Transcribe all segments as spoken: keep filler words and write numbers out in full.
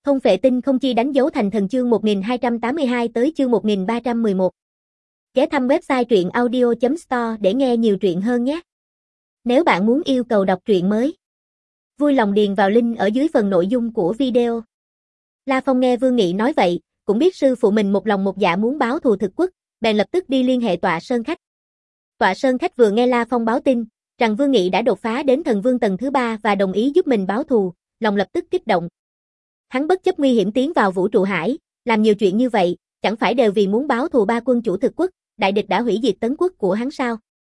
Không phệ tinh không chi đánh dấu thành thần chương một nghìn hai trăm tám mươi hai tới chương một nghìn ba trăm mười một. Ghé thăm website truyện audio chấm store để nghe nhiều truyện hơn nhé. Nếu bạn muốn yêu cầu đọc truyện mới, vui lòng điền vào link ở dưới phần nội dung của video. La Phong nghe Vương Nghị nói vậy, cũng biết sư phụ mình một lòng một dạ muốn báo thù thực quốc, bèn lập tức đi liên hệ Tọa Sơn Khách. Tọa Sơn Khách vừa nghe La Phong báo tin, rằng Vương Nghị đã đột phá đến thần vương tầng thứ ba và đồng ý giúp mình báo thù, lòng lập tức kích động. Hắn bất chấp nguy hiểm tiến vào vũ trụ hải, làm nhiều chuyện như vậy, chẳng phải đều vì muốn báo thù ba quân chủ thực quốc, đại địch đã hủy diệt tấn quốc của hắn sao?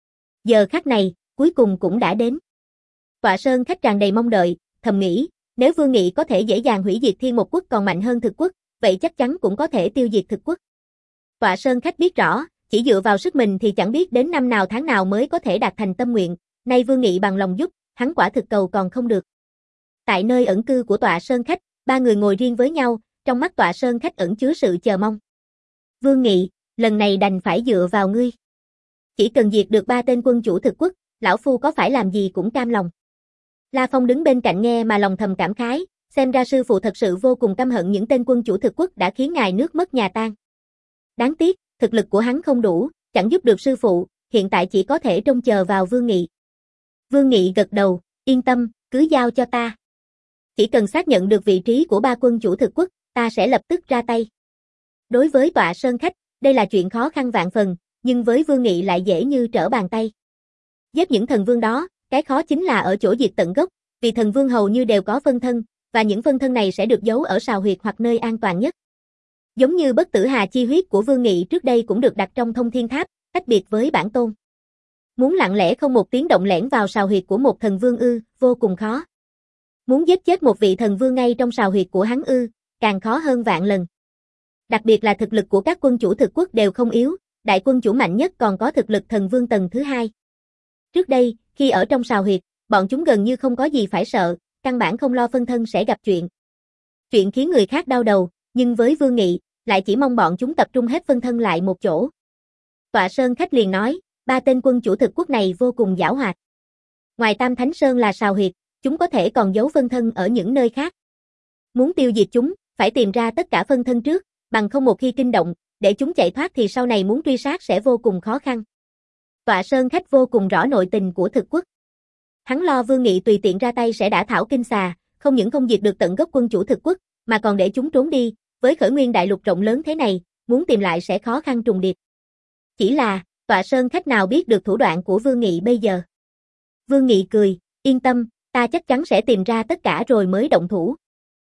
Giờ khắc này, cuối cùng cũng đã đến. Tọa Sơn Khách tràn đầy mong đợi, thầm nghĩ, nếu Vương Nghị có thể dễ dàng hủy diệt Thiên Một Quốc còn mạnh hơn thực quốc, vậy chắc chắn cũng có thể tiêu diệt thực quốc. Tọa Sơn Khách biết rõ, chỉ dựa vào sức mình thì chẳng biết đến năm nào tháng nào mới có thể đạt thành tâm nguyện, nay Vương Nghị bằng lòng giúp, hắn quả thực cầu còn không được. Tại nơi ẩn cư của Tọa Sơn Khách, ba người ngồi riêng với nhau, trong mắt Tọa Sơn Khách ẩn chứa sự chờ mong. Vương Nghị, lần này đành phải dựa vào ngươi. Chỉ cần diệt được ba tên quân chủ thực quốc, lão phu có phải làm gì cũng cam lòng. La Phong đứng bên cạnh nghe mà lòng thầm cảm khái, xem ra sư phụ thật sự vô cùng căm hận những tên quân chủ thực quốc đã khiến ngài nước mất nhà tan. Đáng tiếc, thực lực của hắn không đủ, chẳng giúp được sư phụ, hiện tại chỉ có thể trông chờ vào Vương Nghị. Vương Nghị gật đầu, yên tâm, cứ giao cho ta. Chỉ cần xác nhận được vị trí của ba quân chủ thực quốc, ta sẽ lập tức ra tay. Đối với Tọa Sơn Khách, đây là chuyện khó khăn vạn phần, nhưng với Vương Nghị lại dễ như trở bàn tay. Giết những thần vương đó, cái khó chính là ở chỗ diệt tận gốc, vì thần vương hầu như đều có phân thân, và những phân thân này sẽ được giấu ở sào huyệt hoặc nơi an toàn nhất. Giống như bất tử hà chi huyết của Vương Nghị trước đây cũng được đặt trong thông thiên tháp, tách biệt với bản tôn. Muốn lặng lẽ không một tiếng động lẻn vào sào huyệt của một thần vương ư, vô cùng khó. Muốn giết chết một vị thần vương ngay trong sào huyệt của hắn ư, càng khó hơn vạn lần. Đặc biệt là thực lực của các quân chủ thực quốc đều không yếu, đại quân chủ mạnh nhất còn có thực lực thần vương tầng thứ hai. Trước đây, khi ở trong sào huyệt, bọn chúng gần như không có gì phải sợ, căn bản không lo phân thân sẽ gặp chuyện. Chuyện khiến người khác đau đầu, nhưng với Vương Nghị, lại chỉ mong bọn chúng tập trung hết phân thân lại một chỗ. Tọa Sơn Khách liền nói, ba tên quân chủ thực quốc này vô cùng giảo hoạt. Ngoài Tam Thánh Sơn là sào huyệt, chúng có thể còn giấu phân thân ở những nơi khác. Muốn tiêu diệt chúng, phải tìm ra tất cả phân thân trước, bằng không một khi kinh động, để chúng chạy thoát thì sau này muốn truy sát sẽ vô cùng khó khăn. Tọa Sơn Khách vô cùng rõ nội tình của thực quốc. Hắn lo Vương Nghị tùy tiện ra tay sẽ đả thảo kinh xà, không những không diệt được tận gốc quân chủ thực quốc, mà còn để chúng trốn đi, với khởi nguyên đại lục rộng lớn thế này, muốn tìm lại sẽ khó khăn trùng điệp. Chỉ là, Tọa Sơn Khách nào biết được thủ đoạn của Vương Nghị bây giờ. Vương Nghị cười, yên tâm, ta chắc chắn sẽ tìm ra tất cả rồi mới động thủ.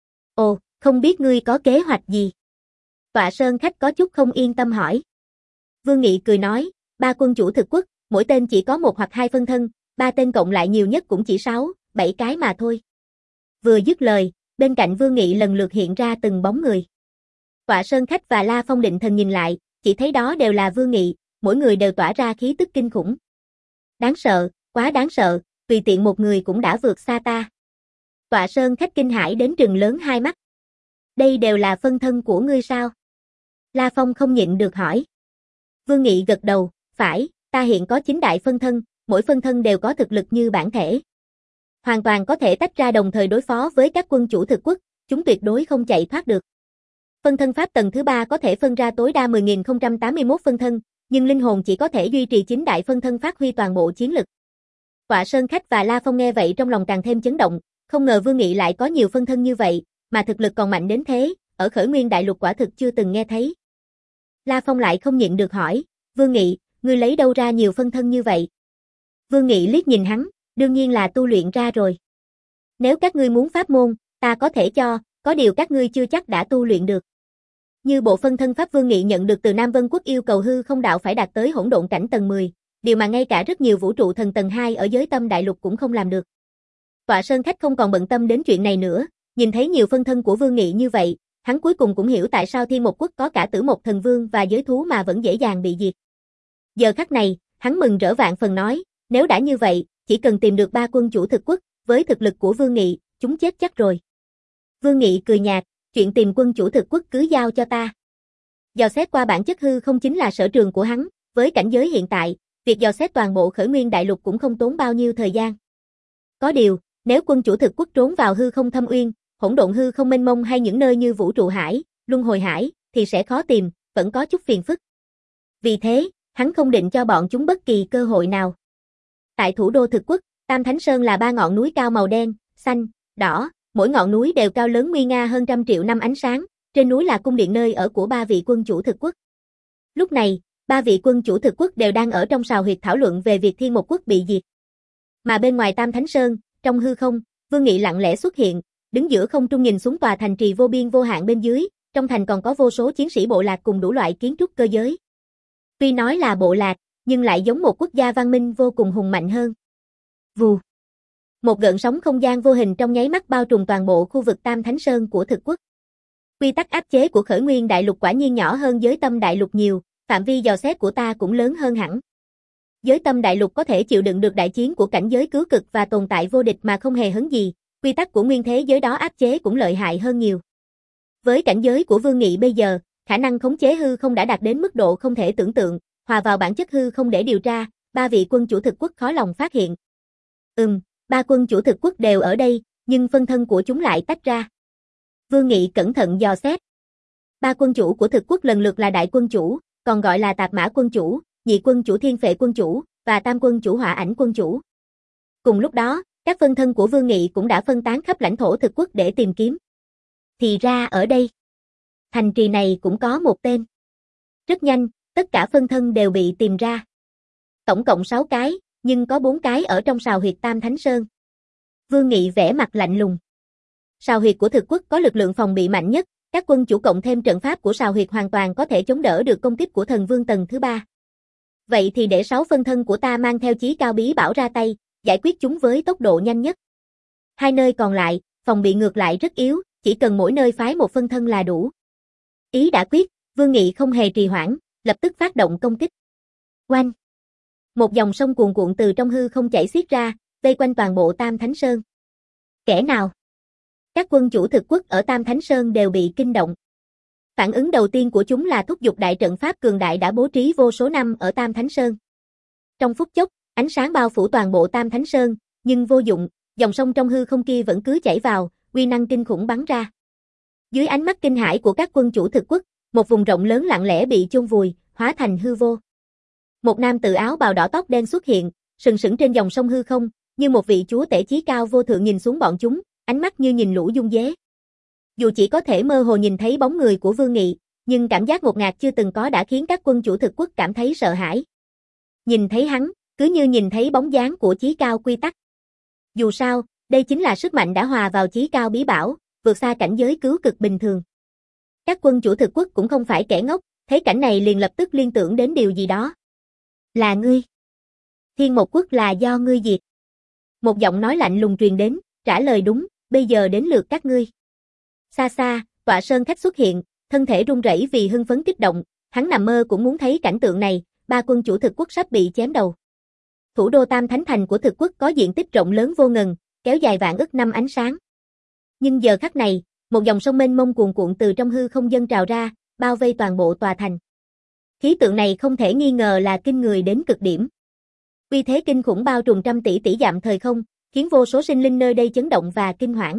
Ồ, không biết ngươi có kế hoạch gì? Tọa Sơn Khách có chút không yên tâm hỏi. Vương Nghị cười nói, ba quân chủ thực quốc, mỗi tên chỉ có một hoặc hai phân thân, ba tên cộng lại nhiều nhất cũng chỉ sáu, bảy cái mà thôi. Vừa dứt lời, bên cạnh Vương Nghị lần lượt hiện ra từng bóng người. Tọa Sơn Khách và La Phong định thần nhìn lại, chỉ thấy đó đều là Vương Nghị, mỗi người đều tỏa ra khí tức kinh khủng. Đáng sợ, quá đáng sợ, tùy tiện một người cũng đã vượt xa ta. Tọa Sơn Khách kinh hãi đến trừng lớn hai mắt. Đây đều là phân thân của ngươi sao? La Phong không nhịn được hỏi. Vương Nghị gật đầu, phải, ta hiện có chín đại phân thân, mỗi phân thân đều có thực lực như bản thể. Hoàn toàn có thể tách ra đồng thời đối phó với các quân chủ thực quốc, chúng tuyệt đối không chạy thoát được. Phân thân pháp tầng thứ ba có thể phân ra tối đa mười nghìn không trăm tám mươi mốt phân thân, nhưng linh hồn chỉ có thể duy trì chín đại phân thân phát huy toàn bộ chiến lực. Tọa Sơn Khách và La Phong nghe vậy trong lòng càng thêm chấn động, không ngờ Vương Nghị lại có nhiều phân thân như vậy, mà thực lực còn mạnh đến thế, ở khởi nguyên đại lục quả thực chưa từng nghe thấy. La Phong lại không nhịn được hỏi, Vương Nghị, ngươi lấy đâu ra nhiều phân thân như vậy? Vương Nghị liếc nhìn hắn, đương nhiên là tu luyện ra rồi. Nếu các ngươi muốn pháp môn, ta có thể cho, có điều các ngươi chưa chắc đã tu luyện được. Như bộ phân thân pháp Vương Nghị nhận được từ Nam Vân Quốc yêu cầu hư không đạo phải đạt tới hỗn độn cảnh tầng mười, điều mà ngay cả rất nhiều vũ trụ thần tầng hai ở giới tâm đại lục cũng không làm được. Tọa Sơn Khách không còn bận tâm đến chuyện này nữa, nhìn thấy nhiều phân thân của Vương Nghị như vậy, hắn cuối cùng cũng hiểu tại sao Thiên Một Quốc có cả Tử Mộc Thần Vương và giới thú mà vẫn dễ dàng bị diệt. Giờ khắc này, hắn mừng rỡ vạn phần nói, nếu đã như vậy, chỉ cần tìm được ba quân chủ thực quốc, với thực lực của Vương Nghị, chúng chết chắc rồi. Vương Nghị cười nhạt, chuyện tìm quân chủ thực quốc cứ giao cho ta. Dò xét qua bản chất hư không chính là sở trường của hắn, với cảnh giới hiện tại, việc dò xét toàn bộ khởi nguyên đại lục cũng không tốn bao nhiêu thời gian. Có điều, nếu quân chủ thực quốc trốn vào hư không thâm uyên, hỗn độn hư không mênh mông hay những nơi như vũ trụ hải, luân hồi hải, thì sẽ khó tìm, vẫn có chút phiền phức. Vì thế, hắn không định cho bọn chúng bất kỳ cơ hội nào. Tại thủ đô thực quốc, Tam Thánh Sơn là ba ngọn núi cao màu đen, xanh, đỏ, mỗi ngọn núi đều cao lớn nguy nga hơn trăm triệu năm ánh sáng, trên núi là cung điện nơi ở của ba vị quân chủ thực quốc. Lúc này, ba vị quân chủ thực quốc đều đang ở trong sào huyệt thảo luận về việc Thiên Một quốc bị diệt. Mà bên ngoài Tam Thánh Sơn, trong hư không, Vương Nghị lặng lẽ xuất hiện, đứng giữa không trung nhìn xuống tòa thành trì vô biên vô hạn bên dưới, trong thành còn có vô số chiến sĩ bộ lạc cùng đủ loại kiến trúc cơ giới. Tuy nói là bộ lạc, nhưng lại giống một quốc gia văn minh vô cùng hùng mạnh hơn. Vù. Một gợn sóng không gian vô hình trong nháy mắt bao trùm toàn bộ khu vực Tam Thánh Sơn của thực quốc. Quy tắc áp chế của Khởi Nguyên Đại Lục quả nhiên nhỏ hơn Giới Tâm Đại Lục nhiều, phạm vi dò xét của ta cũng lớn hơn hẳn. Giới Tâm Đại Lục có thể chịu đựng được đại chiến của cảnh giới cứu cực và tồn tại vô địch mà không hề hấn gì, quy tắc của nguyên thế giới đó áp chế cũng lợi hại hơn nhiều. Với cảnh giới của Vương Nghị bây giờ, khả năng khống chế hư không đã đạt đến mức độ không thể tưởng tượng, hòa vào bản chất hư không để điều tra, ba vị quân chủ thực quốc khó lòng phát hiện. Ừm, ba quân chủ thực quốc đều ở đây, nhưng phân thân của chúng lại tách ra. Vương Nghị cẩn thận dò xét. Ba quân chủ của thực quốc lần lượt là đại quân chủ, còn gọi là tạp mã quân chủ, nhị quân chủ thiên phệ quân chủ, và tam quân chủ hỏa ảnh quân chủ. Cùng lúc đó, các phân thân của Vương Nghị cũng đã phân tán khắp lãnh thổ thực quốc để tìm kiếm. Thì ra ở đây, thành trì này cũng có một tên. Rất nhanh, tất cả phân thân đều bị tìm ra. Tổng cộng sáu cái, nhưng có bốn cái ở trong sào huyệt Tam Thánh Sơn. Vương Nghị vẽ mặt lạnh lùng. Sào huyệt của thực quốc có lực lượng phòng bị mạnh nhất, các quân chủ cộng thêm trận pháp của sào huyệt hoàn toàn có thể chống đỡ được công kích của thần vương tầng thứ ba. Vậy thì để sáu phân thân của ta mang theo chí cao bí bảo ra tay, giải quyết chúng với tốc độ nhanh nhất. Hai nơi còn lại, phòng bị ngược lại rất yếu, chỉ cần mỗi nơi phái một phân thân là đủ. Ý đã quyết, Vương Nghị không hề trì hoãn, lập tức phát động công kích. Oanh! Một dòng sông cuồn cuộn từ trong hư không chảy xiết ra, vây quanh toàn bộ Tam Thánh Sơn. Kẻ nào? Các quân chủ thực quốc ở Tam Thánh Sơn đều bị kinh động. Phản ứng đầu tiên của chúng là thúc giục đại trận pháp cường đại đã bố trí vô số năm ở Tam Thánh Sơn. Trong phút chốc, ánh sáng bao phủ toàn bộ Tam Thánh Sơn, nhưng vô dụng, dòng sông trong hư không kia vẫn cứ chảy vào, uy năng kinh khủng bắn ra. Dưới ánh mắt kinh hãi của các quân chủ thực quốc, một vùng rộng lớn lặng lẽ bị chôn vùi, hóa thành hư vô. Một nam tử áo bào đỏ tóc đen xuất hiện, sừng sững trên dòng sông hư không, như một vị chúa tể chí cao vô thượng nhìn xuống bọn chúng, ánh mắt như nhìn lũ dung dế. Dù chỉ có thể mơ hồ nhìn thấy bóng người của Vương Nghị, nhưng cảm giác ngột ngạt chưa từng có đã khiến các quân chủ thực quốc cảm thấy sợ hãi. Nhìn thấy hắn, cứ như nhìn thấy bóng dáng của chí cao quy tắc. Dù sao, đây chính là sức mạnh đã hòa vào chí cao bí bảo, vượt xa cảnh giới cứu cực bình thường. Các quân chủ thực quốc cũng không phải kẻ ngốc, thấy cảnh này liền lập tức liên tưởng đến điều gì đó. Là ngươi. Thiên Một quốc là do ngươi diệt. Một giọng nói lạnh lùng truyền đến, trả lời đúng, bây giờ đến lượt các ngươi. Xa xa, Tọa Sơn khách xuất hiện, thân thể run rẩy vì hưng phấn kích động, hắn nằm mơ cũng muốn thấy cảnh tượng này, ba quân chủ thực quốc sắp bị chém đầu. Thủ đô Tam Thánh Thành của thực quốc có diện tích rộng lớn vô ngần, kéo dài vạn ức năm ánh sáng. Nhưng giờ khắc này, một dòng sông mênh mông cuồn cuộn từ trong hư không dâng trào ra, bao vây toàn bộ tòa thành. Khí tượng này không thể nghi ngờ là kinh người đến cực điểm. Uy thế kinh khủng bao trùm trăm tỷ tỷ dặm thời không, khiến vô số sinh linh nơi đây chấn động và kinh hoảng.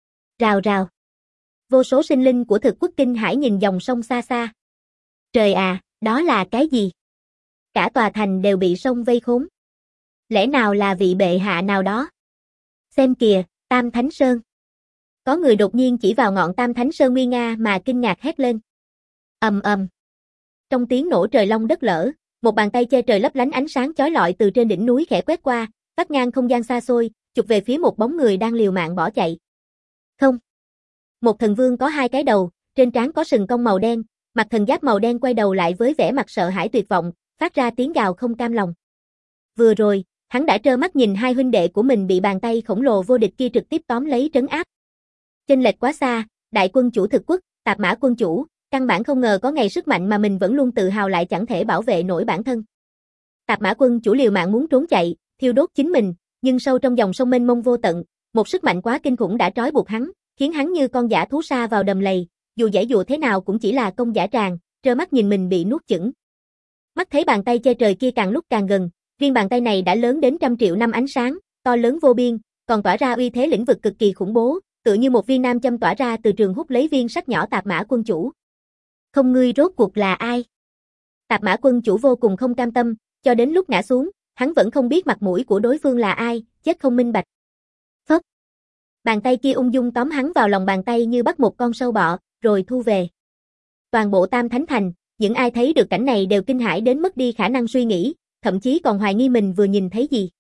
Rào rào. Vô số sinh linh của thực quốc kinh hãi nhìn dòng sông xa xa. Trời à, đó là cái gì? Cả tòa thành đều bị sông vây khốn. Lẽ nào là vị bệ hạ nào đó? Xem kìa, Tam Thánh Sơn. Có người đột nhiên chỉ vào ngọn Tam Thánh Sơn nguy nga mà kinh ngạc hét lên. Ầm ầm. Trong tiếng nổ trời long đất lở, một bàn tay che trời lấp lánh ánh sáng chói lọi từ trên đỉnh núi khẽ quét qua, vắt ngang không gian xa xôi, chụp về phía một bóng người đang liều mạng bỏ chạy. Không. Một thần vương có hai cái đầu, trên trán có sừng cong màu đen, mặc thần giáp màu đen quay đầu lại với vẻ mặt sợ hãi tuyệt vọng, phát ra tiếng gào không cam lòng. Vừa rồi, hắn đã trơ mắt nhìn hai huynh đệ của mình bị bàn tay khổng lồ vô địch kia trực tiếp tóm lấy trấn áp. Chênh lệch quá xa, đại quân chủ thực quốc, tạp mã quân chủ, căn bản không ngờ có ngày sức mạnh mà mình vẫn luôn tự hào lại chẳng thể bảo vệ nổi bản thân. Tạp mã quân chủ liều mạng muốn trốn chạy, thiêu đốt chính mình, nhưng sâu trong dòng sông mênh mông vô tận, một sức mạnh quá kinh khủng đã trói buộc hắn, khiến hắn như con dã thú sa vào đầm lầy, dù giãy dụa thế nào cũng chỉ là công dã tràng, trơ mắt nhìn mình bị nuốt chửng. Mắt thấy bàn tay che trời kia càng lúc càng gần, riêng bàn tay này đã lớn đến trăm triệu năm ánh sáng, to lớn vô biên, còn tỏa ra uy thế lĩnh vực cực kỳ khủng bố, tựa như một viên nam châm tỏa ra từ trường hút lấy viên sắt nhỏ Tạp Mã quân chủ. Không, ngươi rốt cuộc là ai? Tạp Mã quân chủ vô cùng không cam tâm, cho đến lúc ngã xuống, hắn vẫn không biết mặt mũi của đối phương là ai, chết không minh bạch. Phất. Bàn tay kia ung dung tóm hắn vào lòng bàn tay như bắt một con sâu bọ, rồi thu về. Toàn bộ Tam Thánh Thành, những ai thấy được cảnh này đều kinh hãi đến mất đi khả năng suy nghĩ, thậm chí còn hoài nghi mình vừa nhìn thấy gì.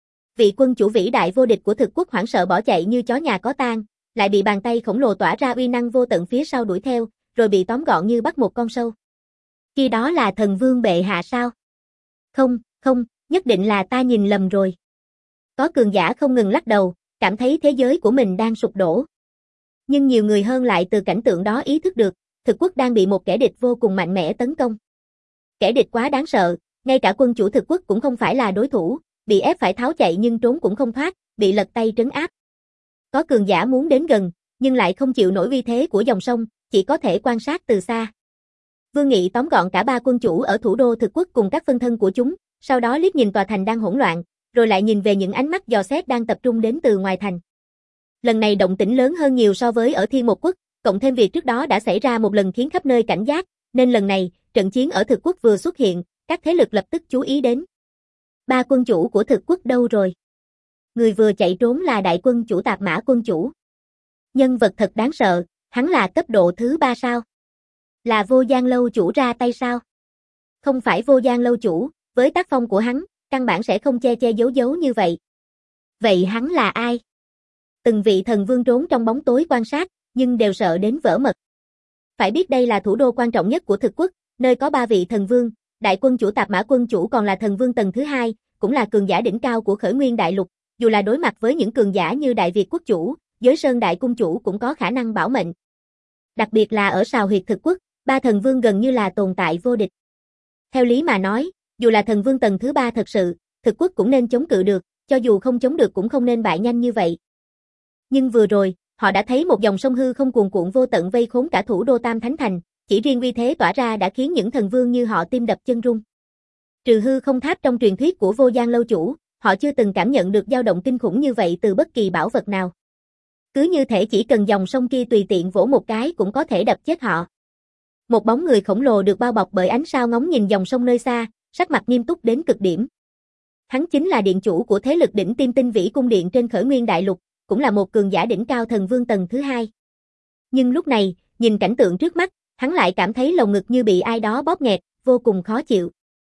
Vị quân chủ vĩ đại vô địch của thực quốc hoảng sợ bỏ chạy như chó nhà có tang, lại bị bàn tay khổng lồ tỏa ra uy năng vô tận phía sau đuổi theo, rồi bị tóm gọn như bắt một con sâu. Khi đó là thần vương bệ hạ sao? Không, không, nhất định là ta nhìn lầm rồi. Có cường giả không ngừng lắc đầu, cảm thấy thế giới của mình đang sụp đổ. Nhưng nhiều người hơn lại từ cảnh tượng đó ý thức được, thực quốc đang bị một kẻ địch vô cùng mạnh mẽ tấn công. Kẻ địch quá đáng sợ, ngay cả quân chủ thực quốc cũng không phải là đối thủ, bị ép phải tháo chạy nhưng trốn cũng không thoát, bị lật tay trấn áp. Có cường giả muốn đến gần, nhưng lại không chịu nổi uy thế của dòng sông, chỉ có thể quan sát từ xa. Vương Nghị tóm gọn cả ba quân chủ ở thủ đô thực quốc cùng các phân thân của chúng, sau đó liếc nhìn tòa thành đang hỗn loạn, rồi lại nhìn về những ánh mắt dò xét đang tập trung đến từ ngoài thành. Lần này động tĩnh lớn hơn nhiều so với ở Thiên Một Quốc, cộng thêm việc trước đó đã xảy ra một lần khiến khắp nơi cảnh giác, nên lần này, trận chiến ở thực quốc vừa xuất hiện, các thế lực lập tức chú ý đến. Ba quân chủ của thực quốc đâu rồi? Người vừa chạy trốn là đại quân chủ Tạp Mã quân chủ. Nhân vật thật đáng sợ, hắn là cấp độ thứ ba sao? Là Vô Gian lâu chủ ra tay sao? Không phải Vô Gian lâu chủ, với tác phong của hắn, căn bản sẽ không che che giấu giấu như vậy. Vậy hắn là ai? Từng vị thần vương trốn trong bóng tối quan sát, nhưng đều sợ đến vỡ mật. Phải biết đây là thủ đô quan trọng nhất của thực quốc, nơi có ba vị thần vương, đại quân chủ Tạp Mã quân chủ còn là thần vương tầng thứ hai, cũng là cường giả đỉnh cao của Khởi Nguyên đại lục, dù là đối mặt với những cường giả như Đại Việt quốc chủ, Giới Sơn đại cung chủ cũng có khả năng bảo mệnh. Đặc biệt là ở Sào Huyệt thực quốc, ba thần vương gần như là tồn tại vô địch. Theo lý mà nói, dù là thần vương tầng thứ ba thật sự, thực quốc cũng nên chống cự được, cho dù không chống được cũng không nên bại nhanh như vậy. Nhưng vừa rồi, họ đã thấy một dòng sông hư không cuồn cuộn vô tận vây khốn cả thủ đô Tam Thánh Thành, chỉ riêng uy thế tỏa ra đã khiến những thần vương như họ tim đập chân rung. Trừ hư không tháp trong truyền thuyết của Vô Gian lâu chủ, họ chưa từng cảm nhận được dao động kinh khủng như vậy từ bất kỳ bảo vật nào. Cứ như thể chỉ cần dòng sông kia tùy tiện vỗ một cái cũng có thể đập chết họ. Một bóng người khổng lồ được bao bọc bởi ánh sao ngóng nhìn dòng sông nơi xa, sắc mặt nghiêm túc đến cực điểm. Hắn chính là điện chủ của thế lực đỉnh Tim Tinh Vĩ cung điện trên Khởi Nguyên đại lục, cũng là một cường giả đỉnh cao thần vương tầng thứ hai. Nhưng lúc này, nhìn cảnh tượng trước mắt, hắn lại cảm thấy lồng ngực như bị ai đó bóp nghẹt, vô cùng khó chịu.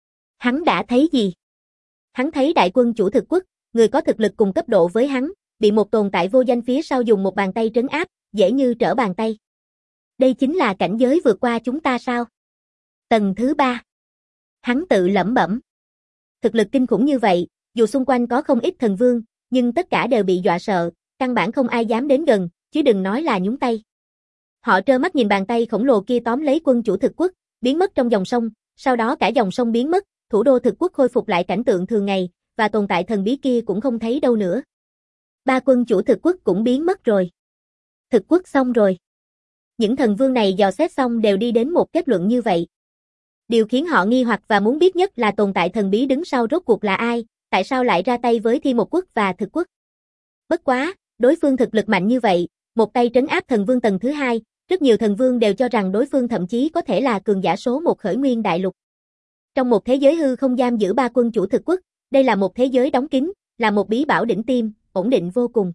Hắn đã thấy gì? Hắn thấy đại quân chủ thực quốc, người có thực lực cùng cấp độ với hắn, bị một tồn tại vô danh phía sau dùng một bàn tay trấn áp, dễ như trở bàn tay. Đây chính là cảnh giới vượt qua chúng ta sao? Tầng thứ ba. Hắn tự lẩm bẩm. Thực lực kinh khủng như vậy, dù xung quanh có không ít thần vương, nhưng tất cả đều bị dọa sợ, căn bản không ai dám đến gần, chứ đừng nói là nhúng tay. Họ trơ mắt nhìn bàn tay khổng lồ kia tóm lấy quân chủ thực quốc, biến mất trong dòng sông, sau đó cả dòng sông biến mất, thủ đô thực quốc khôi phục lại cảnh tượng thường ngày, và tồn tại thần bí kia cũng không thấy đâu nữa. Ba quân chủ thực quốc cũng biến mất rồi. Thực quốc xong rồi. Những thần vương này dò xét xong đều đi đến một kết luận như vậy. Điều khiến họ nghi hoặc và muốn biết nhất là tồn tại thần bí đứng sau rốt cuộc là ai, tại sao lại ra tay với Thiên Một Quốc và thực quốc. Bất quá, đối phương thực lực mạnh như vậy, một tay trấn áp thần vương tầng thứ hai, rất nhiều thần vương đều cho rằng đối phương thậm chí có thể là cường giả số một Khởi Nguyên đại lục. Trong một thế giới hư không giam giữ ba quân chủ thực quốc, đây là một thế giới đóng kín, là một bí bảo đỉnh tim, ổn định vô cùng.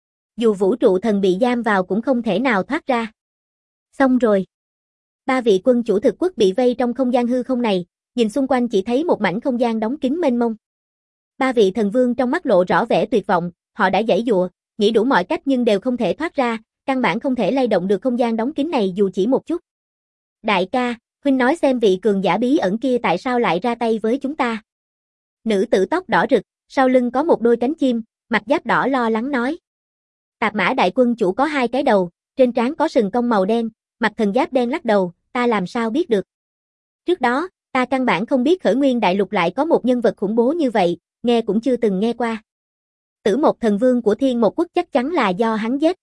Dù vũ trụ thần bị giam vào cũng không thể nào thoát ra. Xong rồi. Ba vị quân chủ thực quốc bị vây trong không gian hư không này, nhìn xung quanh chỉ thấy một mảnh không gian đóng kín mênh mông. Ba vị thần vương trong mắt lộ rõ vẻ tuyệt vọng, họ đã giãy giụa, nghĩ đủ mọi cách nhưng đều không thể thoát ra, căn bản không thể lay động được không gian đóng kín này dù chỉ một chút. Đại ca, huynh nói xem vị cường giả bí ẩn kia tại sao lại ra tay với chúng ta. Nữ tử tóc đỏ rực, sau lưng có một đôi cánh chim, mặt giáp đỏ lo lắng nói. Tạp Mã đại quân chủ có hai cái đầu, trên trán có sừng cong màu đen, mặt thần giáp đen lắc đầu, ta làm sao biết được. Trước đó, ta căn bản không biết Khởi Nguyên đại lục lại có một nhân vật khủng bố như vậy, nghe cũng chưa từng nghe qua. Tử Mộc thần vương của Thiên Một Quốc chắc chắn là do hắn giết.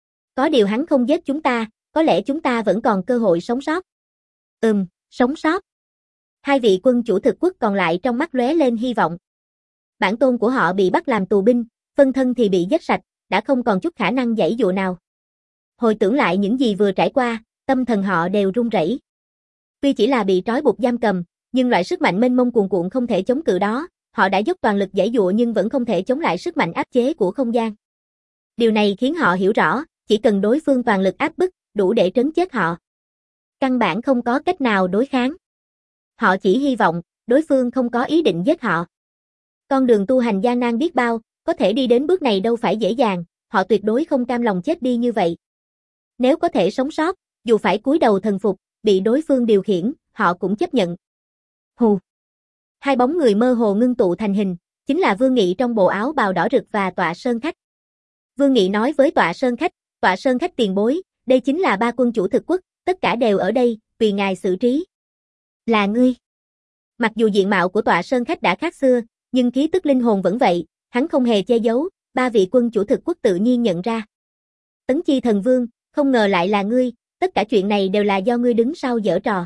Có điều hắn không giết chúng ta, có lẽ chúng ta vẫn còn cơ hội sống sót. Ừm, sống sót. Hai vị quân chủ thực quốc còn lại trong mắt lóe lên hy vọng. Bản tôn của họ bị bắt làm tù binh, phân thân thì bị giết sạch, đã không còn chút khả năng giãy dụa nào. Hồi tưởng lại những gì vừa trải qua, tâm thần họ đều run rẩy. Tuy chỉ là bị trói buộc giam cầm, nhưng loại sức mạnh mênh mông cuồn cuộn không thể chống cự đó, họ đã dốc toàn lực giãy giụa nhưng vẫn không thể chống lại sức mạnh áp chế của không gian. Điều này khiến họ hiểu rõ, chỉ cần đối phương toàn lực áp bức, đủ để trấn chết họ. Căn bản không có cách nào đối kháng. Họ chỉ hy vọng, đối phương không có ý định giết họ. Con đường tu hành gian nan biết bao, có thể đi đến bước này đâu phải dễ dàng, họ tuyệt đối không cam lòng chết đi như vậy. Nếu có thể sống sót, dù phải cúi đầu thần phục, bị đối phương điều khiển, họ cũng chấp nhận. Hù. Hai bóng người mơ hồ ngưng tụ thành hình, chính là Vương Nghị trong bộ áo bào đỏ rực và Tọa Sơn Khách. Vương Nghị nói với Tọa Sơn Khách, Tọa Sơn Khách tiền bối, đây chính là ba quân chủ thực quốc, tất cả đều ở đây, tùy ngài xử trí. Là ngươi. Mặc dù diện mạo của Tọa Sơn Khách đã khác xưa, nhưng khí tức linh hồn vẫn vậy, hắn không hề che giấu, ba vị quân chủ thực quốc tự nhiên nhận ra. Tấn Chi Thần Vương, không ngờ lại là ngươi, tất cả chuyện này đều là do ngươi đứng sau giở trò.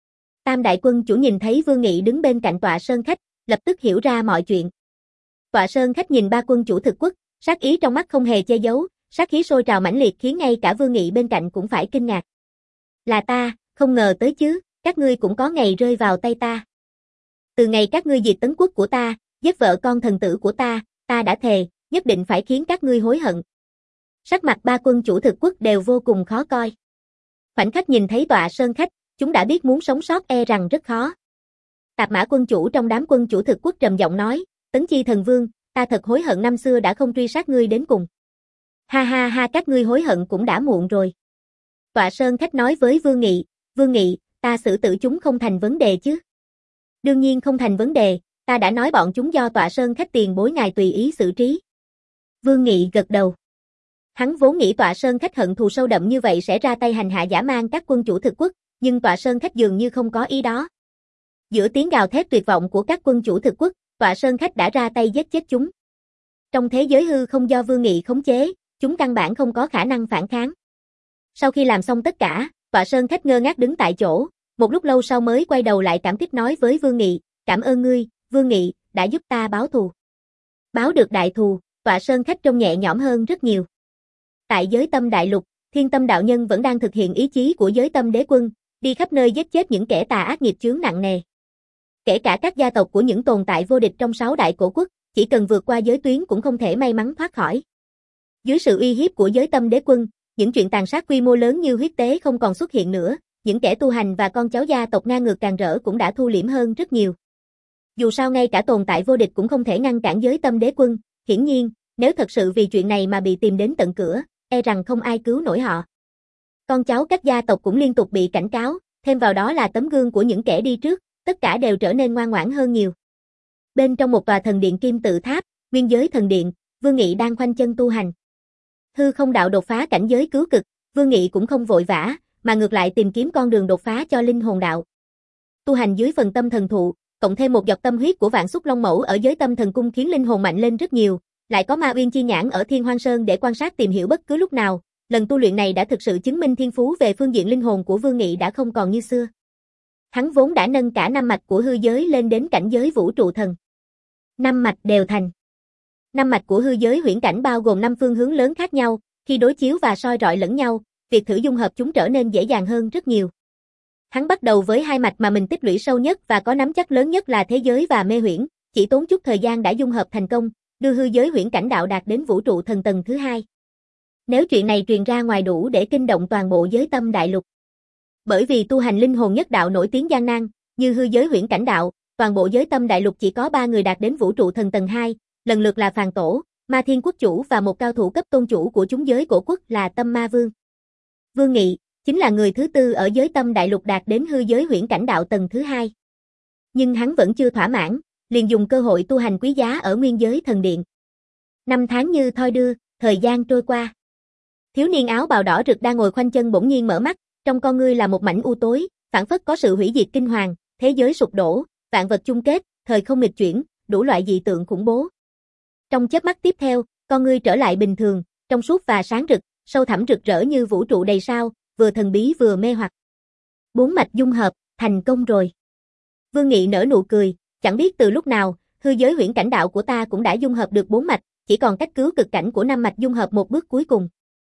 Tam đại quân chủ nhìn thấy Vương Nghị đứng bên cạnh Tọa Sơn Khách, lập tức hiểu ra mọi chuyện. Tọa Sơn Khách nhìn ba quân chủ thực quốc, sát ý trong mắt không hề che giấu, sát khí sôi trào mãnh liệt khiến ngay cả Vương Nghị bên cạnh cũng phải kinh ngạc. Là ta, không ngờ tới chứ, các ngươi cũng có ngày rơi vào tay ta. Từ ngày các ngươi diệt Tấn quốc của ta, giết vợ con thần tử của ta, ta đã thề, nhất định phải khiến các ngươi hối hận. Sắc mặt ba quân chủ thực quốc đều vô cùng khó coi. Khoảnh khắc nhìn thấy Tọa Sơn Khách, chúng đã biết muốn sống sót e rằng rất khó. Tạp Mã quân chủ trong đám quân chủ thực quốc trầm giọng nói, Tấn Chi Thần Vương, ta thật hối hận năm xưa đã không truy sát ngươi đến cùng. Ha ha ha, các ngươi hối hận cũng đã muộn rồi. Tọa Sơn Khách nói với Vương Nghị, Vương Nghị, ta xử tử chúng không thành vấn đề chứ? Đương nhiên không thành vấn đề, ta đã nói bọn chúng do Tọa Sơn Khách tiền bối ngài tùy ý xử trí. Vương Nghị gật đầu. Hắn vốn nghĩ Tọa Sơn Khách hận thù sâu đậm như vậy sẽ ra tay hành hạ dã man các quân chủ thực quốc, nhưng Tọa Sơn Khách dường như không có ý đó. Giữa tiếng gào thét tuyệt vọng của các quân chủ thực quốc, Tọa Sơn Khách đã ra tay giết chết chúng. Trong thế giới hư không do Vương Nghị khống chế, chúng căn bản không có khả năng phản kháng. Sau khi làm xong tất cả, Tọa Sơn Khách ngơ ngác đứng tại chỗ, một lúc lâu sau mới quay đầu lại cảm kích nói với Vương Nghị, cảm ơn ngươi, Vương Nghị, đã giúp ta báo thù. Báo được đại thù, Tọa Sơn Khách trông nhẹ nhõm hơn rất nhiều. Tại Giới Tâm Đại Lục, Thiên Tâm đạo nhân vẫn đang thực hiện ý chí của Giới Tâm Đế Quân, đi khắp nơi giết chết những kẻ tà ác nghiệp chướng nặng nề. Kể cả các gia tộc của những tồn tại vô địch trong sáu đại cổ quốc, chỉ cần vượt qua giới tuyến cũng không thể may mắn thoát khỏi. Dưới sự uy hiếp của Giới Tâm Đế Quân, những chuyện tàn sát quy mô lớn như huyết tế không còn xuất hiện nữa, những kẻ tu hành và con cháu gia tộc ngang ngược càng rỡ cũng đã thu liễm hơn rất nhiều. Dù sao ngay cả tồn tại vô địch cũng không thể ngăn cản Giới Tâm Đế Quân, hiển nhiên, nếu thật sự vì chuyện này mà bị tìm đến tận cửa, e rằng không ai cứu nổi họ. Con cháu các gia tộc cũng liên tục bị cảnh cáo, thêm vào đó là tấm gương của những kẻ đi trước, tất cả đều trở nên ngoan ngoãn hơn nhiều. Bên trong một tòa thần điện kim tự tháp, Nguyên Giới Thần Điện, Vương Nghị đang khoanh chân tu hành. Hư không đạo đột phá cảnh giới cứu cực, Vương Nghị cũng không vội vã, mà ngược lại tìm kiếm con đường đột phá cho linh hồn đạo. Tu hành dưới phần tâm thần thụ, cộng thêm một giọt tâm huyết của Vạn Xúc Long Mẫu ở Giới Tâm Thần Cung khiến linh hồn mạnh lên rất nhiều, lại có Ma Uyên Chi Nhãn ở Thiên Hoang Sơn để quan sát tìm hiểu bất cứ lúc nào, lần tu luyện này đã thực sự chứng minh thiên phú về phương diện linh hồn của Vương Nghị đã không còn như xưa. Hắn vốn đã nâng cả năm mạch của hư giới lên đến cảnh giới vũ trụ thần. Năm mạch đều thành. Năm mạch của hư giới huyễn cảnh bao gồm năm phương hướng lớn khác nhau, khi đối chiếu và soi rọi lẫn nhau, việc thử dung hợp chúng trở nên dễ dàng hơn rất nhiều. Hắn bắt đầu với hai mạch mà mình tích lũy sâu nhất và có nắm chắc lớn nhất là thế giới và mê huyễn, chỉ tốn chút thời gian đã dung hợp thành công, đưa hư giới huyễn cảnh đạo đạt đến vũ trụ thần tầng thứ hai. Nếu chuyện này truyền ra ngoài đủ để kinh động toàn bộ Giới Tâm Đại Lục. Bởi vì tu hành linh hồn nhất đạo nổi tiếng gian nan, như hư giới huyễn cảnh đạo, toàn bộ Giới Tâm Đại Lục chỉ có ba người đạt đến vũ trụ thần tầng hai, lần lượt là Phàn Tổ, Ma Thiên Quốc chủ và một cao thủ cấp tôn chủ của chúng giới cổ quốc là Tâm Ma Vương. Vương Nghị chính là người thứ tư ở Giới Tâm Đại Lục đạt đến hư giới huyễn cảnh đạo tầng thứ hai. Nhưng hắn vẫn chưa thỏa mãn, liền dùng cơ hội tu hành quý giá ở Nguyên Giới Thần Điện. Năm tháng như thoi đưa, thời gian trôi qua. Thiếu niên áo bào đỏ rực đang ngồi khoanh chân bỗng nhiên mở mắt, trong con ngươi là một mảnh u tối, phảng phất có sự hủy diệt kinh hoàng, thế giới sụp đổ, vạn vật chung kết, thời không nghịch chuyển, đủ loại dị tượng khủng bố. Trong chớp mắt tiếp theo, con ngươi trở lại bình thường, trong suốt và sáng rực, sâu thẳm rực rỡ như vũ trụ đầy sao, vừa thần bí vừa mê hoặc. Bốn mạch dung hợp, thành công rồi. Vương Nghị nở nụ cười, chẳng biết từ lúc nào, hư giới huyễn cảnh đạo của ta cũng đã dung hợp được bốn mạch, chỉ còn cách cứu cực cảnh của năm mạch dung hợp một bước cuối cùng.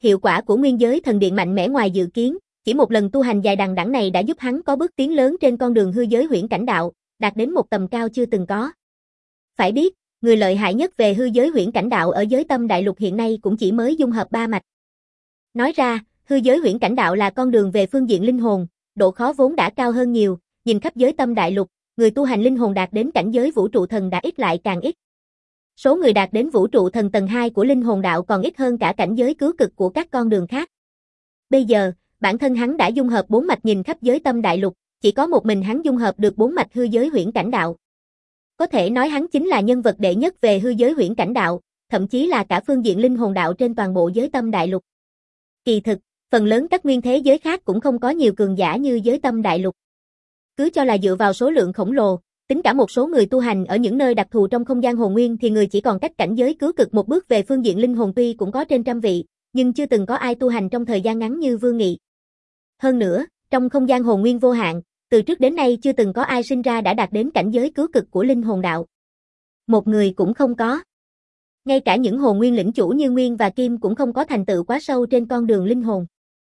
Hiệu quả của nguyên giới thần điện mạnh mẽ ngoài dự kiến, chỉ một lần tu hành dài đằng đẵng này đã giúp hắn có bước tiến lớn trên con đường hư giới huyễn cảnh đạo, đạt đến một tầm cao chưa từng có. Phải biết, người lợi hại nhất về hư giới huyễn cảnh đạo ở giới tâm đại lục hiện nay cũng chỉ mới dung hợp ba mạch. Nói ra, hư giới huyễn cảnh đạo là con đường về phương diện linh hồn, độ khó vốn đã cao hơn nhiều, nhìn khắp giới tâm đại lục, người tu hành linh hồn đạt đến cảnh giới vũ trụ thần đã ít lại càng ít. Số người đạt đến vũ trụ thần tầng hai của linh hồn đạo còn ít hơn cả cảnh giới cứu cực của các con đường khác. Bây giờ, bản thân hắn đã dung hợp bốn mạch nhìn khắp giới tâm đại lục, chỉ có một mình hắn dung hợp được bốn mạch hư giới huyễn cảnh đạo. Có thể nói hắn chính là nhân vật đệ nhất về hư giới huyễn cảnh đạo, thậm chí là cả phương diện linh hồn đạo trên toàn bộ giới tâm đại lục. Kỳ thực, phần lớn các nguyên thế giới khác cũng không có nhiều cường giả như giới tâm đại lục. Cứ cho là dựa vào số lượng khổng lồ, tính cả một số người tu hành ở những nơi đặc thù trong không gian hồn nguyên thì người chỉ còn cách cảnh giới cứu cực một bước về phương diện linh hồn tuy cũng có trên trăm vị, nhưng chưa từng có ai tu hành trong thời gian ngắn như Vương Nghị. Hơn nữa, trong không gian hồn nguyên vô hạn, từ trước đến nay chưa từng có ai sinh ra đã đạt đến cảnh giới cứu cực của linh hồn đạo. Một người cũng không có. Ngay cả những hồn nguyên lĩnh chủ như Nguyên và Kim cũng không có thành tựu quá sâu trên con đường linh hồn.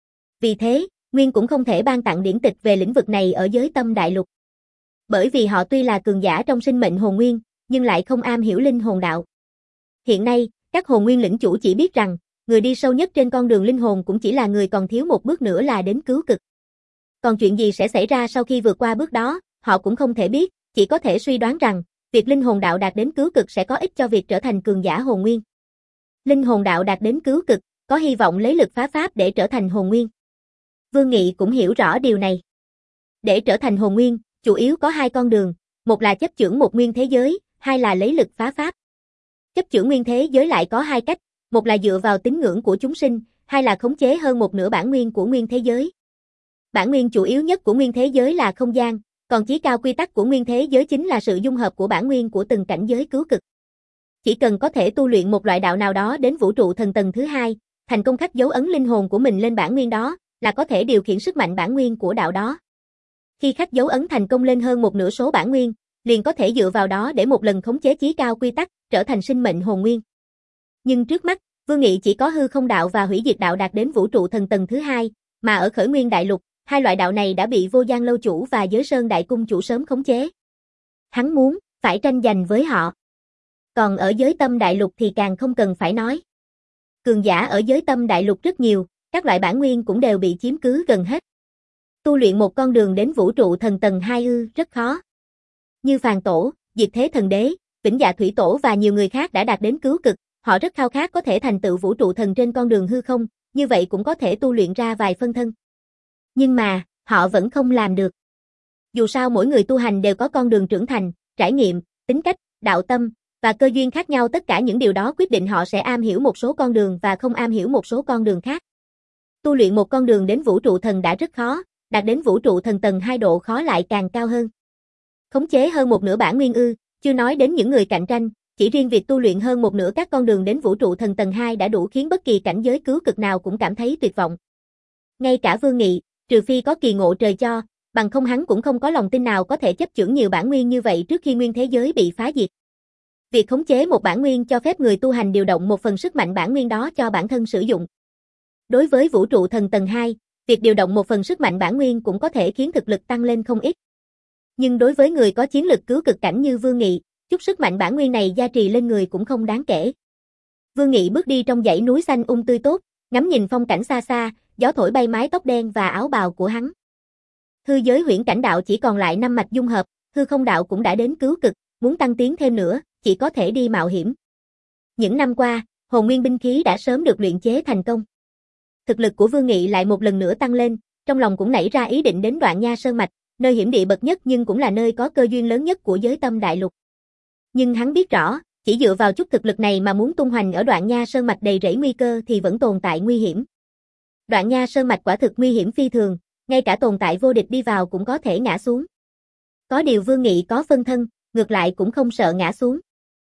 Vì thế, Nguyên cũng không thể ban tặng điển tịch về lĩnh vực này ở giới tâm đại lục. Bởi vì họ tuy là cường giả trong sinh mệnh hồn nguyên, nhưng lại không am hiểu linh hồn đạo. Hiện nay, các hồn nguyên lĩnh chủ chỉ biết rằng, người đi sâu nhất trên con đường linh hồn cũng chỉ là người còn thiếu một bước nữa là đến cứu cực. Còn chuyện gì sẽ xảy ra sau khi vượt qua bước đó, họ cũng không thể biết, chỉ có thể suy đoán rằng, việc linh hồn đạo đạt đến cứu cực sẽ có ích cho việc trở thành cường giả hồn nguyên. Linh hồn đạo đạt đến cứu cực, có hy vọng lấy lực phá pháp để trở thành hồn nguyên. Vương Nghị cũng hiểu rõ điều này. Để trở thành hồn nguyên, chủ yếu có hai con đường, một là chấp chưởng một nguyên thế giới, hai là lấy lực phá pháp. Chấp chưởng nguyên thế giới lại có hai cách, một là dựa vào tín ngưỡng của chúng sinh, hai là khống chế hơn một nửa bản nguyên của nguyên thế giới. Bản nguyên chủ yếu nhất của nguyên thế giới là không gian, còn chí cao quy tắc của nguyên thế giới chính là sự dung hợp của bản nguyên của từng cảnh giới cứu cực. Chỉ cần có thể tu luyện một loại đạo nào đó đến vũ trụ thần tầng thứ hai, thành công khắc dấu ấn linh hồn của mình lên bản nguyên đó, là có thể điều khiển sức mạnh bản nguyên của đạo đó. Khi khắc dấu ấn thành công lên hơn một nửa số bản nguyên, liền có thể dựa vào đó để một lần khống chế chí cao quy tắc, trở thành sinh mệnh hồn nguyên. Nhưng trước mắt, Vương Nghị chỉ có hư không đạo và hủy diệt đạo đạt đến vũ trụ thần tầng thứ hai, mà ở khởi nguyên đại lục, hai loại đạo này đã bị Vô Gian lâu chủ và Giới Sơn đại cung chủ sớm khống chế. Hắn muốn, phải tranh giành với họ. Còn ở giới tâm đại lục thì càng không cần phải nói. Cường giả ở giới tâm đại lục rất nhiều, các loại bản nguyên cũng đều bị chiếm cứ gần hết. Tu luyện một con đường đến vũ trụ thần tầng hai ư rất khó. Như Phàn Tổ, Diệt Thế Thần Đế, Vĩnh Dạ Thủy Tổ và nhiều người khác đã đạt đến cứu cực, họ rất khao khát có thể thành tựu vũ trụ thần trên con đường hư không, như vậy cũng có thể tu luyện ra vài phân thân. Nhưng mà, họ vẫn không làm được. Dù sao mỗi người tu hành đều có con đường trưởng thành, trải nghiệm, tính cách, đạo tâm và cơ duyên khác nhau, tất cả những điều đó quyết định họ sẽ am hiểu một số con đường và không am hiểu một số con đường khác. Tu luyện một con đường đến vũ trụ thần đã rất khó, đạt đến vũ trụ thần tầng hai độ khó lại càng cao hơn. Khống chế hơn một nửa bản nguyên ư, chưa nói đến những người cạnh tranh, chỉ riêng việc tu luyện hơn một nửa các con đường đến vũ trụ thần tầng hai đã đủ khiến bất kỳ cảnh giới cứu cực nào cũng cảm thấy tuyệt vọng. Ngay cả Vương Nghị, trừ phi có kỳ ngộ trời cho, bằng không hắn cũng không có lòng tin nào có thể chấp chưởng nhiều bản nguyên như vậy trước khi nguyên thế giới bị phá diệt. Việc khống chế một bản nguyên cho phép người tu hành điều động một phần sức mạnh bản nguyên đó cho bản thân sử dụng. Đối với vũ trụ thần tầng hai, việc điều động một phần sức mạnh bản nguyên cũng có thể khiến thực lực tăng lên không ít. Nhưng đối với người có chiến lực cứu cực cảnh như Vương Nghị, chút sức mạnh bản nguyên này gia trì lên người cũng không đáng kể. Vương Nghị bước đi trong dãy núi xanh um tươi tốt, ngắm nhìn phong cảnh xa xa, gió thổi bay mái tóc đen và áo bào của hắn. Hư giới huyễn cảnh đạo chỉ còn lại năm mạch dung hợp, hư không đạo cũng đã đến cứu cực, muốn tăng tiến thêm nữa, chỉ có thể đi mạo hiểm. Những năm qua, hồn nguyên binh khí đã sớm được luyện chế thành công. Thực lực của Vương Nghị lại một lần nữa tăng lên, trong lòng cũng nảy ra ý định đến Đoạn Nha Sơn Mạch, nơi hiểm địa bậc nhất nhưng cũng là nơi có cơ duyên lớn nhất của giới tâm đại lục. Nhưng hắn biết rõ, chỉ dựa vào chút thực lực này mà muốn tung hoành ở Đoạn Nha Sơn Mạch đầy rẫy nguy cơ thì vẫn tồn tại nguy hiểm. Đoạn Nha Sơn Mạch quả thực nguy hiểm phi thường, ngay cả tồn tại vô địch đi vào cũng có thể ngã xuống. Có điều Vương Nghị có phân thân, ngược lại cũng không sợ ngã xuống.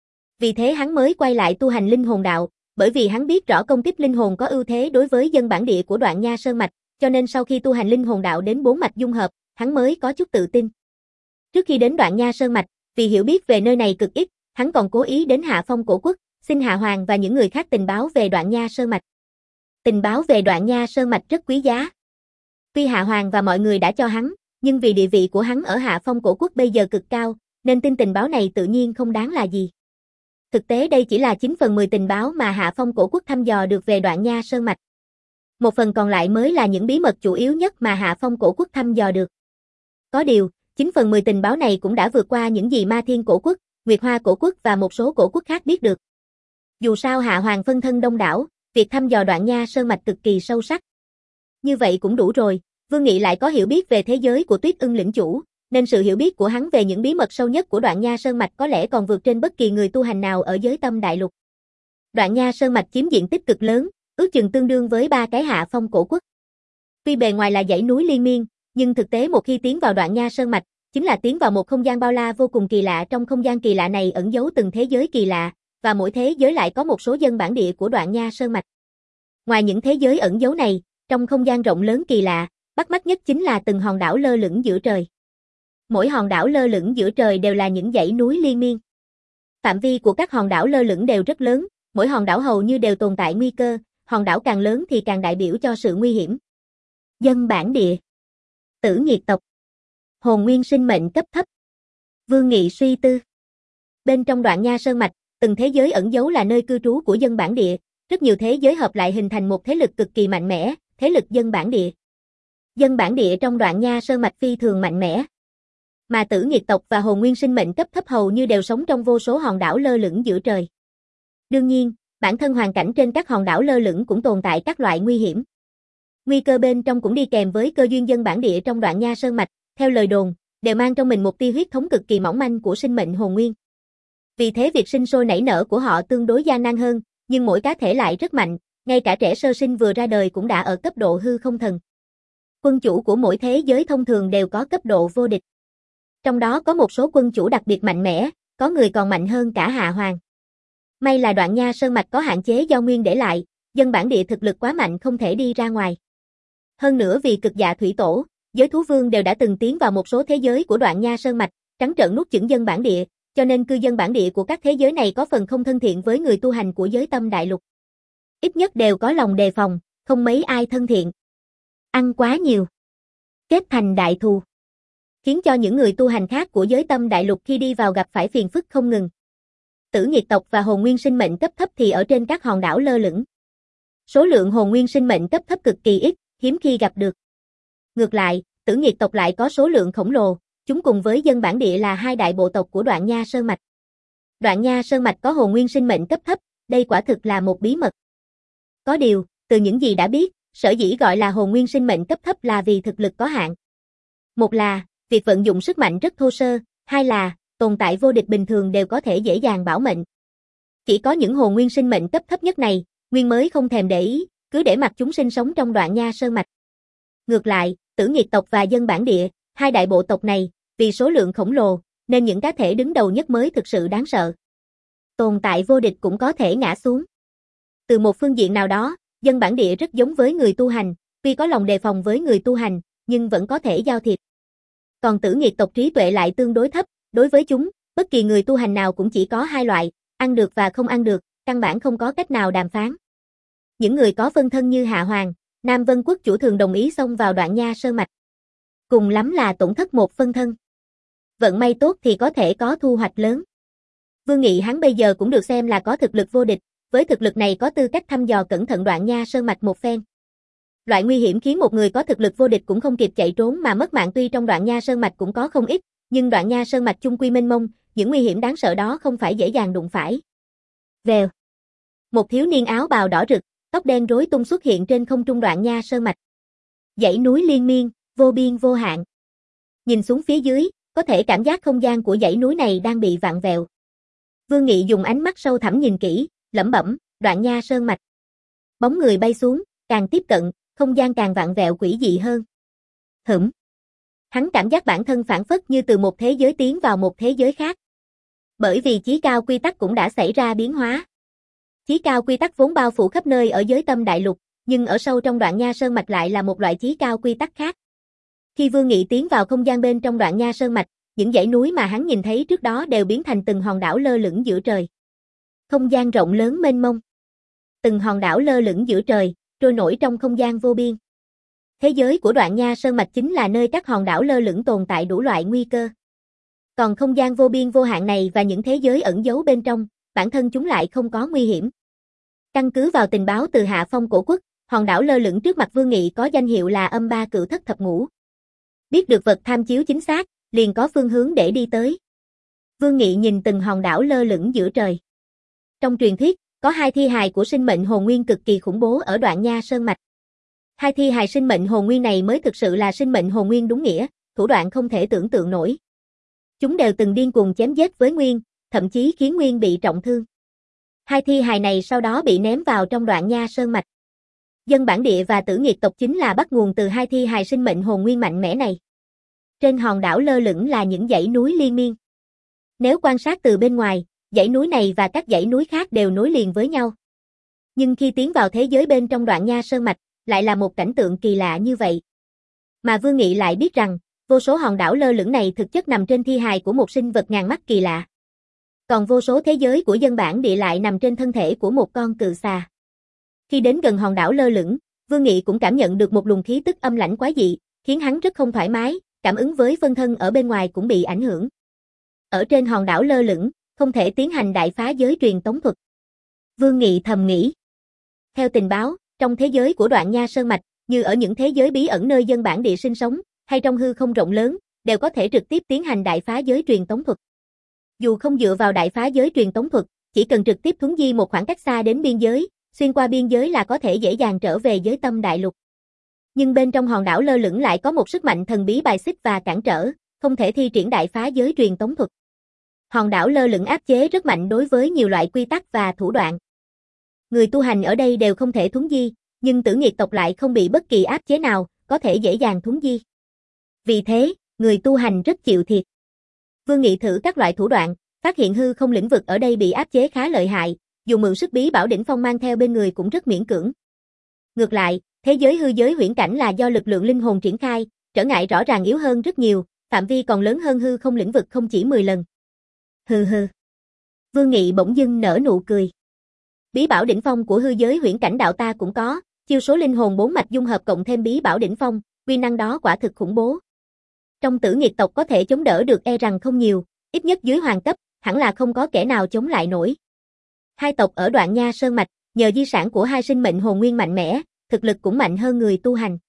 Vì thế hắn mới quay lại tu hành linh hồn đạo, bởi vì hắn biết rõ công kích linh hồn có ưu thế đối với dân bản địa của Đoạn Nha Sơn Mạch, cho nên sau khi tu hành linh hồn đạo đến bốn mạch dung hợp, hắn mới có chút tự tin. Trước khi đến Đoạn Nha Sơn Mạch, vì hiểu biết về nơi này cực ít, hắn còn cố ý đến Hạ Phong Cổ Quốc, xin Hạ Hoàng và những người khác tình báo về Đoạn Nha Sơn Mạch. Tình báo về Đoạn Nha Sơn Mạch rất quý giá. Tuy Hạ Hoàng và mọi người đã cho hắn, nhưng vì địa vị của hắn ở Hạ Phong Cổ Quốc bây giờ cực cao, nên tin tình báo này tự nhiên không đáng là gì. Thực tế đây chỉ là chín phần mười tình báo mà Hạ Phong Cổ Quốc thăm dò được về Đoạn Nha Sơn Mạch. Một phần còn lại mới là những bí mật chủ yếu nhất mà Hạ Phong Cổ Quốc thăm dò được. Có điều, chín phần mười tình báo này cũng đã vượt qua những gì Ma Thiên Cổ Quốc, Nguyệt Hoa Cổ Quốc và một số cổ quốc khác biết được. Dù sao Hạ Hoàng phân thân đông đảo, việc thăm dò Đoạn Nha Sơn Mạch cực kỳ sâu sắc. Như vậy cũng đủ rồi, Vương Nghị lại có hiểu biết về thế giới của Tuyết Ưng lĩnh chủ, nên sự hiểu biết của hắn về những bí mật sâu nhất của Đoạn Nha Sơn Mạch có lẽ còn vượt trên bất kỳ người tu hành nào ở giới tâm đại lục. Đoạn Nha Sơn Mạch chiếm diện tích cực lớn, ước chừng tương đương với ba cái Hạ Phong Cổ Quốc. Tuy bề ngoài là dãy núi liên miên, nhưng thực tế một khi tiến vào Đoạn Nha Sơn Mạch, chính là tiến vào một không gian bao la vô cùng kỳ lạ. Trong không gian kỳ lạ này ẩn giấu từng thế giới kỳ lạ, và mỗi thế giới lại có một số dân bản địa của Đoạn Nha Sơn Mạch. Ngoài những thế giới ẩn giấu này, trong không gian rộng lớn kỳ lạ, bắt mắt nhất chính là từng hòn đảo lơ lửng giữa trời. Mỗi hòn đảo lơ lửng giữa trời đều là những dãy núi liên miên. Phạm vi của các hòn đảo lơ lửng đều rất lớn, mỗi hòn đảo hầu như đều tồn tại nguy cơ, hòn đảo càng lớn thì càng đại biểu cho sự nguy hiểm. Dân bản địa, Tử Nghiệt tộc, hồn nguyên sinh mệnh cấp thấp. Vương Nghị suy tư. Bên trong Đoạn Nha Sơn Mạch, từng thế giới ẩn giấu là nơi cư trú của dân bản địa, rất nhiều thế giới hợp lại hình thành một thế lực cực kỳ mạnh mẽ, thế lực dân bản địa. Dân bản địa trong Đoạn Nha Sơn Mạch phi thường mạnh mẽ. Mà Tử Nghiệt tộc và hồn nguyên sinh mệnh cấp thấp hầu như đều sống trong vô số hòn đảo lơ lửng giữa trời. Đương nhiên, bản thân hoàn cảnh trên các hòn đảo lơ lửng cũng tồn tại các loại nguy hiểm. Nguy cơ bên trong cũng đi kèm với cơ duyên dân bản địa trong Đoạn Nha Sơn Mạch, theo lời đồn, đều mang trong mình một tia huyết thống cực kỳ mỏng manh của sinh mệnh hồn nguyên. Vì thế việc sinh sôi nảy nở của họ tương đối gian nan hơn, nhưng mỗi cá thể lại rất mạnh, ngay cả trẻ sơ sinh vừa ra đời cũng đã ở cấp độ hư không thần. Quân chủ của mỗi thế giới thông thường đều có cấp độ vô địch. Trong đó có một số quân chủ đặc biệt mạnh mẽ, có người còn mạnh hơn cả Hạ Hoàng. May là Đoạn Nha Sơn Mạch có hạn chế do nguyên để lại, dân bản địa thực lực quá mạnh không thể đi ra ngoài. Hơn nữa vì Cực Dạ Thủy Tổ, giới thú vương đều đã từng tiến vào một số thế giới của Đoạn Nha Sơn Mạch, trắng trợn nuốt chửng dân bản địa, cho nên cư dân bản địa của các thế giới này có phần không thân thiện với người tu hành của giới tâm đại lục. Ít nhất đều có lòng đề phòng, không mấy ai thân thiện. Ăn quá nhiều, kết thành đại thù, khiến cho những người tu hành khác của giới tâm đại lục khi đi vào gặp phải phiền phức không ngừng. Tử Nghiệt tộc và hồn nguyên sinh mệnh cấp thấp thì ở trên các hòn đảo lơ lửng. Số lượng hồn nguyên sinh mệnh cấp thấp cực kỳ ít, hiếm khi gặp được. Ngược lại, Tử Nghiệt tộc lại có số lượng khổng lồ, chúng cùng với dân bản địa là hai đại bộ tộc của Đoạn Nha Sơn Mạch. Đoạn Nha Sơn Mạch có hồn nguyên sinh mệnh cấp thấp, đây quả thực là một bí mật. Có điều, từ những gì đã biết, sở dĩ gọi là hồn nguyên sinh mệnh cấp thấp là vì thực lực có hạn. Một là, việc vận dụng sức mạnh rất thô sơ, hai là, tồn tại vô địch bình thường đều có thể dễ dàng bảo mệnh. Chỉ có những hồn nguyên sinh mệnh cấp thấp nhất này, Nguyên mới không thèm để ý, cứ để mặc chúng sinh sống trong Đoạn Nha Sơn Mạch. Ngược lại, Tử Nghiệt tộc và dân bản địa, hai đại bộ tộc này, vì số lượng khổng lồ, nên những cá thể đứng đầu nhất mới thực sự đáng sợ. Tồn tại vô địch cũng có thể ngã xuống. Từ một phương diện nào đó, dân bản địa rất giống với người tu hành, tuy có lòng đề phòng với người tu hành, nhưng vẫn có thể giao thiệp. Còn Tử Nghiệt tộc trí tuệ lại tương đối thấp, đối với chúng, bất kỳ người tu hành nào cũng chỉ có hai loại, ăn được và không ăn được, căn bản không có cách nào đàm phán. Những người có phân thân như Hạ Hoàng, Nam Vân Quốc chủ thường đồng ý xông vào Đoạn Nha Sơn Mạch. Cùng lắm là tổn thất một phân thân. Vận may tốt thì có thể có thu hoạch lớn. Vương Nghị hắn bây giờ cũng được xem là có thực lực vô địch, với thực lực này có tư cách thăm dò cẩn thận Đoạn Nha Sơn Mạch một phen. Loại nguy hiểm khiến một người có thực lực vô địch cũng không kịp chạy trốn mà mất mạng tuy trong Đoạn Nha Sơn Mạch cũng có không ít, nhưng Đoạn Nha Sơn Mạch chung quy mênh mông, những nguy hiểm đáng sợ đó không phải dễ dàng đụng phải. Vèo. Một thiếu niên áo bào đỏ rực, tóc đen rối tung xuất hiện trên không trung Đoạn Nha Sơn Mạch. Dãy núi liên miên, vô biên vô hạn. Nhìn xuống phía dưới, có thể cảm giác không gian của dãy núi này đang bị vặn vẹo. Vương Nghị dùng ánh mắt sâu thẳm nhìn kỹ, lẩm bẩm, Đoạn Nha Sơn Mạch. Bóng người bay xuống, càng tiếp cận, không gian càng vặn vẹo quỷ dị hơn. Hửm. Hắn cảm giác bản thân phản phất như từ một thế giới tiến vào một thế giới khác. Bởi vì chí cao quy tắc cũng đã xảy ra biến hóa. Chí cao quy tắc vốn bao phủ khắp nơi ở giới tâm đại lục, nhưng ở sâu trong Đoạn Nha Sơn Mạch lại là một loại chí cao quy tắc khác. Khi Vương Nghị tiến vào không gian bên trong Đoạn Nha Sơn Mạch, những dãy núi mà hắn nhìn thấy trước đó đều biến thành từng hòn đảo lơ lửng giữa trời. Không gian rộng lớn mênh mông. Từng hòn đảo lơ lửng giữa trời, trôi nổi trong không gian vô biên. Thế giới của Đoạn Nha Sơn Mạch chính là nơi các hòn đảo lơ lửng tồn tại đủ loại nguy cơ. Còn không gian vô biên vô hạn này và những thế giới ẩn giấu bên trong, bản thân chúng lại không có nguy hiểm. Căn cứ vào tình báo từ Hạ Phong Cổ Quốc, hòn đảo lơ lửng trước mặt Vương Nghị có danh hiệu là Âm Ba Cửu Thất Thập Ngũ. Biết được vật tham chiếu chính xác, liền có phương hướng để đi tới. Vương Nghị nhìn từng hòn đảo lơ lửng giữa trời. Trong truyền thuyết, có hai thi hài của sinh mệnh hồn nguyên cực kỳ khủng bố ở Đoạn Nha Sơn Mạch. Hai thi hài sinh mệnh hồn nguyên này mới thực sự là sinh mệnh hồn nguyên đúng nghĩa, thủ đoạn không thể tưởng tượng nổi. Chúng đều từng điên cuồng chém giết với Nguyên, thậm chí khiến Nguyên bị trọng thương. Hai thi hài này sau đó bị ném vào trong Đoạn Nha Sơn Mạch. Dân bản địa và tử nghiệt tộc chính là bắt nguồn từ hai thi hài sinh mệnh hồn nguyên mạnh mẽ này. Trên hòn đảo lơ lửng là những dãy núi liên miên. Nếu quan sát từ bên ngoài, dãy núi này và các dãy núi khác đều nối liền với nhau. Nhưng khi tiến vào thế giới bên trong Đoạn Nha Sơn Mạch, lại là một cảnh tượng kỳ lạ như vậy. Mà Vương Nghị lại biết rằng, vô số hòn đảo lơ lửng này thực chất nằm trên thi hài của một sinh vật ngàn mắt kỳ lạ. Còn vô số thế giới của dân bản địa lại nằm trên thân thể của một con cự xà. Khi đến gần hòn đảo lơ lửng, Vương Nghị cũng cảm nhận được một luồng khí tức âm lãnh quái dị, khiến hắn rất không thoải mái, cảm ứng với phân thân ở bên ngoài cũng bị ảnh hưởng. Ở trên hòn đảo lơ lửng, không thể tiến hành đại phá giới truyền tống thuật. Vương Nghị thầm nghĩ. Theo tình báo, trong thế giới của Đoạn Nha Sơn Mạch, như ở những thế giới bí ẩn nơi dân bản địa sinh sống, hay trong hư không rộng lớn, đều có thể trực tiếp tiến hành đại phá giới truyền tống thuật. Dù không dựa vào đại phá giới truyền tống thuật, chỉ cần trực tiếp thuấn di một khoảng cách xa đến biên giới, xuyên qua biên giới là có thể dễ dàng trở về giới tâm đại lục. Nhưng bên trong hòn đảo lơ lửng lại có một sức mạnh thần bí bài xích và cản trở, không thể thi triển đại phá giới truyền tống thuật. Hòn đảo lơ lửng áp chế rất mạnh đối với nhiều loại quy tắc và thủ đoạn. Người tu hành ở đây đều không thể thuấn di, nhưng tử nghiệt tộc lại không bị bất kỳ áp chế nào, có thể dễ dàng thuấn di. Vì thế, người tu hành rất chịu thiệt. Vương Nghị thử các loại thủ đoạn, phát hiện hư không lĩnh vực ở đây bị áp chế khá lợi hại, dù mượn sức bí bảo đỉnh phong mang theo bên người cũng rất miễn cưỡng. Ngược lại, thế giới hư giới huyễn cảnh là do lực lượng linh hồn triển khai, trở ngại rõ ràng yếu hơn rất nhiều, phạm vi còn lớn hơn hư không lĩnh vực không chỉ mười lần. Hừ hừ. Vương Nghị bỗng dưng nở nụ cười. Bí bảo đỉnh phong của hư giới huyễn cảnh đạo ta cũng có, chiêu số linh hồn bốn mạch dung hợp cộng thêm bí bảo đỉnh phong, uy năng đó quả thực khủng bố. Trong tử nghiệt tộc có thể chống đỡ được e rằng không nhiều, ít nhất dưới hoàng cấp, hẳn là không có kẻ nào chống lại nổi. Hai tộc ở Đoạn Nha Sơn Mạch, nhờ di sản của hai sinh mệnh hồn nguyên mạnh mẽ, thực lực cũng mạnh hơn người tu hành.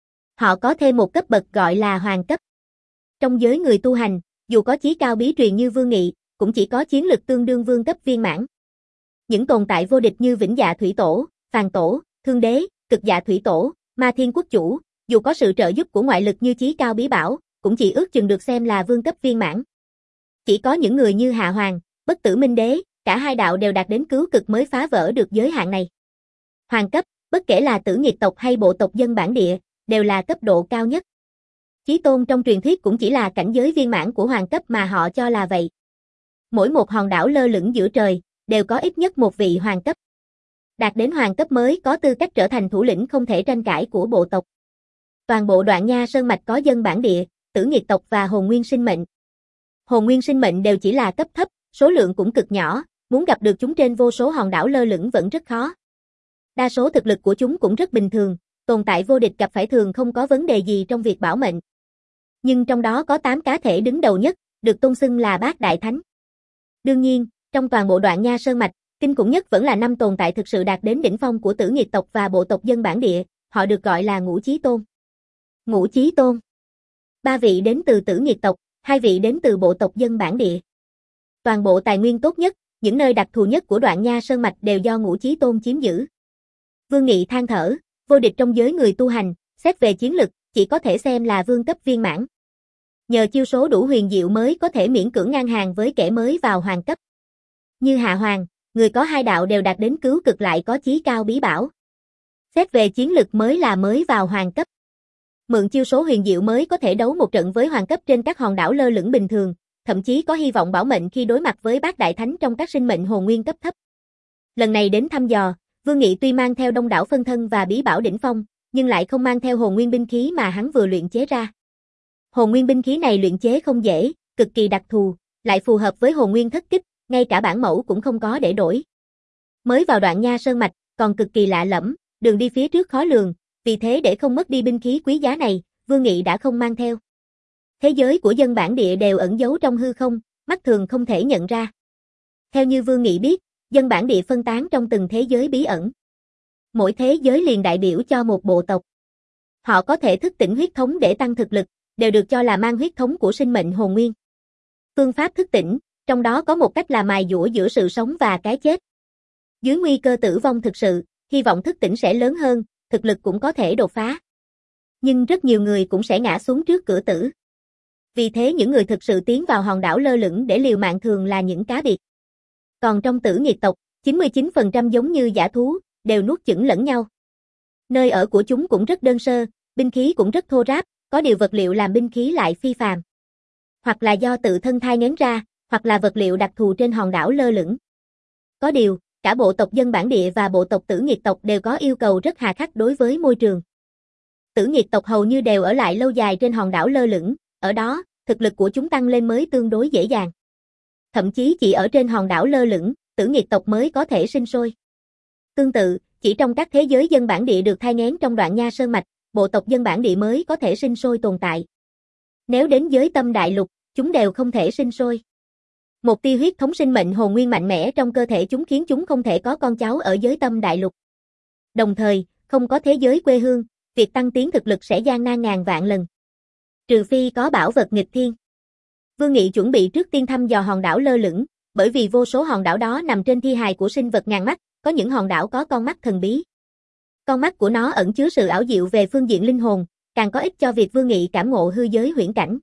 Họ có thêm một cấp bậc gọi là hoàng cấp. Trong giới người tu hành, dù có chí cao bí truyền như Vương Nghị, cũng chỉ có chiến lực tương đương vương cấp viên mãn. Những tồn tại vô địch như Vĩnh Dạ Thủy Tổ, Phàn Tổ, Thương Đế, Cực Dạ Thủy Tổ, Ma Thiên Quốc Chủ, dù có sự trợ giúp của ngoại lực như chí cao bí bảo, cũng chỉ ước chừng được xem là vương cấp viên mãn. Chỉ có những người như Hạ Hoàng, Bất Tử Minh Đế, cả hai đạo đều đạt đến cứu cực mới phá vỡ được giới hạn này. Hoàng cấp, bất kể là tử nghiệt tộc hay bộ tộc dân bản địa, đều là cấp độ cao nhất. Chí tôn trong truyền thuyết cũng chỉ là cảnh giới viên mãn của hoàng cấp mà họ cho là vậy. Mỗi một hòn đảo lơ lửng giữa trời, đều có ít nhất một vị hoàng cấp. Đạt đến hoàng cấp mới có tư cách trở thành thủ lĩnh không thể tranh cãi của bộ tộc. Toàn bộ Đoạn Nha Sơn Mạch có dân bản địa, tử nghiệt tộc và hồn nguyên sinh mệnh. Hồn nguyên sinh mệnh đều chỉ là cấp thấp, số lượng cũng cực nhỏ, muốn gặp được chúng trên vô số hòn đảo lơ lửng vẫn rất khó. Đa số thực lực của chúng cũng rất bình thường, tồn tại vô địch gặp phải thường không có vấn đề gì trong việc bảo mệnh. Nhưng trong đó có tám cá thể đứng đầu nhất, được tôn xưng là Bát Đại Thánh. Đương nhiên, trong toàn bộ Đoạn Nha Sơn Mạch, kinh khủng nhất vẫn là năm tồn tại thực sự đạt đến đỉnh phong của tử nghiệt tộc và bộ tộc dân bản địa, họ được gọi là Ngũ Chí Tôn. Ngũ Chí Tôn. Ba vị đến từ tử nghiệt tộc, hai vị đến từ bộ tộc dân bản địa. Toàn bộ tài nguyên tốt nhất, những nơi đặc thù nhất của Đoạn Nha Sơn Mạch đều do Ngũ Chí Tôn chiếm giữ. Vương Nghị than thở, vô địch trong giới người tu hành, xét về chiến lực, chỉ có thể xem là vương cấp viên mãn. Nhờ chiêu số đủ huyền diệu mới có thể miễn cưỡng ngang hàng với kẻ mới vào hoàng cấp. Như Hạ Hoàng, người có hai đạo đều đạt đến cứu cực lại có chí cao bí bảo. Xét về chiến lực mới là mới vào hoàng cấp. Mượn chiêu số huyền diệu mới có thể đấu một trận với hoàng cấp trên các hòn đảo lơ lửng bình thường, thậm chí có hy vọng bảo mệnh khi đối mặt với Bát Đại Thánh trong các sinh mệnh hồn nguyên cấp thấp. Lần này đến thăm dò, Vương Nghị tuy mang theo đông đảo phân thân và bí bảo đỉnh phong, nhưng lại không mang theo hồn nguyên binh khí mà hắn vừa luyện chế ra. Hồn nguyên binh khí này luyện chế không dễ, cực kỳ đặc thù, lại phù hợp với hồn nguyên thất kích, ngay cả bản mẫu cũng không có để đổi. Mới vào Đoạn Nha Sơn Mạch, còn cực kỳ lạ lẫm, đường đi phía trước khó lường, vì thế để không mất đi binh khí quý giá này, Vương Nghị đã không mang theo. Thế giới của dân bản địa đều ẩn giấu trong hư không, mắt thường không thể nhận ra. Theo như Vương Nghị biết, dân bản địa phân tán trong từng thế giới bí ẩn. Mỗi thế giới liền đại biểu cho một bộ tộc. Họ có thể thức tỉnh huyết thống để tăng thực lực, đều được cho là mang huyết thống của sinh mệnh hồn nguyên. Phương pháp thức tỉnh, trong đó có một cách là mài dũa giữa sự sống và cái chết. Dưới nguy cơ tử vong thực sự, hy vọng thức tỉnh sẽ lớn hơn, thực lực cũng có thể đột phá. Nhưng rất nhiều người cũng sẽ ngã xuống trước cửa tử. Vì thế những người thực sự tiến vào hòn đảo lơ lửng để liều mạng thường là những cá biệt. Còn trong Tử Nghiệt tộc, chín mươi chín phần trăm giống như dã thú, đều nuốt chửng lẫn nhau. Nơi ở của chúng cũng rất đơn sơ, binh khí cũng rất thô ráp, có điều vật liệu làm binh khí lại phi phàm. Hoặc là do tự thân thai nghén ra, hoặc là vật liệu đặc thù trên hòn đảo lơ lửng. Có điều, cả bộ tộc dân bản địa và bộ tộc Tử Nghiệt tộc đều có yêu cầu rất hà khắc đối với môi trường. Tử Nghiệt tộc hầu như đều ở lại lâu dài trên hòn đảo lơ lửng, ở đó, thực lực của chúng tăng lên mới tương đối dễ dàng. Thậm chí chỉ ở trên hòn đảo lơ lửng, Tử Nghiệt tộc mới có thể sinh sôi. Tương tự, chỉ trong các thế giới dân bản địa được thai nghén trong đoạn Nha Sơn Mạch, bộ tộc dân bản địa mới có thể sinh sôi tồn tại. Nếu đến giới Tâm Đại Lục, chúng đều không thể sinh sôi. Một tia huyết thống sinh mệnh hồn nguyên mạnh mẽ trong cơ thể chúng khiến chúng không thể có con cháu ở giới Tâm Đại Lục. Đồng thời, không có thế giới quê hương, việc tăng tiến thực lực sẽ gian nan ngàn vạn lần. Trừ phi có bảo vật nghịch thiên. Vương Nghị chuẩn bị trước tiên thăm dò hòn đảo lơ lửng, bởi vì vô số hòn đảo đó nằm trên thi hài của sinh vật ngàn mắt, có những hòn đảo có con mắt thần bí. Con mắt của nó ẩn chứa sự ảo diệu về phương diện linh hồn, càng có ích cho việc Vương Nghị cảm ngộ hư giới huyễn cảnh.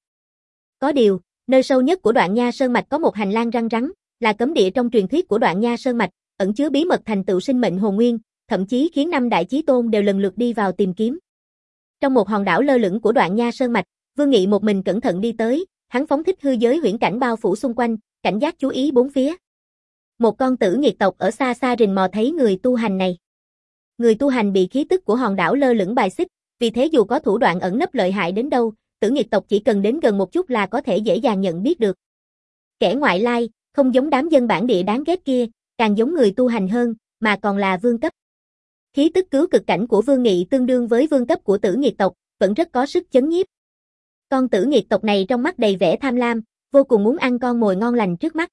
Có điều, nơi sâu nhất của đoạn Nha Sơn Mạch có một hành lang răng rắn, là cấm địa trong truyền thuyết của đoạn Nha Sơn Mạch, ẩn chứa bí mật thành tựu sinh mệnh hồn nguyên, thậm chí khiến năm đại chí tôn đều lần lượt đi vào tìm kiếm. Trong một hòn đảo lơ lửng của đoạn Nha Sơn Mạch, Vương Nghị một mình cẩn thận đi tới, hắn phóng thích hư giới huyễn cảnh bao phủ xung quanh, cảnh giác chú ý bốn phía. Một con Tử Nghiệt tộc ở xa xa rình mò thấy người tu hành này. Người tu hành bị khí tức của hòn đảo lơ lửng bài xích, vì thế dù có thủ đoạn ẩn nấp lợi hại đến đâu, Tử Nghiệt tộc chỉ cần đến gần một chút là có thể dễ dàng nhận biết được. Kẻ ngoại lai, không giống đám dân bản địa đáng ghét kia, càng giống người tu hành hơn, mà còn là vương cấp. Khí tức cứu cực cảnh của Vương Nghị tương đương với vương cấp của Tử Nghiệt tộc, vẫn rất có sức chấn nhiếp. Con Tử Nghiệt tộc này trong mắt đầy vẻ tham lam, vô cùng muốn ăn con mồi ngon lành trước mắt.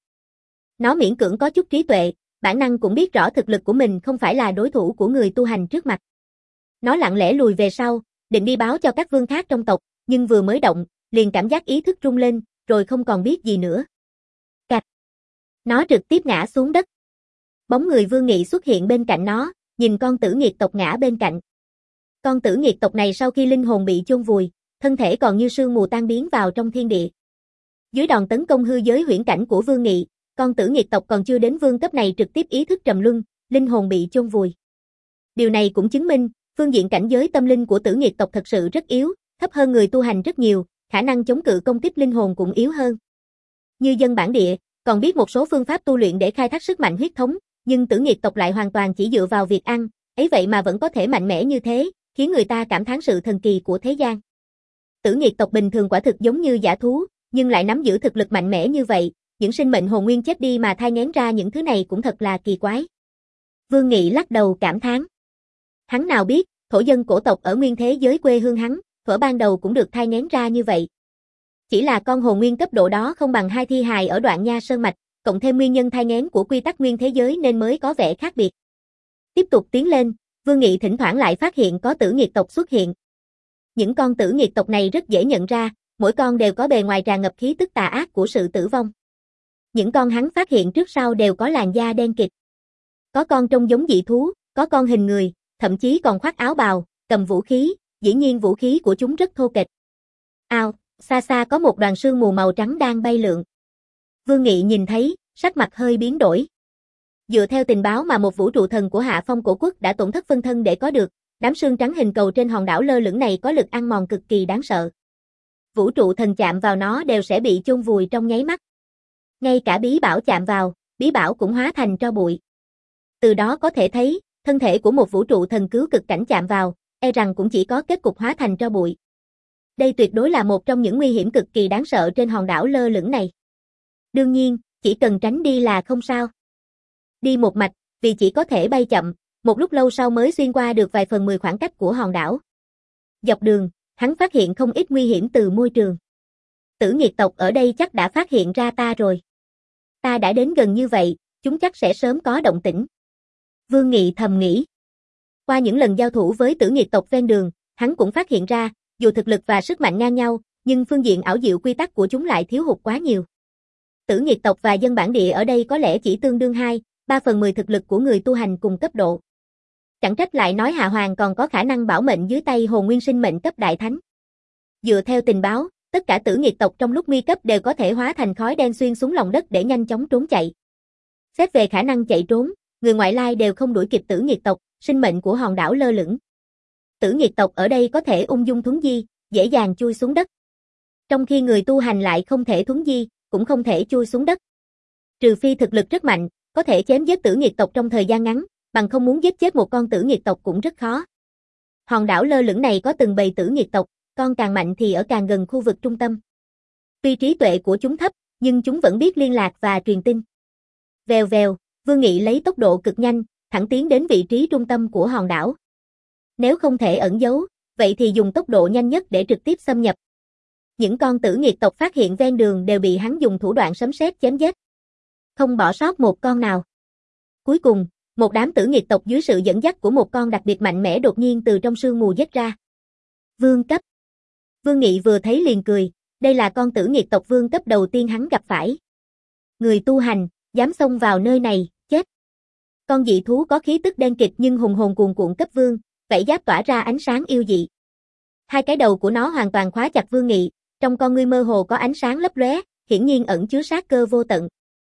Nó miễn cưỡng có chút trí tuệ, bản năng cũng biết rõ thực lực của mình không phải là đối thủ của người tu hành trước mặt. Nó lặng lẽ lùi về sau, định đi báo cho các vương khác trong tộc, nhưng vừa mới động, liền cảm giác ý thức rung lên, rồi không còn biết gì nữa. Cạch. Nó trực tiếp ngã xuống đất. Bóng người Vương Nghị xuất hiện bên cạnh nó, nhìn con Tử Nghiệt tộc ngã bên cạnh. Con Tử Nghiệt tộc này sau khi linh hồn bị chôn vùi, thân thể còn như sương mù tan biến vào trong thiên địa. Dưới đòn tấn công hư giới huyễn cảnh của Vương Nghị, con Tử Nghiệt tộc còn chưa đến vương cấp này trực tiếp ý thức trầm luân, linh hồn bị chôn vùi. Điều này cũng chứng minh, phương diện cảnh giới tâm linh của Tử Nghiệt tộc thật sự rất yếu, thấp hơn người tu hành rất nhiều, khả năng chống cự công kích linh hồn cũng yếu hơn. Như dân bản địa, còn biết một số phương pháp tu luyện để khai thác sức mạnh huyết thống, nhưng Tử Nghiệt tộc lại hoàn toàn chỉ dựa vào việc ăn, ấy vậy mà vẫn có thể mạnh mẽ như thế, khiến người ta cảm thán sự thần kỳ của thế gian. Tử Nghiệt tộc bình thường quả thực giống như dã thú, nhưng lại nắm giữ thực lực mạnh mẽ như vậy, những sinh mệnh hồn nguyên chết đi mà thai nghén ra những thứ này cũng thật là kỳ quái. Vương Nghị lắc đầu cảm thán. Hắn nào biết, thổ dân cổ tộc ở nguyên thế giới quê hương hắn, thuở ban đầu cũng được thai nghén ra như vậy. Chỉ là con hồn nguyên cấp độ đó không bằng hai thi hài ở đoạn Nha Sơn Mạch, cộng thêm nguyên nhân thai nghén của quy tắc nguyên thế giới nên mới có vẻ khác biệt. Tiếp tục tiến lên, Vương Nghị thỉnh thoảng lại phát hiện có Tử Nghiệt tộc xuất hiện. Những con Tử Nghiệt tộc này rất dễ nhận ra, mỗi con đều có bề ngoài tràn ngập khí tức tà ác của sự tử vong. Những con hắn phát hiện trước sau đều có làn da đen kịt. Có con trông giống dị thú, có con hình người, thậm chí còn khoác áo bào, cầm vũ khí, dĩ nhiên vũ khí của chúng rất thô kệch. Ao, xa xa có một đoàn sương mù màu trắng đang bay lượn. Vương Nghị nhìn thấy, sắc mặt hơi biến đổi. Dựa theo tình báo mà một vũ trụ thần của Hạ Phong cổ quốc đã tổn thất phân thân để có được, đám sương trắng hình cầu trên hòn đảo lơ lửng này có lực ăn mòn cực kỳ đáng sợ. Vũ trụ thần chạm vào nó đều sẽ bị chôn vùi trong nháy mắt. Ngay cả bí bảo chạm vào, bí bảo cũng hóa thành tro bụi. Từ đó có thể thấy, thân thể của một vũ trụ thần cứu cực cảnh chạm vào, e rằng cũng chỉ có kết cục hóa thành tro bụi. Đây tuyệt đối là một trong những nguy hiểm cực kỳ đáng sợ trên hòn đảo lơ lửng này. Đương nhiên, chỉ cần tránh đi là không sao. Đi một mạch, vì chỉ có thể bay chậm, Một lúc lâu sau mới xuyên qua được vài phần mười khoảng cách của hòn đảo. Dọc đường, hắn phát hiện không ít nguy hiểm từ môi trường. Tử nghiệt tộc ở đây chắc đã phát hiện ra ta rồi. Ta đã đến gần như vậy, chúng chắc sẽ sớm có động tĩnh. Vương Nghị thầm nghĩ. Qua những lần giao thủ với tử nghiệt tộc ven đường, hắn cũng phát hiện ra, dù thực lực và sức mạnh ngang nhau, nhưng phương diện ảo diệu quy tắc của chúng lại thiếu hụt quá nhiều. Tử nghiệt tộc và dân bản địa ở đây có lẽ chỉ tương đương hai, ba phần mười thực lực của người tu hành cùng cấp độ. Chẳng trách lại nói Hạ Hoàng còn có khả năng bảo mệnh dưới tay hồn nguyên sinh mệnh cấp đại thánh. Dựa theo tình báo, tất cả tử nghiệt tộc trong lúc nguy cấp đều có thể hóa thành khói đen xuyên xuống lòng đất để nhanh chóng trốn chạy. Xét về khả năng chạy trốn, người ngoại lai đều không đuổi kịp tử nghiệt tộc, sinh mệnh của hòn đảo lơ lửng. Tử nghiệt tộc ở đây có thể ung dung thuấn di, dễ dàng chui xuống đất. Trong khi người tu hành lại không thể thuấn di, cũng không thể chui xuống đất. Trừ phi thực lực rất mạnh, có thể chém giết tử nghiệt tộc trong thời gian ngắn, bằng không muốn giết chết một con tử nghiệt tộc cũng rất khó. Hòn đảo lơ lửng này có từng bầy tử nghiệt tộc, con càng mạnh thì ở càng gần khu vực trung tâm. Tuy trí tuệ của chúng thấp, nhưng chúng vẫn biết liên lạc và truyền tin. Vèo vèo, Vương Nghị lấy tốc độ cực nhanh, thẳng tiến đến vị trí trung tâm của hòn đảo. Nếu không thể ẩn giấu, vậy thì dùng tốc độ nhanh nhất để trực tiếp xâm nhập. Những con tử nghiệt tộc phát hiện ven đường đều bị hắn dùng thủ đoạn sấm sét chém giết. Không bỏ sót một con nào. Cuối cùng, một đám tử nghiệt tộc dưới sự dẫn dắt của một con đặc biệt mạnh mẽ đột nhiên từ trong sương mù giết ra. Vương cấp. Vương Nghị vừa thấy liền cười, đây là con tử nghiệt tộc vương cấp đầu tiên hắn gặp phải. Người tu hành, dám xông vào nơi này, chết. Con dị thú có khí tức đen kịt nhưng hùng hồn cuồn cuộn cấp vương, vảy giáp tỏa ra ánh sáng yêu dị. Hai cái đầu của nó hoàn toàn khóa chặt Vương Nghị, trong con ngươi mơ hồ có ánh sáng lấp lóe, hiển nhiên ẩn chứa sát cơ vô tận.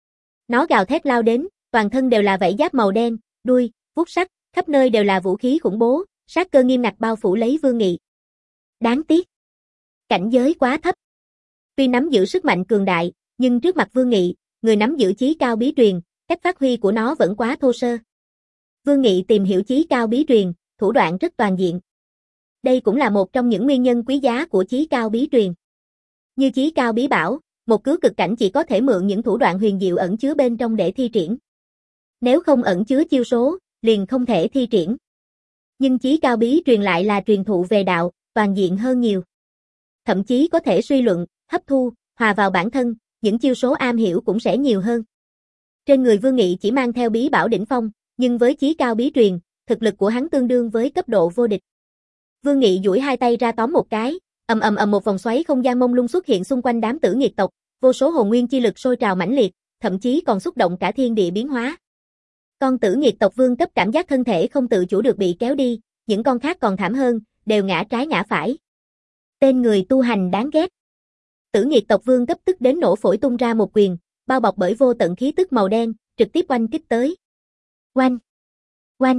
Nó gào thét lao đến, toàn thân đều là vảy giáp màu đen, đuôi, vuốt sắc, khắp nơi đều là vũ khí khủng bố, sát cơ nghiêm ngặt bao phủ lấy Vương Nghị. Đáng tiếc, cảnh giới quá thấp. Tuy nắm giữ sức mạnh cường đại, nhưng trước mặt Vương Nghị, người nắm giữ chí cao bí truyền, cách phát huy của nó vẫn quá thô sơ. Vương Nghị tìm hiểu chí cao bí truyền, thủ đoạn rất toàn diện. Đây cũng là một trong những nguyên nhân quý giá của chí cao bí truyền. Như chí cao bí bảo, một cứu cực cảnh chỉ có thể mượn những thủ đoạn huyền diệu ẩn chứa bên trong để thi triển. Nếu không ẩn chứa chiêu số, liền không thể thi triển. Nhưng chí cao bí truyền lại là truyền thụ về đạo, toàn diện hơn nhiều. Thậm chí có thể suy luận, hấp thu, hòa vào bản thân, những chiêu số am hiểu cũng sẽ nhiều hơn. Trên người Vương Nghị chỉ mang theo bí bảo đỉnh phong, nhưng với chí cao bí truyền, thực lực của hắn tương đương với cấp độ vô địch. Vương Nghị duỗi hai tay ra tóm một cái, ầm ầm ầm một vòng xoáy không gian mông lung xuất hiện xung quanh đám tử nghiệt tộc, vô số hồn nguyên chi lực sôi trào mãnh liệt, thậm chí còn xúc động cả thiên địa biến hóa. Con tử nghiệt tộc vương cấp cảm giác thân thể không tự chủ được bị kéo đi, những con khác còn thảm hơn, đều ngã trái ngã phải. Tên người tu hành đáng ghét. Tử nghiệt tộc vương cấp tức đến nổ phổi tung ra một quyền, bao bọc bởi vô tận khí tức màu đen, trực tiếp oanh kích tới. Oanh, oanh.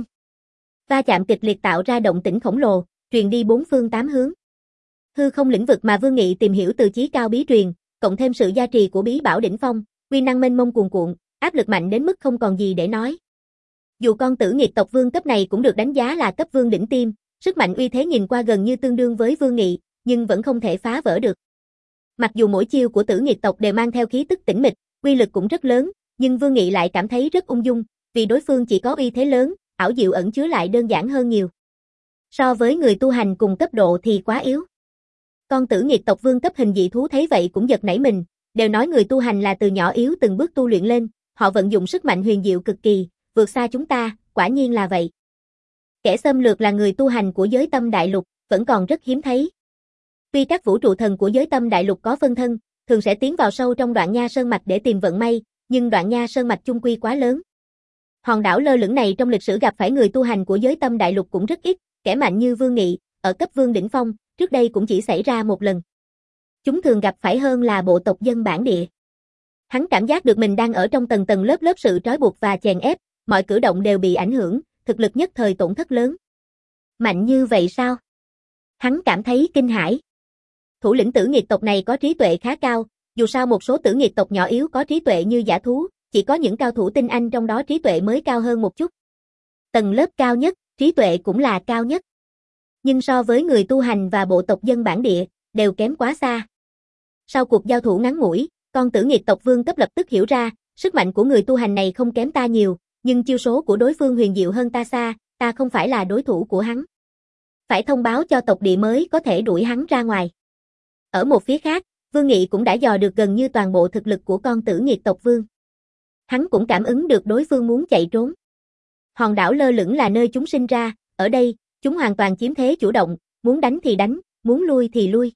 Va chạm kịch liệt tạo ra động tĩnh khổng lồ, truyền đi bốn phương tám hướng. Hư không lĩnh vực mà Vương Nghị tìm hiểu từ chí cao bí truyền, cộng thêm sự gia trì của bí bảo đỉnh phong, uy năng mênh mông cuồn cuộn, áp lực mạnh đến mức không còn gì để nói. Dù con tử nghiệt tộc vương cấp này cũng được đánh giá là cấp vương đỉnh tiêm, sức mạnh uy thế nhìn qua gần như tương đương với Vương Nghị, nhưng vẫn không thể phá vỡ được. Mặc dù mỗi chiêu của tử nghiệt tộc đều mang theo khí tức tĩnh mịch, uy lực cũng rất lớn, nhưng Vương Nghị lại cảm thấy rất ung dung, vì đối phương chỉ có uy thế lớn, ảo diệu ẩn chứa lại đơn giản hơn nhiều. So với người tu hành cùng cấp độ thì quá yếu. Con tử nghiệt tộc vương cấp hình dị thú thấy vậy cũng giật nảy mình, đều nói người tu hành là từ nhỏ yếu từng bước tu luyện lên, họ vận dụng sức mạnh huyền diệu cực kỳ, vượt xa chúng ta, quả nhiên là vậy. Kẻ xâm lược là người tu hành của giới tâm đại lục, vẫn còn rất hiếm thấy. Tuy các vũ trụ thần của giới tâm đại lục có phân thân, thường sẽ tiến vào sâu trong đoạn nha sơn mạch để tìm vận may, nhưng đoạn nha sơn mạch chung quy quá lớn. Hòn đảo lơ lửng này trong lịch sử gặp phải người tu hành của giới tâm đại lục cũng rất ít, kẻ mạnh như Vương Nghị, ở cấp vương đỉnh phong, trước đây cũng chỉ xảy ra một lần. Chúng thường gặp phải hơn là bộ tộc dân bản địa. Hắn cảm giác được mình đang ở trong tầng tầng lớp lớp sự trói buộc và chèn ép, mọi cử động đều bị ảnh hưởng, thực lực nhất thời tổn thất lớn. Mạnh như vậy sao? Hắn cảm thấy kinh hãi. Thủ lĩnh tử nghiệt tộc này có trí tuệ khá cao, dù sao một số tử nghiệt tộc nhỏ yếu có trí tuệ như dã thú, chỉ có những cao thủ tinh anh trong đó trí tuệ mới cao hơn một chút. Tầng lớp cao nhất, trí tuệ cũng là cao nhất. Nhưng so với người tu hành và bộ tộc dân bản địa, đều kém quá xa. Sau cuộc giao thủ ngắn ngủi, con tử nghiệt tộc vương cấp lập tức hiểu ra, sức mạnh của người tu hành này không kém ta nhiều, nhưng chiêu số của đối phương huyền diệu hơn ta xa, ta không phải là đối thủ của hắn. Phải thông báo cho tộc địa mới có thể đuổi hắn ra ngoài. Ở một phía khác, Vương Nghị cũng đã dò được gần như toàn bộ thực lực của con tử nghiệt tộc Vương. Hắn cũng cảm ứng được đối phương muốn chạy trốn. Hòn đảo lơ lửng là nơi chúng sinh ra, ở đây, chúng hoàn toàn chiếm thế chủ động, muốn đánh thì đánh, muốn lui thì lui.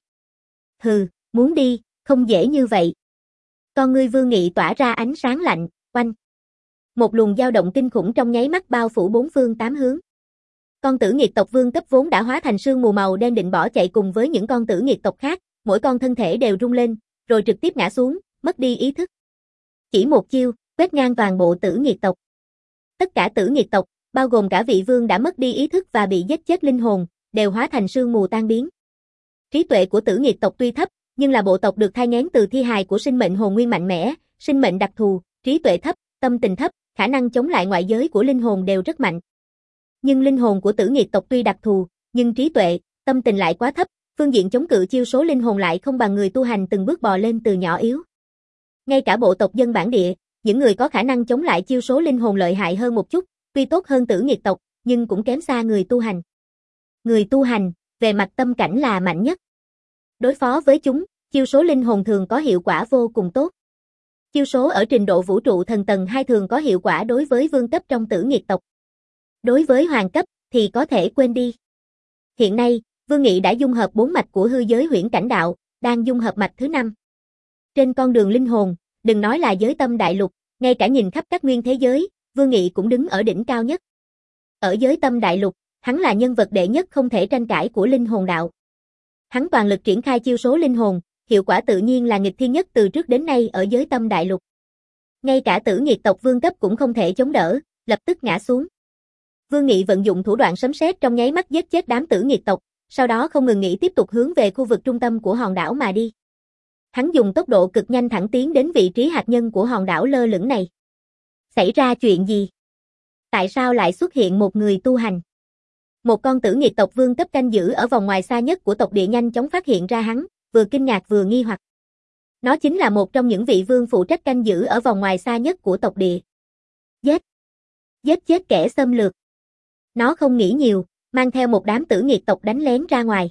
Hừ, muốn đi, không dễ như vậy. Con ngươi Vương Nghị tỏa ra ánh sáng lạnh, oanh. Một luồng dao động kinh khủng trong nháy mắt bao phủ bốn phương tám hướng. Con tử nghiệt tộc Vương cấp vốn đã hóa thành sương mù màu đen định bỏ chạy cùng với những con tử nghiệt tộc khác, mỗi con thân thể đều rung lên, rồi trực tiếp ngã xuống, mất đi ý thức. Chỉ một chiêu, quét ngang toàn bộ tử nghiệt tộc. Tất cả tử nghiệt tộc, bao gồm cả vị vương đã mất đi ý thức và bị giết chết linh hồn, đều hóa thành sương mù tan biến. Trí tuệ của tử nghiệt tộc tuy thấp, nhưng là bộ tộc được thai nghén từ thi hài của sinh mệnh hồn nguyên mạnh mẽ, sinh mệnh đặc thù, trí tuệ thấp, tâm tình thấp, khả năng chống lại ngoại giới của linh hồn đều rất mạnh. Nhưng linh hồn của tử nghiệt tộc tuy đặc thù, nhưng trí tuệ, tâm tình lại quá thấp, phương diện chống cự chiêu số linh hồn lại không bằng người tu hành từng bước bò lên từ nhỏ yếu. Ngay cả bộ tộc dân bản địa, những người có khả năng chống lại chiêu số linh hồn lợi hại hơn một chút, tuy tốt hơn tử nghiệt tộc, nhưng cũng kém xa người tu hành. Người tu hành, về mặt tâm cảnh là mạnh nhất. Đối phó với chúng, chiêu số linh hồn thường có hiệu quả vô cùng tốt. Chiêu số ở trình độ vũ trụ thần tầng hai thường có hiệu quả đối với vương cấp trong tử nghiệt tộc. Đối với hoàng cấp, thì có thể quên đi. Hiện nay, Vương Nghị đã dung hợp bốn mạch của hư giới huyễn cảnh đạo, đang dung hợp mạch thứ năm. Trên con đường linh hồn, đừng nói là giới tâm đại lục, ngay cả nhìn khắp các nguyên thế giới, Vương Nghị cũng đứng ở đỉnh cao nhất. Ở giới tâm đại lục, hắn là nhân vật đệ nhất không thể tranh cãi của linh hồn đạo. Hắn toàn lực triển khai chiêu số linh hồn, hiệu quả tự nhiên là nghịch thiên nhất từ trước đến nay ở giới tâm đại lục. Ngay cả tử nghiệt tộc vương cấp cũng không thể chống đỡ, lập tức ngã xuống. Vương Nghị vận dụng thủ đoạn sấm sét trong nháy mắt giết chết đám tử nghiệt tộc, sau đó không ngừng nghỉ tiếp tục hướng về khu vực trung tâm của hòn đảo mà đi. Hắn dùng tốc độ cực nhanh thẳng tiến đến vị trí hạt nhân của hòn đảo lơ lửng này. Xảy ra chuyện gì? Tại sao lại xuất hiện một người tu hành? Một con tử nghiệt tộc vương cấp canh giữ ở vòng ngoài xa nhất của tộc địa nhanh chóng phát hiện ra hắn, vừa kinh ngạc vừa nghi hoặc. Nó chính là một trong những vị vương phụ trách canh giữ ở vòng ngoài xa nhất của tộc địa. Giết! Giết chết kẻ xâm lược! Nó không nghĩ nhiều, mang theo một đám tử nghiệt tộc đánh lén ra ngoài.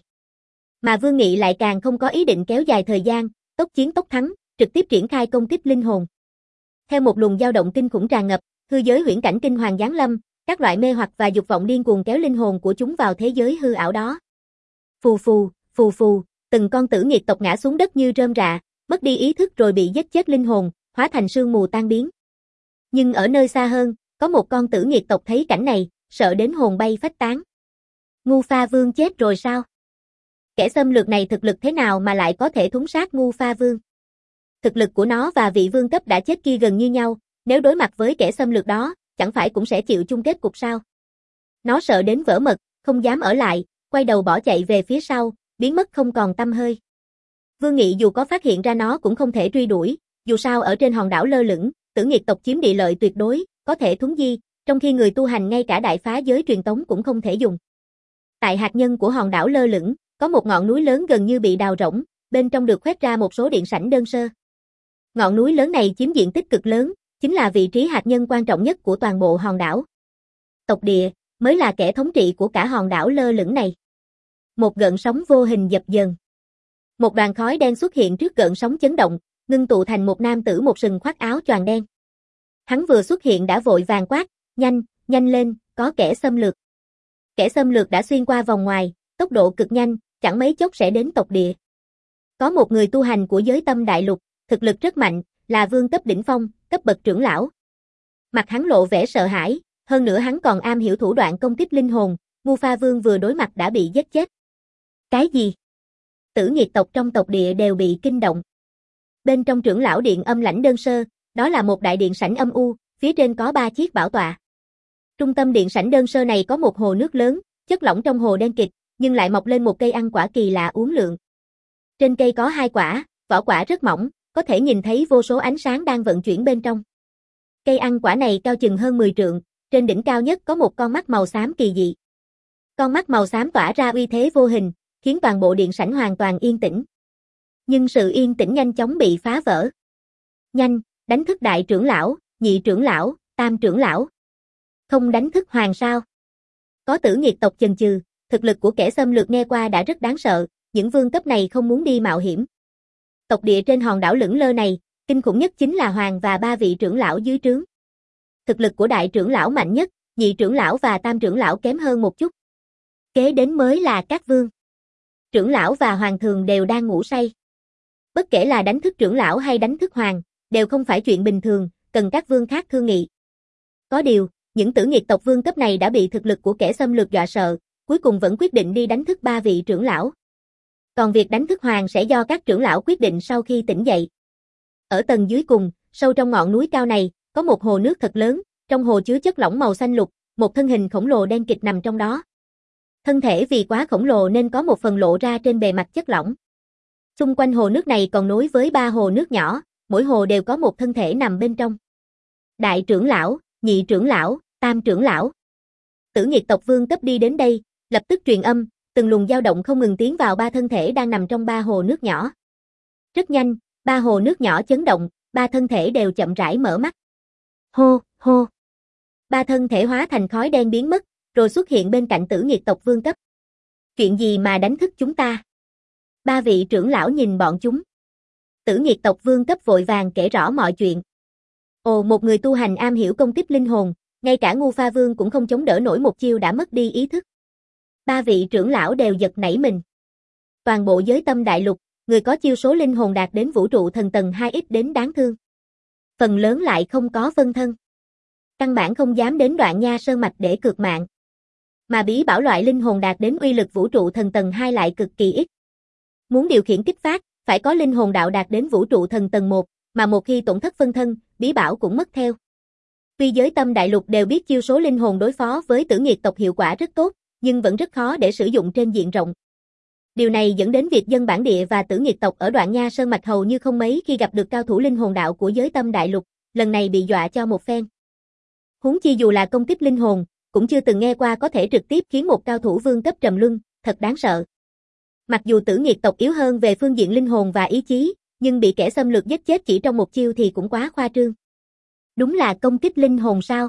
Mà Vương Nghị lại càng không có ý định kéo dài thời gian, tốc chiến tốc thắng, trực tiếp triển khai công kích linh hồn. Theo một luồng dao động kinh khủng tràn ngập, hư giới huyễn cảnh kinh hoàng giáng lâm, các loại mê hoặc và dục vọng điên cuồng kéo linh hồn của chúng vào thế giới hư ảo đó. Phù phù, phù phù, từng con tử nghiệt tộc ngã xuống đất như rơm rạ, mất đi ý thức rồi bị giết chết linh hồn, hóa thành sương mù tan biến. Nhưng ở nơi xa hơn, có một con tử nghiệt tộc thấy cảnh này, sợ đến hồn bay phách tán. Ngu Pha Vương chết rồi sao? Kẻ xâm lược này thực lực thế nào mà lại có thể thúng sát Ngu Pha Vương? Thực lực của nó và vị vương cấp đã chết kia gần như nhau, nếu đối mặt với kẻ xâm lược đó, chẳng phải cũng sẽ chịu chung kết cục sao? Nó sợ đến vỡ mật, không dám ở lại, quay đầu bỏ chạy về phía sau, biến mất không còn tăm hơi. Vương Nghị dù có phát hiện ra nó cũng không thể truy đuổi, dù sao ở trên hòn đảo lơ lửng, tử nghiệt tộc chiếm địa lợi tuyệt đối, có thể thúng di, trong khi người tu hành ngay cả đại phá giới truyền tống cũng không thể dùng. Tại hạt nhân của hòn đảo lơ lửng, có một ngọn núi lớn gần như bị đào rỗng, bên trong được khoét ra một số điện sảnh đơn sơ. Ngọn núi lớn này chiếm diện tích cực lớn, chính là vị trí hạt nhân quan trọng nhất của toàn bộ hòn đảo. Tộc địa mới là kẻ thống trị của cả hòn đảo lơ lửng này. Một gợn sóng vô hình dập dờn. Một đoàn khói đen xuất hiện trước gợn sóng chấn động, ngưng tụ thành một nam tử một sừng khoác áo choàng đen. Hắn vừa xuất hiện đã vội vàng quát, nhanh, nhanh lên, có kẻ xâm lược. Kẻ xâm lược đã xuyên qua vòng ngoài, tốc độ cực nhanh, chẳng mấy chốc sẽ đến tộc địa. Có một người tu hành của giới tâm đại lục, thực lực rất mạnh, là vương cấp đỉnh phong, cấp bậc trưởng lão. Mặt hắn lộ vẻ sợ hãi, hơn nữa hắn còn am hiểu thủ đoạn công kích linh hồn, Ngu Pha Vương vừa đối mặt đã bị giết chết. Cái gì? Tử nghiệt tộc trong tộc địa đều bị kinh động. Bên trong trưởng lão điện âm lãnh đơn sơ, đó là một đại điện sảnh âm u, phía trên có ba chiếc bảo tọa. Trung tâm điện sảnh đơn sơ này có một hồ nước lớn, chất lỏng trong hồ đen kịt, nhưng lại mọc lên một cây ăn quả kỳ lạ uốn lượn. Trên cây có hai quả, vỏ quả rất mỏng, có thể nhìn thấy vô số ánh sáng đang vận chuyển bên trong. Cây ăn quả này cao chừng hơn mười trượng, trên đỉnh cao nhất có một con mắt màu xám kỳ dị. Con mắt màu xám tỏa ra uy thế vô hình, khiến toàn bộ điện sảnh hoàn toàn yên tĩnh. Nhưng sự yên tĩnh nhanh chóng bị phá vỡ. Nhanh, đánh thức đại trưởng lão, nhị trưởng lão, tam trưởng lão. Không đánh thức hoàng sao? Có Tử Nghiệt tộc chần chừ, thực lực của kẻ xâm lược nghe qua đã rất đáng sợ, những vương cấp này không muốn đi mạo hiểm. Tộc địa trên hòn đảo lững lơ này, kinh khủng nhất chính là Hoàng và ba vị trưởng lão dưới trướng. Thực lực của đại trưởng lão mạnh nhất, nhị trưởng lão và tam trưởng lão kém hơn một chút. Kế đến mới là các vương. Trưởng lão và hoàng thường đều đang ngủ say. Bất kể là đánh thức trưởng lão hay đánh thức hoàng, đều không phải chuyện bình thường, cần các vương khác thương nghị. Có điều, những Tử Nghiệt tộc vương cấp này đã bị thực lực của kẻ xâm lược dọa sợ, cuối cùng vẫn quyết định đi đánh thức ba vị trưởng lão. Còn việc đánh thức hoàng sẽ do các trưởng lão quyết định sau khi tỉnh dậy. Ở tầng dưới cùng, sâu trong ngọn núi cao này, có một hồ nước thật lớn, trong hồ chứa chất lỏng màu xanh lục, một thân hình khổng lồ đen kịt nằm trong đó. Thân thể vì quá khổng lồ nên có một phần lộ ra trên bề mặt chất lỏng. Xung quanh hồ nước này còn nối với ba hồ nước nhỏ, mỗi hồ đều có một thân thể nằm bên trong. Đại trưởng lão, nhị trưởng lão, tam trưởng lão. Tử Nghiệt tộc vương cấp đi đến đây, lập tức truyền âm, từng luồng dao động không ngừng tiến vào ba thân thể đang nằm trong ba hồ nước nhỏ. Rất nhanh, ba hồ nước nhỏ chấn động, ba thân thể đều chậm rãi mở mắt. Hô, hô. Ba thân thể hóa thành khói đen biến mất, rồi xuất hiện bên cạnh Tử Nghiệt tộc vương cấp. Chuyện gì mà đánh thức chúng ta? Ba vị trưởng lão nhìn bọn chúng. Tử Nghiệt tộc vương cấp vội vàng kể rõ mọi chuyện. Ồ, một người tu hành am hiểu công kích linh hồn, ngay cả Ngu Pha Vương cũng không chống đỡ nổi một chiêu đã mất đi ý thức. Ba vị trưởng lão đều giật nảy mình. Toàn bộ giới tâm đại lục, người có chiêu số linh hồn đạt đến vũ trụ thần tầng hai ít đến đáng thương. Phần lớn lại không có phân thân. Căn bản không dám đến Đoạn Nha Sơn mạch để cược mạng. Mà bí bảo loại linh hồn đạt đến uy lực vũ trụ thần tầng hai lại cực kỳ ít. Muốn điều khiển kích phát, phải có linh hồn đạo đạt đến vũ trụ thần tầng một, mà một khi tổn thất phân thân, bí bảo cũng mất theo. Tuy giới tâm đại lục đều biết chiêu số linh hồn đối phó với Tử Nghiệt tộc hiệu quả rất tốt, nhưng vẫn rất khó để sử dụng trên diện rộng. Điều này dẫn đến việc dân bản địa và Tử Nghiệt tộc ở Đoạn Nha Sơn mạch hầu như không mấy khi gặp được cao thủ linh hồn đạo của giới tâm đại lục, lần này bị dọa cho một phen. Huống chi dù là công kích linh hồn, cũng chưa từng nghe qua có thể trực tiếp khiến một cao thủ vương cấp trầm luân, thật đáng sợ. Mặc dù Tử Nghiệt tộc yếu hơn về phương diện linh hồn và ý chí, nhưng bị kẻ xâm lược giết chết chỉ trong một chiêu thì cũng quá khoa trương. Đúng là công kích linh hồn sao?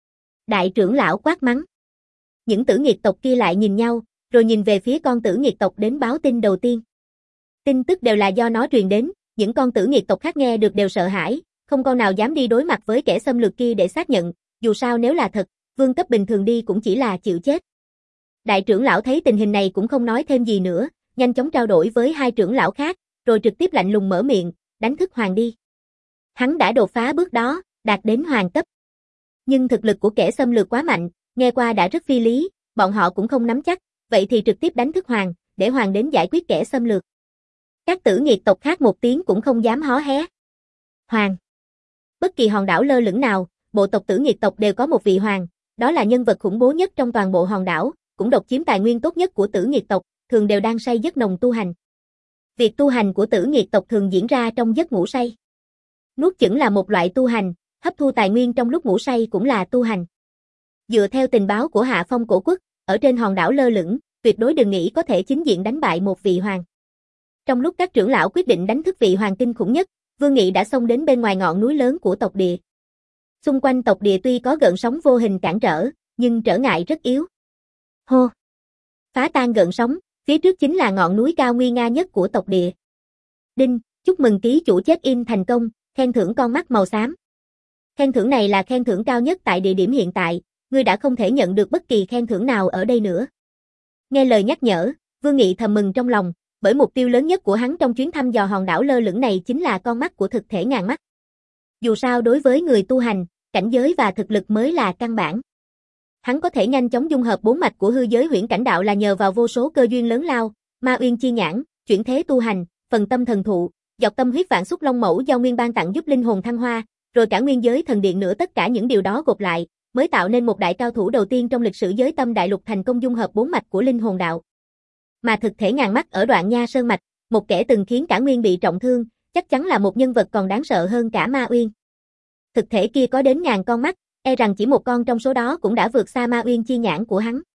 Đại trưởng lão quát mắng. Những Tử Nghiệt tộc kia lại nhìn nhau, rồi nhìn về phía con Tử Nghiệt tộc đến báo tin đầu tiên. Tin tức đều là do nó truyền đến, những con Tử Nghiệt tộc khác nghe được đều sợ hãi, không con nào dám đi đối mặt với kẻ xâm lược kia để xác nhận, dù sao nếu là thật, vương cấp bình thường đi cũng chỉ là chịu chết. Đại trưởng lão thấy tình hình này cũng không nói thêm gì nữa, nhanh chóng trao đổi với hai trưởng lão khác, rồi trực tiếp lạnh lùng mở miệng, đánh thức hoàng đi. Hắn đã đột phá bước đó, đạt đến hoàng cấp. Nhưng thực lực của kẻ xâm lược quá mạnh, nghe qua đã rất phi lý, bọn họ cũng không nắm chắc, vậy thì trực tiếp đánh thức hoàng, để hoàng đến giải quyết kẻ xâm lược. Các Tử Nghiệt tộc khác một tiếng cũng không dám hó hé. Hoàng. Bất kỳ hòn đảo lơ lửng nào, bộ tộc Tử Nghiệt tộc đều có một vị hoàng, đó là nhân vật khủng bố nhất trong toàn bộ hòn đảo, cũng độc chiếm tài nguyên tốt nhất của Tử Nghiệt tộc, thường đều đang say giấc nồng tu hành. Việc tu hành của Tử Nghiệt tộc thường diễn ra trong giấc ngủ say. Nuốt chửng là một loại tu hành, hấp thu tài nguyên trong lúc ngủ say cũng là tu hành. Dựa theo tình báo của Hạ Phong cổ quốc, ở trên hòn đảo lơ lửng, tuyệt đối đừng nghĩ có thể chính diện đánh bại một vị hoàng. Trong lúc các trưởng lão quyết định đánh thức vị hoàng kinh khủng nhất, Vương Nghị đã xông đến bên ngoài ngọn núi lớn của tộc địa. Xung quanh tộc địa tuy có gợn sóng vô hình cản trở, nhưng trở ngại rất yếu. Hô! Phá tan gợn sóng, phía trước chính là ngọn núi cao nguy nga nhất của tộc địa. Đinh, chúc mừng ký chủ check-in thành công, khen thưởng con mắt màu xám. Khen thưởng này là khen thưởng cao nhất tại địa điểm hiện tại, ngươi đã không thể nhận được bất kỳ khen thưởng nào ở đây nữa. Nghe lời nhắc nhở, Vương Nghị thầm mừng trong lòng, bởi mục tiêu lớn nhất của hắn trong chuyến thăm dò hòn đảo lơ lửng này chính là con mắt của thực thể ngàn mắt. Dù sao đối với người tu hành, cảnh giới và thực lực mới là căn bản. Hắn có thể nhanh chóng dung hợp bốn mạch của hư giới huyễn cảnh đạo là nhờ vào vô số cơ duyên lớn lao, ma uyên chi nhãn, chuyển thế tu hành, phần tâm thần thụ, dọc tâm huyết vạn xúc long mẫu do nguyên ban tặng giúp linh hồn thăng hoa, rồi cả nguyên giới thần điện nữa, tất cả những điều đó gộp lại, mới tạo nên một đại cao thủ đầu tiên trong lịch sử giới tâm đại lục thành công dung hợp bốn mạch của linh hồn đạo. Mà thực thể ngàn mắt ở Đoạn Nha Sơn mạch, một kẻ từng khiến cả nguyên bị trọng thương, chắc chắn là một nhân vật còn đáng sợ hơn cả Ma Uyên. Thực thể kia có đến ngàn con mắt, e rằng chỉ một con trong số đó cũng đã vượt xa Ma Uyên chi nhãn của hắn.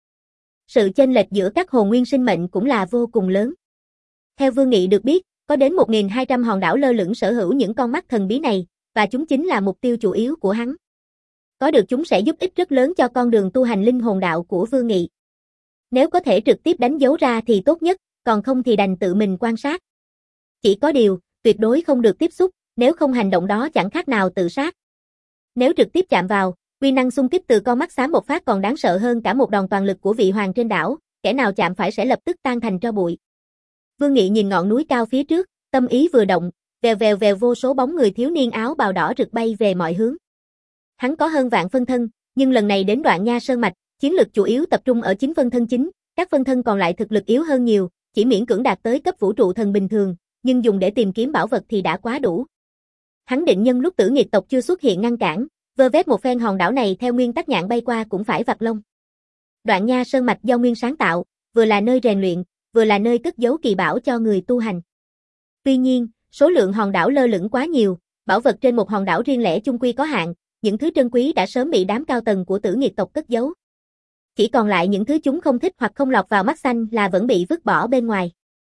Sự chênh lệch giữa các hồn nguyên sinh mệnh cũng là vô cùng lớn. Theo Vương Nghị được biết, có đến một nghìn hai trăm hòn đảo lơ lửng sở hữu những con mắt thần bí này, và chúng chính là mục tiêu chủ yếu của hắn. Có được chúng sẽ giúp ích rất lớn cho con đường tu hành linh hồn đạo của Vương Nghị. Nếu có thể trực tiếp đánh dấu ra thì tốt nhất, còn không thì đành tự mình quan sát. Chỉ có điều, tuyệt đối không được tiếp xúc, nếu không hành động đó chẳng khác nào tự sát. Nếu trực tiếp chạm vào, uy năng xung kích từ con mắt xám một phát còn đáng sợ hơn cả một đòn toàn lực của vị hoàng trên đảo, kẻ nào chạm phải sẽ lập tức tan thành tro bụi. Vương Nghị nhìn ngọn núi cao phía trước, tâm ý vừa động, vèo vèo vèo vô số bóng người thiếu niên áo bào đỏ rực bay về mọi hướng. Hắn có hơn vạn phân thân, nhưng lần này đến Đoạn Nha Sơn mạch, chiến lực chủ yếu tập trung ở chín phân thân chính, các phân thân còn lại thực lực yếu hơn nhiều, chỉ miễn cưỡng đạt tới cấp vũ trụ thần bình thường, nhưng dùng để tìm kiếm bảo vật thì đã quá đủ. Hắn định nhân lúc Tử Nghiệt tộc chưa xuất hiện ngăn cản, vơ vét một phen hòn đảo này theo nguyên tắc nhạn bay qua cũng phải vặt lông. Đoạn Nha Sơn mạch do Nguyên sáng tạo, vừa là nơi rèn luyện, vừa là nơi cất giấu kỳ bảo cho người tu hành. Tuy nhiên, số lượng hòn đảo lơ lửng quá nhiều, bảo vật trên một hòn đảo riêng lẻ chung quy có hạn, những thứ trân quý đã sớm bị đám cao tầng của Tử Nghiệt tộc cất giấu. Chỉ còn lại những thứ chúng không thích hoặc không lọt vào mắt xanh là vẫn bị vứt bỏ bên ngoài.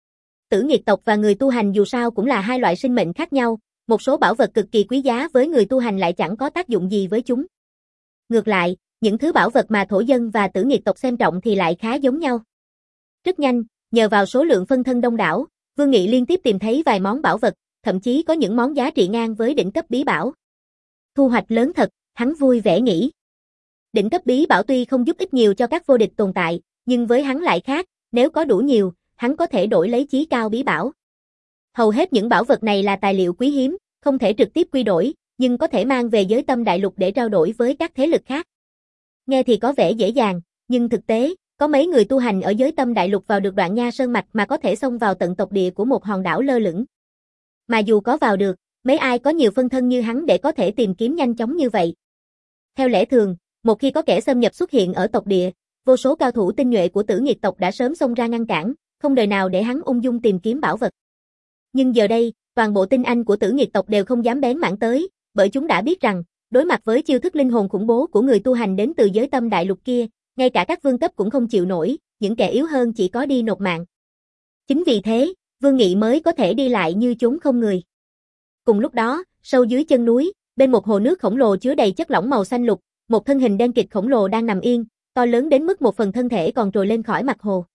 Tử Nghiệt tộc và người tu hành dù sao cũng là hai loại sinh mệnh khác nhau, một số bảo vật cực kỳ quý giá với người tu hành lại chẳng có tác dụng gì với chúng. Ngược lại, những thứ bảo vật mà thổ dân và Tử Nghiệt tộc xem trọng thì lại khá giống nhau. Rất nhanh, nhờ vào số lượng phân thân đông đảo, Vương Nghị liên tiếp tìm thấy vài món bảo vật, thậm chí có những món giá trị ngang với đỉnh cấp bí bảo. Thu hoạch lớn thật, hắn vui vẻ nghĩ. Đỉnh cấp bí bảo tuy không giúp ích nhiều cho các vô địch tồn tại, nhưng với hắn lại khác, nếu có đủ nhiều, hắn có thể đổi lấy chí cao bí bảo. Hầu hết những bảo vật này là tài liệu quý hiếm, không thể trực tiếp quy đổi, nhưng có thể mang về Giới Tâm Đại Lục để trao đổi với các thế lực khác. Nghe thì có vẻ dễ dàng, nhưng thực tế, có mấy người tu hành ở Giới Tâm Đại Lục vào được Đoạn Nha Sơn mạch mà có thể xông vào tận tộc địa của một hòn đảo lơ lửng. Mà dù có vào được, mấy ai có nhiều phân thân như hắn để có thể tìm kiếm nhanh chóng như vậy. Theo lẽ thường, một khi có kẻ xâm nhập xuất hiện ở tộc địa, vô số cao thủ tinh nhuệ của Tử Nghiệt tộc đã sớm xông ra ngăn cản, không đời nào để hắn ung dung tìm kiếm bảo vật. Nhưng giờ đây, toàn bộ tinh anh của Tử Nghiệt tộc đều không dám bén mảng tới, bởi chúng đã biết rằng, đối mặt với chiêu thức linh hồn khủng bố của người tu hành đến từ Giới Tâm Đại Lục kia, ngay cả các vương cấp cũng không chịu nổi, những kẻ yếu hơn chỉ có đi nộp mạng. Chính vì thế, Vương Nghị mới có thể đi lại như chốn không người. Cùng lúc đó, sâu dưới chân núi, bên một hồ nước khổng lồ chứa đầy chất lỏng màu xanh lục, một thân hình đen kịt khổng lồ đang nằm yên, to lớn đến mức một phần thân thể còn trồi lên khỏi mặt hồ.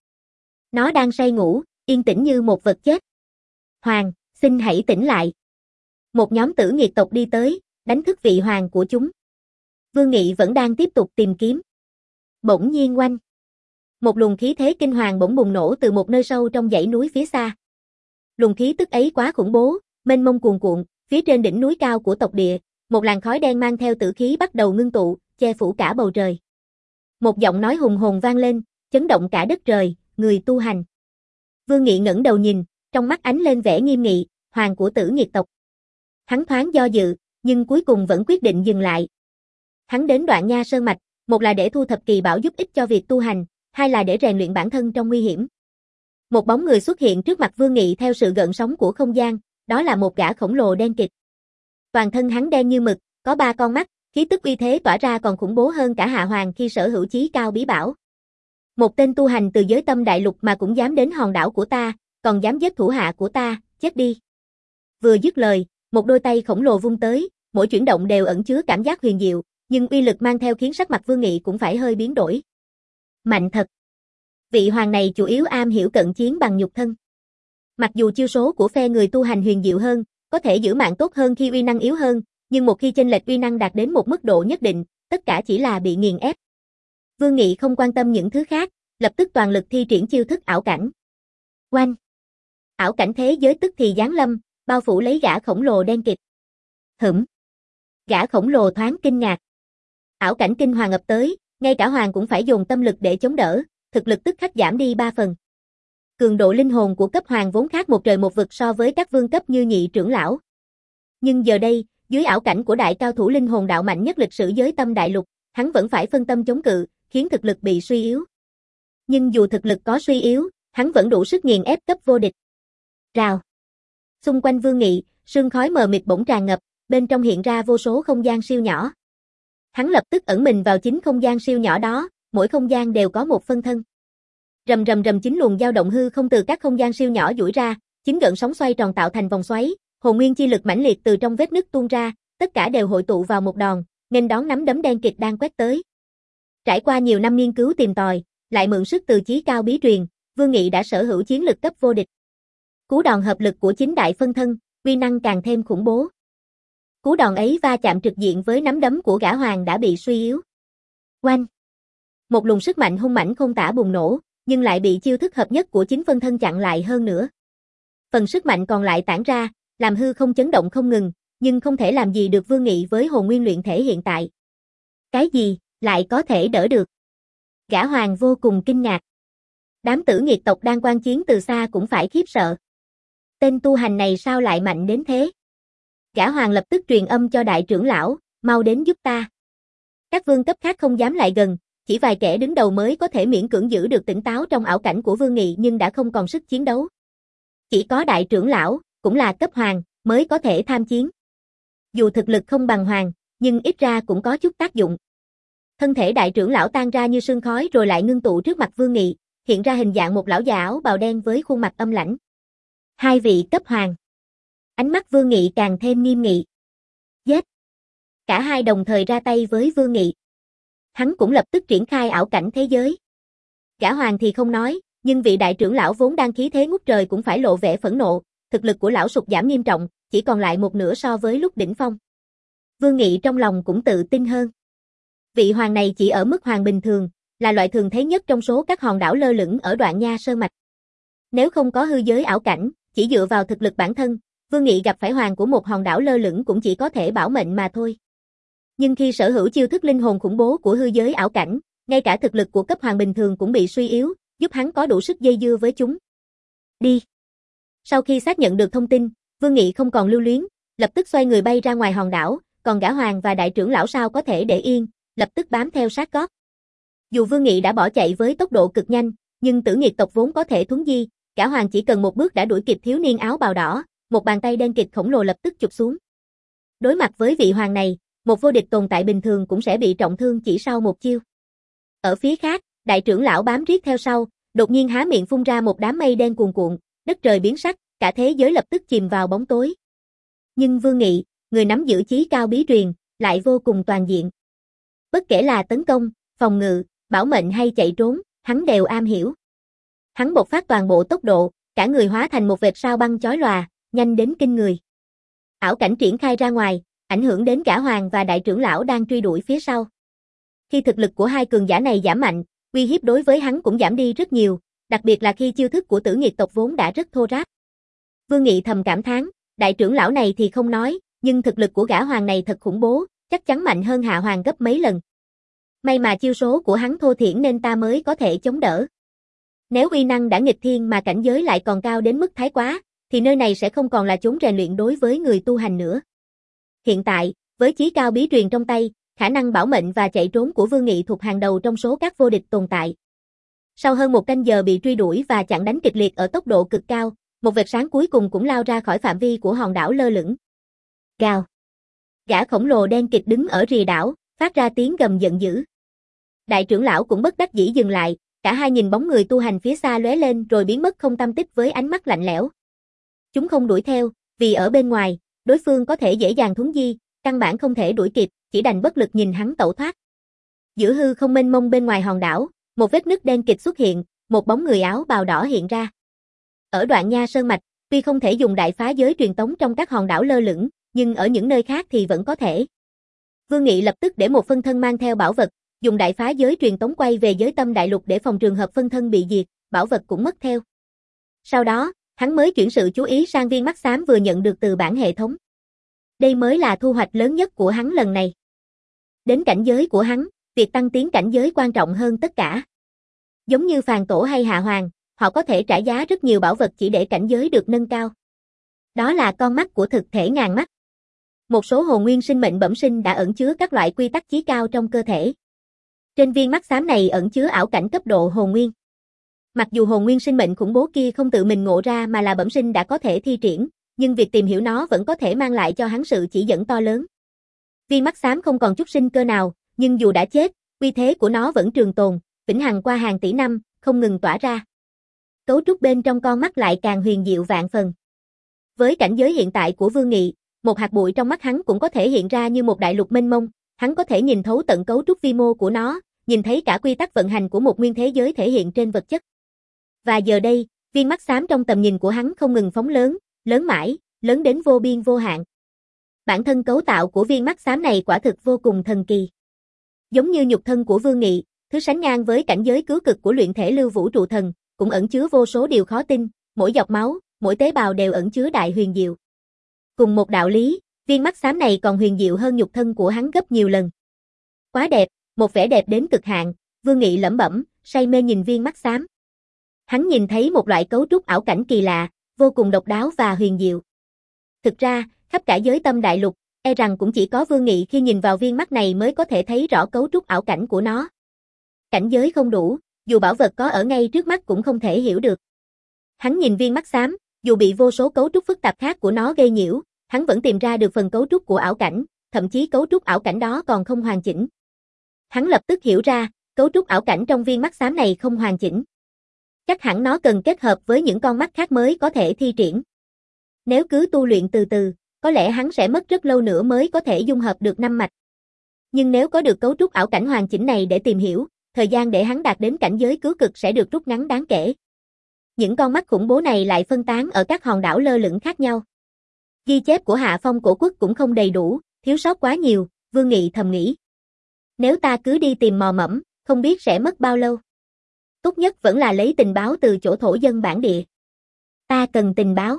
Nó đang say ngủ, yên tĩnh như một vật chết. Hoàng, xin hãy tỉnh lại. Một nhóm Tử Nghiệt tộc đi tới, đánh thức vị hoàng của chúng. Vương Nghị vẫn đang tiếp tục tìm kiếm. Bỗng nhiên oanh. Một luồng khí thế kinh hoàng bỗng bùng nổ từ một nơi sâu trong dãy núi phía xa. Luồng khí tức ấy quá khủng bố, mênh mông cuồn cuộn, phía trên đỉnh núi cao của tộc địa, một làn khói đen mang theo tử khí bắt đầu ngưng tụ, che phủ cả bầu trời. Một giọng nói hùng hồn vang lên, chấn động cả đất trời, người tu hành. Vương Nghị ngẩng đầu nhìn, trong mắt ánh lên vẻ nghiêm nghị, hoàng của Tử Nghiệt tộc. Hắn thoáng do dự, nhưng cuối cùng vẫn quyết định dừng lại. Hắn đến Đoạn Nha Sơn mạch, một là để thu thập kỳ bảo giúp ích cho việc tu hành, hai là để rèn luyện bản thân trong nguy hiểm. Một bóng người xuất hiện trước mặt Vương Nghị theo sự gợn sóng của không gian, đó là một gã khổng lồ đen kịt. Toàn thân hắn đen như mực, có ba con mắt, khí tức uy thế tỏa ra còn khủng bố hơn cả Hạ Hoàng khi sở hữu chí cao bí bảo. Một tên tu hành từ Giới Tâm Đại Lục mà cũng dám đến hòn đảo của ta, còn dám giết thủ hạ của ta, chết đi. Vừa dứt lời, một đôi tay khổng lồ vung tới, mỗi chuyển động đều ẩn chứa cảm giác huyền diệu, nhưng uy lực mang theo khiến sắc mặt Vương Nghị cũng phải hơi biến đổi. Mạnh thật. Vị hoàng này chủ yếu am hiểu cận chiến bằng nhục thân. Mặc dù chiêu số của phe người tu hành huyền diệu hơn, có thể giữ mạng tốt hơn khi uy năng yếu hơn, nhưng một khi chênh lệch uy năng đạt đến một mức độ nhất định, tất cả chỉ là bị nghiền ép. Vương Nghị không quan tâm những thứ khác, lập tức toàn lực thi triển chiêu thức ảo cảnh. Oanh! Ảo cảnh thế giới tức thì giáng lâm, bao phủ lấy gã khổng lồ đen kịt. Hửm! Gã khổng lồ thoáng kinh ngạc. Ảo cảnh kinh hoàng ập tới, ngay cả hoàng cũng phải dồn tâm lực để chống đỡ, thực lực tức khắc giảm đi ba phần. Cường độ linh hồn của cấp hoàng vốn khác một trời một vực so với các vương cấp như nhị trưởng lão. Nhưng giờ đây, dưới ảo cảnh của đại cao thủ linh hồn đạo mạnh nhất lịch sử Giới Tâm Đại Lục, hắn vẫn phải phân tâm chống cự, khiến thực lực bị suy yếu. Nhưng dù thực lực có suy yếu, hắn vẫn đủ sức nghiền ép cấp vô địch. Rào. Xung quanh Vương Nghị, sương khói mờ mịt bỗng tràn ngập, bên trong hiện ra vô số không gian siêu nhỏ. Hắn lập tức ẩn mình vào chính không gian siêu nhỏ đó, mỗi không gian đều có một phân thân. Rầm rầm rầm chính luồng dao động hư không từ các không gian siêu nhỏ duỗi ra, chính gợn sóng xoay tròn tạo thành vòng xoáy, hồn nguyên chi lực mãnh liệt từ trong vết nứt tuôn ra, tất cả đều hội tụ vào một đòn, nghênh đón nắm đấm đen kịt đang quét tới. Trải qua nhiều năm nghiên cứu tìm tòi, lại mượn sức từ chí cao bí truyền, Vương Nghị đã sở hữu chiến lực cấp vô địch. Cú đòn hợp lực của chính đại phân thân, uy năng càng thêm khủng bố. Cú đòn ấy va chạm trực diện với nắm đấm của Gã Hoàng đã bị suy yếu. Oanh! Một luồng sức mạnh hung mãnh không tả bùng nổ, nhưng lại bị chiêu thức hợp nhất của chính phân thân chặn lại hơn nữa. Phần sức mạnh còn lại tản ra, làm hư không chấn động không ngừng, nhưng không thể làm gì được Vương Nghị với hồn nguyên luyện thể hiện tại. Cái gì, lại có thể đỡ được? Gã Hoàng vô cùng kinh ngạc. Đám tử nghiệt tộc đang quan chiến từ xa cũng phải khiếp sợ. Tên tu hành này sao lại mạnh đến thế? Gã Hoàng lập tức truyền âm cho đại trưởng lão, mau đến giúp ta. Các vương cấp khác không dám lại gần, chỉ vài kẻ đứng đầu mới có thể miễn cưỡng giữ được tỉnh táo trong ảo cảnh của Vương Nghị nhưng đã không còn sức chiến đấu. Chỉ có đại trưởng lão, cũng là cấp hoàng, mới có thể tham chiến. Dù thực lực không bằng hoàng, nhưng ít ra cũng có chút tác dụng. Thân thể đại trưởng lão tan ra như sương khói rồi lại ngưng tụ trước mặt Vương Nghị, hiện ra hình dạng một lão già áo bào đen với khuôn mặt âm lãnh. Hai vị cấp hoàng. Ánh mắt Vương Nghị càng thêm nghiêm nghị. Giết! Cả hai đồng thời ra tay với Vương Nghị. Hắn cũng lập tức triển khai ảo cảnh thế giới. Gã Hoàng thì không nói, nhưng vị đại trưởng lão vốn đang khí thế ngút trời cũng phải lộ vẻ phẫn nộ, thực lực của lão sụt giảm nghiêm trọng, chỉ còn lại một nửa so với lúc đỉnh phong. Vương Nghị trong lòng cũng tự tin hơn. Vị hoàng này chỉ ở mức hoàng bình thường, là loại thường thấy nhất trong số các hòn đảo lơ lửng ở Đoạn Nha Sơn Mạch. Nếu không có hư giới ảo cảnh, chỉ dựa vào thực lực bản thân, Vương Nghị gặp phải hoàng của một hòn đảo lơ lửng cũng chỉ có thể bảo mệnh mà thôi. Nhưng khi sở hữu chiêu thức linh hồn khủng bố của hư giới ảo cảnh, ngay cả thực lực của cấp hoàng bình thường cũng bị suy yếu, giúp hắn có đủ sức dây dưa với chúng. Đi! Sau khi xác nhận được thông tin, Vương Nghị không còn lưu luyến, lập tức xoay người bay ra ngoài hòn đảo, còn Gã Hoàng và đại trưởng lão sao có thể để yên, lập tức bám theo sát gót. Dù Vương Nghị đã bỏ chạy với tốc độ cực nhanh, nhưng tử nghiệt tộc vốn có thể thuấn di, Gã Hoàng chỉ cần một bước đã đuổi kịp thiếu niên áo bào đỏ, một bàn tay đen kịt khổng lồ lập tức chụp xuống. Đối mặt với vị hoàng này, một vô địch tồn tại bình thường cũng sẽ bị trọng thương chỉ sau một chiêu. Ở phía khác, đại trưởng lão bám riết theo sau, đột nhiên há miệng phun ra một đám mây đen cuồn cuộn, đất trời biến sắc, cả thế giới lập tức chìm vào bóng tối. Nhưng Vương Nghị, người nắm giữ chí cao bí truyền, lại vô cùng toàn diện. Bất kể là tấn công, phòng ngự, bảo mệnh hay chạy trốn, hắn đều am hiểu. Hắn bộc phát toàn bộ tốc độ, cả người hóa thành một vệt sao băng chói lòa, nhanh đến kinh người. Ảo cảnh triển khai ra ngoài, ảnh hưởng đến Gã Hoàng và đại trưởng lão đang truy đuổi phía sau. Khi thực lực của hai cường giả này giảm mạnh, uy hiếp đối với hắn cũng giảm đi rất nhiều, đặc biệt là khi chiêu thức của tử nghiệt tộc vốn đã rất thô ráp. Vương Nghị thầm cảm thán, đại trưởng lão này thì không nói, nhưng thực lực của Gã Hoàng này thật khủng bố, chắc chắn mạnh hơn Hạ Hoàng gấp mấy lần. May mà chiêu số của hắn thô thiển nên ta mới có thể chống đỡ. Nếu uy năng đã nghịch thiên mà cảnh giới lại còn cao đến mức thái quá, thì nơi này sẽ không còn là chốn rèn luyện đối với người tu hành nữa. Hiện tại, với chí cao bí truyền trong tay, khả năng bảo mệnh và chạy trốn của Vương Nghị thuộc hàng đầu trong số các vô địch tồn tại. Sau hơn một canh giờ bị truy đuổi và chặn đánh kịch liệt ở tốc độ cực cao, một vệt sáng cuối cùng cũng lao ra khỏi phạm vi của hòn đảo lơ lửng. Gào! Gã khổng lồ đen kịt đứng ở rìa đảo, phát ra tiếng gầm giận dữ. Đại trưởng lão cũng bất đắc dĩ dừng lại, cả hai nhìn bóng người tu hành phía xa lóe lên rồi biến mất không tăm tích với ánh mắt lạnh lẽo. Chúng không đuổi theo, vì ở bên ngoài, đối phương có thể dễ dàng thuấn di, căn bản không thể đuổi kịp, chỉ đành bất lực nhìn hắn tẩu thoát. Giữa hư không mênh mông bên ngoài hòn đảo, một vết nứt đen kịt xuất hiện, một bóng người áo bào đỏ hiện ra. Ở Đoạn Nha Sơn Mạch, tuy không thể dùng đại phá giới truyền tống trong các hòn đảo lơ lửng, nhưng ở những nơi khác thì vẫn có thể. Vương Nghị lập tức để một phân thân mang theo bảo vật, dùng đại phá giới truyền tống quay về giới tâm đại lục để phòng trường hợp phân thân bị diệt, bảo vật cũng mất theo. Sau đó, hắn mới chuyển sự chú ý sang viên mắt xám vừa nhận được từ bản hệ thống. Đây mới là thu hoạch lớn nhất của hắn lần này. Đến cảnh giới của hắn, việc tăng tiến cảnh giới quan trọng hơn tất cả. Giống như Phàn Tổ hay Hạ Hoàng, họ có thể trả giá rất nhiều bảo vật chỉ để cảnh giới được nâng cao. Đó là con mắt của thực thể ngàn mắt. Một số hồn nguyên sinh mệnh bẩm sinh đã ẩn chứa các loại quy tắc chí cao trong cơ thể. Trên viên mắt xám này ẩn chứa ảo cảnh cấp độ hồn nguyên. Mặc dù hồn nguyên sinh mệnh khủng bố kia không tự mình ngộ ra mà là bẩm sinh đã có thể thi triển, nhưng việc tìm hiểu nó vẫn có thể mang lại cho hắn sự chỉ dẫn to lớn. Viên mắt xám không còn chút sinh cơ nào, nhưng dù đã chết, uy thế của nó vẫn trường tồn, vĩnh hằng qua hàng tỷ năm, không ngừng tỏa ra. Cấu trúc bên trong con mắt lại càng huyền diệu vạn phần. Với cảnh giới hiện tại của Vương Nghị, một hạt bụi trong mắt hắn cũng có thể hiện ra như một đại lục mênh mông, hắn có thể nhìn thấu tận cấu trúc vi mô của nó, nhìn thấy cả quy tắc vận hành của một nguyên thế giới thể hiện trên vật chất. Và giờ đây, viên mắt xám trong tầm nhìn của hắn không ngừng phóng lớn, lớn mãi, lớn đến vô biên vô hạn. Bản thân cấu tạo của viên mắt xám này quả thực vô cùng thần kỳ. Giống như nhục thân của Vương Nghị, thứ sánh ngang với cảnh giới cứu cực của luyện thể lưu vũ trụ thần, cũng ẩn chứa vô số điều khó tin, mỗi giọt máu, mỗi tế bào đều ẩn chứa đại huyền diệu. Cùng một đạo lý, viên mắt xám này còn huyền diệu hơn nhục thân của hắn gấp nhiều lần. Quá đẹp, một vẻ đẹp đến cực hạn, Vương Nghị lẩm bẩm, say mê nhìn viên mắt xám. Hắn nhìn thấy một loại cấu trúc ảo cảnh kỳ lạ, vô cùng độc đáo và huyền diệu. Thực ra, khắp cả giới tâm đại lục, e rằng cũng chỉ có Vương Nghị khi nhìn vào viên mắt này mới có thể thấy rõ cấu trúc ảo cảnh của nó. Cảnh giới không đủ, dù bảo vật có ở ngay trước mắt cũng không thể hiểu được. Hắn nhìn viên mắt xám, dù bị vô số cấu trúc phức tạp khác của nó gây nhiễu, hắn vẫn tìm ra được phần cấu trúc của ảo cảnh, thậm chí cấu trúc ảo cảnh đó còn không hoàn chỉnh. Hắn lập tức hiểu ra, cấu trúc ảo cảnh trong viên mắt xám này không hoàn chỉnh. Chắc hẳn nó cần kết hợp với những con mắt khác mới có thể thi triển. Nếu cứ tu luyện từ từ, có lẽ hắn sẽ mất rất lâu nữa mới có thể dung hợp được năm mạch. Nhưng nếu có được cấu trúc ảo cảnh hoàn chỉnh này để tìm hiểu, thời gian để hắn đạt đến cảnh giới cứu cực sẽ được rút ngắn đáng kể. Những con mắt khủng bố này lại phân tán ở các hòn đảo lơ lửng khác nhau. Ghi chép của Hạ Phong cổ quốc cũng không đầy đủ, thiếu sót quá nhiều, Vương Nghị thầm nghĩ. Nếu ta cứ đi tìm mò mẫm, không biết sẽ mất bao lâu. Tốt nhất vẫn là lấy tình báo từ chỗ thổ dân bản địa. Ta cần tình báo.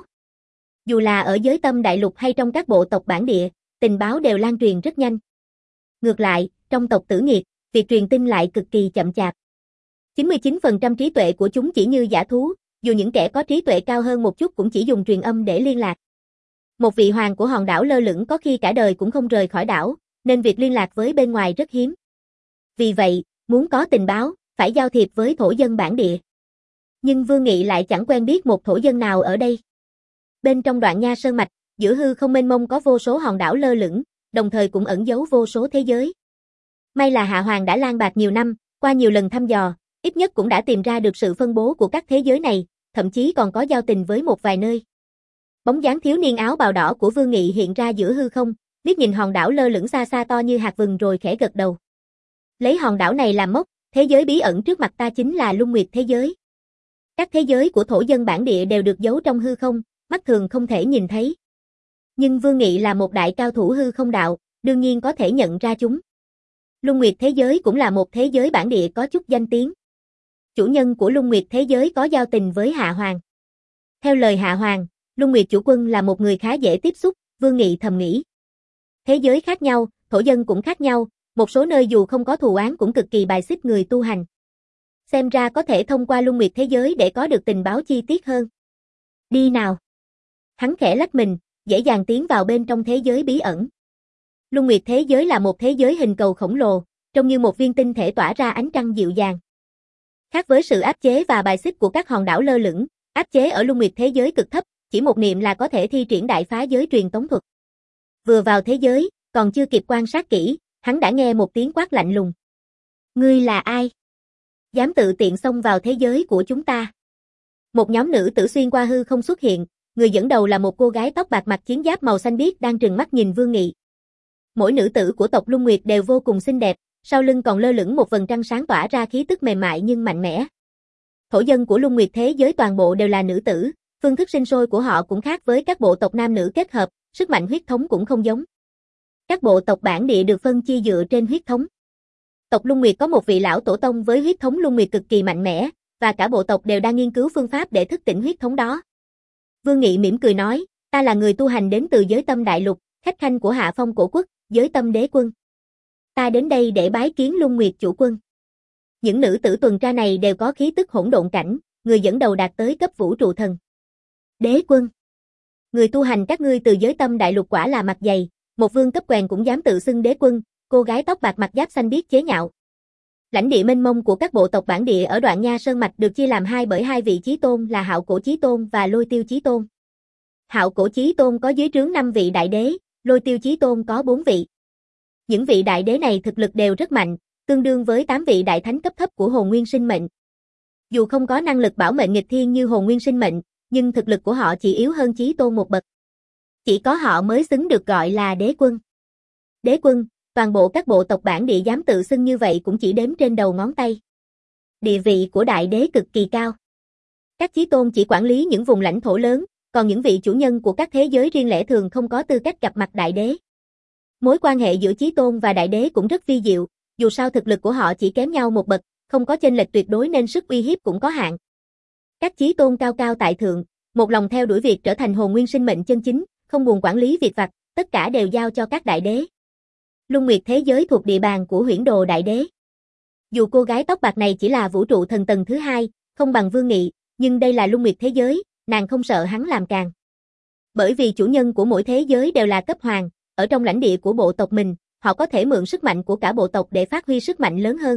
Dù là ở giới tâm đại lục hay trong các bộ tộc bản địa, tình báo đều lan truyền rất nhanh. Ngược lại, trong tộc Tử Nghiệt, việc truyền tin lại cực kỳ chậm chạp. chín mươi chín phần trăm trí tuệ của chúng chỉ như dã thú, dù những kẻ có trí tuệ cao hơn một chút cũng chỉ dùng truyền âm để liên lạc. Một vị hoàng của hòn đảo lơ lửng có khi cả đời cũng không rời khỏi đảo, nên việc liên lạc với bên ngoài rất hiếm. Vì vậy, muốn có tình báo, phải giao thiệp với thổ dân bản địa. Nhưng Vương Nghị lại chẳng quen biết một thổ dân nào ở đây. Bên trong Đoạn Nha Sơn Mạch, giữa hư không mênh mông có vô số hòn đảo lơ lửng, đồng thời cũng ẩn giấu vô số thế giới. May là Hạ Hoàng đã lang bạt nhiều năm, qua nhiều lần thăm dò, ít nhất cũng đã tìm ra được sự phân bố của các thế giới này, thậm chí còn có giao tình với một vài nơi. Bóng dáng thiếu niên áo bào đỏ của Vương Nghị hiện ra giữa hư không, liếc nhìn hòn đảo lơ lửng xa xa to như hạt vừng rồi khẽ gật đầu. Lấy hòn đảo này làm mốc, thế giới bí ẩn trước mặt ta chính là Luân Nguyệt thế giới. Các thế giới của thổ dân bản địa đều được giấu trong hư không, mắt thường không thể nhìn thấy. Nhưng Vương Nghị là một đại cao thủ hư không đạo, đương nhiên có thể nhận ra chúng. Luân Nguyệt thế giới cũng là một thế giới bản địa có chút danh tiếng. Chủ nhân của Luân Nguyệt thế giới có giao tình với Hạ Hoàng. Theo lời Hạ Hoàng, Luân Nguyệt chủ quân là một người khá dễ tiếp xúc, Vương Nghị thầm nghĩ. Thế giới khác nhau, thổ dân cũng khác nhau, một số nơi dù không có thù oán cũng cực kỳ bài xích người tu hành. Xem ra có thể thông qua Luân Nguyệt thế giới để có được tình báo chi tiết hơn. Đi nào. Hắn khẽ lách mình, dễ dàng tiến vào bên trong thế giới bí ẩn. Luân Nguyệt thế giới là một thế giới hình cầu khổng lồ, trông như một viên tinh thể tỏa ra ánh trăng dịu dàng. Khác với sự áp chế và bài xích của các hòn đảo lơ lửng, áp chế ở Luân Nguyệt thế giới cực thấp, chỉ một niệm là có thể thi triển đại phá giới truyền tống thuật. Vừa vào thế giới, còn chưa kịp quan sát kỹ, hắn đã nghe một tiếng quát lạnh lùng. Ngươi là ai? Dám tự tiện xông vào thế giới của chúng ta. Một nhóm nữ tử xuyên qua hư không xuất hiện, người dẫn đầu là một cô gái tóc bạc mặc chiến giáp màu xanh biếc đang trừng mắt nhìn Vương Nghị. Mỗi nữ tử của tộc Luân Nguyệt đều vô cùng xinh đẹp, sau lưng còn lơ lửng một vầng trăng sáng tỏa ra khí tức mềm mại nhưng mạnh mẽ. Thổ dân của Luân Nguyệt thế giới toàn bộ đều là nữ tử, phương thức sinh sôi của họ cũng khác với các bộ tộc nam nữ kết hợp, sức mạnh huyết thống cũng không giống. Các bộ tộc bản địa được phân chia dựa trên huyết thống. Tộc Luân Nguyệt có một vị lão tổ tông với huyết thống Luân Nguyệt cực kỳ mạnh mẽ, và cả bộ tộc đều đang nghiên cứu phương pháp để thức tỉnh huyết thống đó. Vương Nghị mỉm cười nói, ta là người tu hành đến từ giới tâm đại lục, khách khanh của Hạ Phong cổ quốc, giới tâm đế quân. Ta đến đây để bái kiến Luân Nguyệt chủ quân. Những nữ tử tuần tra này đều có khí tức hỗn độn cảnh, người dẫn đầu đạt tới cấp vũ trụ thần. Đế quân. Người tu hành các ngươi từ giới tâm đại lục quả là mặt dày, một vương cấp quèn cũng dám tự xưng đế quân, cô gái tóc bạc mặc giáp xanh biếc chế nhạo. Lãnh địa mênh mông của các bộ tộc bản địa ở Đoạn Nha Sơn Mạch được chia làm hai bởi hai vị chí tôn là Hạo Cổ Chí Tôn và Lôi Tiêu Chí Tôn. Hạo Cổ Chí Tôn có dưới trướng năm vị đại đế, Lôi Tiêu Chí Tôn có bốn vị. Những vị đại đế này thực lực đều rất mạnh, tương đương với tám vị đại thánh cấp thấp của Hồn Nguyên Sinh Mệnh. Dù không có năng lực bảo mệnh nghịch thiên như Hồn Nguyên Sinh Mệnh, nhưng thực lực của họ chỉ yếu hơn Chí Tôn một bậc. Chỉ có họ mới xứng được gọi là đế quân. Đế quân, toàn bộ các bộ tộc bản địa dám tự xưng như vậy cũng chỉ đếm trên đầu ngón tay. Địa vị của đại đế cực kỳ cao. Các chí tôn chỉ quản lý những vùng lãnh thổ lớn, còn những vị chủ nhân của các thế giới riêng lẻ thường không có tư cách gặp mặt đại đế. Mối quan hệ giữa chí tôn và đại đế cũng rất vi diệu, dù sao thực lực của họ chỉ kém nhau một bậc, không có chênh lệch tuyệt đối nên sức uy hiếp cũng có hạn. Các chí tôn cao cao tại thượng, một lòng theo đuổi việc trở thành hồn nguyên sinh mệnh chân chính, không buồn quản lý việc vặt, tất cả đều giao cho các đại đế. Luân Nguyệt thế giới thuộc địa bàn của Huyễn Đồ đại đế. Dù cô gái tóc bạc này chỉ là vũ trụ thần tầng thứ hai, không bằng Vương Nghị, nhưng đây là Luân Nguyệt thế giới, nàng không sợ hắn làm càng. Bởi vì chủ nhân của mỗi thế giới đều là cấp hoàng, ở trong lãnh địa của bộ tộc mình, họ có thể mượn sức mạnh của cả bộ tộc để phát huy sức mạnh lớn hơn.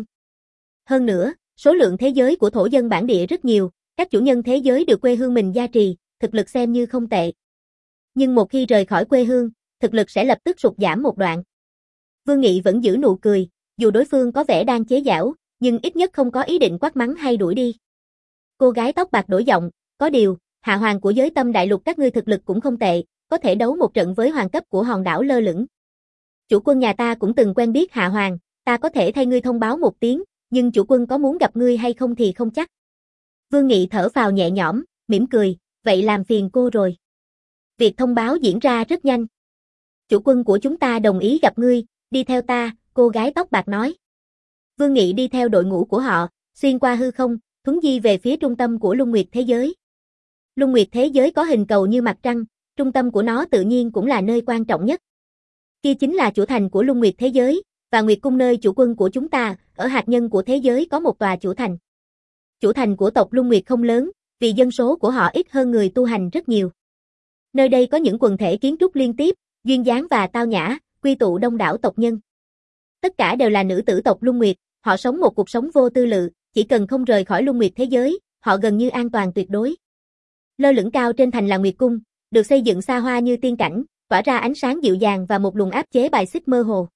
Hơn nữa, số lượng thế giới của thổ dân bản địa rất nhiều, các chủ nhân thế giới được quê hương mình gia trì, thực lực xem như không tệ. Nhưng một khi rời khỏi quê hương, thực lực sẽ lập tức sụt giảm một đoạn. Vương Nghị vẫn giữ nụ cười, dù đối phương có vẻ đang chế giễu, nhưng ít nhất không có ý định quát mắng hay đuổi đi. Cô gái tóc bạc đổi giọng, có điều, hạ hoàng của giới tâm đại lục các ngươi thực lực cũng không tệ, có thể đấu một trận với hoàng cấp của hòn đảo lơ lửng. Chủ quân nhà ta cũng từng quen biết hạ hoàng, ta có thể thay ngươi thông báo một tiếng, nhưng chủ quân có muốn gặp ngươi hay không thì không chắc. Vương Nghị thở phào nhẹ nhõm, mỉm cười, vậy làm phiền cô rồi. Việc thông báo diễn ra rất nhanh. Chủ quân của chúng ta đồng ý gặp ngươi, đi theo ta, cô gái tóc bạc nói. Vương Nghị đi theo đội ngũ của họ, xuyên qua hư không, thuấn di về phía trung tâm của Luân Nguyệt thế giới. Luân Nguyệt thế giới có hình cầu như mặt trăng, trung tâm của nó tự nhiên cũng là nơi quan trọng nhất. Kia chính là chủ thành của Luân Nguyệt thế giới, và Nguyệt cung nơi chủ quân của chúng ta, ở hạt nhân của thế giới có một tòa chủ thành. Chủ thành của tộc Luân Nguyệt không lớn, vì dân số của họ ít hơn người tu hành rất nhiều. Nơi đây có những quần thể kiến trúc liên tiếp, duyên dáng và tao nhã, quy tụ đông đảo tộc nhân. Tất cả đều là nữ tử tộc Luân Nguyệt, họ sống một cuộc sống vô tư lự, chỉ cần không rời khỏi Luân Nguyệt thế giới, họ gần như an toàn tuyệt đối. Lơ lửng cao trên thành là Nguyệt cung, được xây dựng xa hoa như tiên cảnh, tỏa ra ánh sáng dịu dàng và một luồng áp chế bài xích mơ hồ.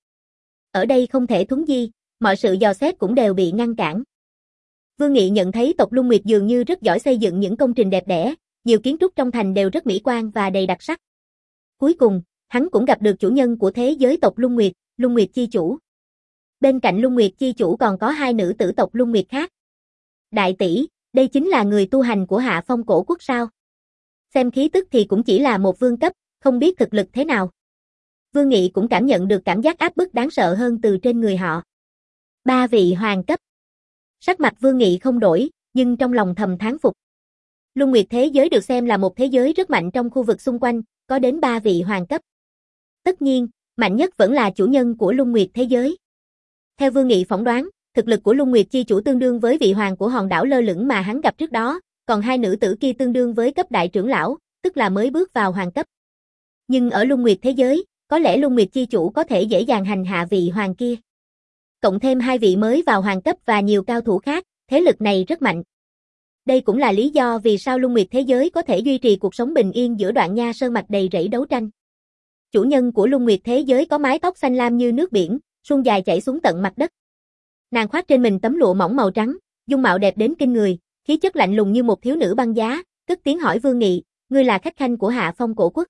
Ở đây không thể thuấn di, mọi sự dò xét cũng đều bị ngăn cản. Vương Nghị nhận thấy tộc Luân Nguyệt dường như rất giỏi xây dựng những công trình đẹp đẽ, nhiều kiến trúc trong thành đều rất mỹ quan và đầy đặc sắc. Cuối cùng, hắn cũng gặp được chủ nhân của thế giới tộc Luân Nguyệt, Luân Nguyệt chi chủ. Bên cạnh Luân Nguyệt chi chủ còn có hai nữ tử tộc Luân Nguyệt khác. Đại tỷ, đây chính là người tu hành của Hạ Phong cổ quốc sao? Xem khí tức thì cũng chỉ là một vương cấp, không biết thực lực thế nào. Vương Nghị cũng cảm nhận được cảm giác áp bức đáng sợ hơn từ trên người họ. Ba vị hoàng cấp. Sắc mặt Vương Nghị không đổi, nhưng trong lòng thầm thán phục. Luân Nguyệt thế giới được xem là một thế giới rất mạnh trong khu vực xung quanh, có đến ba vị hoàng cấp. Tất nhiên, mạnh nhất vẫn là chủ nhân của Luân Nguyệt thế giới. Theo Vương Nghị phỏng đoán, thực lực của Luân Nguyệt chi chủ tương đương với vị hoàng của hòn đảo lơ lửng mà hắn gặp trước đó, còn hai nữ tử kia tương đương với cấp đại trưởng lão, tức là mới bước vào hoàng cấp. Nhưng ở Luân Nguyệt thế giới, có lẽ Luân Nguyệt chi chủ có thể dễ dàng hành hạ vị hoàng kia. Cộng thêm hai vị mới vào hoàng cấp và nhiều cao thủ khác, thế lực này rất mạnh. Đây cũng là lý do vì sao Luân Nguyệt thế giới có thể duy trì cuộc sống bình yên giữa đoạn nha sơn mạch đầy rẫy đấu tranh. Chủ nhân của Luân Nguyệt thế giới có mái tóc xanh lam như nước biển, suôn dài chảy xuống tận mặt đất. Nàng khoác trên mình tấm lụa mỏng màu trắng, dung mạo đẹp đến kinh người, khí chất lạnh lùng như một thiếu nữ băng giá, cất tiếng hỏi Vương Nghị, ngươi là khách khanh của Hạ Phong cổ quốc.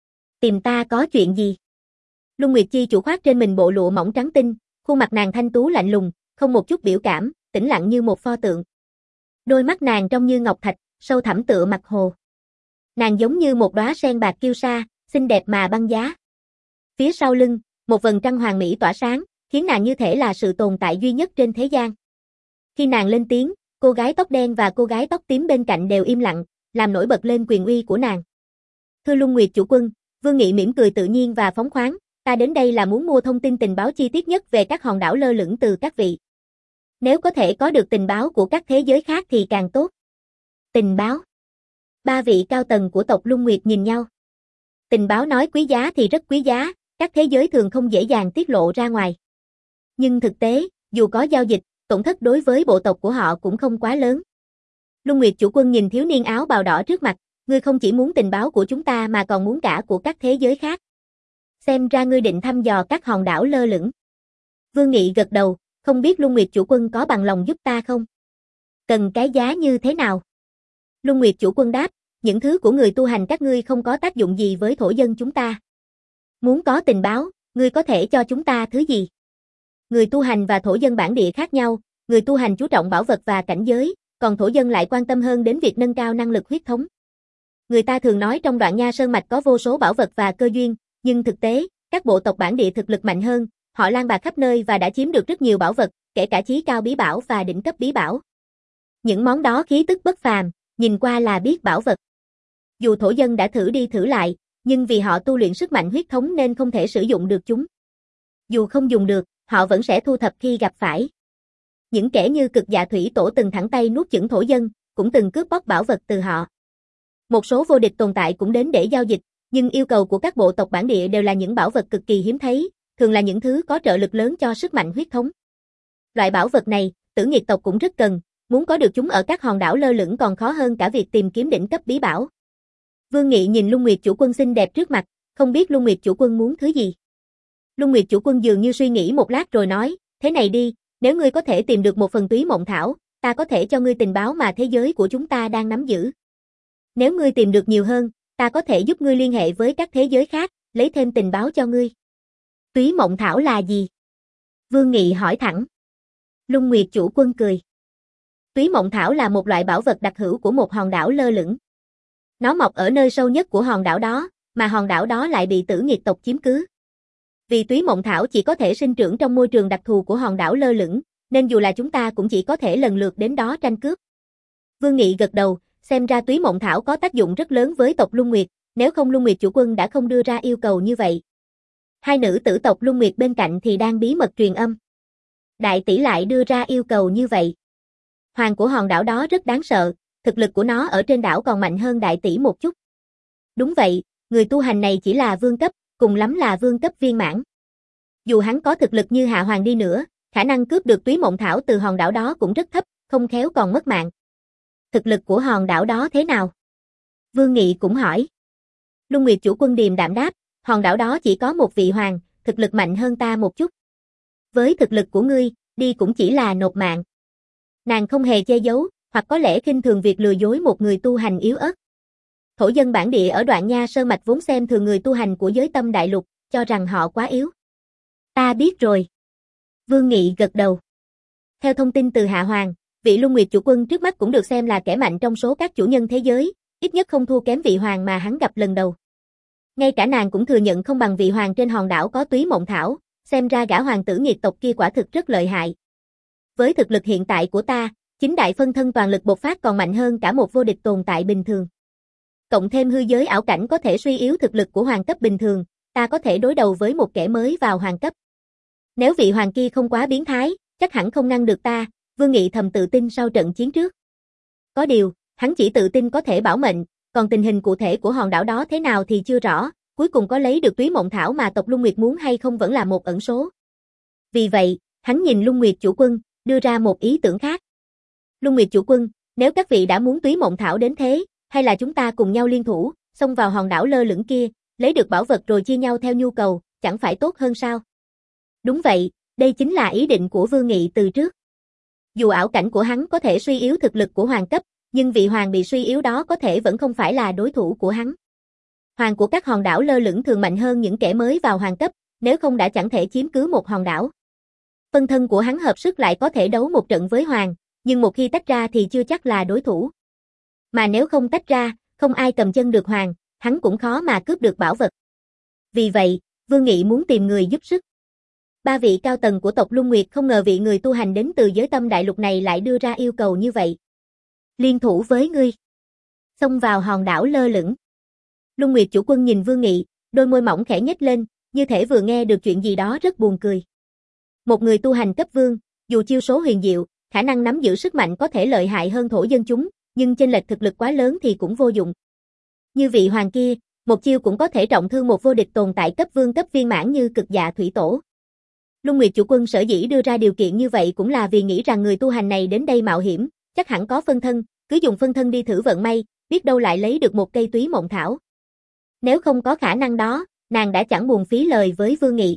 Tìm ta có chuyện gì? Luân Nguyệt chi chủ khoác trên mình bộ lụa mỏng trắng tinh, khuôn mặt nàng thanh tú lạnh lùng, không một chút biểu cảm, tĩnh lặng như một pho tượng. Đôi mắt nàng trông như ngọc thạch, sâu thẳm tựa mặt hồ. Nàng giống như một đóa sen bạc kiêu sa, xinh đẹp mà băng giá. Phía sau lưng, một vầng trăng hoàng mỹ tỏa sáng, khiến nàng như thể là sự tồn tại duy nhất trên thế gian. Khi nàng lên tiếng, cô gái tóc đen và cô gái tóc tím bên cạnh đều im lặng, làm nổi bật lên quyền uy của nàng. Thưa Luân Nguyệt chủ quân, Vương Nghị mỉm cười tự nhiên và phóng khoáng, ta đến đây là muốn mua thông tin tình báo chi tiết nhất về các hòn đảo lơ lửng từ các vị. Nếu có thể có được tình báo của các thế giới khác thì càng tốt. Tình báo. Ba vị cao tầng của tộc Luân Nguyệt nhìn nhau. Tình báo nói quý giá thì rất quý giá, các thế giới thường không dễ dàng tiết lộ ra ngoài. Nhưng thực tế, dù có giao dịch, tổn thất đối với bộ tộc của họ cũng không quá lớn. Luân Nguyệt chủ quân nhìn thiếu niên áo bào đỏ trước mặt, ngươi không chỉ muốn tình báo của chúng ta mà còn muốn cả của các thế giới khác. Xem ra ngươi định thăm dò các hòn đảo lơ lửng. Vương Nghị gật đầu, không biết Luân Nguyệt chủ quân có bằng lòng giúp ta không? Cần cái giá như thế nào? Luân Nguyệt chủ quân đáp, những thứ của người tu hành các ngươi không có tác dụng gì với thổ dân chúng ta. Muốn có tình báo, Ngươi có thể cho chúng ta thứ gì? Người tu hành và thổ dân bản địa khác nhau, người tu hành chú trọng bảo vật và cảnh giới, còn thổ dân lại quan tâm hơn đến việc nâng cao năng lực huyết thống. Người ta thường nói trong Đoạn Nha Sơn Mạch có vô số bảo vật và cơ duyên, nhưng thực tế, các bộ tộc bản địa thực lực mạnh hơn, họ lang bạc khắp nơi và đã chiếm được rất nhiều bảo vật, kể cả chí cao bí bảo và đỉnh cấp bí bảo. Những món đó khí tức bất phàm, nhìn qua là biết bảo vật. Dù thổ dân đã thử đi thử lại, nhưng vì họ tu luyện sức mạnh huyết thống nên không thể sử dụng được chúng. Dù không dùng được, họ vẫn sẽ thu thập khi gặp phải. Những kẻ như Cực Dạ Thủy Tổ từng thẳng tay nuốt chửng thổ dân, cũng từng cướp bóc bảo vật từ họ. Một số vô địch tồn tại cũng đến để giao dịch, nhưng yêu cầu của các bộ tộc bản địa đều là những bảo vật cực kỳ hiếm thấy, thường là những thứ có trợ lực lớn cho sức mạnh huyết thống. Loại bảo vật này, Tử Nghiệt tộc cũng rất cần, muốn có được chúng ở các hòn đảo lơ lửng còn khó hơn cả việc tìm kiếm đỉnh cấp bí bảo. Vương Nghị nhìn Lung Nguyệt chủ quân xinh đẹp trước mặt, không biết Lung Nguyệt chủ quân muốn thứ gì. Lung Nguyệt chủ quân dường như suy nghĩ một lát rồi nói, thế này đi, nếu ngươi có thể tìm được một phần túy mộng thảo, ta có thể cho ngươi tình báo mà thế giới của chúng ta đang nắm giữ. Nếu ngươi tìm được nhiều hơn, ta có thể giúp ngươi liên hệ với các thế giới khác, lấy thêm tình báo cho ngươi. Túy mộng thảo là gì? Vương Nghị hỏi thẳng. Lung Nguyệt chủ quân cười. Túy mộng thảo là một loại bảo vật đặc hữu của một hòn đảo lơ lửng. Nó mọc ở nơi sâu nhất của hòn đảo đó, mà hòn đảo đó lại bị Tử Nghiệt tộc chiếm cứ. Vì túy mộng thảo chỉ có thể sinh trưởng trong môi trường đặc thù của hòn đảo lơ lửng, nên dù là chúng ta cũng chỉ có thể lần lượt đến đó tranh cướp. Vương Nghị gật đầu, xem ra túy mộng thảo có tác dụng rất lớn với tộc Lung Nguyệt, nếu không Lung Nguyệt chủ quân đã không đưa ra yêu cầu như vậy. Hai nữ tử tộc Lung Nguyệt bên cạnh thì đang bí mật truyền âm. Đại tỷ lại đưa ra yêu cầu như vậy. Hoàng của hòn đảo đó rất đáng sợ, thực lực của nó ở trên đảo còn mạnh hơn đại tỷ một chút. Đúng vậy, người tu hành này chỉ là vương cấp, cùng lắm là vương cấp viên mãn. Dù hắn có thực lực như Hạ Hoàng đi nữa, khả năng cướp được túy mộng thảo từ hòn đảo đó cũng rất thấp, không khéo còn mất mạng. Thực lực của hòn đảo đó thế nào? Vương Nghị cũng hỏi. Lung Nguyệt chủ quân điềm đạm đáp, hòn đảo đó chỉ có một vị hoàng, thực lực mạnh hơn ta một chút. Với thực lực của ngươi, đi cũng chỉ là nộp mạng. Nàng không hề che giấu, hoặc có lẽ khinh thường việc lừa dối một người tu hành yếu ớt. Thổ dân bản địa ở Đoạn Nha Sơn Mạch vốn xem thường người tu hành của giới Tâm Đại Lục, cho rằng họ quá yếu. Ta biết rồi. Vương Nghị gật đầu. Theo thông tin từ Hạ Hoàng, vị Lung Nguyệt chủ quân trước mắt cũng được xem là kẻ mạnh trong số các chủ nhân thế giới, ít nhất không thua kém vị hoàng mà hắn gặp lần đầu. Ngay cả nàng cũng thừa nhận không bằng vị hoàng trên hòn đảo có túy mộng thảo, xem ra gã hoàng tử Nghiệt tộc kia quả thực rất lợi hại. Với thực lực hiện tại của ta, chính đại phân thân toàn lực bộc phát còn mạnh hơn cả một vô địch tồn tại bình thường. Cộng thêm hư giới ảo cảnh có thể suy yếu thực lực của hoàng cấp bình thường, ta có thể đối đầu với một kẻ mới vào hoàng cấp. Nếu vị hoàng kia không quá biến thái, chắc hẳn không ngăn được ta, Vương Nghị thầm tự tin sau trận chiến trước. Có điều, hắn chỉ tự tin có thể bảo mệnh, còn tình hình cụ thể của hòn đảo đó thế nào thì chưa rõ, cuối cùng có lấy được túy mộng thảo mà tộc Lung Nguyệt muốn hay không vẫn là một ẩn số. Vì vậy, hắn nhìn Lung Nguyệt chủ quân, đưa ra một ý tưởng khác. Lung Nguyệt chủ quân, nếu các vị đã muốn túy mộng thảo đến thế, hay là chúng ta cùng nhau liên thủ, xông vào hòn đảo lơ lửng kia, lấy được bảo vật rồi chia nhau theo nhu cầu, chẳng phải tốt hơn sao? Đúng vậy, đây chính là ý định của Vương Nghị từ trước. Dù ảo cảnh của hắn có thể suy yếu thực lực của hoàng cấp, nhưng vị hoàng bị suy yếu đó có thể vẫn không phải là đối thủ của hắn. Hoàng của các hòn đảo lơ lửng thường mạnh hơn những kẻ mới vào hoàng cấp, nếu không đã chẳng thể chiếm cứ một hòn đảo. Phân thân của hắn hợp sức lại có thể đấu một trận với hoàng, nhưng một khi tách ra thì chưa chắc là đối thủ. Mà nếu không tách ra, không ai cầm chân được hoàng, hắn cũng khó mà cướp được bảo vật. Vì vậy, Vương Nghị muốn tìm người giúp sức. Ba vị cao tầng của tộc Lung Nguyệt không ngờ vị người tu hành đến từ giới Tâm Đại Lục này lại đưa ra yêu cầu như vậy. Liên thủ với ngươi. Xông vào hòn đảo lơ lửng. Lung Nguyệt chủ quân nhìn Vương Nghị, đôi môi mỏng khẽ nhếch lên, như thể vừa nghe được chuyện gì đó rất buồn cười. Một người tu hành cấp vương, dù chiêu số huyền diệu, khả năng nắm giữ sức mạnh có thể lợi hại hơn thổ dân chúng, nhưng chênh lệch thực lực quá lớn thì cũng vô dụng. Như vị hoàng kia, một chiêu cũng có thể trọng thương một vô địch tồn tại cấp vương cấp viên mãn như Cực Dạ Thủy Tổ. Lung Nguyệt chủ quân sở dĩ đưa ra điều kiện như vậy cũng là vì nghĩ rằng người tu hành này đến đây mạo hiểm, chắc hẳn có phân thân, cứ dùng phân thân đi thử vận may, biết đâu lại lấy được một cây túy mộng thảo. Nếu không có khả năng đó, nàng đã chẳng buồn phí lời với Vương Nghị.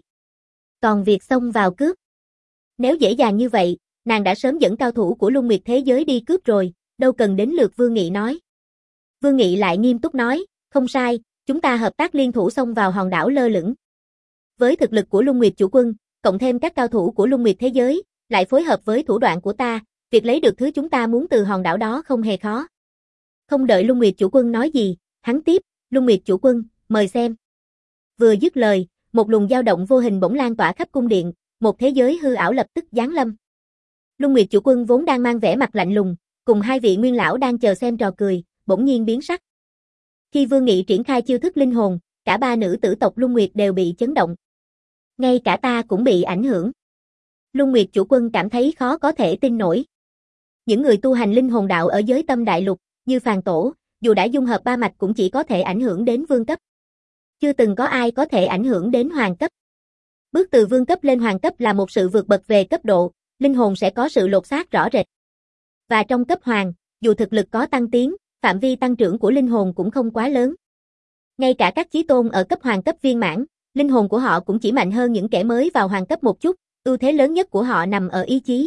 Còn việc xông vào cướp, nếu dễ dàng như vậy, nàng đã sớm dẫn cao thủ của Lung Nguyệt thế giới đi cướp rồi, đâu cần đến lượt Vương Nghị nói. Vương Nghị lại nghiêm túc nói, không sai, chúng ta hợp tác liên thủ xông vào hòn đảo lơ lửng. Với thực lực của Lung Nguyệt chủ quân, cộng thêm các cao thủ của Lung Nguyệt thế giới, lại phối hợp với thủ đoạn của ta, việc lấy được thứ chúng ta muốn từ hòn đảo đó không hề khó. Không đợi Lung Nguyệt chủ quân nói gì, hắn tiếp, Lung Nguyệt chủ quân, mời xem. Vừa dứt lời, một luồng dao động vô hình bỗng lan tỏa khắp cung điện, một thế giới hư ảo lập tức giáng lâm. Lung Nguyệt chủ quân vốn đang mang vẻ mặt lạnh lùng, cùng hai vị nguyên lão đang chờ xem trò cười, bỗng nhiên biến sắc. Khi Vương Nghị triển khai chiêu thức linh hồn, cả ba nữ tử tộc Lung Nguyệt đều bị chấn động. Ngay cả ta cũng bị ảnh hưởng. Lung Nguyệt chủ quân cảm thấy khó có thể tin nổi. Những người tu hành linh hồn đạo ở giới tâm đại lục, như Phàn Tổ, dù đã dung hợp ba mạch cũng chỉ có thể ảnh hưởng đến vương cấp. Chưa từng có ai có thể ảnh hưởng đến hoàng cấp. Bước từ vương cấp lên hoàng cấp là một sự vượt bậc về cấp độ, linh hồn sẽ có sự lột xác rõ rệt. Và trong cấp hoàng, dù thực lực có tăng tiến, phạm vi tăng trưởng của linh hồn cũng không quá lớn. Ngay cả các chí tôn ở cấp hoàng cấp viên mãn, linh hồn của họ cũng chỉ mạnh hơn những kẻ mới vào hoàng cấp một chút, ưu thế lớn nhất của họ nằm ở ý chí.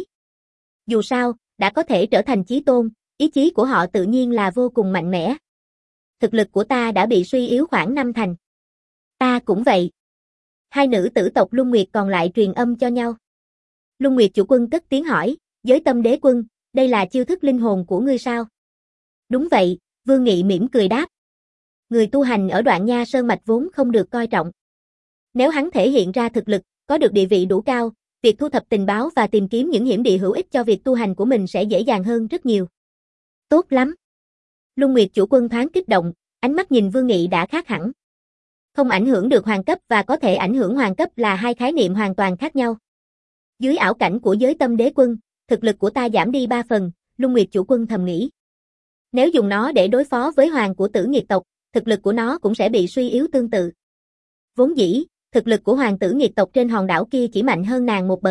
Dù sao, đã có thể trở thành chí tôn, ý chí của họ tự nhiên là vô cùng mạnh mẽ. Thực lực của ta đã bị suy yếu khoảng năm thành. Ta cũng vậy. Hai nữ tử tộc Lung Nguyệt còn lại truyền âm cho nhau. Lung Nguyệt chủ quân cất tiếng hỏi, giới tâm đế quân, đây là chiêu thức linh hồn của ngươi sao? Đúng vậy, Vương Nghị mỉm cười đáp. Người tu hành ở Đoạn Nha Sơn Mạch vốn không được coi trọng. Nếu hắn thể hiện ra thực lực, có được địa vị đủ cao, việc thu thập tình báo và tìm kiếm những hiểm địa hữu ích cho việc tu hành của mình sẽ dễ dàng hơn rất nhiều. Tốt lắm. Lung Nguyệt chủ quân thoáng kích động, ánh mắt nhìn Vương Nghị đã khác hẳn. Không ảnh hưởng được hoàng cấp và có thể ảnh hưởng hoàng cấp là hai khái niệm hoàn toàn khác nhau. Dưới ảo cảnh của giới tâm đế quân, thực lực của ta giảm đi ba phần, Lung Nguyệt chủ quân thầm nghĩ. Nếu dùng nó để đối phó với hoàng của Tử Nghiệt tộc, thực lực của nó cũng sẽ bị suy yếu tương tự. Vốn dĩ, thực lực của hoàng tử Nghiệt tộc trên hòn đảo kia chỉ mạnh hơn nàng một bậc.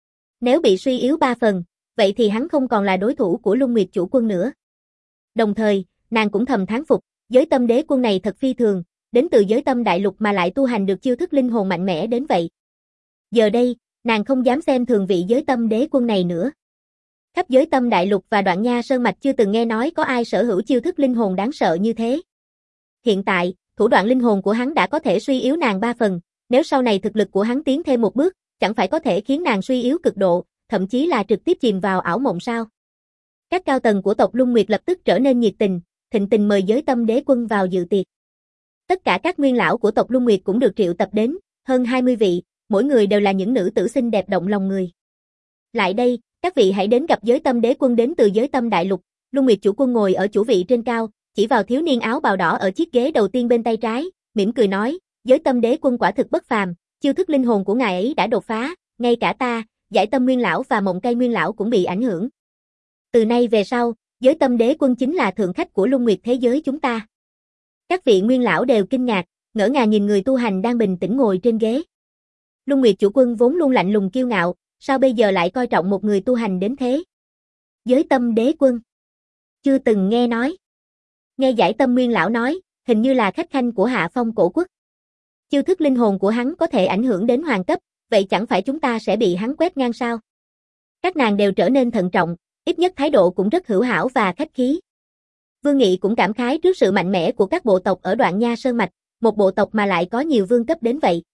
Nếu bị suy yếu ba phần, vậy thì hắn không còn là đối thủ của Lung Nguyệt chủ quân nữa. Đồng thời, nàng cũng thầm thán phục, giới tâm đế quân này thật phi thường, đến từ giới tâm đại lục mà lại tu hành được chiêu thức linh hồn mạnh mẽ đến vậy. Giờ đây, nàng không dám xem thường vị giới tâm đế quân này nữa. Khắp giới tâm đại lục và Đoạn Nha Sơn Mạch chưa từng nghe nói có ai sở hữu chiêu thức linh hồn đáng sợ như thế. Hiện tại, thủ đoạn linh hồn của hắn đã có thể suy yếu nàng ba phần, nếu sau này thực lực của hắn tiến thêm một bước, chẳng phải có thể khiến nàng suy yếu cực độ, thậm chí là trực tiếp chìm vào ảo mộng sao? Các cao tầng của tộc Lung Nguyệt lập tức trở nên nhiệt tình, thịnh tình mời giới tâm đế quân vào dự tiệc. Tất cả các nguyên lão của tộc Lung Nguyệt cũng được triệu tập đến, hơn hai mươi vị, mỗi người đều là những nữ tử xinh đẹp động lòng người. Lại đây, các vị hãy đến gặp giới tâm đế quân đến từ giới tâm đại lục. Lung Nguyệt chủ quân ngồi ở chủ vị trên cao, chỉ vào thiếu niên áo bào đỏ ở chiếc ghế đầu tiên bên tay trái, mỉm cười nói, giới tâm đế quân quả thực bất phàm, chiêu thức linh hồn của ngài ấy đã đột phá, ngay cả ta, Giải Tâm Nguyên lão và Mộng Cây Nguyên lão cũng bị ảnh hưởng. Từ nay về sau, giới tâm đế quân chính là thượng khách của Lung Nguyệt thế giới chúng ta. Các vị nguyên lão đều kinh ngạc, ngỡ ngàng nhìn người tu hành đang bình tĩnh ngồi trên ghế. Lung Nguyệt chủ quân vốn luôn lạnh lùng kiêu ngạo, sao bây giờ lại coi trọng một người tu hành đến thế? Giới tâm đế quân. Chưa từng nghe nói. Nghe Giải Tâm Nguyên lão nói, hình như là khách khanh của Hạ Phong cổ quốc. Chiêu thức linh hồn của hắn có thể ảnh hưởng đến hoàng cấp, vậy chẳng phải chúng ta sẽ bị hắn quét ngang sao? Các nàng đều trở nên thận trọng, ít nhất thái độ cũng rất hữu hảo và khách khí. Vương Nghị cũng cảm khái trước sự mạnh mẽ của các bộ tộc ở Đoạn Nha Sơn Mạch, một bộ tộc mà lại có nhiều vương cấp đến vậy.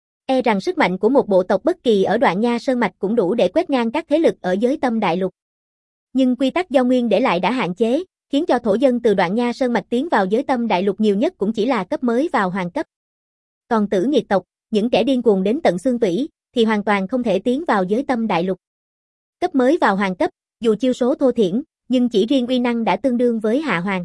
E rằng sức mạnh của một bộ tộc bất kỳ ở Đoạn Nha Sơn Mạch cũng đủ để quét ngang các thế lực ở giới tâm đại lục. Nhưng quy tắc do nguyên để lại đã hạn chế, khiến cho thổ dân từ Đoạn Nha Sơn Mạch tiến vào giới tâm đại lục nhiều nhất cũng chỉ là cấp mới vào hoàng cấp. Còn Tử Nghiệt tộc, những kẻ điên cuồng đến tận xương tủy, thì hoàn toàn không thể tiến vào giới tâm đại lục. Cấp mới vào hoàng cấp, dù chiêu số thô thiển, nhưng chỉ riêng uy năng đã tương đương với Hạ Hoàng.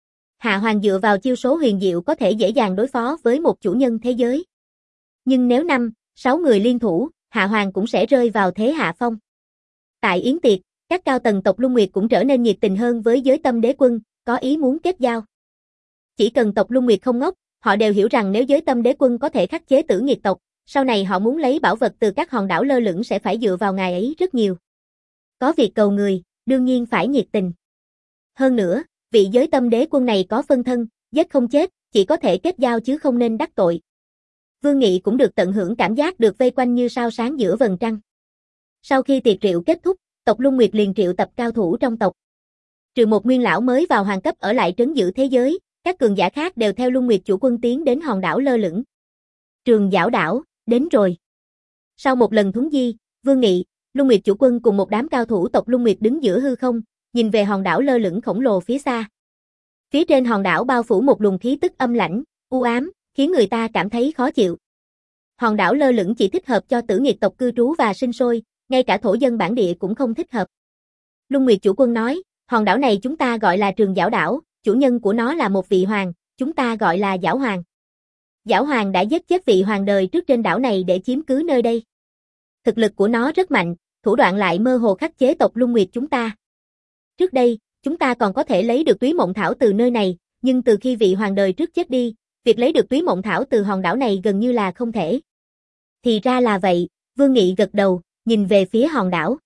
Hạ Hoàng dựa vào chiêu số huyền diệu có thể dễ dàng đối phó với một chủ nhân thế giới. Nhưng nếu năm, sáu người liên thủ, Hạ Hoàng cũng sẽ rơi vào thế hạ phong. Tại yến tiệc, các cao tầng tộc Lung Nguyệt cũng trở nên nhiệt tình hơn với giới tâm đế quân, có ý muốn kết giao. Chỉ cần tộc Lung Nguyệt không ngốc, họ đều hiểu rằng nếu giới tâm đế quân có thể khắc chế Tử Nghiệt tộc, sau này họ muốn lấy bảo vật từ các hòn đảo lơ lửng sẽ phải dựa vào ngài ấy rất nhiều. Có việc cầu người, đương nhiên phải nhiệt tình. Hơn nữa, vị giới tâm đế quân này có phân thân, giết không chết, chỉ có thể kết giao chứ không nên đắc tội. Vương Nghị cũng được tận hưởng cảm giác được vây quanh như sao sáng giữa vầng trăng. Sau khi tiệc rượu kết thúc, tộc Lung Nguyệt liền triệu tập cao thủ trong tộc. Trừ một nguyên lão mới vào hoàng cấp ở lại trấn giữ thế giới, các cường giả khác đều theo Lung Nguyệt chủ quân tiến đến hòn đảo lơ lửng. Trường Giảo đảo, Đến rồi. Sau một lần thuấn di, Vương Nghị, Luân Nguyệt chủ quân cùng một đám cao thủ tộc Luân Nguyệt đứng giữa hư không, nhìn về hòn đảo lơ lửng khổng lồ phía xa. Phía trên hòn đảo bao phủ một luồng khí tức âm lãnh, u ám, khiến người ta cảm thấy khó chịu. Hòn đảo lơ lửng chỉ thích hợp cho tử nghiệt tộc cư trú và sinh sôi, ngay cả thổ dân bản địa cũng không thích hợp. Luân Nguyệt chủ quân nói, hòn đảo này chúng ta gọi là Trường Giảo đảo, chủ nhân của nó là một vị hoàng, chúng ta gọi là Giảo Hoàng. Giảo Hoàng đã giết chết vị hoàng đời trước trên đảo này để chiếm cứ nơi đây. Thực lực của nó rất mạnh, thủ đoạn lại mơ hồ khắc chế tộc Luân Nguyệt chúng ta. Trước đây, chúng ta còn có thể lấy được túy mộng thảo từ nơi này, nhưng từ khi vị hoàng đời trước chết đi, việc lấy được túy mộng thảo từ hòn đảo này gần như là không thể. Thì ra là vậy, Vương Nghị gật đầu, nhìn về phía hòn đảo.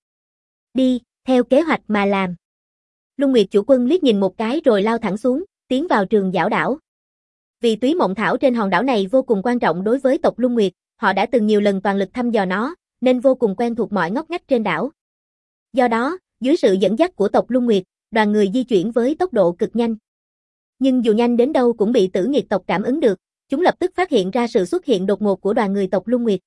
Đi, theo kế hoạch mà làm. Luân Nguyệt chủ quân liếc nhìn một cái rồi lao thẳng xuống, tiến vào Trường Giảo đảo. Vì túy mộng thảo trên hòn đảo này vô cùng quan trọng đối với tộc Luân Nguyệt, họ đã từng nhiều lần toàn lực thăm dò nó, nên vô cùng quen thuộc mọi ngóc ngách trên đảo. Do đó, dưới sự dẫn dắt của tộc Luân Nguyệt, đoàn người di chuyển với tốc độ cực nhanh. Nhưng dù nhanh đến đâu cũng bị tử nghiệt tộc cảm ứng được, chúng lập tức phát hiện ra sự xuất hiện đột ngột của đoàn người tộc Luân Nguyệt.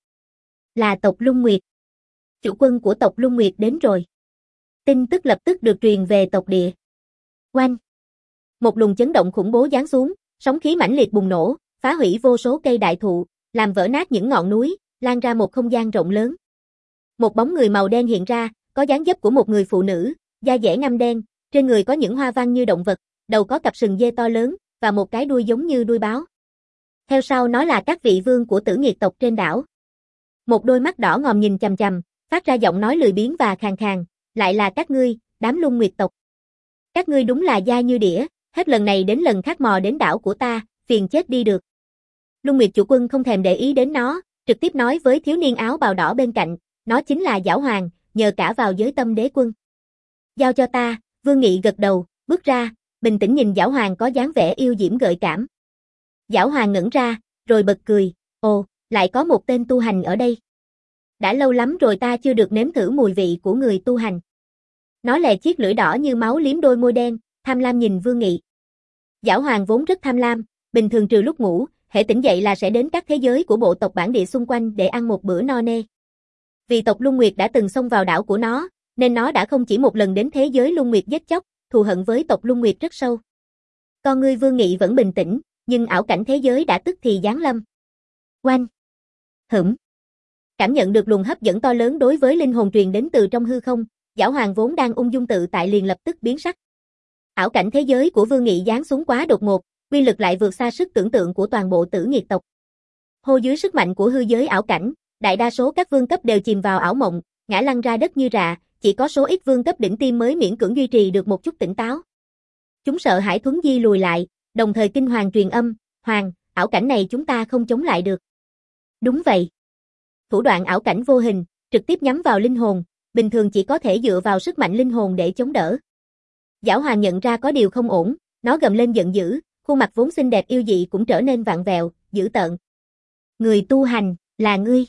Là tộc Luân Nguyệt. Chủ quân của tộc Luân Nguyệt đến rồi. Tin tức lập tức được truyền về tộc địa. Oanh! Một luồng chấn động khủng bố giáng xuống, sóng khí mãnh liệt bùng nổ, phá hủy vô số cây đại thụ, làm vỡ nát những ngọn núi, lan ra một không gian rộng lớn. Một bóng người màu đen hiện ra, có dáng dấp của một người phụ nữ, da dẻ ngăm đen, trên người có những hoa văn như động vật, đầu có cặp sừng dê to lớn, và một cái đuôi giống như đuôi báo. Theo sau nó là các vị vương của tử nghiệt tộc trên đảo. Một đôi mắt đỏ ngòm nhìn chằm chằm, phát ra giọng nói lười biếng và khàn khàn, lại là các ngươi, đám Luân Nguyệt tộc. Các ngươi đúng là da như đĩa, hết lần này đến lần khác mò đến đảo của ta, phiền chết đi được. Luân Nguyệt chủ quân không thèm để ý đến nó, trực tiếp nói với thiếu niên áo bào đỏ bên cạnh, nó chính là Giảo Hoàng, nhờ cả vào giới tâm đế quân. Giao cho ta, Vương Nghị gật đầu, bước ra, bình tĩnh nhìn Giảo Hoàng có dáng vẻ yêu diễm gợi cảm. Giảo Hoàng ngẩn ra, rồi bật cười, ồ, lại có một tên tu hành ở đây. Đã lâu lắm rồi ta chưa được nếm thử mùi vị của người tu hành. Nó lè chiếc lưỡi đỏ như máu liếm đôi môi đen, tham lam nhìn Vương Nghị. Giảo Hoàng vốn rất tham lam, bình thường trừ lúc ngủ, hễ tỉnh dậy là sẽ đến các thế giới của bộ tộc bản địa xung quanh để ăn một bữa no nê. Vì tộc Luân Nguyệt đã từng xông vào đảo của nó, nên nó đã không chỉ một lần đến thế giới Luân Nguyệt giết chóc, thù hận với tộc Luân Nguyệt rất sâu. Con ngươi Vương Nghị vẫn bình tĩnh, nhưng ảo cảnh thế giới đã tức thì giáng lâm. Oanh! Hửm! Cảm nhận được luồng hấp dẫn to lớn đối với linh hồn truyền đến từ trong hư không, Giảo Hoàng vốn đang ung dung tự tại liền lập tức biến sắc. Ảo cảnh thế giới của Vương Nghị giáng xuống quá đột ngột, uy lực lại vượt xa sức tưởng tượng của toàn bộ tử nghiệt tộc. Hô dưới sức mạnh của hư giới ảo cảnh, đại đa số các vương cấp đều chìm vào ảo mộng, ngã lăn ra đất như rạ, chỉ có số ít vương cấp đỉnh tiêm mới miễn cưỡng duy trì được một chút tỉnh táo. Chúng sợ hãi thuấn di lùi lại, đồng thời kinh hoàng truyền âm, "Hoàng, ảo cảnh này chúng ta không chống lại được." Đúng vậy. Thủ đoạn ảo cảnh vô hình, trực tiếp nhắm vào linh hồn, bình thường chỉ có thể dựa vào sức mạnh linh hồn để chống đỡ. Giảo Hoàng nhận ra có điều không ổn, nó gầm lên giận dữ, khuôn mặt vốn xinh đẹp yêu dị cũng trở nên vặn vẹo, dữ tợn. "Người tu hành, là ngươi."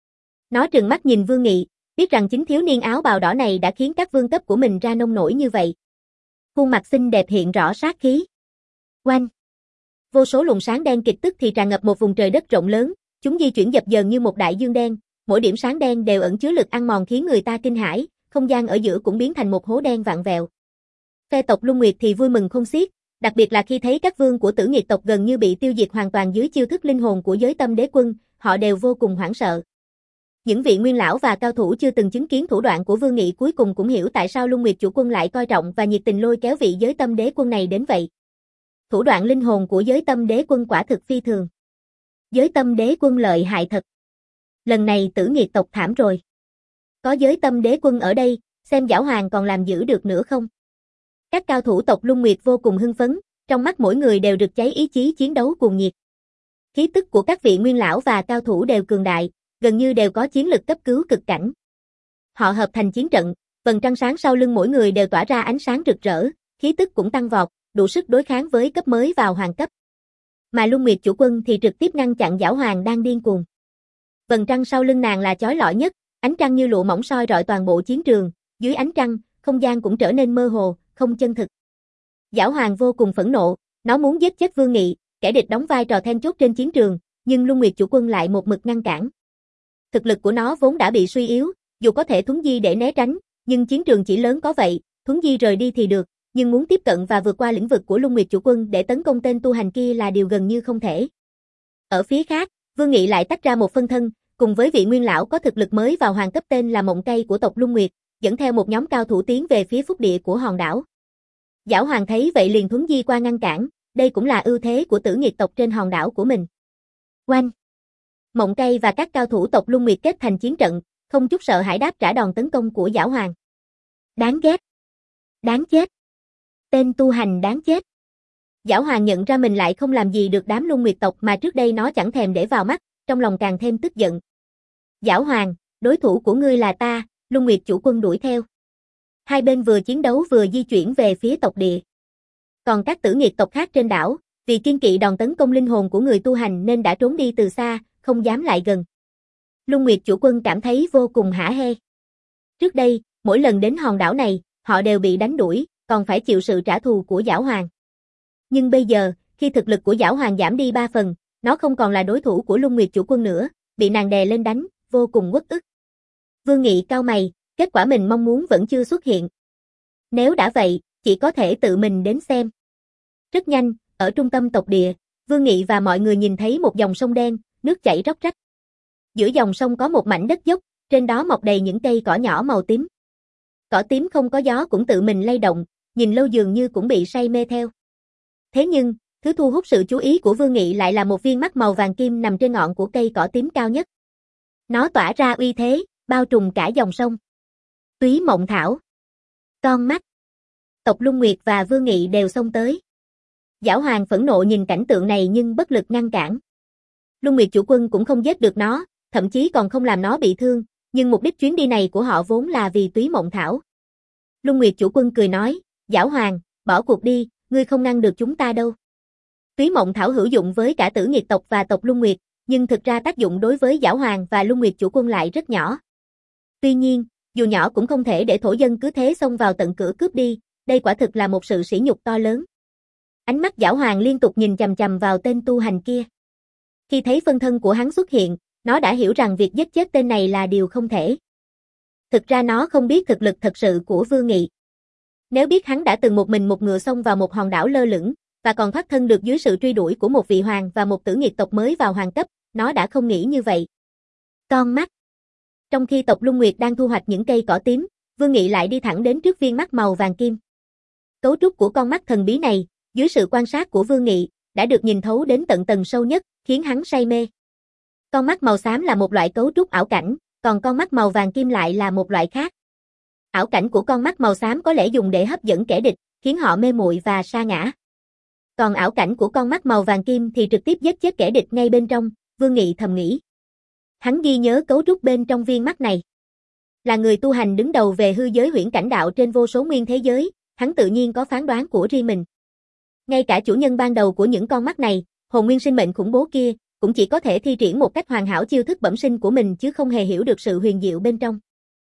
Nó trừng mắt nhìn Vương Nghị, biết rằng chính thiếu niên áo bào đỏ này đã khiến các vương cấp của mình ra nông nổi như vậy. Khuôn mặt xinh đẹp hiện rõ sát khí. Oanh! Vô số luồng sáng đen kịch tức thì tràn ngập một vùng trời đất rộng lớn, chúng di chuyển dập dờn như một đại dương đen, mỗi điểm sáng đen đều ẩn chứa lực ăn mòn khiến người ta kinh hãi, không gian ở giữa cũng biến thành một hố đen vặn vẹo. Phe tộc Luân Nguyệt thì vui mừng không xiết, đặc biệt là khi thấy các vương của tử nghiệt tộc gần như bị tiêu diệt hoàn toàn dưới chiêu thức linh hồn của giới tâm đế quân, họ đều vô cùng hoảng sợ. Những vị nguyên lão và cao thủ chưa từng chứng kiến thủ đoạn của Vương Nghị cuối cùng cũng hiểu tại sao Luân Nguyệt chủ quân lại coi trọng và nhiệt tình lôi kéo vị giới tâm đế quân này đến vậy. Thủ đoạn linh hồn của giới tâm đế quân quả thực phi thường. Giới tâm đế quân lợi hại thật. Lần này tử nghiệt tộc thảm rồi. Có giới tâm đế quân ở đây, xem Giảo Hoàng còn làm giữ được nữa không? Các cao thủ tộc Luân Nguyệt vô cùng hưng phấn, trong mắt mỗi người đều rực cháy ý chí chiến đấu cuồng nhiệt. Khí tức của các vị nguyên lão và cao thủ đều cường đại, gần như đều có chiến lực cấp cứu cực cảnh. Họ hợp thành chiến trận, vầng trăng sáng sau lưng mỗi người đều tỏa ra ánh sáng rực rỡ, khí tức cũng tăng vọt, đủ sức đối kháng với cấp mới vào hoàng cấp. Mà Luân Nguyệt chủ quân thì trực tiếp ngăn chặn Giảo Hoàng đang điên cuồng. Vầng trăng sau lưng nàng là chói lọi nhất, ánh trăng như lụa mỏng soi rọi toàn bộ chiến trường, dưới ánh trăng, không gian cũng trở nên mơ hồ, không chân thực. Giảo Hoàng vô cùng phẫn nộ, nó muốn giết chết Vương Nghị, kẻ địch đóng vai trò then chốt trên chiến trường, nhưng Luân Nguyệt chủ quân lại một mực ngăn cản. thực lực của nó vốn đã bị suy yếu, dù có thể thuấn di để né tránh, nhưng chiến trường chỉ lớn có vậy, thuấn di rời đi thì được, nhưng muốn tiếp cận và vượt qua lĩnh vực của Lung Nguyệt Chủ Quân để tấn công tên tu hành kia là điều gần như không thể. Ở phía khác, Vương Nghị lại tách ra một phân thân, cùng với vị nguyên lão có thực lực mới vào hoàng cấp tên là Mộng Cây của tộc Lung Nguyệt, dẫn theo một nhóm cao thủ tiến về phía phúc địa của hòn đảo. Giảo Hoàng thấy vậy liền thuấn di qua ngăn cản, đây cũng là ưu thế của Tử Nghiệt tộc trên hòn đảo của mình. Oanh! Mộng Cây và các cao thủ tộc Lung Nguyệt kết thành chiến trận, không chút sợ hãi đáp trả đòn tấn công của Giảo Hoàng. Đáng ghét! Đáng chết! Tên tu hành đáng chết! Giảo Hoàng nhận ra mình lại không làm gì được đám Lung Nguyệt tộc mà trước đây nó chẳng thèm để vào mắt, trong lòng càng thêm tức giận. Giảo Hoàng, đối thủ của ngươi là ta, Lung Nguyệt Chủ Quân đuổi theo. Hai bên vừa chiến đấu vừa di chuyển về phía tộc địa. Còn các Tử Nghiệt tộc khác trên đảo, vì kiên kỵ đòn tấn công linh hồn của người tu hành nên đã trốn đi từ xa, không dám lại gần. Lung Nguyệt Chủ Quân cảm thấy vô cùng hả hê. Trước đây, mỗi lần đến hòn đảo này, họ đều bị đánh đuổi, còn phải chịu sự trả thù của Giảo Hoàng. Nhưng bây giờ, khi thực lực của Giảo Hoàng giảm đi ba phần, nó không còn là đối thủ của Lung Nguyệt Chủ Quân nữa, bị nàng đè lên đánh, vô cùng uất ức. Vương Nghị cau mày, kết quả mình mong muốn vẫn chưa xuất hiện. Nếu đã vậy, chỉ có thể tự mình đến xem. Rất nhanh, ở trung tâm tộc địa, Vương Nghị và mọi người nhìn thấy một dòng sông đen, nước chảy róc rách. Giữa dòng sông có một mảnh đất dốc, trên đó mọc đầy những cây cỏ nhỏ màu tím. Cỏ tím không có gió cũng tự mình lay động, nhìn lâu dường như cũng bị say mê theo. Thế nhưng, thứ thu hút sự chú ý của Vương Nghị lại là một viên mắt màu vàng kim nằm trên ngọn của cây cỏ tím cao nhất. Nó tỏa ra uy thế, bao trùm cả dòng sông. Túy Mộng Thảo. Con mắt. Tộc Lung Nguyệt và Vương Nghị đều xông tới. Giảo Hoàng phẫn nộ nhìn cảnh tượng này nhưng bất lực ngăn cản. Lung Nguyệt Chủ Quân cũng không giết được nó, thậm chí còn không làm nó bị thương, nhưng mục đích chuyến đi này của họ vốn là vì Túy Mộng Thảo. Lung Nguyệt Chủ Quân cười nói, Giảo Hoàng, bỏ cuộc đi, ngươi không ngăn được chúng ta đâu. Túy Mộng Thảo hữu dụng với cả Tử Nghiệt tộc và tộc Lung Nguyệt, nhưng thực ra tác dụng đối với Giảo Hoàng và Lung Nguyệt Chủ Quân lại rất nhỏ. Tuy nhiên, dù nhỏ cũng không thể để thổ dân cứ thế xông vào tận cửa cướp đi, đây quả thực là một sự sỉ nhục to lớn. Ánh mắt Giảo Hoàng liên tục nhìn chằm chằm vào tên tu hành kia. Khi thấy phân thân của hắn xuất hiện, nó đã hiểu rằng việc giết chết tên này là điều không thể. Thực ra nó không biết thực lực thật sự của Vương Nghị. Nếu biết hắn đã từng một mình một ngựa xông vào một hòn đảo lơ lửng, và còn thoát thân được dưới sự truy đuổi của một vị hoàng và một Tử Nghiệt tộc mới vào hoàng cấp, nó đã không nghĩ như vậy. Con mắt. Trong khi tộc Lung Nguyệt đang thu hoạch những cây cỏ tím, Vương Nghị lại đi thẳng đến trước viên mắt màu vàng kim. Cấu trúc của con mắt thần bí này, dưới sự quan sát của Vương Nghị, đã được nhìn thấu đến tận tầng sâu nhất, khiến hắn say mê. Con mắt màu xám là một loại cấu trúc ảo cảnh, còn con mắt màu vàng kim lại là một loại khác. Ảo cảnh của con mắt màu xám có lẽ dùng để hấp dẫn kẻ địch, khiến họ mê muội và sa ngã. Còn ảo cảnh của con mắt màu vàng kim thì trực tiếp giết chết kẻ địch ngay bên trong, Vương Nghị thầm nghĩ. Hắn ghi nhớ cấu trúc bên trong viên mắt này. Là người tu hành đứng đầu về hư giới huyễn cảnh đạo trên vô số nguyên thế giới, hắn tự nhiên có phán đoán của riêng mình. Ngay cả chủ nhân ban đầu của những con mắt này, hồn nguyên sinh mệnh khủng bố kia, cũng chỉ có thể thi triển một cách hoàn hảo chiêu thức bẩm sinh của mình chứ không hề hiểu được sự huyền diệu bên trong.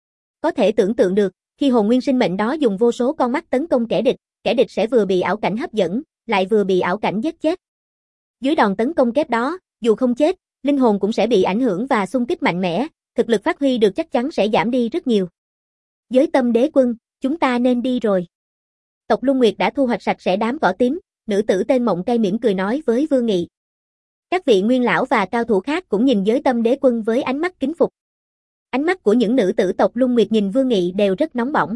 Có thể tưởng tượng được, khi hồn nguyên sinh mệnh đó dùng vô số con mắt tấn công kẻ địch, kẻ địch sẽ vừa bị ảo cảnh hấp dẫn, lại vừa bị ảo cảnh giết chết. Dưới đòn tấn công kép đó, dù không chết, linh hồn cũng sẽ bị ảnh hưởng và xung kích mạnh mẽ, thực lực phát huy được chắc chắn sẽ giảm đi rất nhiều. Giới Tâm Đế Quân, chúng ta nên đi rồi. Tộc Lung Nguyệt đã thu hoạch sạch sẽ đám cỏ tím, nữ tử tên Mộng Cây mỉm cười nói với Vương Nghị. Các vị nguyên lão và cao thủ khác cũng nhìn Giới Tâm Đế Quân với ánh mắt kính phục. Ánh mắt của những nữ tử tộc Lung Nguyệt nhìn Vương Nghị đều rất nóng bỏng.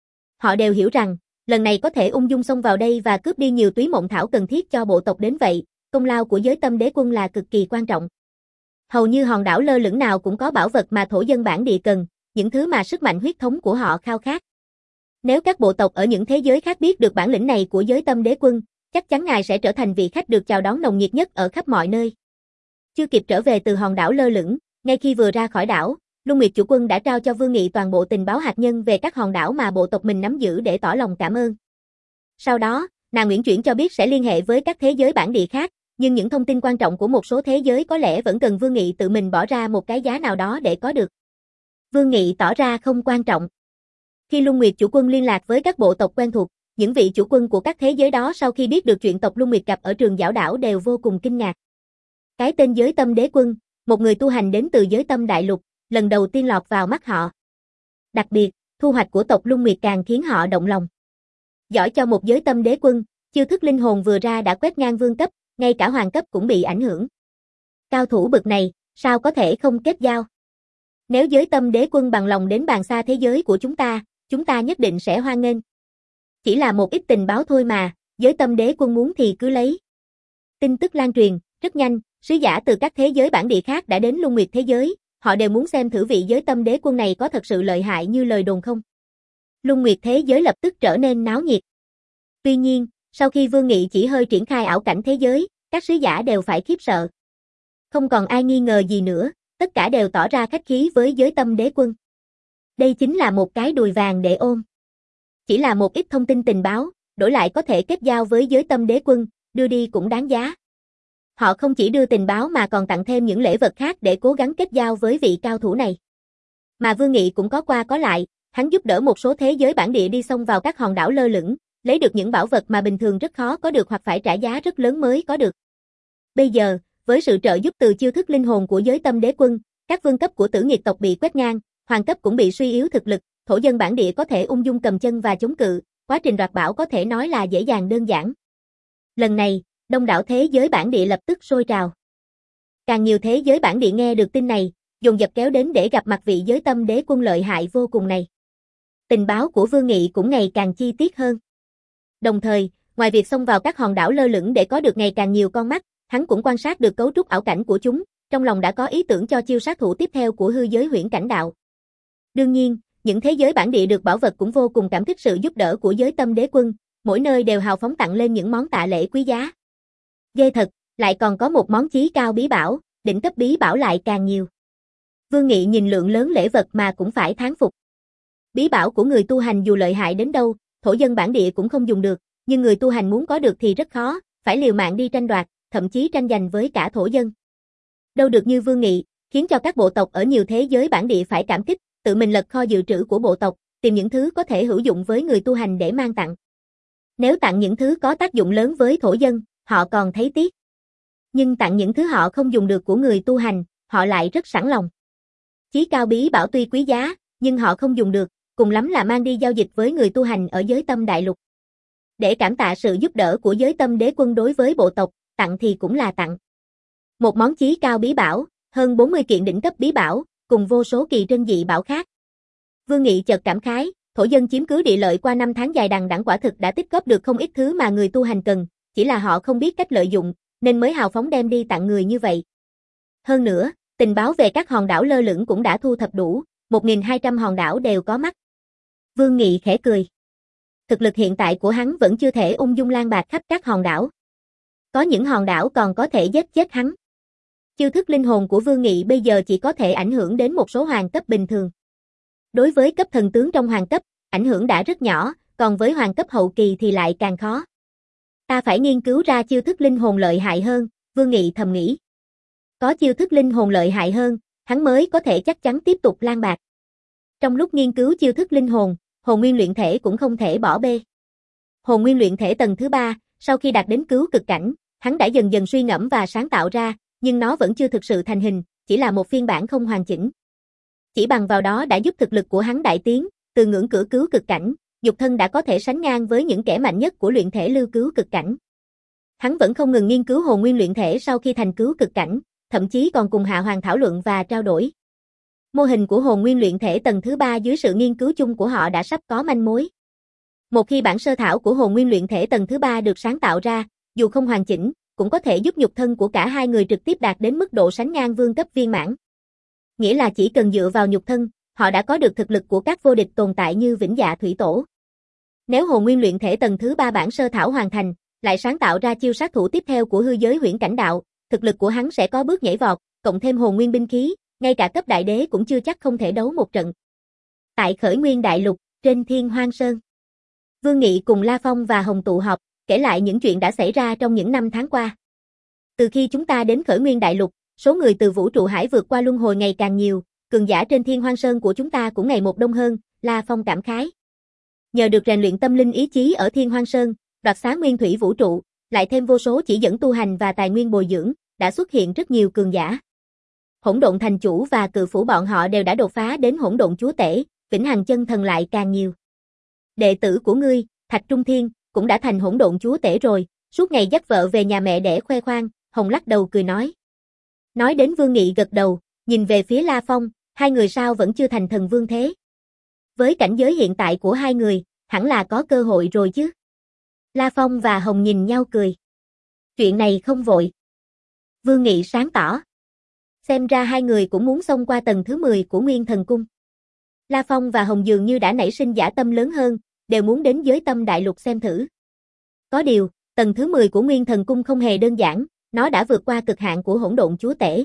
Họ đều hiểu rằng, lần này có thể ung dung xông vào đây và cướp đi nhiều túy mộng thảo cần thiết cho bộ tộc đến vậy, công lao của Giới Tâm Đế Quân là cực kỳ quan trọng. Hầu như hòn đảo lơ lửng nào cũng có bảo vật mà thổ dân bản địa cần, những thứ mà sức mạnh huyết thống của họ khao khát. Nếu các bộ tộc ở những thế giới khác biết được bản lĩnh này của Giới Tâm Đế Quân, chắc chắn ngài sẽ trở thành vị khách được chào đón nồng nhiệt nhất ở khắp mọi nơi. Chưa kịp trở về từ hòn đảo lơ lửng, ngay khi vừa ra khỏi đảo, Lung Nguyệt Chủ Quân đã trao cho Vương Nghị toàn bộ tình báo hạt nhân về các hòn đảo mà bộ tộc mình nắm giữ để tỏ lòng cảm ơn. Sau đó, nàng uyển chuyển cho biết sẽ liên hệ với các thế giới bản địa khác, nhưng những thông tin quan trọng của một số thế giới có lẽ vẫn cần Vương Nghị tự mình bỏ ra một cái giá nào đó để có được. Vương Nghị tỏ ra không quan trọng. Khi Lung Nguyệt Chủ Quân liên lạc với các bộ tộc quen thuộc, những vị chủ quân của các thế giới đó sau khi biết được chuyện tộc Lung Nguyệt gặp ở trường Giảo đảo đều vô cùng kinh ngạc. Cái tên Giới Tâm Đế Quân, một người tu hành đến từ Giới Tâm Đại Lục, lần đầu tiên lọt vào mắt họ. Đặc biệt, thu hoạch của tộc Lung Nguyệt càng khiến họ động lòng. Giỏi cho một giới tâm đế quân, chiêu thức linh hồn vừa ra đã quét ngang vương cấp, ngay cả hoàng cấp cũng bị ảnh hưởng. Cao thủ bực này, sao có thể không kết giao? Nếu giới tâm đế quân bằng lòng đến bàn xa thế giới của chúng ta, chúng ta nhất định sẽ hoan nghênh. Chỉ là một ít tình báo thôi mà, giới tâm đế quân muốn thì cứ lấy. Tin tức lan truyền, rất nhanh, sứ giả từ các thế giới bản địa khác đã đến Lung Nguyệt thế giới, họ đều muốn xem thử vị giới tâm đế quân này có thật sự lợi hại như lời đồn không. Lung Nguyệt thế giới lập tức trở nên náo nhiệt. Tuy nhiên, sau khi Vương Nghị chỉ hơi triển khai ảo cảnh thế giới, các sứ giả đều phải khiếp sợ. Không còn ai nghi ngờ gì nữa, tất cả đều tỏ ra khách khí với giới tâm đế quân. Đây chính là một cái đùi vàng để ôm. Chỉ là một ít thông tin tình báo, đổi lại có thể kết giao với giới tâm đế quân, đưa đi cũng đáng giá. Họ không chỉ đưa tình báo mà còn tặng thêm những lễ vật khác để cố gắng kết giao với vị cao thủ này. Mà Vương Nghị cũng có qua có lại, hắn giúp đỡ một số thế giới bản địa đi xông vào các hòn đảo lơ lửng, lấy được những bảo vật mà bình thường rất khó có được hoặc phải trả giá rất lớn mới có được. Bây giờ, với sự trợ giúp từ chiêu thức linh hồn của giới tâm đế quân, các vương cấp của Tử Nghiệt tộc bị quét ngang, hoàng cấp cũng bị suy yếu thực lực, thổ dân bản địa có thể ung dung cầm chân và chống cự, quá trình đoạt bảo có thể nói là dễ dàng đơn giản. Lần này, đông đảo thế giới bản địa lập tức sôi trào. Càng nhiều thế giới bản địa nghe được tin này, dồn dập kéo đến để gặp mặt vị giới tâm đế quân lợi hại vô cùng này. Tình báo của Vương Nghị cũng ngày càng chi tiết hơn. Đồng thời, ngoài việc xông vào các hòn đảo lơ lửng để có được ngày càng nhiều con mắt, hắn cũng quan sát được cấu trúc ảo cảnh của chúng, trong lòng đã có ý tưởng cho chiêu sát thủ tiếp theo của hư giới huyễn cảnh đạo. Đương nhiên, những thế giới bản địa được bảo vật cũng vô cùng cảm kích sự giúp đỡ của giới tâm đế quân, mỗi nơi đều hào phóng tặng lên những món tạ lễ quý giá. Ghê thật, lại còn có một món chí cao bí bảo, đỉnh cấp bí bảo lại càng nhiều. Vương Nghị nhìn lượng lớn lễ vật mà cũng phải thán phục. Bí bảo của người tu hành dù lợi hại đến đâu, thổ dân bản địa cũng không dùng được, nhưng người tu hành muốn có được thì rất khó, phải liều mạng đi tranh đoạt, thậm chí tranh giành với cả thổ dân. Đâu được như Vương Nghị, khiến cho các bộ tộc ở nhiều thế giới bản địa phải cảm kích, tự mình lật kho dự trữ của bộ tộc, tìm những thứ có thể hữu dụng với người tu hành để mang tặng. Nếu tặng những thứ có tác dụng lớn với thổ dân, họ còn thấy tiếc. Nhưng tặng những thứ họ không dùng được của người tu hành, họ lại rất sẵn lòng. Chí cao bí bảo tuy quý giá, nhưng họ không dùng được, cùng lắm là mang đi giao dịch với người tu hành ở giới tâm đại lục. Để cảm tạ sự giúp đỡ của giới tâm đế quân đối với bộ tộc, tặng thì cũng là tặng. Một món chí cao bí bảo, hơn bốn mươi kiện đỉnh cấp bí bảo, cùng vô số kỳ trân dị bảo khác. Vương Nghị chợt cảm khái, thổ dân chiếm cứ địa lợi qua năm tháng dài đằng đẵng quả thực đã tích góp được không ít thứ mà người tu hành cần, chỉ là họ không biết cách lợi dụng, nên mới hào phóng đem đi tặng người như vậy. Hơn nữa, tình báo về các hòn đảo lơ lửng cũng đã thu thập đủ, một nghìn hai trăm hòn đảo đều có mắt. Vương Nghị khẽ cười. Thực lực hiện tại của hắn vẫn chưa thể ung dung lang bạc khắp các hòn đảo. Có những hòn đảo còn có thể giết chết hắn. Chiêu thức linh hồn của Vương Nghị bây giờ chỉ có thể ảnh hưởng đến một số hoàng cấp bình thường. Đối với cấp thần tướng trong hoàng cấp, ảnh hưởng đã rất nhỏ, còn với hoàng cấp hậu kỳ thì lại càng khó. Ta phải nghiên cứu ra chiêu thức linh hồn lợi hại hơn, Vương Nghị thầm nghĩ. Có chiêu thức linh hồn lợi hại hơn, hắn mới có thể chắc chắn tiếp tục lang bạc. Trong lúc nghiên cứu chiêu thức linh hồn, hồn nguyên luyện thể cũng không thể bỏ bê. Hồn nguyên luyện thể tầng thứ ba, sau khi đạt đến cứu cực cảnh, hắn đã dần dần suy ngẫm và sáng tạo ra, nhưng nó vẫn chưa thực sự thành hình, chỉ là một phiên bản không hoàn chỉnh. Chỉ bằng vào đó đã giúp thực lực của hắn đại tiến, từ ngưỡng cửa cứu cực cảnh, nhục thân đã có thể sánh ngang với những kẻ mạnh nhất của luyện thể lưu cứu cực cảnh. Hắn vẫn không ngừng nghiên cứu hồn nguyên luyện thể sau khi thành cứu cực cảnh, thậm chí còn cùng Hạ Hoàng thảo luận và trao đổi. Mô hình của hồn nguyên luyện thể tầng thứ ba dưới sự nghiên cứu chung của họ đã sắp có manh mối. Một khi bản sơ thảo của hồn nguyên luyện thể tầng thứ ba được sáng tạo ra, dù không hoàn chỉnh, cũng có thể giúp nhục thân của cả hai người trực tiếp đạt đến mức độ sánh ngang vương cấp viên mãn. Nghĩa là chỉ cần dựa vào nhục thân, họ đã có được thực lực của các vô địch tồn tại như Vĩnh Dạ Thủy Tổ. Nếu hồn nguyên luyện thể tầng thứ ba bản sơ thảo hoàn thành, lại sáng tạo ra chiêu sát thủ tiếp theo của hư giới huyễn cảnh đạo, thực lực của hắn sẽ có bước nhảy vọt, cộng thêm hồn nguyên binh khí, ngay cả cấp đại đế cũng chưa chắc không thể đấu một trận. Tại Khởi Nguyên Đại Lục, trên Thiên Hoang Sơn, Vương Nghị cùng La Phong và Hồng tụ họp, kể lại những chuyện đã xảy ra trong những năm tháng qua. Từ khi chúng ta đến Khởi Nguyên Đại Lục, số người từ vũ trụ hải vượt qua luân hồi ngày càng nhiều, cường giả trên Thiên Hoang Sơn của chúng ta cũng ngày một đông hơn, La Phong cảm khái. Nhờ được rèn luyện tâm linh ý chí ở Thiên Hoang Sơn, đoạt xá nguyên thủy vũ trụ, lại thêm vô số chỉ dẫn tu hành và tài nguyên bồi dưỡng, đã xuất hiện rất nhiều cường giả. Hỗn độn thành chủ và cự phủ bọn họ đều đã đột phá đến hỗn độn chúa tể, vĩnh hằng chân thần lại càng nhiều. Đệ tử của ngươi, Thạch Trung Thiên, cũng đã thành hỗn độn chúa tể rồi, suốt ngày dắt vợ về nhà mẹ để khoe khoang, Hồng lắc đầu cười nói. Nói đến Vương Nghị gật đầu, nhìn về phía La Phong, hai người sao vẫn chưa thành thần vương thế. Với cảnh giới hiện tại của hai người, hẳn là có cơ hội rồi chứ. La Phong và Hồng nhìn nhau cười. Chuyện này không vội. Vương Nghị sáng tỏ. Xem ra hai người cũng muốn xông qua tầng thứ mười của Nguyên Thần Cung. La Phong và Hồng dường như đã nảy sinh dã tâm lớn hơn, đều muốn đến Giới Tâm Đại Lục xem thử. Có điều, tầng thứ mười của Nguyên Thần Cung không hề đơn giản, nó đã vượt qua cực hạn của hỗn độn chúa tể.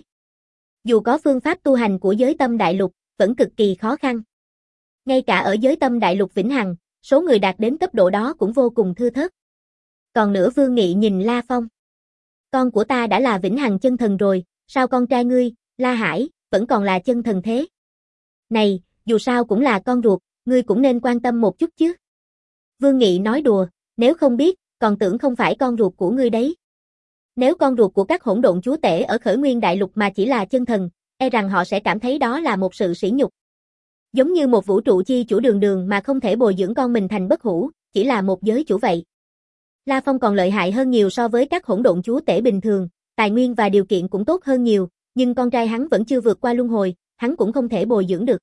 Dù có phương pháp tu hành của Giới Tâm Đại Lục, vẫn cực kỳ khó khăn. Ngay cả ở Giới Tâm Đại Lục vĩnh hằng, số người đạt đến cấp độ đó cũng vô cùng thưa thớt. Còn nữa Vương Nghị nhìn La Phong. Con của ta đã là vĩnh hằng chân thần rồi, sao con trai ngươi, La Hải, vẫn còn là chân thần thế? Này, dù sao cũng là con ruột, ngươi cũng nên quan tâm một chút chứ. Vương Nghị nói đùa, nếu không biết, còn tưởng không phải con ruột của ngươi đấy. Nếu con ruột của các hỗn độn chúa tể ở Khởi Nguyên Đại Lục mà chỉ là chân thần, e rằng họ sẽ cảm thấy đó là một sự sỉ nhục. Giống như một vũ trụ chi chủ đường đường mà không thể bồi dưỡng con mình thành bất hủ, chỉ là một giới chủ vậy. La Phong còn lợi hại hơn nhiều so với các hỗn độn chúa tể bình thường, tài nguyên và điều kiện cũng tốt hơn nhiều, nhưng con trai hắn vẫn chưa vượt qua luân hồi, hắn cũng không thể bồi dưỡng được.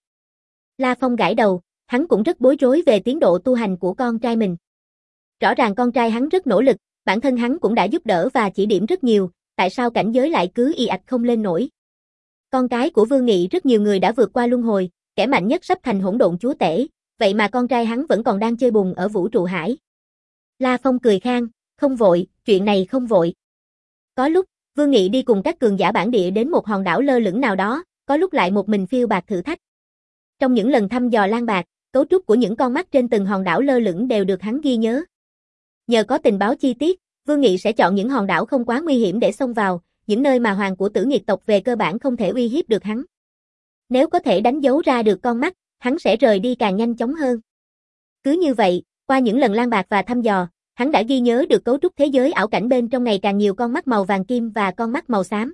La Phong gãi đầu, hắn cũng rất bối rối về tiến độ tu hành của con trai mình. Rõ ràng con trai hắn rất nỗ lực, bản thân hắn cũng đã giúp đỡ và chỉ điểm rất nhiều, tại sao cảnh giới lại cứ ì ạch không lên nổi. Con cái của Vương Nghị rất nhiều người đã vượt qua luân hồi, kẻ mạnh nhất sắp thành hỗn độn chúa tể, vậy mà con trai hắn vẫn còn đang chơi bùn ở vũ trụ hải. La Phong cười khan, không vội, chuyện này không vội. Có lúc, Vương Nghị đi cùng các cường giả bản địa đến một hòn đảo lơ lửng nào đó, có lúc lại một mình phiêu bạt thử thách. Trong những lần thăm dò lang bạc, cấu trúc của những con mắt trên từng hòn đảo lơ lửng đều được hắn ghi nhớ. Nhờ có tình báo chi tiết, Vương Nghị sẽ chọn những hòn đảo không quá nguy hiểm để xông vào, những nơi mà hoàng của Tử Nghiệt tộc về cơ bản không thể uy hiếp được hắn. Nếu có thể đánh dấu ra được con mắt, hắn sẽ rời đi càng nhanh chóng hơn. Cứ như vậy, qua những lần lang bạc và thăm dò, hắn đã ghi nhớ được cấu trúc thế giới ảo cảnh bên trong ngày càng nhiều con mắt màu vàng kim và con mắt màu xám.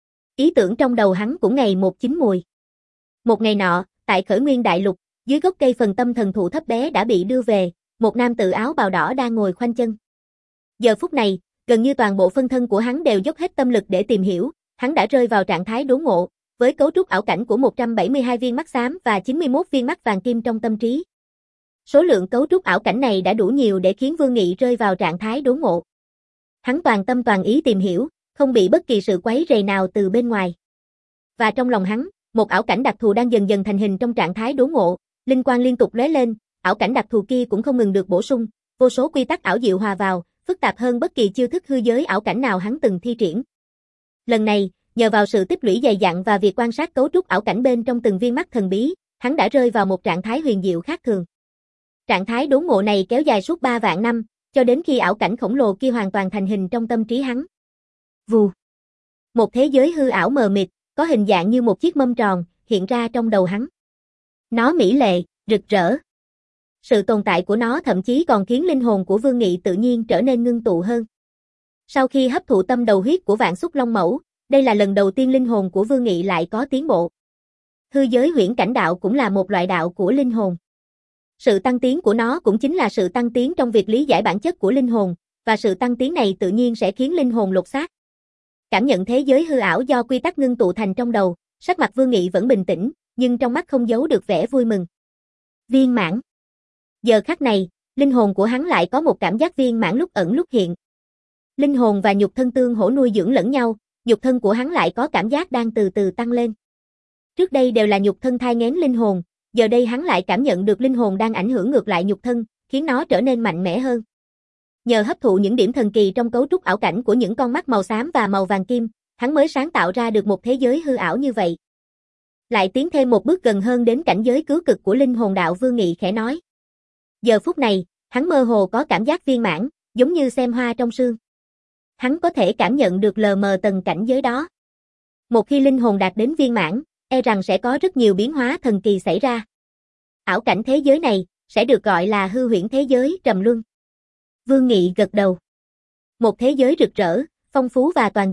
Ý tưởng trong đầu hắn cũng ngày một chín mùi. Một ngày nọ, tại Khởi Nguyên Đại Lục, dưới gốc cây phần tâm thần thụ thấp bé đã bị đưa về, một nam tử áo bào đỏ đang ngồi khoanh chân. Giờ phút này, gần như toàn bộ phân thân của hắn đều dốc hết tâm lực để tìm hiểu, hắn đã rơi vào trạng thái đốn ngộ, với cấu trúc ảo cảnh của một trăm bảy mươi hai viên mắt xám và chín mươi mốt viên mắt vàng kim trong tâm trí. Số lượng cấu trúc ảo cảnh này đã đủ nhiều để khiến Vương Nghị rơi vào trạng thái đốn ngộ. Hắn toàn tâm toàn ý tìm hiểu, không bị bất kỳ sự quấy rầy nào từ bên ngoài. Và trong lòng hắn, một ảo cảnh đặc thù đang dần dần thành hình trong trạng thái đốn ngộ, linh quang liên tục lóe lên, ảo cảnh đặc thù kia cũng không ngừng được bổ sung, vô số quy tắc ảo diệu hòa vào, phức tạp hơn bất kỳ chiêu thức hư giới ảo cảnh nào hắn từng thi triển. Lần này, nhờ vào sự tích lũy dày dặn và việc quan sát cấu trúc ảo cảnh bên trong từng viên mắt thần bí, hắn đã rơi vào một trạng thái huyền diệu khác thường. Trạng thái đốn ngộ này kéo dài suốt ba vạn năm, cho đến khi ảo cảnh khổng lồ kia hoàn toàn thành hình trong tâm trí hắn. Vù. Một thế giới hư ảo mờ mịt, có hình dạng như một chiếc mâm tròn, hiện ra trong đầu hắn. Nó mỹ lệ, rực rỡ. Sự tồn tại của nó thậm chí còn khiến linh hồn của Vương Nghị tự nhiên trở nên ngưng tụ hơn. Sau khi hấp thụ tâm đầu huyết của Vạn Xúc Long Mẫu, đây là lần đầu tiên linh hồn của Vương Nghị lại có tiến bộ. Hư giới huyễn cảnh đạo cũng là một loại đạo của linh hồn. Sự tăng tiến của nó cũng chính là sự tăng tiến trong việc lý giải bản chất của linh hồn, và sự tăng tiến này tự nhiên sẽ khiến linh hồn lột xác. Cảm nhận thế giới hư ảo do quy tắc ngưng tụ thành trong đầu, sắc mặt Vương Nghị vẫn bình tĩnh, nhưng trong mắt không giấu được vẻ vui mừng. Viên mãn. Giờ khắc này, linh hồn của hắn lại có một cảm giác viên mãn lúc ẩn lúc hiện. Linh hồn và nhục thân tương hỗ nuôi dưỡng lẫn nhau, nhục thân của hắn lại có cảm giác đang từ từ tăng lên. Trước đây đều là nhục thân thai nghén linh hồn, giờ đây hắn lại cảm nhận được linh hồn đang ảnh hưởng ngược lại nhục thân, khiến nó trở nên mạnh mẽ hơn. Nhờ hấp thụ những điểm thần kỳ trong cấu trúc ảo cảnh của những con mắt màu xám và màu vàng kim, hắn mới sáng tạo ra được một thế giới hư ảo như vậy. Lại tiến thêm một bước gần hơn đến cảnh giới cứu cực của linh hồn đạo, Vương Nghị khẽ nói. Giờ phút này, hắn mơ hồ có cảm giác viên mãn, giống như xem hoa trong sương. Hắn có thể cảm nhận được lờ mờ tầng cảnh giới đó. Một khi linh hồn đạt đến viên mãn, e rằng sẽ có rất nhiều biến hóa thần kỳ xảy ra. Ảo cảnh thế giới này, sẽ được gọi là hư huyễn thế giới trầm luân. Vương Nghị gật đầu. Một thế giới rực rỡ, phong phú và toàn diện,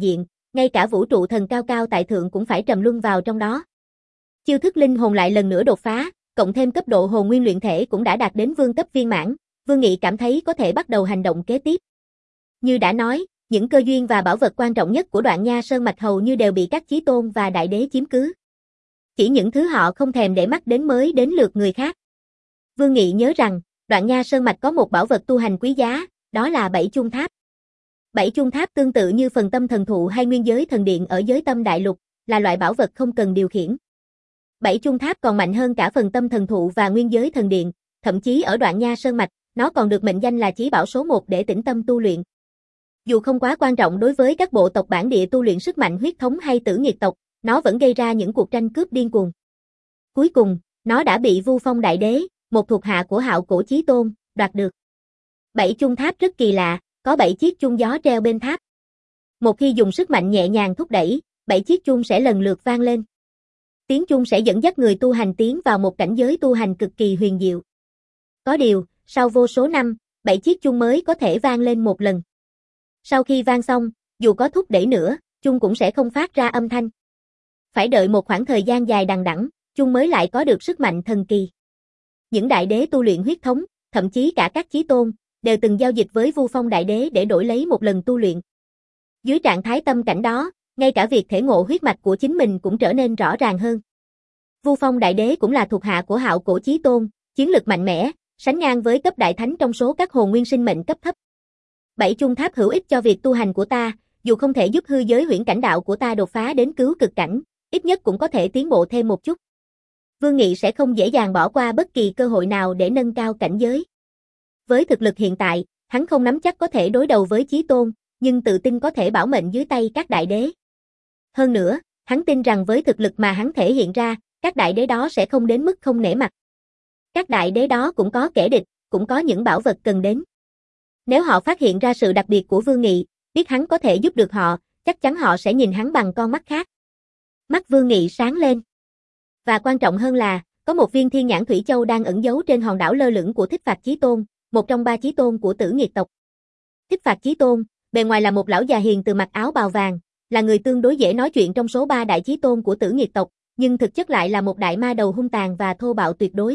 ngay cả vũ trụ thần cao cao tại thượng cũng phải trầm luân vào trong đó. Chiêu thức linh hồn lại lần nữa đột phá, cộng thêm cấp độ hồn nguyên luyện thể cũng đã đạt đến vương cấp viên mãn, Vương Nghị cảm thấy có thể bắt đầu hành động kế tiếp. Như đã nói, những cơ duyên và bảo vật quan trọng nhất của Đoạn Nha Sơn mạch hầu như đều bị các chí tôn và đại đế chiếm cứ. Chỉ những thứ họ không thèm để mắt đến mới đến lượt người khác. Vương Nghị nhớ rằng, Đoạn Nha Sơn mạch có một bảo vật tu hành quý giá, đó là Bảy Chuông Tháp. Bảy Chuông Tháp tương tự như phần tâm thần thụ hay nguyên giới thần điện ở giới tâm đại lục, là loại bảo vật không cần điều khiển. Bảy Chuông Tháp còn mạnh hơn cả phần tâm thần thụ và nguyên giới thần điện, thậm chí ở Đoạn Nha Sơn mạch, nó còn được mệnh danh là chí bảo số một để tĩnh tâm tu luyện. Dù không quá quan trọng đối với các bộ tộc bản địa tu luyện sức mạnh huyết thống hay tử nghiệt tộc, nó vẫn gây ra những cuộc tranh cướp điên cuồng. Cuối cùng, nó đã bị Vu Phong Đại Đế, một thuộc hạ của Hạo Cổ Chí Tôn, đoạt được. Bảy Chuông Tháp rất kỳ lạ, có bảy chiếc chuông gió treo bên tháp. Một khi dùng sức mạnh nhẹ nhàng thúc đẩy, bảy chiếc chuông sẽ lần lượt vang lên. Tiếng chuông sẽ dẫn dắt người tu hành tiến vào một cảnh giới tu hành cực kỳ huyền diệu. Có điều, sau vô số năm, bảy chiếc chuông mới có thể vang lên một lần. Sau khi vang xong, dù có thúc đẩy nữa, chuông cũng sẽ không phát ra âm thanh. Phải đợi một khoảng thời gian dài đằng đẵng, chuông mới lại có được sức mạnh thần kỳ. Những đại đế tu luyện huyết thống, thậm chí cả các chí tôn, đều từng giao dịch với Vu Phong Đại Đế để đổi lấy một lần tu luyện. Dưới trạng thái tâm cảnh đó, ngay cả việc thể ngộ huyết mạch của chính mình cũng trở nên rõ ràng hơn. Vu Phong Đại Đế cũng là thuộc hạ của Hạo Cổ Chí Tôn, chiến lực mạnh mẽ, sánh ngang với cấp đại thánh trong số các hồn nguyên sinh mệnh cấp thấp. Bảy Chuông Tháp hữu ích cho việc tu hành của ta, dù không thể giúp hư giới huyễn cảnh đạo của ta đột phá đến cứu cực cảnh, ít nhất cũng có thể tiến bộ thêm một chút. Vương Nghị sẽ không dễ dàng bỏ qua bất kỳ cơ hội nào để nâng cao cảnh giới. Với thực lực hiện tại, hắn không nắm chắc có thể đối đầu với Chí Tôn, nhưng tự tin có thể bảo mệnh dưới tay các đại đế. Hơn nữa, hắn tin rằng với thực lực mà hắn thể hiện ra, các đại đế đó sẽ không đến mức không nể mặt. Các đại đế đó cũng có kẻ địch, cũng có những bảo vật cần đến. Nếu họ phát hiện ra sự đặc biệt của Vương Nghị, biết hắn có thể giúp được họ, chắc chắn họ sẽ nhìn hắn bằng con mắt khác. Mắt Vương Nghị sáng lên. Và quan trọng hơn là, có một viên thiên nhãn thủy châu đang ẩn giấu trên hòn đảo lơ lửng của Thích Phạt Chí Tôn, một trong ba chí tôn của tử nghiệt tộc. Thích Phạt Chí Tôn, bề ngoài là một lão già hiền từ mặc áo bào vàng, là người tương đối dễ nói chuyện trong số ba đại chí tôn của tử nghiệt tộc, nhưng thực chất lại là một đại ma đầu hung tàn và thô bạo tuyệt đối.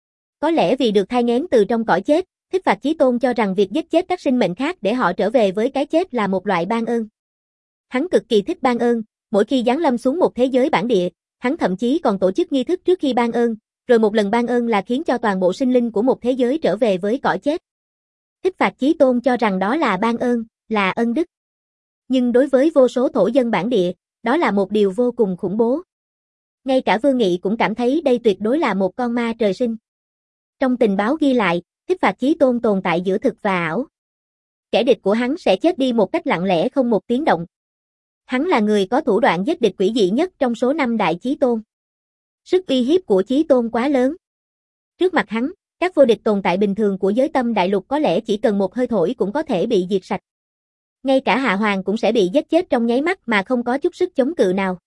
Có lẽ vì được thai nghén từ trong cõi chết, Thích Phạt Chí Tôn cho rằng việc giết chết các sinh mệnh khác để họ trở về với cái chết là một loại ban ơn. Hắn cực kỳ thích ban ơn, mỗi khi giáng lâm xuống một thế giới bản địa, hắn thậm chí còn tổ chức nghi thức trước khi ban ơn, rồi một lần ban ơn là khiến cho toàn bộ sinh linh của một thế giới trở về với cõi chết. Thích Phạt Chí Tôn cho rằng đó là ban ơn, là ân đức. Nhưng đối với vô số thổ dân bản địa, đó là một điều vô cùng khủng bố. Ngay cả Vương Nghị cũng cảm thấy đây tuyệt đối là một con ma trời sinh. Trong tình báo ghi lại, Thích Phạt Chí Tôn tồn tại giữa thực và ảo. Kẻ địch của hắn sẽ chết đi một cách lặng lẽ không một tiếng động. Hắn là người có thủ đoạn giết địch quỷ dị nhất trong số năm đại chí tôn. Sức uy hiếp của chí tôn quá lớn. Trước mặt hắn, các vô địch tồn tại bình thường của giới tâm đại lục có lẽ chỉ cần một hơi thổi cũng có thể bị diệt sạch. Ngay cả Hạ Hoàng cũng sẽ bị giết chết trong nháy mắt mà không có chút sức chống cự nào.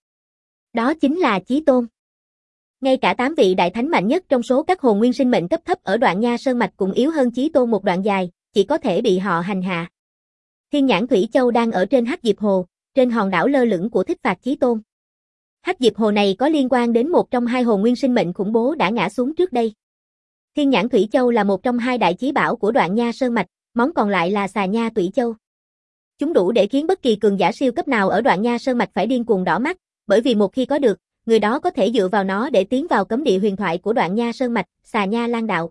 Đó chính là chí tôn. Ngay cả tám vị đại thánh mạnh nhất trong số các hồn nguyên sinh mệnh cấp thấp ở Đoạn Nha Sơn mạch cũng yếu hơn chí tôn một đoạn dài, chỉ có thể bị họ hành hạ. Thiên nhãn thủy châu đang ở trên Hắc Diệp Hồ, trên hòn đảo lơ lửng của Thích Phạt Chí Tôn. Hắc Diệp Hồ này có liên quan đến một trong hai hồn nguyên sinh mệnh khủng bố đã ngã xuống trước đây. Thiên nhãn thủy châu là một trong hai đại chí bảo của Đoạn Nha Sơn mạch, món còn lại là Xà Nha Tủy Châu. Chúng đủ để khiến bất kỳ cường giả siêu cấp nào ở Đoạn Nha Sơn mạch phải điên cuồng đỏ mắt, bởi vì một khi có được, người đó có thể dựa vào nó để tiến vào cấm địa huyền thoại của Đoạn Nha Sơn mạch, Xà Nha Lan Đạo.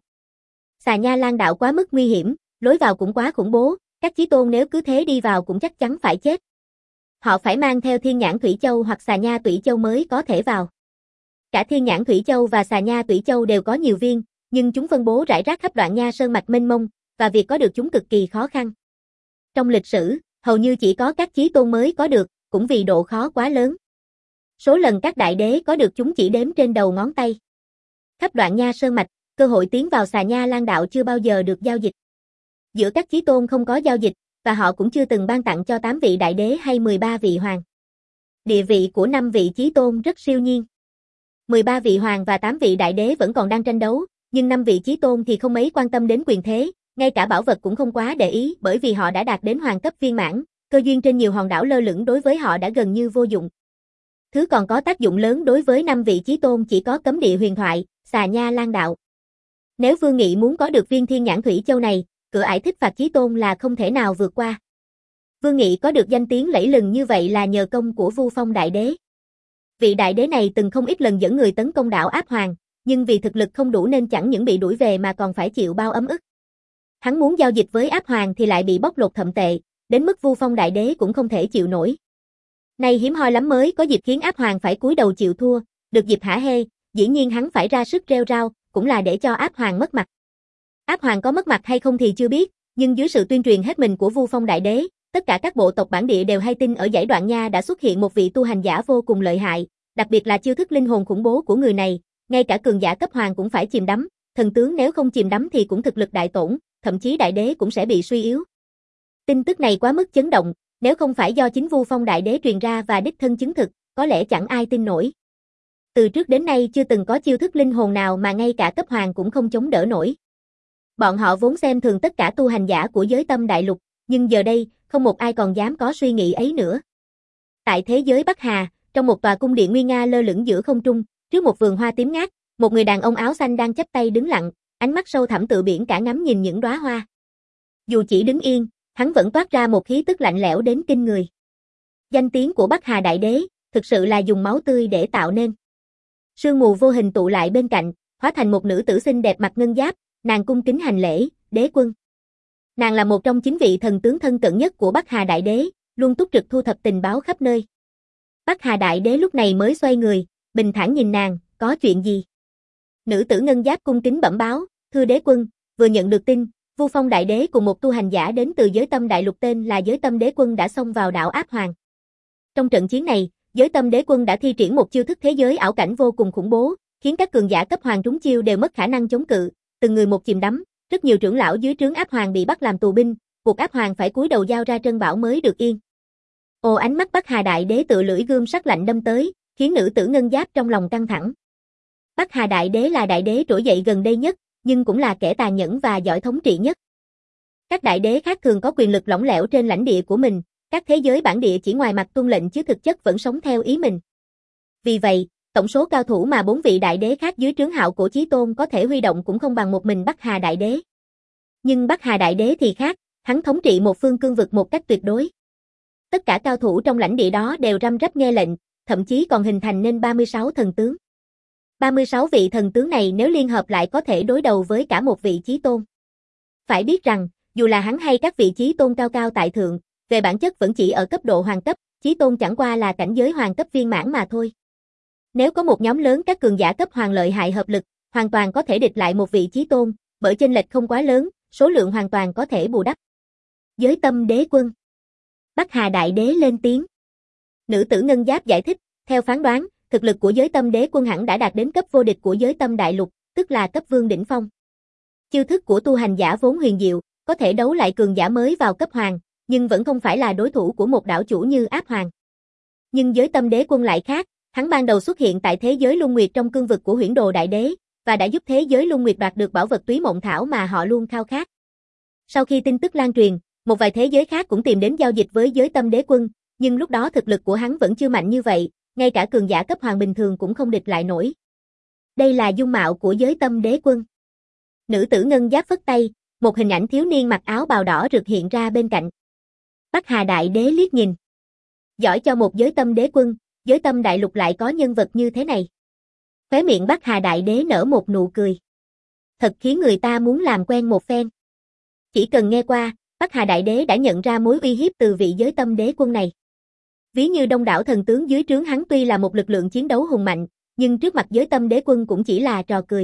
Xà Nha Lan Đạo quá mức nguy hiểm, lối vào cũng quá khủng bố, các chí tôn nếu cứ thế đi vào cũng chắc chắn phải chết. Họ phải mang theo Thiên nhãn thủy châu hoặc Xà Nha Tủy Châu mới có thể vào. Cả Thiên nhãn thủy châu và Xà Nha Tủy Châu đều có nhiều viên, nhưng chúng phân bố rải rác khắp Đoạn Nha Sơn mạch mênh mông, và việc có được chúng cực kỳ khó khăn. Trong lịch sử, hầu như chỉ có các chí tôn mới có được, cũng vì độ khó quá lớn. Số lần các đại đế có được chúng chỉ đếm trên đầu ngón tay. Khắp Đoạn Nha Sơn mạch, cơ hội tiến vào Xà Nha Lan Đạo chưa bao giờ được giao dịch. Giữa các chí tôn không có giao dịch, và họ cũng chưa từng ban tặng cho tám vị đại đế hay mười ba vị hoàng. Địa vị của năm vị chí tôn rất siêu nhiên. mười ba vị hoàng và tám vị đại đế vẫn còn đang tranh đấu, nhưng năm vị chí tôn thì không mấy quan tâm đến quyền thế, ngay cả bảo vật cũng không quá để ý bởi vì họ đã đạt đến hoàng cấp viên mãn, cơ duyên trên nhiều hòn đảo lơ lửng đối với họ đã gần như vô dụng. Thứ còn có tác dụng lớn đối với năm vị chí tôn chỉ có cấm địa huyền thoại, Xà Nha Lan Đạo. Nếu Vương Nghị muốn có được viên Thiên Nhãn Thủy Châu này, cửa ải thích phạt chí tôn là không thể nào vượt qua. Vương Nghị có được danh tiếng lẫy lừng như vậy là nhờ công của Vu Phong Đại Đế. Vị đại đế này từng không ít lần dẫn người tấn công đảo Áp Hoàng, nhưng vì thực lực không đủ nên chẳng những bị đuổi về mà còn phải chịu bao ấm ức. Hắn muốn giao dịch với Áp Hoàng thì lại bị bóc lột thậm tệ, đến mức Vu Phong Đại Đế cũng không thể chịu nổi. Nay hiếm hoi lắm mới có dịp khiến Áp Hoàng phải cúi đầu chịu thua, được dịp hả hê, dĩ nhiên hắn phải ra sức rêu rao, cũng là để cho Áp Hoàng mất mặt. Áp Hoàng có mất mặt hay không thì chưa biết, nhưng dưới sự tuyên truyền hết mình của Vu Phong Đại Đế, tất cả các bộ tộc bản địa đều hay tin ở dãy Đoạn Nha đã xuất hiện một vị tu hành giả vô cùng lợi hại, đặc biệt là chiêu thức linh hồn khủng bố của người này, ngay cả cường giả cấp hoàng cũng phải chìm đắm, thần tướng nếu không chìm đắm thì cũng thực lực đại tổn, thậm chí đại đế cũng sẽ bị suy yếu. Tin tức này quá mức chấn động, nếu không phải do chính Vu Phong Đại Đế truyền ra và đích thân chứng thực, có lẽ chẳng ai tin nổi. Từ trước đến nay chưa từng có chiêu thức linh hồn nào mà ngay cả cấp hoàng cũng không chống đỡ nổi. Bọn họ vốn xem thường tất cả tu hành giả của giới Tâm Đại Lục, nhưng giờ đây, không một ai còn dám có suy nghĩ ấy nữa. Tại thế giới Bắc Hà, trong một tòa cung điện nguy nga lơ lửng giữa không trung, trước một vườn hoa tím ngát, một người đàn ông áo xanh đang chắp tay đứng lặng, ánh mắt sâu thẳm tự biển cả ngắm nhìn những đóa hoa. Dù chỉ đứng yên, hắn vẫn toát ra một khí tức lạnh lẽo đến kinh người. Danh tiếng của Bắc Hà Đại Đế, thực sự là dùng máu tươi để tạo nên. Sương mù vô hình tụ lại bên cạnh, hóa thành một nữ tử xinh đẹp mặc ngân giáp, nàng cung kính hành lễ, đế quân. Nàng là một trong chín vị thần tướng thân cận nhất của Bắc Hà Đại Đế, luôn túc trực thu thập tình báo khắp nơi. Bắc Hà Đại Đế lúc này mới xoay người, bình thản nhìn nàng, có chuyện gì? Nữ tử ngân giáp cung kính bẩm báo, thưa đế quân, vừa nhận được tin, Vu Phong Đại Đế cùng một tu hành giả đến từ giới Tâm Đại Lục tên là Giới Tâm Đế Quân đã xông vào đảo Áp Hoàng. Trong trận chiến này, Giới Tâm Đế Quân đã thi triển một chiêu thức thế giới ảo cảnh vô cùng khủng bố, khiến các cường giả cấp hoàng trúng chiêu đều mất khả năng chống cự, từng người một chìm đắm, rất nhiều trưởng lão dưới trướng Áp Hoàng bị bắt làm tù binh, buộc Áp Hoàng phải cúi đầu giao ra trân bảo mới được yên. Ồ, ánh mắt Bắc Hà Đại Đế tựa lưỡi gươm sắc lạnh đâm tới, khiến nữ tử ngân giáp trong lòng căng thẳng. Bắc Hà Đại Đế là đại đế trỗi dậy gần đây nhất, nhưng cũng là kẻ tàn nhẫn và giỏi thống trị nhất. Các đại đế khác thường có quyền lực lỏng lẻo trên lãnh địa của mình, các thế giới bản địa chỉ ngoài mặt tuân lệnh chứ thực chất vẫn sống theo ý mình. Vì vậy, tổng số cao thủ mà bốn vị đại đế khác dưới trướng Hạo Cổ Chí Tôn có thể huy động cũng không bằng một mình Bắc Hà Đại Đế. Nhưng Bắc Hà Đại Đế thì khác, hắn thống trị một phương cương vực một cách tuyệt đối. Tất cả cao thủ trong lãnh địa đó đều răm rắp nghe lệnh, thậm chí còn hình thành nên ba mươi sáu thần tướng. ba mươi sáu vị thần tướng này nếu liên hợp lại có thể đối đầu với cả một vị chí tôn. Phải biết rằng, dù là hắn hay các vị chí tôn cao cao tại thượng, về bản chất vẫn chỉ ở cấp độ hoàng cấp, chí tôn chẳng qua là cảnh giới hoàng cấp viên mãn mà thôi. Nếu có một nhóm lớn các cường giả cấp hoàng lợi hại hợp lực, hoàn toàn có thể địch lại một vị chí tôn, bởi chênh lệch không quá lớn, số lượng hoàn toàn có thể bù đắp. Giới Tâm Đế Quân. Bắc Hà Đại Đế lên tiếng. Nữ tử ngân giáp giải thích, theo phán đoán, thực lực của Giới Tâm Đế Quân hẳn đã đạt đến cấp vô địch của Giới Tâm Đại Lục, tức là cấp vương đỉnh phong. Chiêu thức của tu hành giả vốn huyền diệu, có thể đấu lại cường giả mới vào cấp hoàng, nhưng vẫn không phải là đối thủ của một đảo chủ như Áp Hoàng. Nhưng Giới Tâm Đế Quân lại khác, hắn ban đầu xuất hiện tại thế giới Luân Nguyệt trong cương vực của Huyễn Đồ Đại Đế, và đã giúp thế giới Luân Nguyệt đoạt được bảo vật Túy Mộng Thảo mà họ luôn khao khát. Sau khi tin tức lan truyền, một vài thế giới khác cũng tìm đến giao dịch với Giới Tâm Đế Quân, nhưng lúc đó thực lực của hắn vẫn chưa mạnh như vậy, ngay cả cường giả cấp hoàng bình thường cũng không địch lại nổi. Đây là dung mạo của Giới Tâm Đế Quân. Nữ tử ngân giáp phất tay, một hình ảnh thiếu niên mặc áo bào đỏ rực hiện ra bên cạnh. Bắc Hà Đại Đế liếc nhìn. Giỏi cho một Giới Tâm Đế Quân, Giới Tâm Đại Lục lại có nhân vật như thế này. Khóe miệng Bắc Hà Đại Đế nở một nụ cười. Thật khiến người ta muốn làm quen một phen. Chỉ cần nghe qua, Bắc Hà Đại Đế đã nhận ra mối uy hiếp từ vị Giới Tâm Đế Quân này. Ví như đông đảo thần tướng dưới trướng hắn tuy là một lực lượng chiến đấu hùng mạnh, nhưng trước mặt Giới Tâm Đế Quân cũng chỉ là trò cười.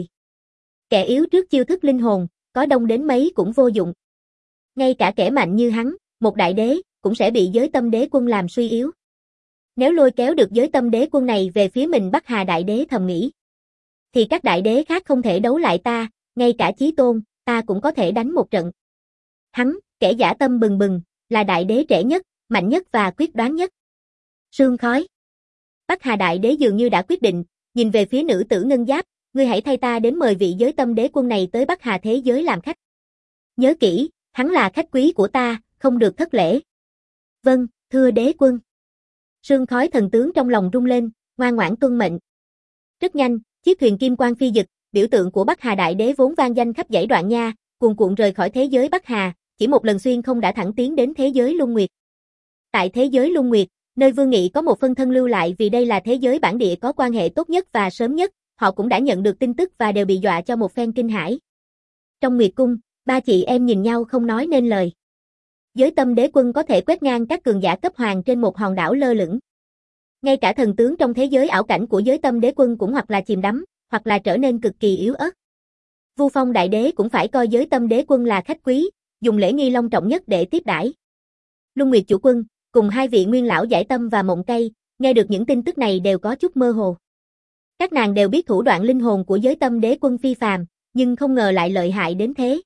Kẻ yếu trước chiêu thức linh hồn, có đông đến mấy cũng vô dụng. Ngay cả kẻ mạnh như hắn, một đại đế, cũng sẽ bị Giới Tâm Đế Quân làm suy yếu. Nếu lôi kéo được Giới Tâm Đế Quân này về phía mình, Bắc Hà Đại Đế thầm nghĩ, thì các đại đế khác không thể đấu lại ta, ngay cả Chí Tôn, ta cũng có thể đánh một trận. Hắn, kẻ dã tâm bừng bừng, là đại đế trẻ nhất, mạnh nhất và quyết đoán nhất. Sương khói. Bắc Hà Đại Đế dường như đã quyết định, nhìn về phía nữ tử ngân giáp, ngươi hãy thay ta đến mời vị Giới Tâm Đế Quân này tới Bắc Hà thế giới làm khách. Nhớ kỹ, hắn là khách quý của ta, không được thất lễ. Vâng, thưa đế quân. Sương khói thần tướng trong lòng rung lên, ngoan ngoãn tuân mệnh. Rất nhanh, chiếc thuyền kim quang phi dực, biểu tượng của Bắc Hà Đại Đế vốn vang danh khắp dãy Đoạn Nha, cuồn cuộn rời khỏi thế giới Bắc Hà, chỉ một lần xuyên không đã thẳng tiến đến thế giới Luân Nguyệt. Tại thế giới Luân Nguyệt, nơi Vương Nghị có một phân thân lưu lại vì đây là thế giới bản địa có quan hệ tốt nhất và sớm nhất, họ cũng đã nhận được tin tức và đều bị dọa cho một phen kinh hãi. Trong Nguyệt Cung, ba chị em nhìn nhau không nói nên lời. Giới Tâm Đế Quân có thể quét ngang các cường giả cấp hoàng trên một hòn đảo lơ lửng. Ngay cả thần tướng trong thế giới ảo cảnh của Giới Tâm Đế Quân cũng hoặc là chìm đắm, hoặc là trở nên cực kỳ yếu ớt. Vu Phong Đại Đế cũng phải coi Giới Tâm Đế Quân là khách quý, dùng lễ nghi long trọng nhất để tiếp đãi. Luân Nguyệt Chủ Quân, cùng hai vị nguyên lão Giải Tâm và Mộng Cây, nghe được những tin tức này đều có chút mơ hồ. Các nàng đều biết thủ đoạn linh hồn của Giới Tâm Đế Quân phi phàm, nhưng không ngờ lại lợi hại đến thế.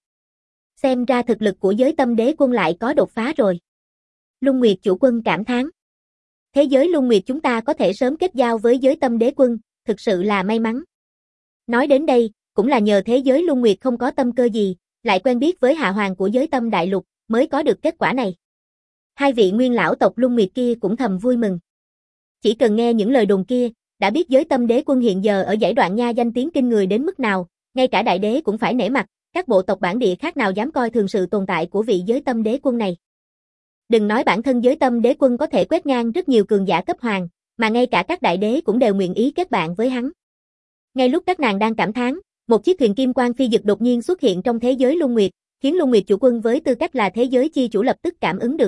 Xem ra thực lực của Giới Tâm Đế Quân lại có đột phá rồi. Luân Nguyệt Chủ Quân cảm thán. Thế giới Luân Nguyệt chúng ta có thể sớm kết giao với Giới Tâm Đế Quân, thực sự là may mắn. Nói đến đây, cũng là nhờ thế giới Luân Nguyệt không có tâm cơ gì, lại quen biết với hạ hoàng của Giới Tâm Đại Lục, mới có được kết quả này. Hai vị nguyên lão tộc Luân Nguyệt kia cũng thầm vui mừng. Chỉ cần nghe những lời đồn kia, đã biết Giới Tâm Đế Quân hiện giờ ở dãy Đoạn Nha danh tiếng kinh người đến mức nào, ngay cả đại đế cũng phải nể mặt, các bộ tộc bản địa khác nào dám coi thường sự tồn tại của vị Giới Tâm Đế Quân này. Đừng nói bản thân Giới Tâm Đế Quân có thể quét ngang rất nhiều cường giả cấp hoàng, mà ngay cả các đại đế cũng đều nguyện ý kết bạn với hắn. Ngay lúc các nàng đang cảm thán, một chiếc thuyền kim quang phi dực đột nhiên xuất hiện trong thế giới Luân Nguyệt, khiến Luân Nguyệt Chủ Quân với tư cách là thế giới chi chủ lập tức cảm ứng được.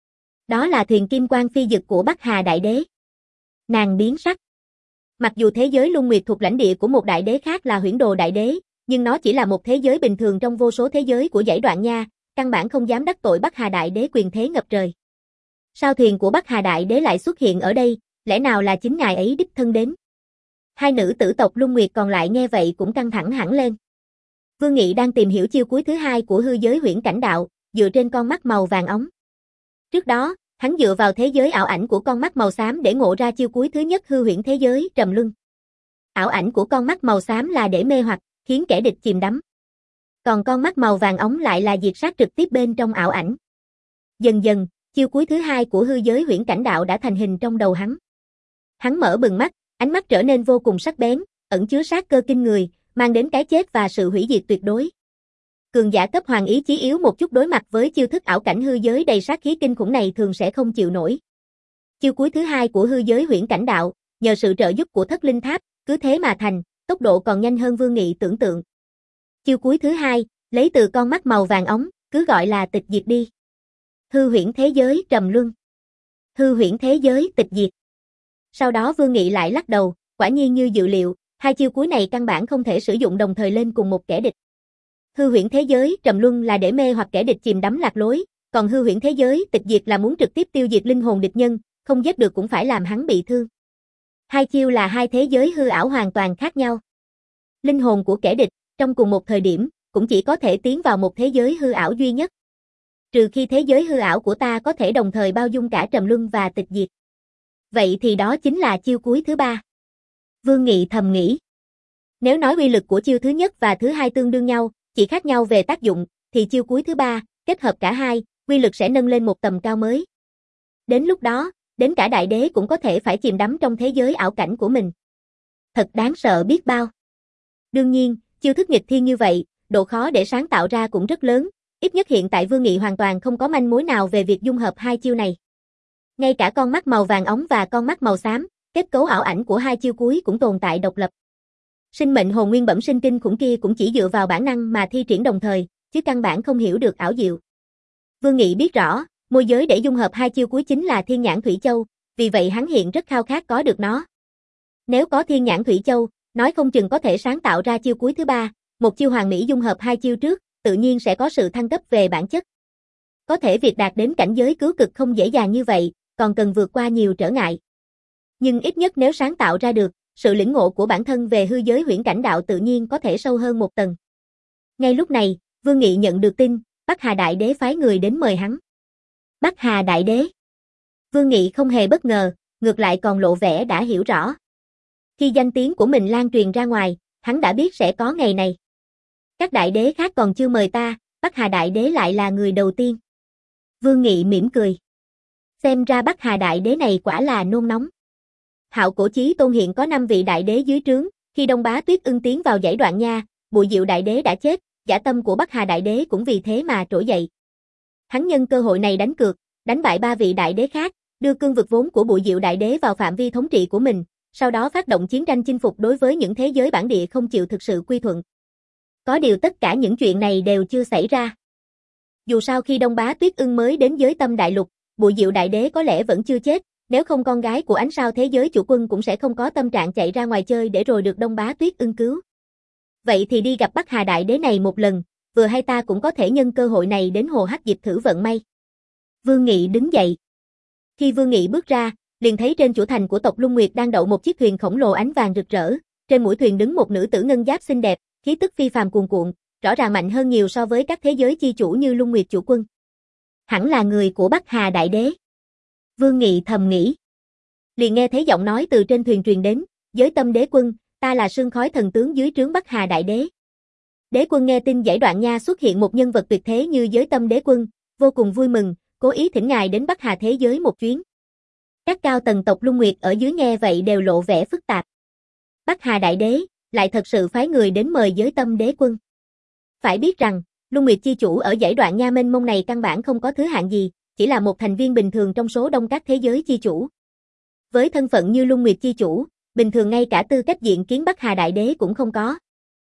Đó là thuyền kim quang phi dực của Bắc Hà Đại Đế. Nàng biến sắc. Mặc dù thế giới Luân Nguyệt thuộc lãnh địa của một đại đế khác là Huyễn Đồ Đại Đế, nhưng nó chỉ là một thế giới bình thường trong vô số thế giới của dãy Đoạn Nha, căn bản không dám đắc tội Bắc Hà Đại Đế quyền thế ngập trời. Sao thuyền của Bắc Hà Đại Đế lại xuất hiện ở đây, lẽ nào là chính ngài ấy đích thân đến? Hai nữ tử tộc Luân Nguyệt còn lại nghe vậy cũng căng thẳng hẳn lên. Vương Nghị đang tìm hiểu chiêu cuối thứ hai của hư giới Huyễn Cảnh Đạo, dựa trên con mắt màu vàng óng. Trước đó, hắn dựa vào thế giới ảo ảnh của con mắt màu xám để ngộ ra chiêu cuối thứ nhất hư huyễn thế giới Trầm Luân. Ảo ảnh của con mắt màu xám là để mê hoặc, khiến kẻ địch chìm đắm. Còn con mắt màu vàng óng lại là diệt sát trực tiếp bên trong ảo ảnh. Dần dần, chiêu cuối thứ hai của hư giới Huyễn Cảnh Đạo đã thành hình trong đầu hắn. Hắn mở bừng mắt, ánh mắt trở nên vô cùng sắc bén, ẩn chứa sát cơ kinh người, mang đến cái chết và sự hủy diệt tuyệt đối. Cường giả cấp hoàng ý chí yếu một chút đối mặt với chiêu thức ảo cảnh hư giới đầy sát khí kinh khủng này thường sẽ không chịu nổi. Chiêu cuối thứ hai của hư giới Huyễn Cảnh Đạo, nhờ sự trợ giúp của Thất Linh Tháp, cứ thế mà thành, tốc độ còn nhanh hơn Vương Nghị tưởng tượng. Chiêu cuối thứ hai, lấy từ con mắt màu vàng óng, cứ gọi là tịch diệt đi. Hư huyễn thế giới Trầm Luân. Hư huyễn thế giới tịch diệt. Sau đó Vương Nghị lại lắc đầu, quả nhiên như dự liệu, hai chiêu cuối này căn bản không thể sử dụng đồng thời lên cùng một kẻ địch. Hư huyễn thế giới Trầm Luân là để mê hoặc kẻ địch chìm đắm lạc lối, còn hư huyễn thế giới tịch diệt là muốn trực tiếp tiêu diệt linh hồn địch nhân, không giết được cũng phải làm hắn bị thương. Hai chiêu là hai thế giới hư ảo hoàn toàn khác nhau. Linh hồn của kẻ địch, trong cùng một thời điểm, cũng chỉ có thể tiến vào một thế giới hư ảo duy nhất. Trừ khi thế giới hư ảo của ta có thể đồng thời bao dung cả Trầm Luân và tịch diệt. Vậy thì đó chính là chiêu cuối thứ ba. Vương Nghị thầm nghĩ. Nếu nói uy lực của chiêu thứ nhất và thứ hai tương đương nhau, chỉ khác nhau về tác dụng, thì chiêu cuối thứ ba, kết hợp cả hai, uy lực sẽ nâng lên một tầm cao mới. Đến lúc đó, đến cả đại đế cũng có thể phải chìm đắm trong thế giới ảo cảnh của mình. Thật đáng sợ biết bao. Đương nhiên, chiêu thức nghịch thiên như vậy, độ khó để sáng tạo ra cũng rất lớn, ít nhất hiện tại Vương Nghị hoàn toàn không có manh mối nào về việc dung hợp hai chiêu này. Ngay cả con mắt màu vàng óng và con mắt màu xám, kết cấu ảo ảnh của hai chiêu cuối cũng tồn tại độc lập. Sinh mệnh hồn nguyên bẩm sinh kinh khủng kia cũng chỉ dựa vào bản năng mà thi triển đồng thời, chứ căn bản không hiểu được ảo diệu. Vương Nghị biết rõ, môi giới để dung hợp hai chiêu cuối chính là Thiên Nhãn Thủy Châu, vì vậy hắn hiện rất khao khát có được nó. Nếu có Thiên Nhãn Thủy Châu, nói không chừng có thể sáng tạo ra chiêu cuối thứ ba, một chiêu hoàn mỹ dung hợp hai chiêu trước, tự nhiên sẽ có sự thăng cấp về bản chất. Có thể việc đạt đến cảnh giới cứu cực không dễ dàng như vậy, còn cần vượt qua nhiều trở ngại. Nhưng ít nhất nếu sáng tạo ra được, sự lĩnh ngộ của bản thân về hư giới Huyễn Cảnh Đạo tự nhiên có thể sâu hơn một tầng. Ngay lúc này, Vương Nghị nhận được tin, Bắc Hà Đại Đế phái người đến mời hắn. Bắc Hà Đại Đế. Vương Nghị không hề bất ngờ, ngược lại còn lộ vẻ đã hiểu rõ. Khi danh tiếng của mình lan truyền ra ngoài, hắn đã biết sẽ có ngày này. Các đại đế khác còn chưa mời ta, Bắc Hà Đại Đế lại là người đầu tiên. Vương Nghị mỉm cười. Xem ra Bắc Hà Đại Đế này quả là nôn nóng. Hạo Cổ Chí Tôn hiện có năm vị đại đế dưới trướng, khi Đông Bá Tuyết Ưng tiến vào dãy Đoạn Nha, Bùi Diệu Đại Đế đã chết, dã tâm của Bắc Hà Đại Đế cũng vì thế mà trỗi dậy. Hắn nhân cơ hội này đánh cược, đánh bại ba vị đại đế khác, đưa cương vực vốn của Bùi Diệu Đại Đế vào phạm vi thống trị của mình, sau đó phát động chiến tranh chinh phục đối với những thế giới bản địa không chịu thực sự quy thuận. Có điều tất cả những chuyện này đều chưa xảy ra. Dù sao khi Đông Bá Tuyết Ưng mới đến Giới Tâm Đại Lục, Bùi Diệu Đại Đế có lẽ vẫn chưa chết, nếu không con gái của ánh sao thế giới chủ quân cũng sẽ không có tâm trạng chạy ra ngoài chơi để rồi được Đông Bá Tuyết Ưng cứu. Vậy thì đi gặp Bắc Hà Đại Đế này một lần, vừa hay ta cũng có thể nhân cơ hội này đến Hồ Hắc Dịch thử vận may. Vương Nghị đứng dậy. Khi Vương Nghị bước ra, liền thấy trên chủ thành của tộc Lung Nguyệt đang đậu một chiếc thuyền khổng lồ ánh vàng rực rỡ, trên mũi thuyền đứng một nữ tử ngân giáp xinh đẹp, khí tức phi phàm cuồn cuộn, rõ ràng mạnh hơn nhiều so với các thế giới chi chủ như Lung Nguyệt chủ quân. Hẳn là người của Bắc Hà Đại Đế. Vương Nghị thầm nghĩ. Liền nghe thấy giọng nói từ trên thuyền truyền đến, Giới Tâm Đế Quân, ta là Sương Khói Thần Tướng dưới trướng Bắc Hà Đại Đế. Đế Quân nghe tin dãy Đoạn Nha xuất hiện một nhân vật tuyệt thế như Giới Tâm Đế Quân, vô cùng vui mừng, cố ý thỉnh ngài đến Bắc Hà thế giới một chuyến. Các cao tầng tộc Lung Nguyệt ở dưới nghe vậy đều lộ vẻ phức tạp. Bắc Hà Đại Đế lại thật sự phái người đến mời Giới Tâm Đế Quân. Phải biết rằng, Lung Nguyệt chi chủ ở dãy Đoạn Nha mênh mông này căn bản không có thứ hạng gì, chỉ là một thành viên bình thường trong số đông các thế giới chi chủ. Với thân phận như Lung Nguyệt chi chủ, bình thường ngay cả tư cách diện kiến Bắc Hà Đại Đế cũng không có.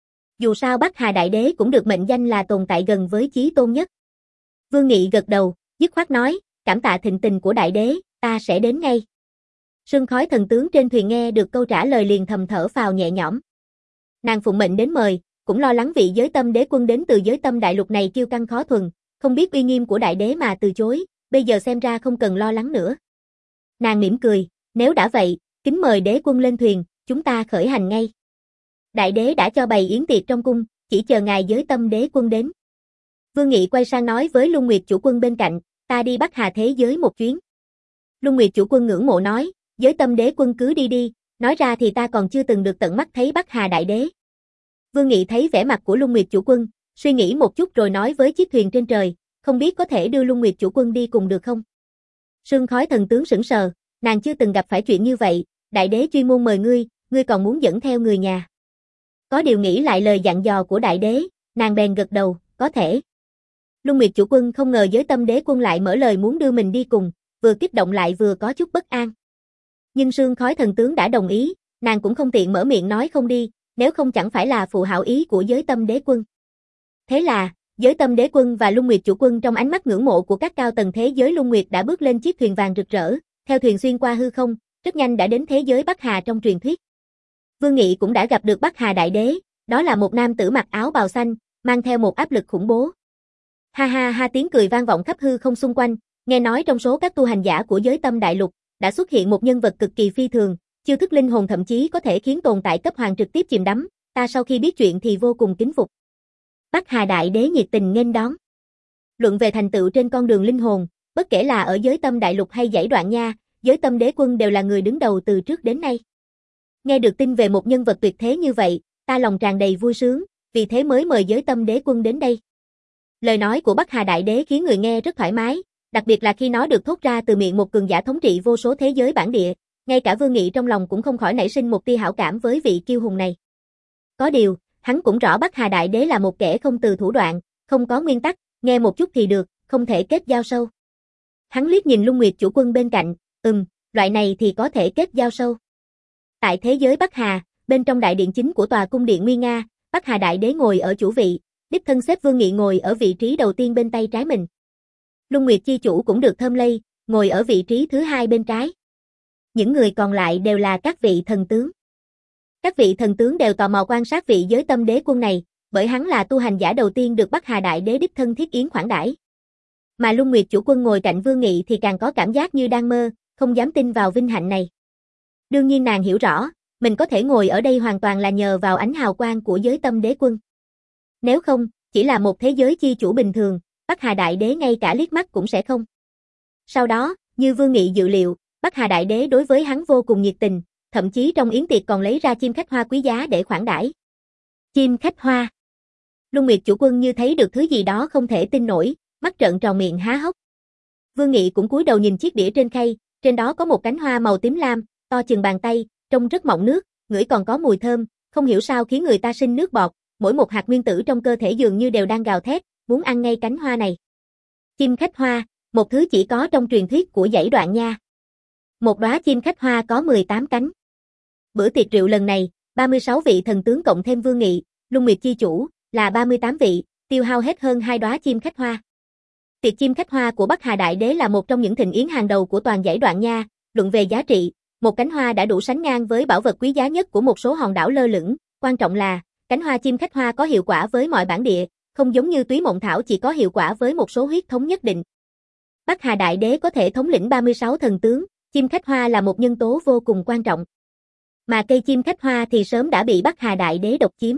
Dù sao Bắc Hà Đại Đế cũng được mệnh danh là tồn tại gần với chí tôn nhất. Vương Nghị gật đầu, dứt khoát nói, cảm tạ thịnh tình của Đại Đế, ta sẽ đến ngay. Sương Khói Thần Tướng trên thuyền nghe được câu trả lời liền thầm thở phào nhẹ nhõm. Nàng phụng mệnh đến mời, cũng lo lắng vị Giới Tâm Đế Quân đến từ Giới Tâm Đại Lục này kiêu căng khó thuần, không biết uy nghiêm của Đại Đế mà từ chối, bây giờ xem ra không cần lo lắng nữa. Nàng mỉm cười, nếu đã vậy, kính mời Đế Quân lên thuyền, chúng ta khởi hành ngay. Đại Đế đã cho bày yến tiệc trong cung, chỉ chờ ngài Giới Tâm Đế Quân đến. Vương Nghị quay sang nói với Lung Nguyệt chủ quân bên cạnh, ta đi Bắc Hà thế giới một chuyến. Lung Nguyệt chủ quân ngưỡng mộ nói, Giới Tâm Đế Quân cứ đi đi, nói ra thì ta còn chưa từng được tận mắt thấy Bắc Hà Đại Đế. Vương Nghị thấy vẻ mặt của Lung Nguyệt chủ quân, suy nghĩ một chút rồi nói với chiếc thuyền trên trời, không biết có thể đưa Lung Nguyệt chủ quân đi cùng được không? Sương Khói Thần Tướng sững sờ, nàng chưa từng gặp phải chuyện như vậy, Đại Đế chuyên môn mời ngươi, ngươi còn muốn dẫn theo người nhà. Có điều nghĩ lại lời dặn dò của Đại Đế, nàng bèn gật đầu, có thể. Lung Nguyệt chủ quân không ngờ Giới Tâm Đế Quân lại mở lời muốn đưa mình đi cùng, vừa kích động lại vừa có chút bất an. Nhưng Sương Khói Thần Tướng đã đồng ý, nàng cũng không tiện mở miệng nói không đi, nếu không chẳng phải là phụ hảo ý của Giới Tâm Đế Quân. Thế là, Giới Tâm Đế Quân và Lung Nguyệt chủ quân trong ánh mắt ngưỡng mộ của các cao tầng thế giới Lung Nguyệt đã bước lên chiếc thuyền vàng rực rỡ, theo thuyền xuyên qua hư không, rất nhanh đã đến thế giới Bắc Hà trong truyền thuyết. Vương Nghị cũng đã gặp được Bắc Hà Đại Đế, đó là một nam tử mặc áo bào xanh, mang theo một áp lực khủng bố. Ha ha ha, tiếng cười vang vọng khắp hư không xung quanh, nghe nói trong số các tu hành giả của Giới Tâm Đại Lục, đã xuất hiện một nhân vật cực kỳ phi thường, chiêu thức linh hồn thậm chí có thể khiến tồn tại cấp hoàng trực tiếp chìm đắm, ta sau khi biết chuyện thì vô cùng kính phục. Bắc Hà Đại Đế nhiệt tình nghênh đón. Luận về thành tựu trên con đường linh hồn, bất kể là ở Giới Tâm Đại Lục hay dãy Đoạn Nha, Giới Tâm Đế Quân đều là người đứng đầu từ trước đến nay. Nghe được tin về một nhân vật tuyệt thế như vậy, ta lòng tràn đầy vui sướng, vì thế mới mời Giới Tâm Đế Quân đến đây. Lời nói của Bắc Hà Đại Đế khiến người nghe rất thoải mái, đặc biệt là khi nó được thốt ra từ miệng một cường giả thống trị vô số thế giới bản địa, ngay cả Vương Nghị trong lòng cũng không khỏi nảy sinh một tia hảo cảm với vị kiêu hùng này. Có điều, hắn cũng rõ Bắc Hà Đại Đế là một kẻ không từ thủ đoạn, không có nguyên tắc, nghe một chút thì được, không thể kết giao sâu. Hắn liếc nhìn Lung Nguyệt chủ quân bên cạnh, ừm, loại này thì có thể kết giao sâu. Tại thế giới Bắc Hà, bên trong đại điện chính của tòa cung điện Nguy Nga, Bắc Hà Đại Đế ngồi ở chủ vị, đích thân xếp Vương Nghị ngồi ở vị trí đầu tiên bên tay trái mình. Lung Nguyệt chi chủ cũng được thơm lây, ngồi ở vị trí thứ hai bên trái. Những người còn lại đều là các vị thần tướng. Các vị thần tướng đều tò mò quan sát vị Giới Tâm Đế Quân này, bởi hắn là tu hành giả đầu tiên được Bắc Hà Đại Đế đích thân thiết yến khoản đãi. Mà Lung Nguyệt chủ quân ngồi cạnh Vương Nghị thì càng có cảm giác như đang mơ, không dám tin vào vinh hạnh này. Đương nhiên nàng hiểu rõ, mình có thể ngồi ở đây hoàn toàn là nhờ vào ánh hào quang của Giới Tâm Đế Quân. Nếu không, chỉ là một thế giới chi chủ bình thường, Bắc Hà Đại Đế ngay cả liếc mắt cũng sẽ không. Sau đó, như Vương Nghị dự liệu, Bắc Hà Đại Đế đối với hắn vô cùng nhiệt tình, thậm chí trong yến tiệc còn lấy ra chim khách hoa quý giá để khoản đãi. Chim khách hoa. Lung Nguyệt chủ quân như thấy được thứ gì đó không thể tin nổi, mắt trợn tròn miệng há hốc. Vương Nghị cũng cúi đầu nhìn chiếc đĩa trên khay, trên đó có một cánh hoa màu tím lam, to chừng bàn tay, trông rất mọng nước, ngửi còn có mùi thơm, không hiểu sao khiến người ta sinh nước bọt, mỗi một hạt nguyên tử trong cơ thể dường như đều đang gào thét, muốn ăn ngay cánh hoa này. Chim khách hoa, một thứ chỉ có trong truyền thuyết của dãy Đoạn Nha. Một đóa chim khách hoa có mười tám cánh. Bữa tiệc rượu lần này, ba mươi sáu vị thần tướng cộng thêm Vương Nghị, Lung Nguyệt chi chủ, là ba mươi tám vị, tiêu hao hết hơn hai đóa chim khách hoa. Tiệc chim khách hoa của Bắc Hà Đại Đế là một trong những thịnh yến hàng đầu của toàn dãy Đoạn Nha, luận về giá trị, một cánh hoa đã đủ sánh ngang với bảo vật quý giá nhất của một số hòn đảo lơ lửng, quan trọng là, cánh hoa chim khách hoa có hiệu quả với mọi bản địa, không giống như túy mộng thảo chỉ có hiệu quả với một số huyết thống nhất định. Bắc Hà Đại Đế có thể thống lĩnh ba mươi sáu thần tướng, chim khách hoa là một nhân tố vô cùng quan trọng. Mà cây chim khách hoa thì sớm đã bị Bắc Hà Đại Đế độc chiếm.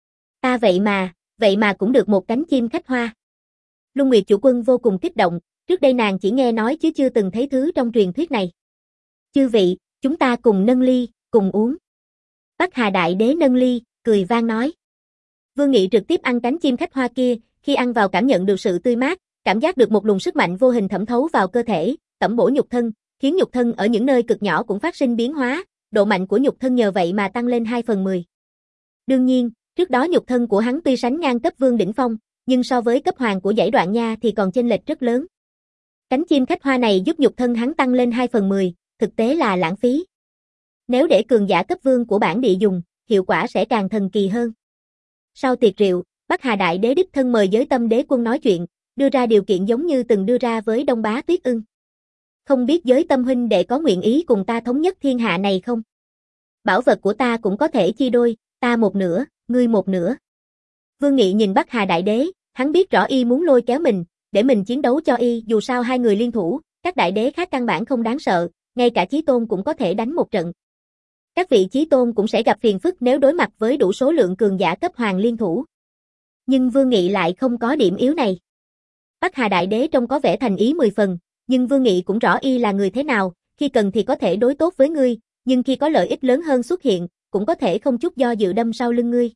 Ta vậy mà, vậy mà cũng được một cánh chim khách hoa. Lung Nguyệt chủ quân vô cùng kích động, trước đây nàng chỉ nghe nói chứ chưa từng thấy thứ trong truyền thuyết này. Chư vị, chúng ta cùng nâng ly, cùng uống. Bắc Hà Đại Đế nâng ly, cười vang nói. Vương Nghị trực tiếp ăn cánh chim khách hoa kia, khi ăn vào cảm nhận được sự tươi mát, cảm giác được một luồng sức mạnh vô hình thẩm thấu vào cơ thể, tẩm bổ nhục thân, khiến nhục thân ở những nơi cực nhỏ cũng phát sinh biến hóa, độ mạnh của nhục thân nhờ vậy mà tăng lên hai phần mười. Đương nhiên, trước đó nhục thân của hắn tuy sánh ngang cấp vương đỉnh phong, nhưng so với cấp hoàng của dãy Đoạn Nha thì còn chênh lệch rất lớn. Cánh chim khách hoa này giúp nhục thân hắn tăng lên hai phần mười, thực tế là lãng phí. Nếu để cường giả cấp vương của bản địa dùng, hiệu quả sẽ càng thần kỳ hơn. Sau tiệc rượu, Bắc Hà Đại Đế đích thân mời Giới Tâm Đế quân nói chuyện, đưa ra điều kiện giống như từng đưa ra với Đông Bá Tuyết Ưng. Không biết Giới Tâm huynh đệ có nguyện ý cùng ta thống nhất thiên hạ này không? Bảo vật của ta cũng có thể chia đôi, ta một nửa, ngươi một nửa. Vương Nghị nhìn Bắc Hà Đại Đế, hắn biết rõ y muốn lôi kéo mình, để mình chiến đấu cho y, dù sao hai người liên thủ, các đại đế khác căn bản không đáng sợ, ngay cả Chí Tôn cũng có thể đánh một trận. Các vị Chí Tôn cũng sẽ gặp phiền phức nếu đối mặt với đủ số lượng cường giả cấp hoàng liên thủ. Nhưng Vương Nghị lại không có điểm yếu này. Bắc Hà Đại Đế trông có vẻ thành ý mười phần, nhưng Vương Nghị cũng rõ y là người thế nào, khi cần thì có thể đối tốt với ngươi, nhưng khi có lợi ích lớn hơn xuất hiện, cũng có thể không chút do dự đâm sau lưng ngươi.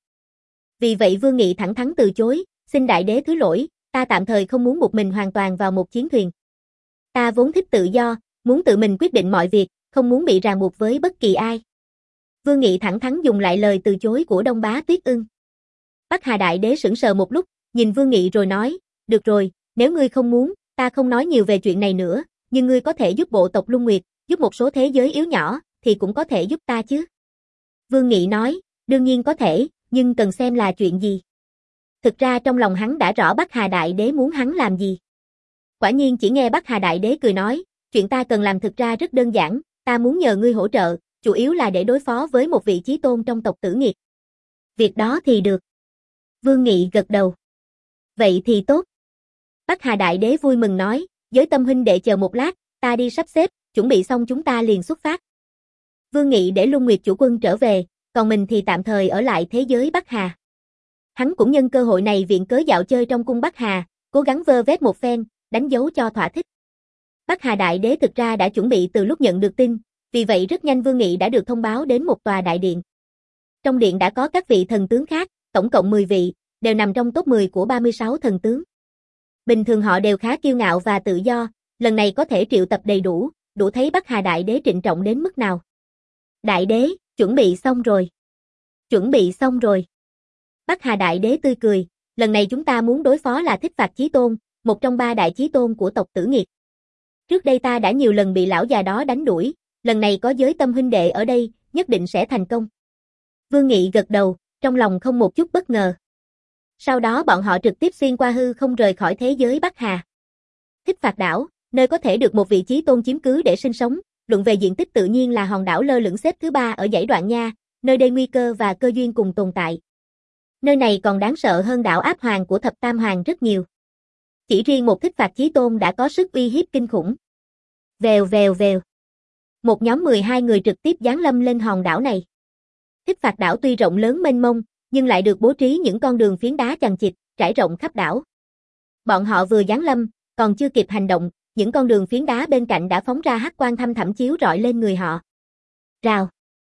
Vì vậy Vương Nghị thẳng thắn từ chối, xin Đại Đế thứ lỗi, ta tạm thời không muốn một mình hoàn toàn vào một chiến thuyền. Ta vốn thích tự do, muốn tự mình quyết định mọi việc, không muốn bị ràng buộc với bất kỳ ai. Vương Nghị thẳng thắn dùng lại lời từ chối của Đông Bá Tuyết Ưng. Bắc Hà Đại Đế sững sờ một lúc, nhìn Vương Nghị rồi nói, được rồi, nếu ngươi không muốn, ta không nói nhiều về chuyện này nữa, nhưng ngươi có thể giúp bộ tộc Lung Nguyệt, giúp một số thế giới yếu nhỏ, thì cũng có thể giúp ta chứ. Vương Nghị nói, đương nhiên có thể, nhưng cần xem là chuyện gì. Thực ra trong lòng hắn đã rõ Bắc Hà Đại Đế muốn hắn làm gì. Quả nhiên chỉ nghe Bắc Hà Đại Đế cười nói, chuyện ta cần làm thực ra rất đơn giản, ta muốn nhờ ngươi hỗ trợ, chủ yếu là để đối phó với một vị chí tôn trong tộc Tử Nghiệt. Việc đó thì được. Vương Nghị gật đầu. Vậy thì tốt. Bắc Hà Đại Đế vui mừng nói, Giới Tâm huynh đệ chờ một lát, ta đi sắp xếp, chuẩn bị xong chúng ta liền xuất phát. Vương Nghị để Lung Nguyệt chủ quân trở về, còn mình thì tạm thời ở lại thế giới Bắc Hà. Hắn cũng nhân cơ hội này viện cớ dạo chơi trong cung Bắc Hà, cố gắng vơ vét một phen, đánh dấu cho thỏa thích. Bắc Hà Đại Đế thực ra đã chuẩn bị từ lúc nhận được tin, vì vậy rất nhanh Vương Nghị đã được thông báo đến một tòa đại điện. Trong điện đã có các vị thần tướng khác, tổng cộng mười vị, đều nằm trong top mười của ba mươi sáu thần tướng. Bình thường họ đều khá kiêu ngạo và tự do, lần này có thể triệu tập đầy đủ, đủ thấy Bắc Hà Đại Đế trịnh trọng đến mức nào. Đại Đế, chuẩn bị xong rồi. Chuẩn bị xong rồi. Bắc Hà Đại Đế tươi cười, lần này chúng ta muốn đối phó là Thích Phạt Chí Tôn, một trong ba đại chí tôn của tộc Tử Nghiệt. Trước đây ta đã nhiều lần bị lão già đó đánh đuổi, lần này có Giới Tâm huynh đệ ở đây, nhất định sẽ thành công. Vương Nghị gật đầu, trong lòng không một chút bất ngờ. Sau đó bọn họ trực tiếp xuyên qua hư không rời khỏi thế giới Bắc Hà. Thích Phạt đảo, nơi có thể được một vị chí tôn chiếm cứ để sinh sống, luận về diện tích tự nhiên là hòn đảo lơ lửng xếp thứ ba ở dãy Đoạn Nha, nơi đây nguy cơ và cơ duyên cùng tồn tại. Nơi này còn đáng sợ hơn đảo Áp Hoàng của Thập Tam Hoàng rất nhiều. Chỉ riêng một Thích Phạt chí tôn đã có sức uy hiếp kinh khủng. Vèo vèo vèo. Một nhóm mười hai người trực tiếp giáng lâm lên hòn đảo này. Thích Phạt đảo tuy rộng lớn mênh mông, nhưng lại được bố trí những con đường phiến đá chằng chịt, trải rộng khắp đảo. Bọn họ vừa giáng lâm, còn chưa kịp hành động, những con đường phiến đá bên cạnh đã phóng ra hắc quang thâm thẳm chiếu rọi lên người họ. Rào.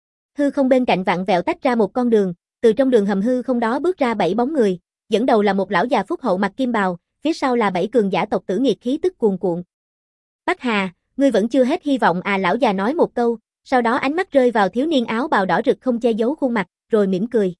Hư không bên cạnh vặn vẹo tách ra một con đường, từ trong đường hầm hư không đó bước ra bảy bóng người, dẫn đầu là một lão già phúc hậu mặc kim bào, phía sau là bảy cường giả tộc Tử Nghiệt khí tức cuồn cuộn. Bắc Hà, ngươi vẫn chưa hết hy vọng à, lão già nói một câu, sau đó ánh mắt rơi vào thiếu niên áo bào đỏ rực không che giấu khuôn mặt, rồi mỉm cười.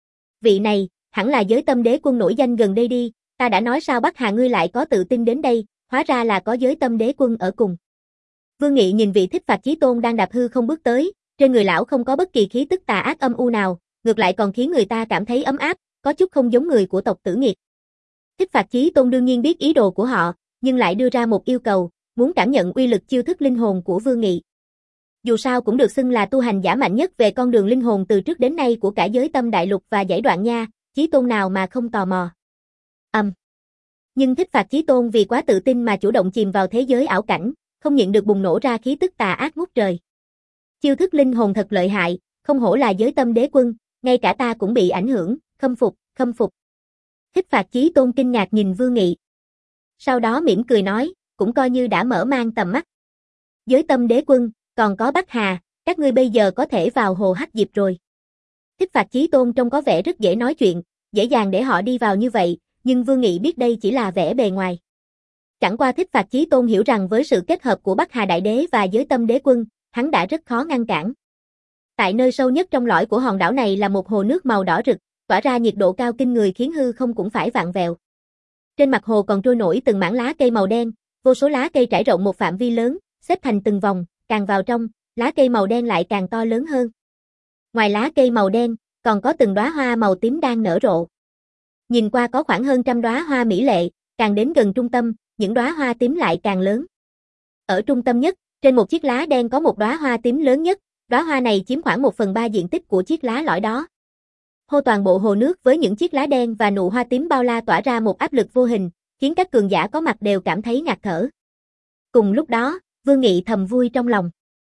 Vị này, hẳn là Giới Tâm Đế Quân nổi danh gần đây đi, ta đã nói sao Bắc Hà ngươi lại có tự tin đến đây, hóa ra là có Giới Tâm Đế Quân ở cùng. Vương Nghị nhìn vị Thích Phạt Chí Tôn đang đạp hư không bước tới, trên người lão không có bất kỳ khí tức tà ác âm u nào, ngược lại còn khiến người ta cảm thấy ấm áp, có chút không giống người của tộc Tử Nghiệt. Thích Phạt Chí Tôn đương nhiên biết ý đồ của họ, nhưng lại đưa ra một yêu cầu, muốn cảm nhận uy lực chiêu thức linh hồn của Vương Nghị. Dù sao cũng được xưng là tu hành giả mạnh nhất về con đường linh hồn từ trước đến nay của cả Giới Tâm Đại Lục và Giải Đoạn Nha, Chí Tôn nào mà không tò mò. Âm. Um. Nhưng Thích Phạt Chí Tôn vì quá tự tin mà chủ động chìm vào thế giới ảo cảnh, không nhịn được bùng nổ ra khí tức tà ác ngút trời. Chiêu thức linh hồn thật lợi hại, không hổ là Giới Tâm Đế Quân, ngay cả ta cũng bị ảnh hưởng, khâm phục, khâm phục. Thích Phạt Chí Tôn kinh ngạc nhìn Vương Nghị. Sau đó mỉm cười nói, cũng coi như đã mở mang tầm mắt. Giới Tâm Đế Quân, còn có Bắc Hà, các ngươi bây giờ có thể vào hồ Hắc Diệp rồi. Thích Phạt Chí Tôn trông có vẻ rất dễ nói chuyện, dễ dàng để họ đi vào như vậy, nhưng Vương Nghị biết đây chỉ là vẻ bề ngoài. Chẳng qua Thích Phạt Chí Tôn hiểu rằng với sự kết hợp của Bắc Hà Đại Đế và Giới Tâm Đế Quân, hắn đã rất khó ngăn cản. Tại nơi sâu nhất trong lõi của hòn đảo này là một hồ nước màu đỏ rực, tỏa ra nhiệt độ cao kinh người khiến hư không cũng phải vặn vẹo. Trên mặt hồ còn trôi nổi từng mảng lá cây màu đen, vô số lá cây trải rộng một phạm vi lớn, xếp thành từng vòng, càng vào trong, lá cây màu đen lại càng to lớn hơn. Ngoài lá cây màu đen, còn có từng đóa hoa màu tím đang nở rộ. Nhìn qua có khoảng hơn trăm đóa hoa mỹ lệ, càng đến gần trung tâm, những đóa hoa tím lại càng lớn. Ở trung tâm nhất, trên một chiếc lá đen có một đóa hoa tím lớn nhất, đóa hoa này chiếm khoảng một phần ba diện tích của chiếc lá lõi đó. Hô toàn bộ hồ nước với những chiếc lá đen và nụ hoa tím bao la tỏa ra một áp lực vô hình, khiến các cường giả có mặt đều cảm thấy ngạt thở. Cùng lúc đó, Vương Nghị thầm vui trong lòng.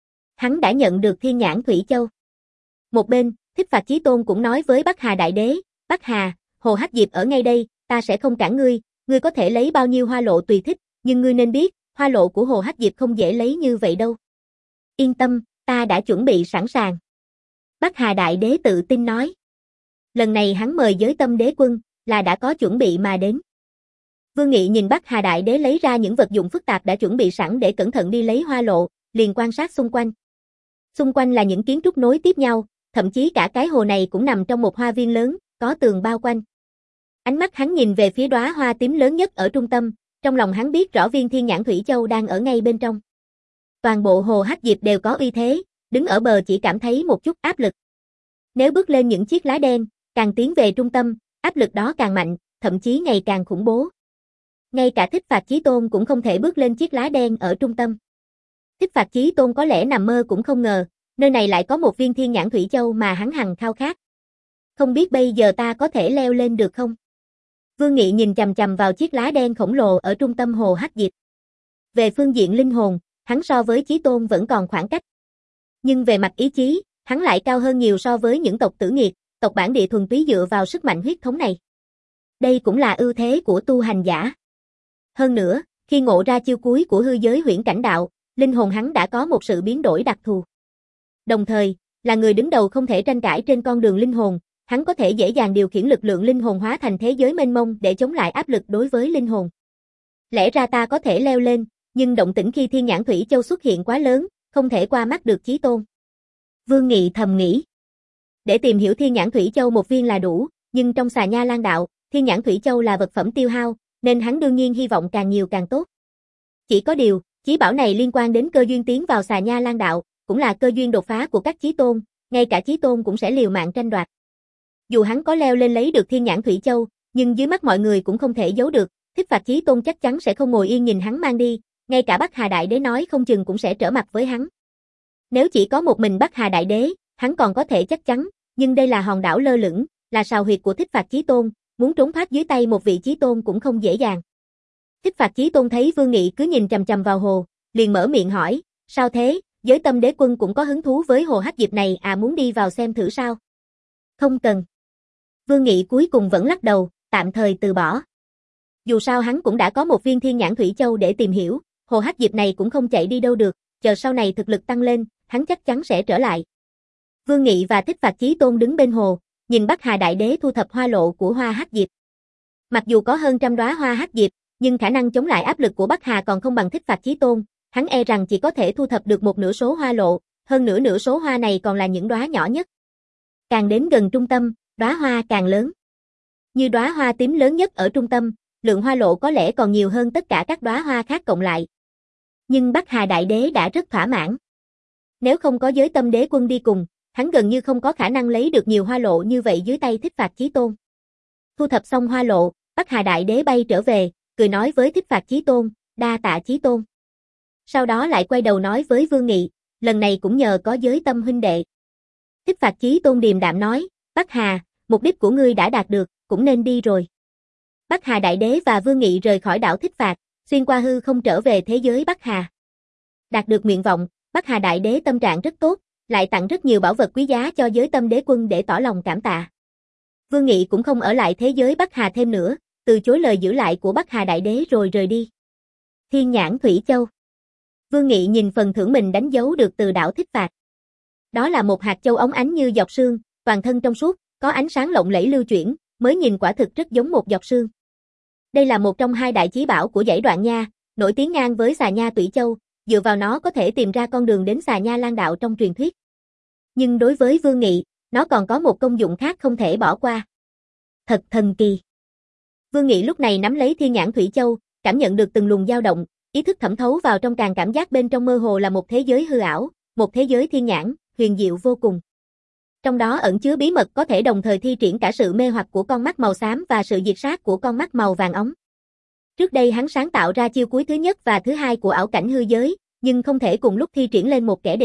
Hắn đã nhận được Thiên Nhãn Thủy Châu. Một bên, Thích Phạt Chí Tôn cũng nói với Bắc Hà Đại Đế, Bắc Hà, hồ Hắc Diệp ở ngay đây, ta sẽ không cản ngươi, ngươi có thể lấy bao nhiêu hoa lộ tùy thích, nhưng ngươi nên biết, hoa lộ của hồ Hắc Diệp không dễ lấy như vậy đâu. Yên tâm, ta đã chuẩn bị sẵn sàng. Bắc Hà Đại Đế tự tin nói. Lần này hắn mời Giới Tâm Đế Quân, là đã có chuẩn bị mà đến. Vương Nghị nhìn Bắc Hà Đại Đế lấy ra những vật dụng phức tạp đã chuẩn bị sẵn để cẩn thận đi lấy hoa lộ, liền quan sát xung quanh. Xung quanh là những kiến trúc nối tiếp nhau, thậm chí cả cái hồ này cũng nằm trong một hoa viên lớn, có tường bao quanh. Ánh mắt hắn nhìn về phía đóa hoa tím lớn nhất ở trung tâm, trong lòng hắn biết rõ viên Thiên Nhãn Thủy Châu đang ở ngay bên trong. Toàn bộ hồ Hắc Diệp đều có uy thế, đứng ở bờ chỉ cảm thấy một chút áp lực. Nếu bước lên những chiếc lá đen, càng tiến về trung tâm, áp lực đó càng mạnh, thậm chí ngày càng khủng bố. Ngay cả Thích Phạt Chí Tôn cũng không thể bước lên chiếc lá đen ở trung tâm. Thích Phạt Chí Tôn có lẽ nằm mơ cũng không ngờ, nơi này lại có một viên Thiên Nhãn Thủy Châu mà hắn hằng khao khát. Không biết bây giờ ta có thể leo lên được không? Vương Nghị nhìn chằm chằm vào chiếc lá đen khổng lồ ở trung tâm hồ Hắc Diệp. Về phương diện linh hồn, hắn so với Chí Tôn vẫn còn khoảng cách. Nhưng về mặt ý chí, hắn lại cao hơn nhiều so với những tộc Tử Nghiệt, tộc bản địa thuần túy dựa vào sức mạnh huyết thống này. Đây cũng là ưu thế của tu hành giả. Hơn nữa, khi ngộ ra chiêu cuối của hư giới huyễn cảnh đạo, linh hồn hắn đã có một sự biến đổi đặc thù. Đồng thời, là người đứng đầu không thể tranh cãi trên con đường linh hồn, hắn có thể dễ dàng điều khiển lực lượng linh hồn hóa thành thế giới mênh mông để chống lại áp lực đối với linh hồn. Lẽ ra ta có thể leo lên, nhưng động tĩnh khi Thiên Nhãn Thủy Châu xuất hiện quá lớn, không thể qua mắt được Chí Tôn. Vương Nghị thầm nghĩ. Để tìm hiểu Thiên Nhãn Thủy Châu một viên là đủ, nhưng trong Xà Nha Lan Đạo, Thiên Nhãn Thủy Châu là vật phẩm tiêu hao, nên hắn đương nhiên hy vọng càng nhiều càng tốt. Chỉ có điều, chí bảo này liên quan đến cơ duyên tiến vào Xà Nha Lan Đạo, cũng là cơ duyên đột phá của các Chí Tôn, ngay cả Chí Tôn cũng sẽ liều mạng tranh đoạt. Dù hắn có leo lên lấy được Thiên Nhãn Thủy Châu, nhưng dưới mắt mọi người cũng không thể giấu được, Thích Phạt Chí Tôn chắc chắn sẽ không ngồi yên nhìn hắn mang đi, ngay cả Bắc Hà Đại Đế nói không chừng cũng sẽ trở mặt với hắn. Nếu chỉ có một mình Bắc Hà Đại Đế, hắn còn có thể chắc chắn, nhưng đây là hòn đảo lơ lửng, là sào huyệt của Thích Phạt Chí Tôn, muốn trốn thoát dưới tay một vị Chí Tôn cũng không dễ dàng. Thích Phạt Chí Tôn thấy Vương Nghị cứ nhìn chằm chằm vào hồ, liền mở miệng hỏi, sao thế, Giới Tâm Đế Quân cũng có hứng thú với hồ Hắc Diệp này à, muốn đi vào xem thử sao? Không cần. Vương Nghị cuối cùng vẫn lắc đầu, tạm thời từ bỏ. Dù sao hắn cũng đã có một viên Thiên Nhãn Thủy Châu để tìm hiểu, hồ Hắc Diệp này cũng không chạy đi đâu được, chờ sau này thực lực tăng lên, hắn chắc chắn sẽ trở lại. Vương Nghị và Thích Phạt Chí Tôn đứng bên hồ, nhìn Bắc Hà Đại Đế thu thập hoa lộ của hoa Hắc Diệp. Mặc dù có hơn trăm đóa hoa Hắc Diệp, nhưng khả năng chống lại áp lực của Bắc Hà còn không bằng Thích Phạt Chí Tôn, hắn e rằng chỉ có thể thu thập được một nửa số hoa lộ, hơn nửa nửa số hoa này còn là những đóa nhỏ nhất. Càng đến gần trung tâm, đóa hoa càng lớn. Như đóa hoa tím lớn nhất ở trung tâm, lượng hoa lộ có lẽ còn nhiều hơn tất cả các đóa hoa khác cộng lại. Nhưng Bắc Hà Đại Đế đã rất thỏa mãn. Nếu không có Giới Tâm Đế Quân đi cùng, hắn gần như không có khả năng lấy được nhiều hoa lộ như vậy dưới tay Thích Phạt Chí Tôn. Thu thập xong hoa lộ, Bắc Hà Đại Đế bay trở về, cười nói với Thích Phạt Chí Tôn, đa tạ Chí Tôn. Sau đó lại quay đầu nói với Vương Nghị, lần này cũng nhờ có Giới Tâm huynh đệ. Thích Phạt Chí Tôn điềm đạm nói, Bắc Hà, mục đích của ngươi đã đạt được, cũng nên đi rồi. Bắc Hà Đại Đế và Vương Nghị rời khỏi đảo Thích Phạt, xuyên qua hư không trở về thế giới Bắc Hà. Đạt được nguyện vọng, Bắc Hà Đại Đế tâm trạng rất tốt, lại tặng rất nhiều bảo vật quý giá cho Giới Tâm Đế Quân để tỏ lòng cảm tạ. Vương Nghị cũng không ở lại thế giới Bắc Hà thêm nữa, từ chối lời giữ lại của Bắc Hà Đại Đế rồi rời đi. Thiên Nhãn Thủy Châu. Vương Nghị nhìn phần thưởng mình đánh dấu được từ đảo Thích Phạt. Đó là một hạt châu óng ánh như giọt sương, toàn thân trong suốt, có ánh sáng lộng lẫy lưu chuyển, mới nhìn quả thực rất giống một giọt sương. Đây là một trong hai đại chí bảo của dãy Đoạn Nha, nổi tiếng ngang với Xà Nha Tủy Châu, dựa vào nó có thể tìm ra con đường đến Xà Nha Lan Đạo trong truyền thuyết. Nhưng đối với Vương Nghị, nó còn có một công dụng khác không thể bỏ qua. Thật thần kỳ. Vương Nghị lúc này nắm lấy Thiên Nhãn Thủy Châu, cảm nhận được từng luồng dao động, ý thức thẩm thấu vào trong, càng cảm giác bên trong mơ hồ là một thế giới hư ảo, một thế giới thiên nhãn, huyền diệu vô cùng. Trong đó ẩn chứa bí mật có thể đồng thời thi triển cả sự mê hoặc của con mắt màu xám và sự diệt sát của con mắt màu vàng óng. Trước đây hắn sáng tạo ra chiêu cuối thứ nhất và thứ hai của ảo cảnh hư giới, nhưng không thể cùng lúc thi triển lên một kẻ địch.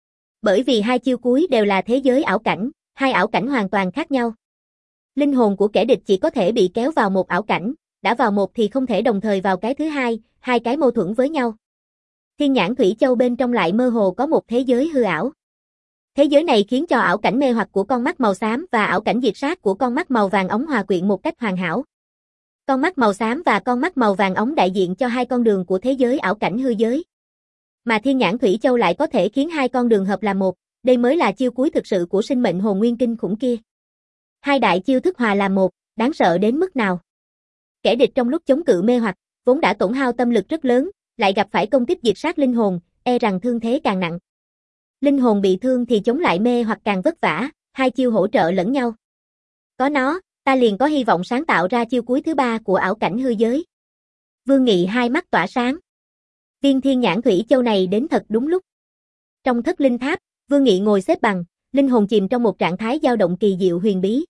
Bởi vì hai chiêu cuối đều là thế giới ảo cảnh, hai ảo cảnh hoàn toàn khác nhau. Linh hồn của kẻ địch chỉ có thể bị kéo vào một ảo cảnh, đã vào một thì không thể đồng thời vào cái thứ hai, hai cái mâu thuẫn với nhau. Thiên Nhãn Thủy Châu bên trong lại mơ hồ có một thế giới hư ảo. Thế giới này khiến cho ảo cảnh mê hoặc của con mắt màu xám và ảo cảnh diệt sát của con mắt màu vàng óng hòa quyện một cách hoàn hảo. Con mắt màu xám và con mắt màu vàng óng đại diện cho hai con đường của thế giới ảo cảnh hư giới. Mà Thiên Nhãn Thủy Châu lại có thể khiến hai con đường hợp làm một, đây mới là chiêu cuối thực sự của sinh mệnh hồn nguyên kinh khủng kia. Hai đại chiêu thức hòa làm một, đáng sợ đến mức nào. Kẻ địch trong lúc chống cự mê hoặc, vốn đã tổn hao tâm lực rất lớn, lại gặp phải công kích diệt sát linh hồn, e rằng thương thế càng nặng. Linh hồn bị thương thì chống lại mê hoặc càng vất vả, hai chiêu hỗ trợ lẫn nhau. Có nó, ta liền có hy vọng sáng tạo ra chiêu cuối thứ ba của ảo cảnh hư giới. Vương Nghị hai mắt tỏa sáng. Viên Thiên Nhãn Thủy Châu này đến thật đúng lúc. Trong thất linh tháp, Vương Nghị ngồi xếp bằng, linh hồn chìm trong một trạng thái dao động kỳ diệu huyền bí.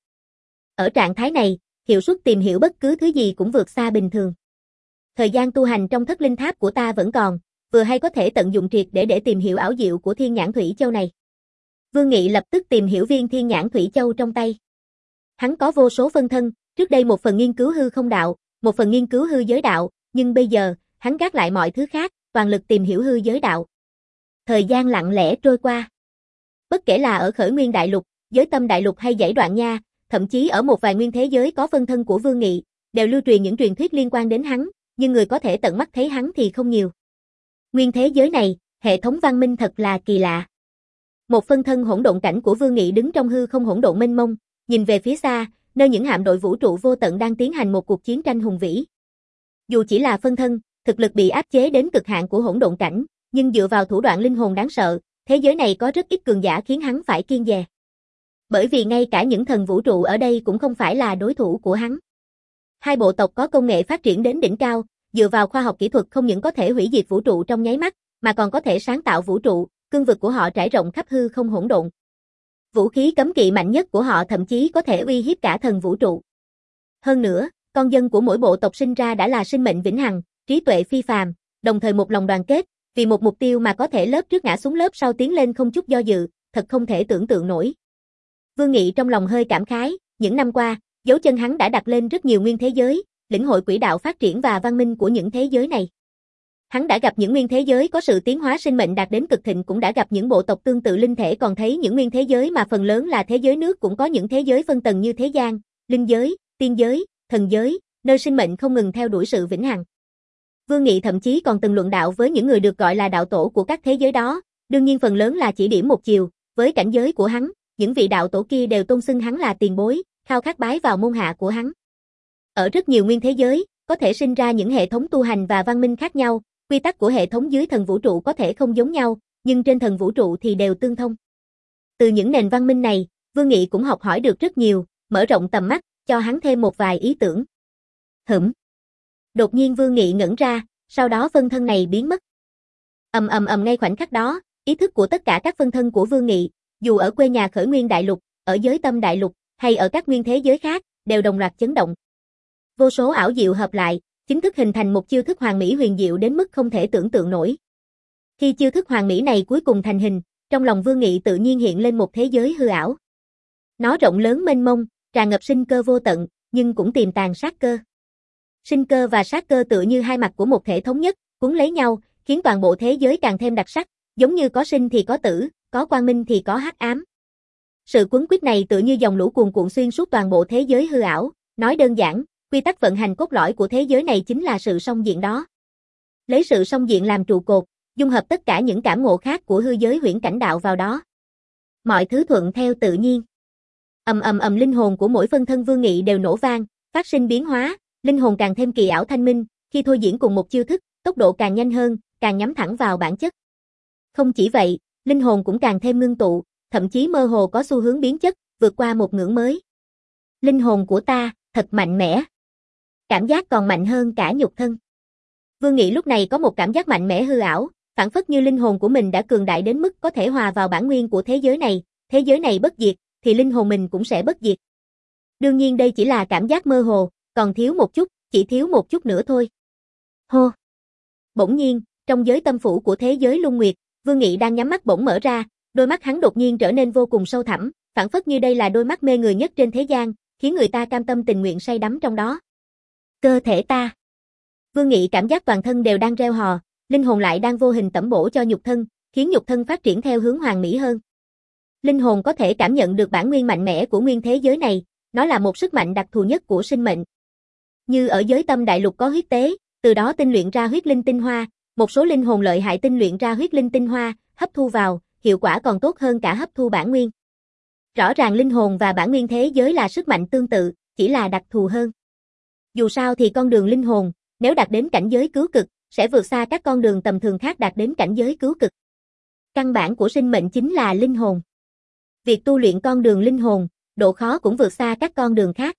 Ở trạng thái này, hiệu suất tìm hiểu bất cứ thứ gì cũng vượt xa bình thường. Thời gian tu hành trong thất linh tháp của ta vẫn còn, vừa hay có thể tận dụng triệt để để tìm hiểu ảo diệu của Thiên Nhãn Thủy Châu này. Vương Nghị lập tức tìm hiểu viên Thiên Nhãn Thủy Châu trong tay. Hắn có vô số phân thân, trước đây một phần nghiên cứu hư không đạo, một phần nghiên cứu hư giới đạo, nhưng bây giờ, hắn gác lại mọi thứ khác, toàn lực tìm hiểu hư giới đạo. Thời gian lặng lẽ trôi qua. Bất kể là ở Khởi Nguyên Đại Lục, Giới Tâm Đại Lục hay dãy Đoạn Nha, thậm chí ở một vài nguyên thế giới có phân thân của Vương Nghị, đều lưu truyền những truyền thuyết liên quan đến hắn, nhưng người có thể tận mắt thấy hắn thì không nhiều. Nguyên thế giới này, hệ thống văn minh thật là kỳ lạ. Một phân thân hỗn độn cảnh của Vương Nghị đứng trong hư không hỗn độn mênh mông, nhìn về phía xa, nơi những hạm đội vũ trụ vô tận đang tiến hành một cuộc chiến tranh hùng vĩ. Dù chỉ là phân thân, thực lực bị áp chế đến cực hạn của hỗn độn cảnh, nhưng dựa vào thủ đoạn linh hồn đáng sợ, thế giới này có rất ít cường giả khiến hắn phải kiêng dè. Bởi vì ngay cả những thần vũ trụ ở đây cũng không phải là đối thủ của hắn. Hai bộ tộc có công nghệ phát triển đến đỉnh cao, dựa vào khoa học kỹ thuật không những có thể hủy diệt vũ trụ trong nháy mắt, mà còn có thể sáng tạo vũ trụ, cương vực của họ trải rộng khắp hư không hỗn độn. Vũ khí cấm kỵ mạnh nhất của họ thậm chí có thể uy hiếp cả thần vũ trụ. Hơn nữa, con dân của mỗi bộ tộc sinh ra đã là sinh mệnh vĩnh hằng, trí tuệ phi phàm, đồng thời một lòng đoàn kết, vì một mục tiêu mà có thể lớp trước ngã xuống lớp sau tiến lên không chút do dự, thật không thể tưởng tượng nổi. Vương Nghị trong lòng hơi cảm khái, những năm qua, dấu chân hắn đã đặt lên rất nhiều nguyên thế giới, lĩnh hội quỹ đạo phát triển và văn minh của những thế giới này. Hắn đã gặp những nguyên thế giới có sự tiến hóa sinh mệnh đạt đến cực thịnh, cũng đã gặp những bộ tộc tương tự linh thể, còn thấy những nguyên thế giới mà phần lớn là thế giới nước, cũng có những thế giới phân tầng như thế gian, linh giới, tiên giới, thần giới, nơi sinh mệnh không ngừng theo đuổi sự vĩnh hằng. Vương Nghị thậm chí còn từng luận đạo với những người được gọi là đạo tổ của các thế giới đó, đương nhiên phần lớn là chỉ điểm một chiều, với cảnh giới của hắn, những vị đạo tổ kia đều tôn xưng hắn là tiền bối, khao khát bái vào môn hạ của hắn. Ở rất nhiều nguyên thế giới, có thể sinh ra những hệ thống tu hành và văn minh khác nhau, Quy tắc của hệ thống dưới thần vũ trụ có thể không giống nhau, nhưng trên thần vũ trụ thì đều tương thông. Từ những nền văn minh này, Vương Nghị cũng học hỏi được rất nhiều, mở rộng tầm mắt, cho hắn thêm một vài ý tưởng. Hửm. Đột nhiên Vương Nghị ngẩn ra, sau đó phân thân này biến mất. Ầm ầm ầm ngay khoảnh khắc đó, ý thức của tất cả các phân thân của Vương Nghị, dù ở quê nhà Khởi Nguyên Đại Lục, ở giới tâm đại lục, hay ở các nguyên thế giới khác, đều đồng loạt chấn động. Vô số ảo diệu hợp lại, chính thức hình thành một chiêu thức hoàn mỹ huyền diệu đến mức không thể tưởng tượng nổi. Khi chiêu thức hoàn mỹ này cuối cùng thành hình, trong lòng Vương Nghị tự nhiên hiện lên một thế giới hư ảo. Nó rộng lớn mênh mông, tràn ngập sinh cơ vô tận, nhưng cũng tiềm tàng sát cơ. Sinh cơ và sát cơ tựa như hai mặt của một thể thống nhất, cuốn lấy nhau, khiến toàn bộ thế giới càng thêm đặc sắc, giống như có sinh thì có tử, có quang minh thì có hắc ám. Sự quấn quýt này tựa như dòng lũ cuồn cuộn xuyên suốt toàn bộ thế giới hư ảo, nói đơn giản, quy tắc vận hành cốt lõi của thế giới này chính là sự song diện đó. Lấy sự song diện làm trụ cột, dung hợp tất cả những cảm ngộ khác của hư giới huyễn cảnh đạo vào đó. Mọi thứ thuận theo tự nhiên. Ầm ầm ầm linh hồn của mỗi phân thân Vương Nghị đều nổ vang, phát sinh biến hóa, linh hồn càng thêm kỳ ảo thanh minh, khi thôi diễn cùng một chiêu thức, tốc độ càng nhanh hơn, càng nhắm thẳng vào bản chất. Không chỉ vậy, linh hồn cũng càng thêm ngưng tụ, thậm chí mơ hồ có xu hướng biến chất, vượt qua một ngưỡng mới. Linh hồn của ta, thật mạnh mẽ. Cảm giác còn mạnh hơn cả nhục thân. Vương Nghị lúc này có một cảm giác mạnh mẽ hư ảo, phảng phất như linh hồn của mình đã cường đại đến mức có thể hòa vào bản nguyên của thế giới này, thế giới này bất diệt, thì linh hồn mình cũng sẽ bất diệt. Đương nhiên đây chỉ là cảm giác mơ hồ, còn thiếu một chút, chỉ thiếu một chút nữa thôi. Hô! Bỗng nhiên, trong giới tâm phủ của thế giới Luân Nguyệt, Vương Nghị đang nhắm mắt bỗng mở ra, đôi mắt hắn đột nhiên trở nên vô cùng sâu thẳm, phảng phất như đây là đôi mắt mê người nhất trên thế gian, khiến người ta cam tâm tình nguyện say đắm trong đó. Cơ thể ta. Vương Nghị cảm giác toàn thân đều đang reo hò, linh hồn lại đang vô hình tẩm bổ cho nhục thân, khiến nhục thân phát triển theo hướng hoàn mỹ hơn. Linh hồn có thể cảm nhận được bản nguyên mạnh mẽ của nguyên thế giới này, nó là một sức mạnh đặc thù nhất của sinh mệnh. Như ở giới tâm đại lục có huyết tế, từ đó tinh luyện ra huyết linh tinh hoa, một số linh hồn lợi hại tinh luyện ra huyết linh tinh hoa, hấp thu vào, hiệu quả còn tốt hơn cả hấp thu bản nguyên. Rõ ràng linh hồn và bản nguyên thế giới là sức mạnh tương tự, chỉ là đặc thù hơn. Dù sao thì con đường linh hồn, nếu đạt đến cảnh giới cứu cực, sẽ vượt xa các con đường tầm thường khác đạt đến cảnh giới cứu cực. Căn bản của sinh mệnh chính là linh hồn. Việc tu luyện con đường linh hồn, độ khó cũng vượt xa các con đường khác.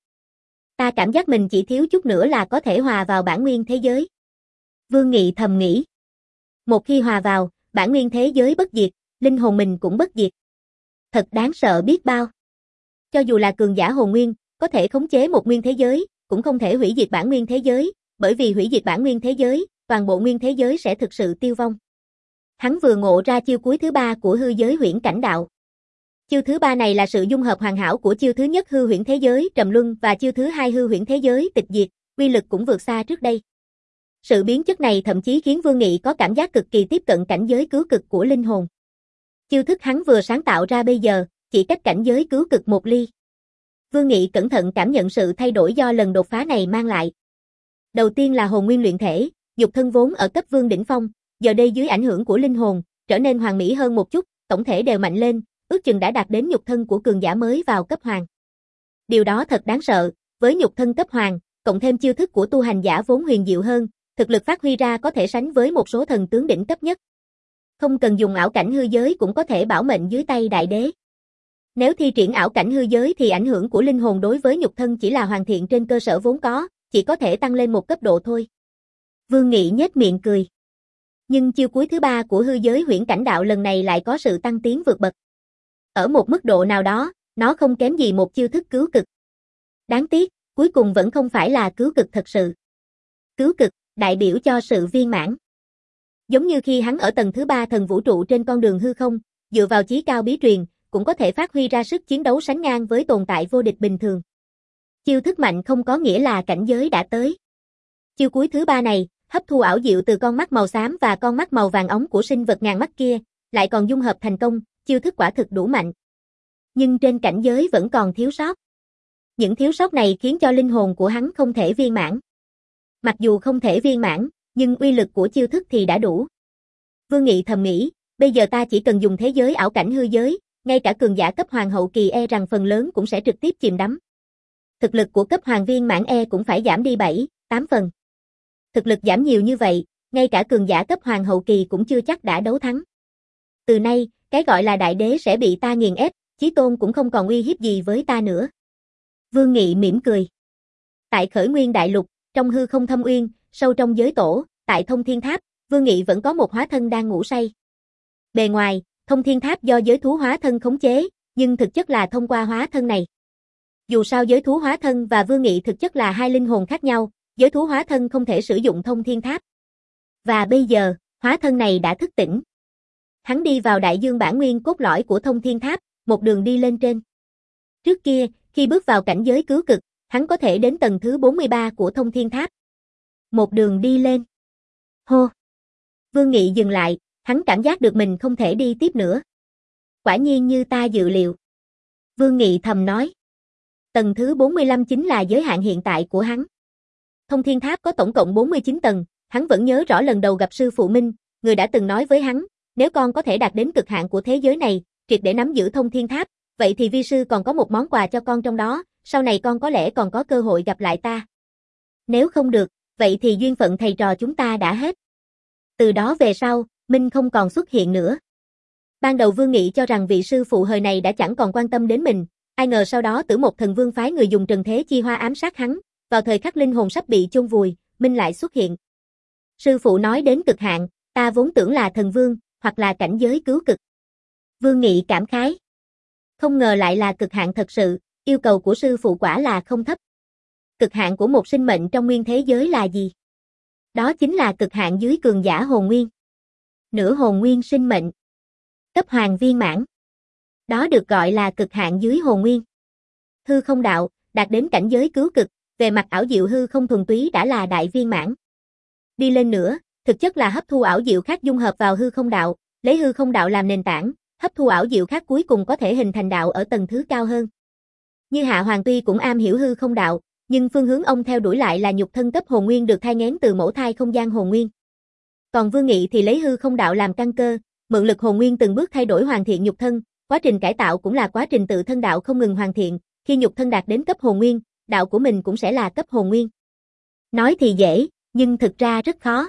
Ta cảm giác mình chỉ thiếu chút nữa là có thể hòa vào bản nguyên thế giới. Vương Nghị thầm nghĩ. Một khi hòa vào, bản nguyên thế giới bất diệt, linh hồn mình cũng bất diệt. Thật đáng sợ biết bao. Cho dù là cường giả hồn nguyên, có thể khống chế một nguyên thế giới, cũng không thể hủy diệt bản nguyên thế giới, bởi vì hủy diệt bản nguyên thế giới, toàn bộ nguyên thế giới sẽ thực sự tiêu vong. Hắn vừa ngộ ra chiêu cuối thứ ba của hư giới huyễn cảnh đạo. Chiêu thứ ba này là sự dung hợp hoàn hảo của chiêu thứ nhất hư huyễn thế giới trầm luân và chiêu thứ hai hư huyễn thế giới tịch diệt, uy lực cũng vượt xa trước đây. Sự biến chất này thậm chí khiến Vương Nghị có cảm giác cực kỳ tiếp cận cảnh giới cứu cực của linh hồn. Chiêu thức hắn vừa sáng tạo ra bây giờ, chỉ cách cảnh giới cứu cực một ly. Vương Nghị cẩn thận cảm nhận sự thay đổi do lần đột phá này mang lại. Đầu tiên là hồn nguyên luyện thể, nhục thân vốn ở cấp vương đỉnh phong, giờ đây dưới ảnh hưởng của linh hồn, trở nên hoàn mỹ hơn một chút, tổng thể đều mạnh lên, ước chừng đã đạt đến nhục thân của cường giả mới vào cấp hoàng. Điều đó thật đáng sợ, với nhục thân cấp hoàng, cộng thêm chiêu thức của tu hành giả vốn huyền diệu hơn, thực lực phát huy ra có thể sánh với một số thần tướng đỉnh cấp nhất. Không cần dùng ảo cảnh hư giới cũng có thể bảo mệnh dưới tay đại đế. Nếu thi triển ảo cảnh hư giới thì ảnh hưởng của linh hồn đối với nhục thân chỉ là hoàn thiện trên cơ sở vốn có, chỉ có thể tăng lên một cấp độ thôi. Vương Nghị nhếch miệng cười. Nhưng chiêu cuối thứ ba của hư giới huyễn cảnh đạo lần này lại có sự tăng tiến vượt bậc. Ở một mức độ nào đó, nó không kém gì một chiêu thức cứu cực. Đáng tiếc, cuối cùng vẫn không phải là cứu cực thật sự. Cứu cực, đại biểu cho sự viên mãn. Giống như khi hắn ở tầng thứ ba thần vũ trụ trên con đường hư không, dựa vào chí cao bí truyền, cũng có thể phát huy ra sức chiến đấu sánh ngang với tồn tại vô địch bình thường. Chiêu thức mạnh không có nghĩa là cảnh giới đã tới. Chiêu cuối thứ ba này, hấp thu ảo diệu từ con mắt màu xám và con mắt màu vàng óng của sinh vật ngàn mắt kia, lại còn dung hợp thành công, chiêu thức quả thực đủ mạnh. Nhưng trên cảnh giới vẫn còn thiếu sót. Những thiếu sót này khiến cho linh hồn của hắn không thể viên mãn. Mặc dù không thể viên mãn, nhưng uy lực của chiêu thức thì đã đủ. Vương Nghị thầm nghĩ, bây giờ ta chỉ cần dùng thế giới ảo cảnh hư giới, ngay cả cường giả cấp hoàng hậu kỳ e rằng phần lớn cũng sẽ trực tiếp chìm đắm. Thực lực của cấp hoàng viên mãn e cũng phải giảm đi bảy, tám phần. Thực lực giảm nhiều như vậy, ngay cả cường giả cấp hoàng hậu kỳ cũng chưa chắc đã đấu thắng. Từ nay, cái gọi là đại đế sẽ bị ta nghiền ép, chí tôn cũng không còn uy hiếp gì với ta nữa. Vương Nghị mỉm cười. Tại Khởi Nguyên Đại Lục, trong hư không thâm uyên, sâu trong giới tổ, tại Thông Thiên Tháp, Vương Nghị vẫn có một hóa thân đang ngủ say. Bề ngoài, Thông Thiên Tháp do giới thú hóa thân khống chế, nhưng thực chất là thông qua hóa thân này. Dù sao giới thú hóa thân và Vương Nghị thực chất là hai linh hồn khác nhau, giới thú hóa thân không thể sử dụng Thông Thiên Tháp. Và bây giờ, hóa thân này đã thức tỉnh. Hắn đi vào đại dương bản nguyên cốt lõi của Thông Thiên Tháp, một đường đi lên trên. Trước kia, khi bước vào cảnh giới cứu cực, hắn có thể đến tầng thứ bốn mươi ba của Thông Thiên Tháp. Một đường đi lên. Hô! Vương Nghị dừng lại, hắn cảm giác được mình không thể đi tiếp nữa. Quả nhiên như ta dự liệu. Vương Nghị thầm nói. Tầng thứ bốn mươi lăm chính là giới hạn hiện tại của hắn. Thông Thiên Tháp có tổng cộng bốn mươi chín tầng, hắn vẫn nhớ rõ lần đầu gặp sư phụ Minh, người đã từng nói với hắn, nếu con có thể đạt đến cực hạn của thế giới này, triệt để nắm giữ Thông Thiên Tháp, vậy thì vi sư còn có một món quà cho con trong đó, sau này con có lẽ còn có cơ hội gặp lại ta. Nếu không được, vậy thì duyên phận thầy trò chúng ta đã hết. Từ đó về sau, Minh không còn xuất hiện nữa. Ban đầu Vương Nghị cho rằng vị sư phụ hời này đã chẳng còn quan tâm đến mình, ai ngờ sau đó Tử Một Thần Vương phái người dùng Trần Thế Chi Hoa ám sát hắn, vào thời khắc linh hồn sắp bị chôn vùi, Minh lại xuất hiện. Sư phụ nói đến cực hạn, ta vốn tưởng là thần vương, hoặc là cảnh giới cứu cực. Vương Nghị cảm khái. Không ngờ lại là cực hạn thật sự, yêu cầu của sư phụ quả là không thấp. Cực hạn của một sinh mệnh trong nguyên thế giới là gì? Đó chính là cực hạn dưới cường giả hồn nguyên. Nửa hồn nguyên sinh mệnh. Cấp hoàng viên mãn. Đó được gọi là cực hạn dưới hồn nguyên. Hư không đạo, đạt đến cảnh giới cứu cực, về mặt ảo diệu hư không thuần túy đã là đại viên mãn. Đi lên nữa, thực chất là hấp thu ảo diệu khác dung hợp vào hư không đạo, lấy hư không đạo làm nền tảng, hấp thu ảo diệu khác cuối cùng có thể hình thành đạo ở tầng thứ cao hơn. Như Hạ Hoàng tuy cũng am hiểu hư không đạo, nhưng phương hướng ông theo đuổi lại là nhục thân cấp hồn nguyên được thai nghén từ mẫu thai không gian hồn nguyên. Còn Vương Nghị thì lấy hư không đạo làm căn cơ, mượn lực hồn nguyên từng bước thay đổi hoàn thiện nhục thân, quá trình cải tạo cũng là quá trình tự thân đạo không ngừng hoàn thiện, khi nhục thân đạt đến cấp hồn nguyên, đạo của mình cũng sẽ là cấp hồn nguyên. Nói thì dễ, nhưng thực ra rất khó.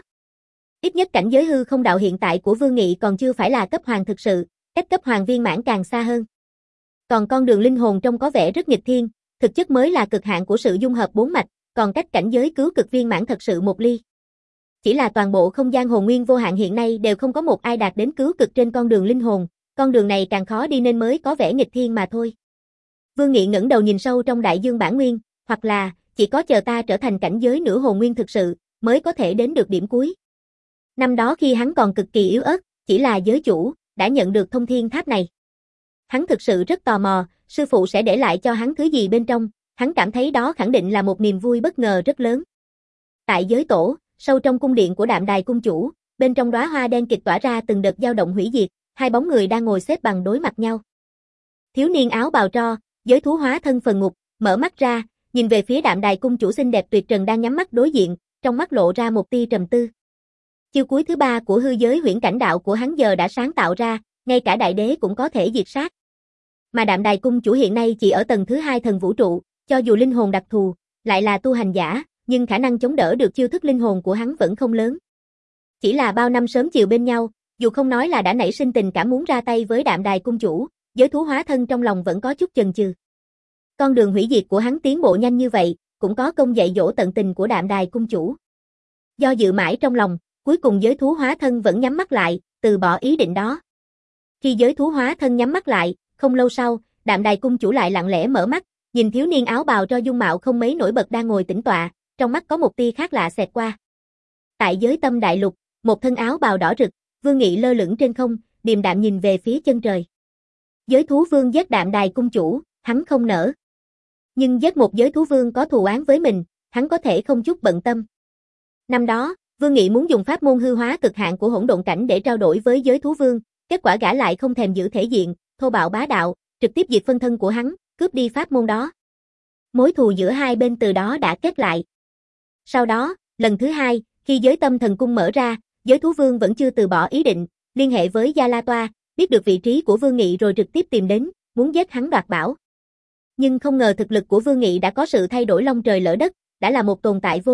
Ít nhất cảnh giới hư không đạo hiện tại của Vương Nghị còn chưa phải là cấp hoàng thực sự, cách cấp hoàng viên mãn càng xa hơn. Còn con đường linh hồn trông có vẻ rất nghịch thiên, thực chất mới là cực hạn của sự dung hợp bốn mạch, còn cách cảnh giới cứu cực viên mãn thật sự một ly. Chỉ là toàn bộ không gian hồn nguyên vô hạn hiện nay đều không có một ai đạt đến cứu cực trên con đường linh hồn, con đường này càng khó đi nên mới có vẻ nghịch thiên mà thôi. Vương Nghị ngẩng đầu nhìn sâu trong đại dương bản nguyên, hoặc là, chỉ có chờ ta trở thành cảnh giới nửa hồn nguyên thực sự, mới có thể đến được điểm cuối. Năm đó khi hắn còn cực kỳ yếu ớt, chỉ là giới chủ, đã nhận được Thông Thiên Tháp này. Hắn thực sự rất tò mò, sư phụ sẽ để lại cho hắn thứ gì bên trong, hắn cảm thấy đó khẳng định là một niềm vui bất ngờ rất lớn. Tại giới tổ, sâu trong cung điện của Đạm Đài cung chủ, bên trong đóa hoa đen kịt tỏa ra từng đợt dao động hủy diệt, hai bóng người đang ngồi xếp bằng đối mặt nhau. Thiếu niên áo bào tro, giới thú hóa thân phần ngục, mở mắt ra, nhìn về phía Đạm Đài cung chủ xinh đẹp tuyệt trần đang nhắm mắt đối diện, trong mắt lộ ra một tia trầm tư. Chiêu cuối thứ ba của hư giới huyễn cảnh đạo của hắn giờ đã sáng tạo ra, ngay cả đại đế cũng có thể diệt sát. Mà Đạm Đài cung chủ hiện nay chỉ ở tầng thứ hai thần vũ trụ, cho dù linh hồn đặc thù, lại là tu hành giả, nhưng khả năng chống đỡ được chiêu thức linh hồn của hắn vẫn không lớn. Chỉ là bao năm sớm chiều bên nhau, dù không nói là đã nảy sinh tình cảm muốn ra tay với Đạm Đài cung chủ, giới thú hóa thân trong lòng vẫn có chút chần chừ. Con đường hủy diệt của hắn tiến bộ nhanh như vậy, cũng có công dạy dỗ tận tình của Đạm Đài cung chủ. Do dự mãi trong lòng, cuối cùng giới thú hóa thân vẫn nhắm mắt lại, từ bỏ ý định đó. Khi giới thú hóa thân nhắm mắt lại, không lâu sau, Đạm Đài cung chủ lại lặng lẽ mở mắt, nhìn thiếu niên áo bào cho dung mạo không mấy nổi bật đang ngồi tĩnh tọa, trong mắt có một tia khác lạ xẹt qua. Tại giới tâm đại lục, một thân áo bào đỏ rực, Vương Nghị lơ lửng trên không, điềm đạm nhìn về phía chân trời. Giới thú vương giết Đạm Đài cung chủ, hắn không nỡ. Nhưng giết một giới thú vương có thù oán với mình, hắn có thể không chút bận tâm. Năm đó, Vương Nghị muốn dùng pháp môn hư hóa cực hạn của hỗn độn cảnh để trao đổi với giới thú vương, kết quả gã lại không thèm giữ thể diện, thô bạo bá đạo, trực tiếp diệt phân thân của hắn, cướp đi pháp môn đó. Mối thù giữa hai bên từ đó đã kết lại. Sau đó, lần thứ hai, khi giới tâm thần cung mở ra, giới thú vương vẫn chưa từ bỏ ý định, liên hệ với Gia La Toa, biết được vị trí của Vương Nghị rồi trực tiếp tìm đến, muốn giết hắn đoạt bảo. Nhưng không ngờ thực lực của Vương Nghị đã có sự thay đổi long trời lỡ đất, đã là một tồn tại vô địch,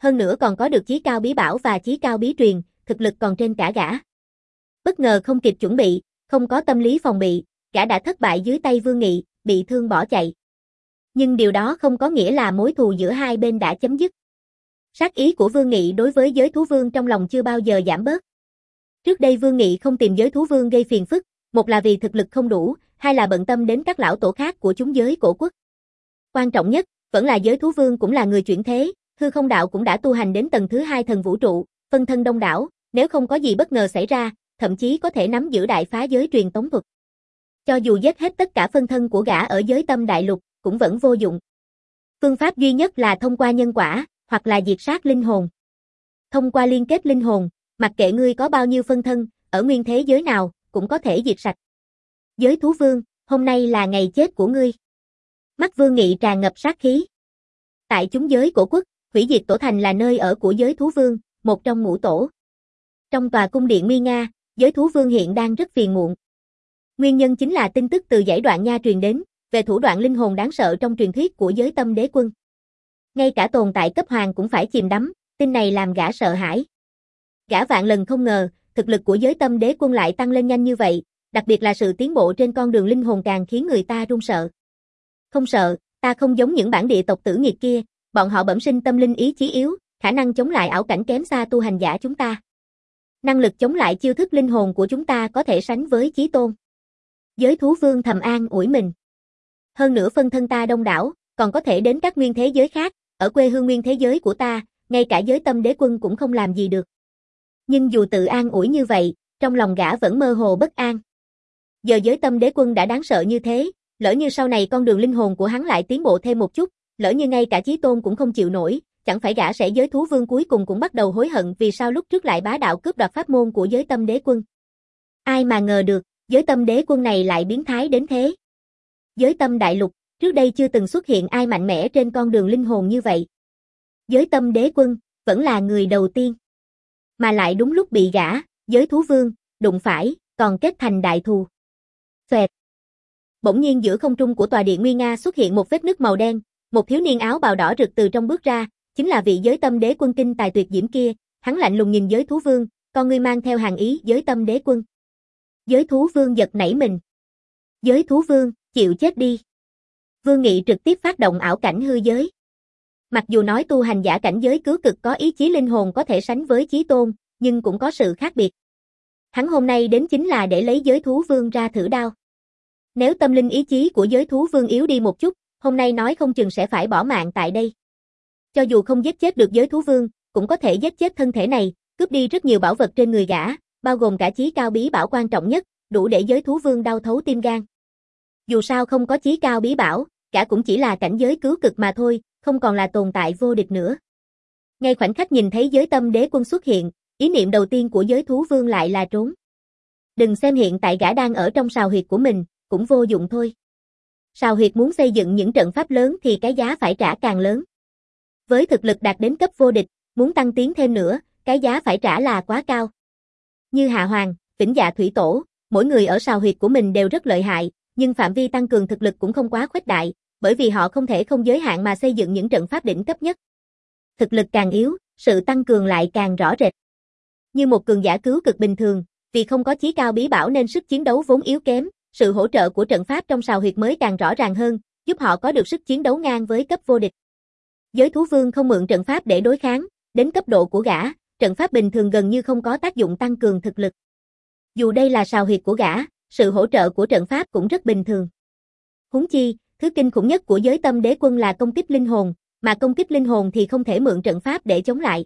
hơn nữa còn có được chí cao bí bảo và chí cao bí truyền, thực lực còn trên cả gã. Bất ngờ không kịp chuẩn bị, không có tâm lý phòng bị, gã đã thất bại dưới tay Vương Nghị, bị thương bỏ chạy. Nhưng điều đó không có nghĩa là mối thù giữa hai bên đã chấm dứt. Sát ý của Vương Nghị đối với giới thú vương trong lòng chưa bao giờ giảm bớt. Trước đây Vương Nghị không tìm giới thú vương gây phiền phức, một là vì thực lực không đủ, hai là bận tâm đến các lão tổ khác của chúng giới cổ quốc. Quan trọng nhất, vẫn là giới thú vương cũng là người chuyển thế, hư không đạo cũng đã tu hành đến tầng thứ hai thần vũ trụ, phân thân đông đảo, nếu không có gì bất ngờ xảy ra, thậm chí có thể nắm giữ đại phá giới truyền tống thuật. Cho dù giết hết tất cả phân thân của gã ở giới tâm đại lục, cũng vẫn vô dụng. Phương pháp duy nhất là thông qua nhân quả, hoặc là diệt sát linh hồn. Thông qua liên kết linh hồn, mặc kệ ngươi có bao nhiêu phân thân, ở nguyên thế giới nào, cũng có thể diệt sạch. Giới thú vương, hôm nay là ngày chết của ngươi. Mắt Vương Nghị tràn ngập sát khí. Tại chúng giới cổ quốc, hủy diệt tổ thành là nơi ở của giới thú vương, một trong ngũ tổ. Trong tòa cung điện nguy nga, giới thú vương hiện đang rất phiền muộn. Nguyên nhân chính là tin tức từ dãy đoạn nha truyền đến, về thủ đoạn linh hồn đáng sợ trong truyền thuyết của giới tâm đế quân. Ngay cả tồn tại cấp hoàng cũng phải chìm đắm, tin này làm gã sợ hãi. Gã vạn lần không ngờ, thực lực của giới tâm đế quân lại tăng lên nhanh như vậy, đặc biệt là sự tiến bộ trên con đường linh hồn càng khiến người ta run sợ. Không sợ, ta không giống những bản địa tộc tử nghiệt kia, bọn họ bẩm sinh tâm linh ý chí yếu, khả năng chống lại ảo cảnh kém xa tu hành giả chúng ta. Năng lực chống lại chiêu thức linh hồn của chúng ta có thể sánh với chí tôn. Giới thú vương thầm an ủi mình. Hơn nữa phân thân ta đông đảo, còn có thể đến các nguyên thế giới khác, ở quê hương nguyên thế giới của ta, ngay cả giới tâm đế quân cũng không làm gì được. Nhưng dù tự an ủi như vậy, trong lòng gã vẫn mơ hồ bất an. Giờ giới tâm đế quân đã đáng sợ như thế, lỡ như sau này con đường linh hồn của hắn lại tiến bộ thêm một chút, lỡ như ngay cả chí tôn cũng không chịu nổi, chẳng phải gã sẽ giới thú vương cuối cùng cũng bắt đầu hối hận vì sao lúc trước lại bá đạo cướp đoạt pháp môn của giới tâm đế quân. Ai mà ngờ được, giới tâm đế quân này lại biến thái đến thế. Giới tâm đại lục, trước đây chưa từng xuất hiện ai mạnh mẽ trên con đường linh hồn như vậy. Giới tâm đế quân, vẫn là người đầu tiên. Mà lại đúng lúc bị gã, giới thú vương, đụng phải, còn kết thành đại thù. Xoẹt. Bỗng nhiên giữa không trung của tòa điện nguy nga xuất hiện một vết nứt màu đen, một thiếu niên áo bào đỏ rực từ trong bước ra, chính là vị giới tâm đế quân kinh tài tuyệt diễm kia, hắn lạnh lùng nhìn giới thú vương, con ngươi mang theo hàng ý giới tâm đế quân. Giới thú vương giật nảy mình. Giới thú vương, chịu chết đi. Vương Nghị trực tiếp phát động ảo cảnh hư giới. Mặc dù nói tu hành giả cảnh giới cứu cực có ý chí linh hồn có thể sánh với chí tôn, nhưng cũng có sự khác biệt. Hắn hôm nay đến chính là để lấy giới thú vương ra thử đao. Nếu tâm linh ý chí của giới thú vương yếu đi một chút, hôm nay nói không chừng sẽ phải bỏ mạng tại đây. Cho dù không giết chết được giới thú vương, cũng có thể giết chết thân thể này, cướp đi rất nhiều bảo vật trên người gã, bao gồm cả chí cao bí bảo quan trọng nhất, đủ để giới thú vương đau thấu tim gan. Dù sao không có chí cao bí bảo, gã cũng chỉ là cảnh giới cứu cực mà thôi, không còn là tồn tại vô địch nữa. Ngay khoảnh khắc nhìn thấy giới tâm đế quân xuất hiện, ý niệm đầu tiên của giới thú vương lại là trốn. Đừng xem hiện tại gã đang ở trong sào huyệt của mình, cũng vô dụng thôi. Sào huyệt muốn xây dựng những trận pháp lớn thì cái giá phải trả càng lớn. Với thực lực đạt đến cấp vô địch, muốn tăng tiến thêm nữa, cái giá phải trả là quá cao. Như Hạ Hoàng, Vĩnh Dạ Thủy Tổ, mỗi người ở sào huyệt của mình đều rất lợi hại, nhưng phạm vi tăng cường thực lực cũng không quá khuếch đại, bởi vì họ không thể không giới hạn mà xây dựng những trận pháp đỉnh cấp nhất. Thực lực càng yếu, sự tăng cường lại càng rõ rệt. Như một cường giả cứu cực bình thường, vì không có chí cao bí bảo nên sức chiến đấu vốn yếu kém, sự hỗ trợ của trận pháp trong sào huyệt mới càng rõ ràng hơn, giúp họ có được sức chiến đấu ngang với cấp vô địch. Giới thú vương không mượn trận pháp để đối kháng, đến cấp độ của gã, trận pháp bình thường gần như không có tác dụng tăng cường thực lực. Dù đây là sào huyệt của gã, sự hỗ trợ của trận pháp cũng rất bình thường. Huống chi, thứ kinh khủng nhất của giới tâm đế quân là công kích linh hồn, mà công kích linh hồn thì không thể mượn trận pháp để chống lại.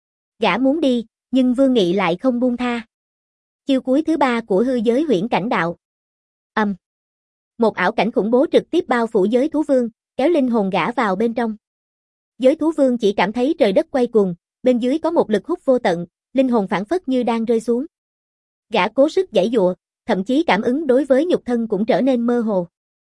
Gã muốn đi, nhưng Vương Nghị lại không buông tha. Chiêu cuối thứ ba của hư giới huyễn cảnh đạo. Ầm. Um. Một ảo cảnh khủng bố trực tiếp bao phủ giới thú vương, kéo linh hồn gã vào bên trong. Giới thú vương chỉ cảm thấy trời đất quay cuồng, bên dưới có một lực hút vô tận, linh hồn phảng phất như đang rơi xuống. Gã cố sức giãy giụa, thậm chí cảm ứng đối với nhục thân cũng trở nên mơ hồ.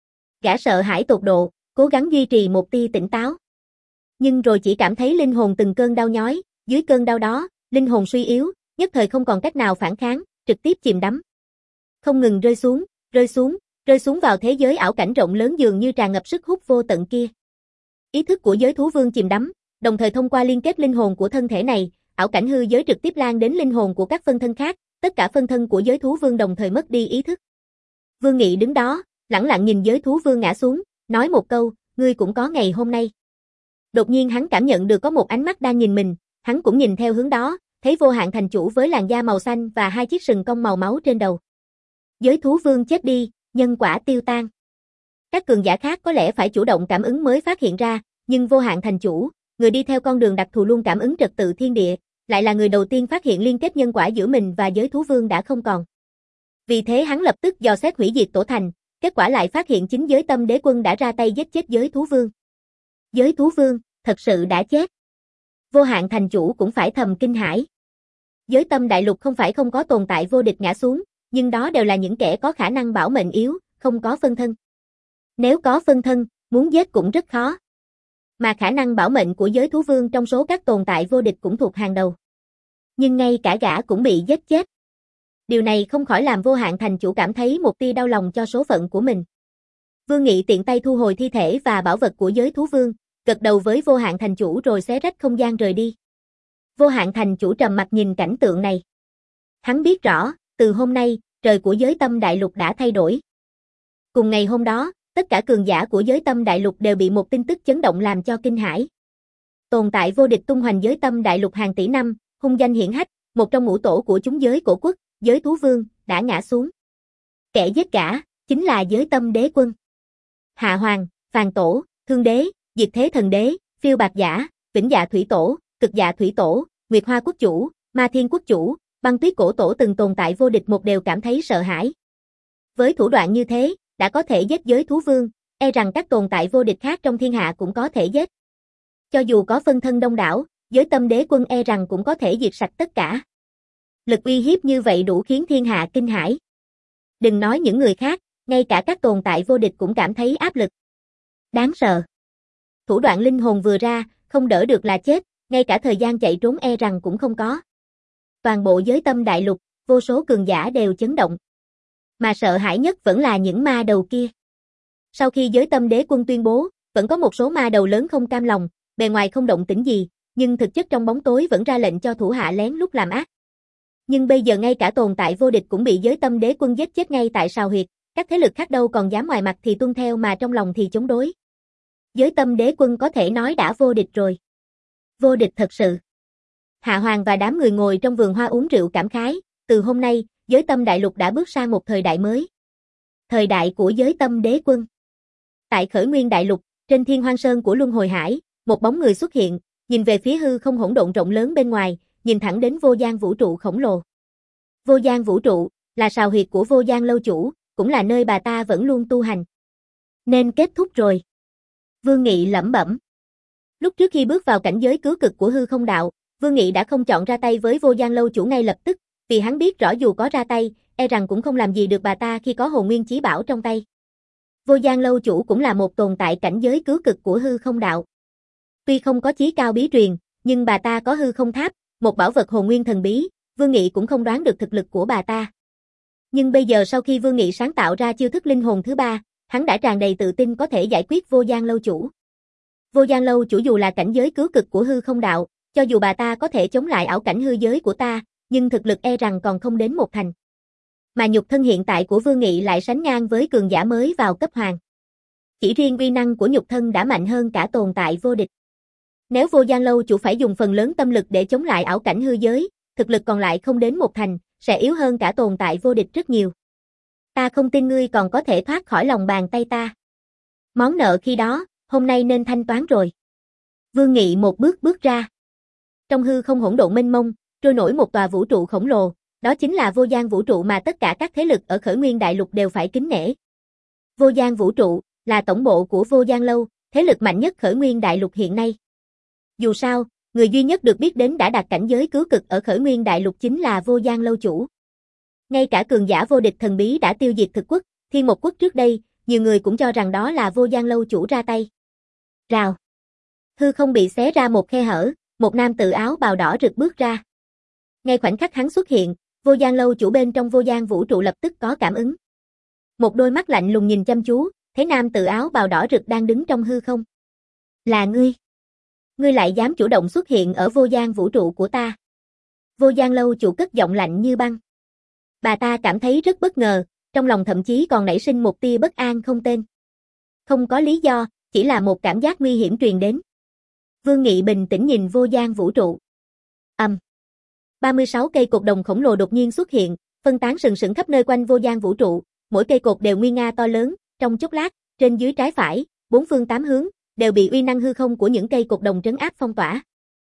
Gã sợ hãi tột độ, cố gắng duy trì một tia tỉnh táo. Nhưng rồi chỉ cảm thấy linh hồn từng cơn đau nhói, dưới cơn đau đó, linh hồn suy yếu, nhất thời không còn cách nào phản kháng, trực tiếp chìm đắm. Không ngừng rơi xuống, rơi xuống, rơi xuống vào thế giới ảo cảnh rộng lớn dường như tràn ngập sức hút vô tận kia. Ý thức của giới thú vương chìm đắm, đồng thời thông qua liên kết linh hồn của thân thể này, ảo cảnh hư giới trực tiếp lan đến linh hồn của các phân thân khác, tất cả phân thân của giới thú vương đồng thời mất đi ý thức. Vương Nghị đứng đó, lẳng lặng nhìn giới thú vương ngã xuống, nói một câu, ngươi cũng có ngày hôm nay. Đột nhiên hắn cảm nhận được có một ánh mắt đang nhìn mình, hắn cũng nhìn theo hướng đó, thấy Vô Hạn Thành Chủ với làn da màu xanh và hai chiếc sừng cong màu máu trên đầu. Giới thú vương chết đi, nhân quả tiêu tan. Các cường giả khác có lẽ phải chủ động cảm ứng mới phát hiện ra, nhưng Vô Hạn Thành Chủ, người đi theo con đường đặc thù luôn cảm ứng trật tự thiên địa, lại là người đầu tiên phát hiện liên kết nhân quả giữa mình và giới thú vương đã không còn. Vì thế hắn lập tức dò xét hủy diệt tổ thành, kết quả lại phát hiện chính giới tâm đế quân đã ra tay giết chết giới thú vương. Giới thú vương, thật sự đã chết. Vô Hạn Thành Chủ cũng phải thầm kinh hãi. Giới tâm đại lục không phải không có tồn tại vô địch ngã xuống, nhưng đó đều là những kẻ có khả năng bảo mệnh yếu, không có phân thân. Nếu có phân thân, muốn giết cũng rất khó. Mà khả năng bảo mệnh của giới thú vương trong số các tồn tại vô địch cũng thuộc hàng đầu. Nhưng ngay cả gã cũng bị giết chết. Điều này không khỏi làm Vô Hạn Thành Chủ cảm thấy một tia đau lòng cho số phận của mình. Vương Nghị tiện tay thu hồi thi thể và bảo vật của giới thú vương, gật đầu với Vô Hạn Thành Chủ rồi xé rách không gian rời đi. Vô Hạn Thành Chủ trầm mặt nhìn cảnh tượng này. Hắn biết rõ, từ hôm nay, trời của giới tâm đại lục đã thay đổi. Cùng ngày hôm đó, tất cả cường giả của giới tâm đại lục đều bị một tin tức chấn động làm cho kinh hãi. Tồn tại vô địch tung hoành giới tâm đại lục hàng tỷ năm, hung danh hiển hách, một trong ngũ tổ của chúng giới cổ quốc, giới thú vương, đã ngã xuống. Kẻ giết gã, chính là giới tâm đế quân. Hạ Hoàng, Phàn Tổ, Thương Đế, Diệt Thế Thần Đế, Phiêu Bạc Giả, Vĩnh Dạ Thủy Tổ, Cực Dạ Thủy Tổ, Nguyệt Hoa Quốc Chủ, Ma Thiên Quốc Chủ, Băng Tuyết Cổ Tổ từng tồn tại vô địch một đều cảm thấy sợ hãi. Với thủ đoạn như thế, đã có thể giết giới thú vương, e rằng các tồn tại vô địch khác trong thiên hạ cũng có thể giết. Cho dù có phân thân đông đảo, giới tâm đế quân e rằng cũng có thể diệt sạch tất cả. Lực uy hiếp như vậy đủ khiến thiên hạ kinh hãi. Đừng nói những người khác, ngay cả các tồn tại vô địch cũng cảm thấy áp lực. Đáng sợ. Thủ đoạn linh hồn vừa ra, không đỡ được là chết, ngay cả thời gian chạy trốn e rằng cũng không có. Toàn bộ giới tâm đại lục, vô số cường giả đều chấn động. Mà sợ hãi nhất vẫn là những ma đầu kia. Sau khi giới tâm đế quân tuyên bố, vẫn có một số ma đầu lớn không cam lòng, bề ngoài không động tĩnh gì, nhưng thực chất trong bóng tối vẫn ra lệnh cho thủ hạ lén lút làm ác. Nhưng bây giờ ngay cả tồn tại vô địch cũng bị giới tâm đế quân giết chết ngay tại sào huyệt, các thế lực khác đâu còn dám ngoài mặt thì tuân theo mà trong lòng thì chống đối. Giới tâm đế quân có thể nói đã vô địch rồi. Vô địch thật sự. Hạ Hoàng và đám người ngồi trong vườn hoa uống rượu cảm khái, từ hôm nay, giới tâm đại lục đã bước sang một thời đại mới. Thời đại của giới tâm đế quân. Tại Khởi Nguyên đại lục, trên Thiên Hoang Sơn của Luân Hồi Hải, một bóng người xuất hiện, nhìn về phía hư không hỗn độn rộng lớn bên ngoài, nhìn thẳng đến vô gian vũ trụ khổng lồ. Vô gian vũ trụ, là sào huyệt của vô gian lâu chủ, cũng là nơi bà ta vẫn luôn tu hành. Nên kết thúc rồi. Vương Nghị lẩm bẩm. Lúc trước khi bước vào cảnh giới cứu cực của hư không đạo, Vương Nghị đã không chọn ra tay với vô gian lâu chủ ngay lập tức, vì hắn biết rõ dù có ra tay, e rằng cũng không làm gì được bà ta khi có hồn nguyên chí bảo trong tay. Vô gian lâu chủ cũng là một tồn tại cảnh giới cứu cực của hư không đạo. Tuy không có chí cao bí truyền, nhưng bà ta có hư không tháp, một bảo vật hồn nguyên thần bí, Vương Nghị cũng không đoán được thực lực của bà ta. Nhưng bây giờ sau khi Vương Nghị sáng tạo ra chiêu thức linh hồn thứ ba, hắn đã tràn đầy tự tin có thể giải quyết vô gian lâu chủ. Vô gian lâu chủ dù là cảnh giới cứu cực của hư không đạo, cho dù bà ta có thể chống lại ảo cảnh hư giới của ta, nhưng thực lực e rằng còn không đến một thành. Mà nhục thân hiện tại của Vương Nghị lại sánh ngang với cường giả mới vào cấp hoàng. Chỉ riêng uy năng của nhục thân đã mạnh hơn cả tồn tại vô địch. Nếu vô gian lâu chủ phải dùng phần lớn tâm lực để chống lại ảo cảnh hư giới, thực lực còn lại không đến một thành, sẽ yếu hơn cả tồn tại vô địch rất nhiều. Ta không tin ngươi còn có thể thoát khỏi lòng bàn tay ta. Món nợ khi đó, hôm nay nên thanh toán rồi. Vương Nghị một bước bước ra. Trong hư không hỗn độn mênh mông, trôi nổi một tòa vũ trụ khổng lồ, đó chính là vô gian vũ trụ mà tất cả các thế lực ở Khởi Nguyên đại lục đều phải kính nể. Vô gian vũ trụ là tổng bộ của vô gian lâu, thế lực mạnh nhất Khởi Nguyên đại lục hiện nay. Dù sao, người duy nhất được biết đến đã đạt cảnh giới cứu cực ở Khởi Nguyên đại lục chính là vô gian lâu chủ. Ngay cả cường giả vô địch thần bí đã tiêu diệt thực quốc, Thiên Một Quốc trước đây, nhiều người cũng cho rằng đó là vô gian lâu chủ ra tay. Rào. Hư không bị xé ra một khe hở, một nam tử áo bào đỏ rực bước ra. Ngay khoảnh khắc hắn xuất hiện, vô gian lâu chủ bên trong vô gian vũ trụ lập tức có cảm ứng. Một đôi mắt lạnh lùng nhìn chăm chú, thấy nam tử áo bào đỏ rực đang đứng trong hư không. Là ngươi. Ngươi lại dám chủ động xuất hiện ở vô gian vũ trụ của ta. Vô gian lâu chủ cất giọng lạnh như băng. Bà ta cảm thấy rất bất ngờ, trong lòng thậm chí còn nảy sinh một tia bất an không tên. Không có lý do, chỉ là một cảm giác nguy hiểm truyền đến. Vương Nghị bình tĩnh nhìn vô gian vũ trụ. Ầm. Um. ba mươi sáu cây cột đồng khổng lồ đột nhiên xuất hiện, phân tán sừng sững khắp nơi quanh vô gian vũ trụ, mỗi cây cột đều nguy nga to lớn, trong chốc lát, trên dưới trái phải, bốn phương tám hướng, đều bị uy năng hư không của những cây cột đồng trấn áp phong tỏa.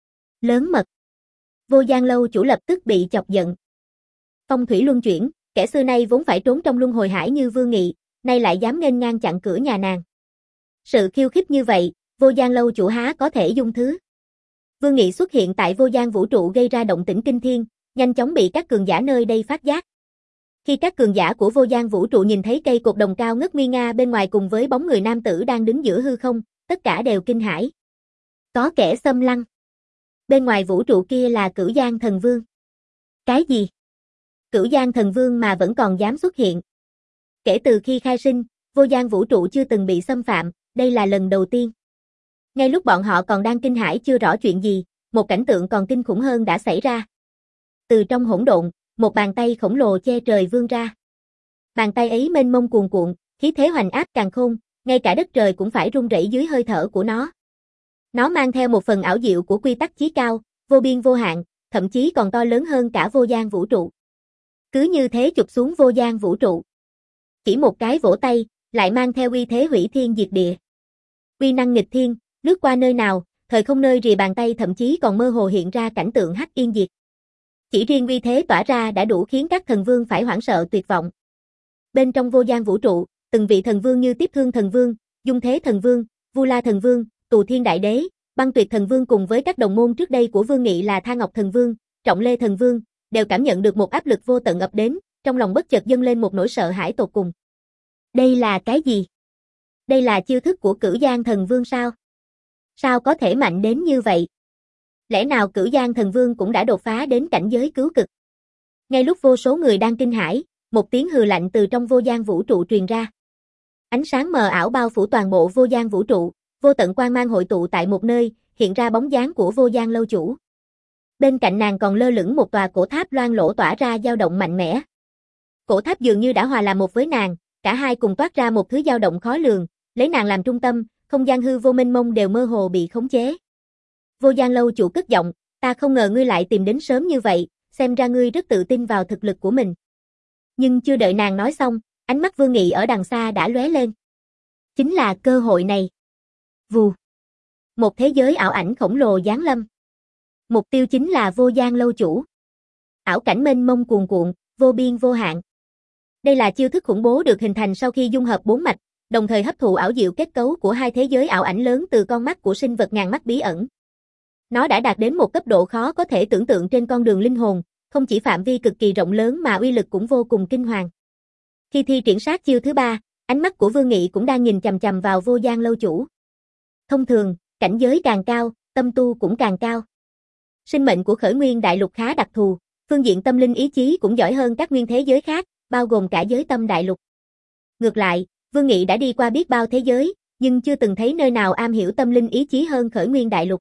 Lớn mật. Vô gian lâu chủ lập tức bị chọc giận. Phong thủy luân chuyển, kẻ xưa nay vốn phải trốn trong luân hồi hải như Vương Nghị, nay lại dám nghênh ngang chặn cửa nhà nàng. Sự khiêu khích như vậy, vô gian lâu chủ há có thể dung thứ. Vương Nghị xuất hiện tại vô gian vũ trụ gây ra động tĩnh kinh thiên, nhanh chóng bị các cường giả nơi đây phát giác. Khi các cường giả của vô gian vũ trụ nhìn thấy cây cột đồng cao ngất nguy nga bên ngoài cùng với bóng người nam tử đang đứng giữa hư không, tất cả đều kinh hãi. Có kẻ xâm lăng. Bên ngoài vũ trụ kia là Cửu Giang Thần Vương. Cái gì? Cửu Giang Thần Vương mà vẫn còn dám xuất hiện. Kể từ khi khai sinh, vô gian vũ trụ chưa từng bị xâm phạm, đây là lần đầu tiên. Ngay lúc bọn họ còn đang kinh hãi chưa rõ chuyện gì, một cảnh tượng còn kinh khủng hơn đã xảy ra. Từ trong hỗn độn, một bàn tay khổng lồ che trời vươn ra. Bàn tay ấy mênh mông cuồn cuộn, khí thế hoành áp càn khôn, ngay cả đất trời cũng phải rung rẩy dưới hơi thở của nó. Nó mang theo một phần ảo diệu của quy tắc chí cao, vô biên vô hạn, thậm chí còn to lớn hơn cả vô gian vũ trụ. Cứ như thế chụp xuống vô gian vũ trụ. Chỉ một cái vỗ tay, lại mang theo uy thế hủy thiên diệt địa. Uy năng nghịch thiên, lướt qua nơi nào, thời không nơi rìa bàn tay thậm chí còn mơ hồ hiện ra cảnh tượng hắc yên diệt. Chỉ riêng uy thế tỏa ra đã đủ khiến các thần vương phải hoảng sợ tuyệt vọng. Bên trong vô gian vũ trụ, từng vị thần vương như Tiếp Thương Thần Vương, Dung Thế Thần Vương, Vu La Thần Vương, Tù Thiên Đại Đế, Băng Tuyệt Thần Vương cùng với các đồng môn trước đây của Vương Nghị là Tha Ngọc Thần Vương, Trọng Lê Thần Vương, đều cảm nhận được một áp lực vô tận ập đến, trong lòng bất chợt dâng lên một nỗi sợ hãi tột cùng. Đây là cái gì? Đây là chiêu thức của Cửu Giang Thần Vương sao? Sao có thể mạnh đến như vậy? Lẽ nào Cửu Giang Thần Vương cũng đã đột phá đến cảnh giới cứu cực? Ngay lúc vô số người đang kinh hãi, một tiếng hừ lạnh từ trong vô gian vũ trụ truyền ra. Ánh sáng mờ ảo bao phủ toàn bộ vô gian vũ trụ, vô tận quang mang hội tụ tại một nơi, hiện ra bóng dáng của vô gian lâu chủ. Bên cạnh nàng còn lơ lửng một tòa cổ tháp loang lổ tỏa ra dao động mạnh mẽ. Cổ tháp dường như đã hòa làm một với nàng, cả hai cùng toát ra một thứ dao động khó lường, lấy nàng làm trung tâm, không gian hư vô mênh mông đều mơ hồ bị khống chế. Vô gian lâu chủ cất giọng, ta không ngờ ngươi lại tìm đến sớm như vậy, xem ra ngươi rất tự tin vào thực lực của mình. Nhưng chưa đợi nàng nói xong, ánh mắt Vương Nghị ở đằng xa đã lóe lên. Chính là cơ hội này. Vù. Một thế giới ảo ảnh khổng lồ giáng lâm. Mục tiêu chính là vô gian lâu chủ. Ảo cảnh mênh mông cuồn cuộn, vô biên vô hạn. Đây là chiêu thức khủng bố được hình thành sau khi dung hợp bốn mạch, đồng thời hấp thụ ảo diệu kết cấu của hai thế giới ảo ảnh lớn từ con mắt của sinh vật ngàn mắt bí ẩn. Nó đã đạt đến một cấp độ khó có thể tưởng tượng trên con đường linh hồn, không chỉ phạm vi cực kỳ rộng lớn mà uy lực cũng vô cùng kinh hoàng. Khi thi triển sát chiêu thứ ba, ánh mắt của Vương Nghị cũng đang nhìn chằm chằm vào vô gian lâu chủ. Thông thường, cảnh giới càng cao, tâm tu cũng càng cao. Sinh mệnh của Khởi Nguyên Đại Lục khá đặc thù, phương diện tâm linh ý chí cũng giỏi hơn các nguyên thế giới khác, bao gồm cả giới tâm đại lục. Ngược lại, Vương Nghị đã đi qua biết bao thế giới, nhưng chưa từng thấy nơi nào am hiểu tâm linh ý chí hơn Khởi Nguyên Đại Lục.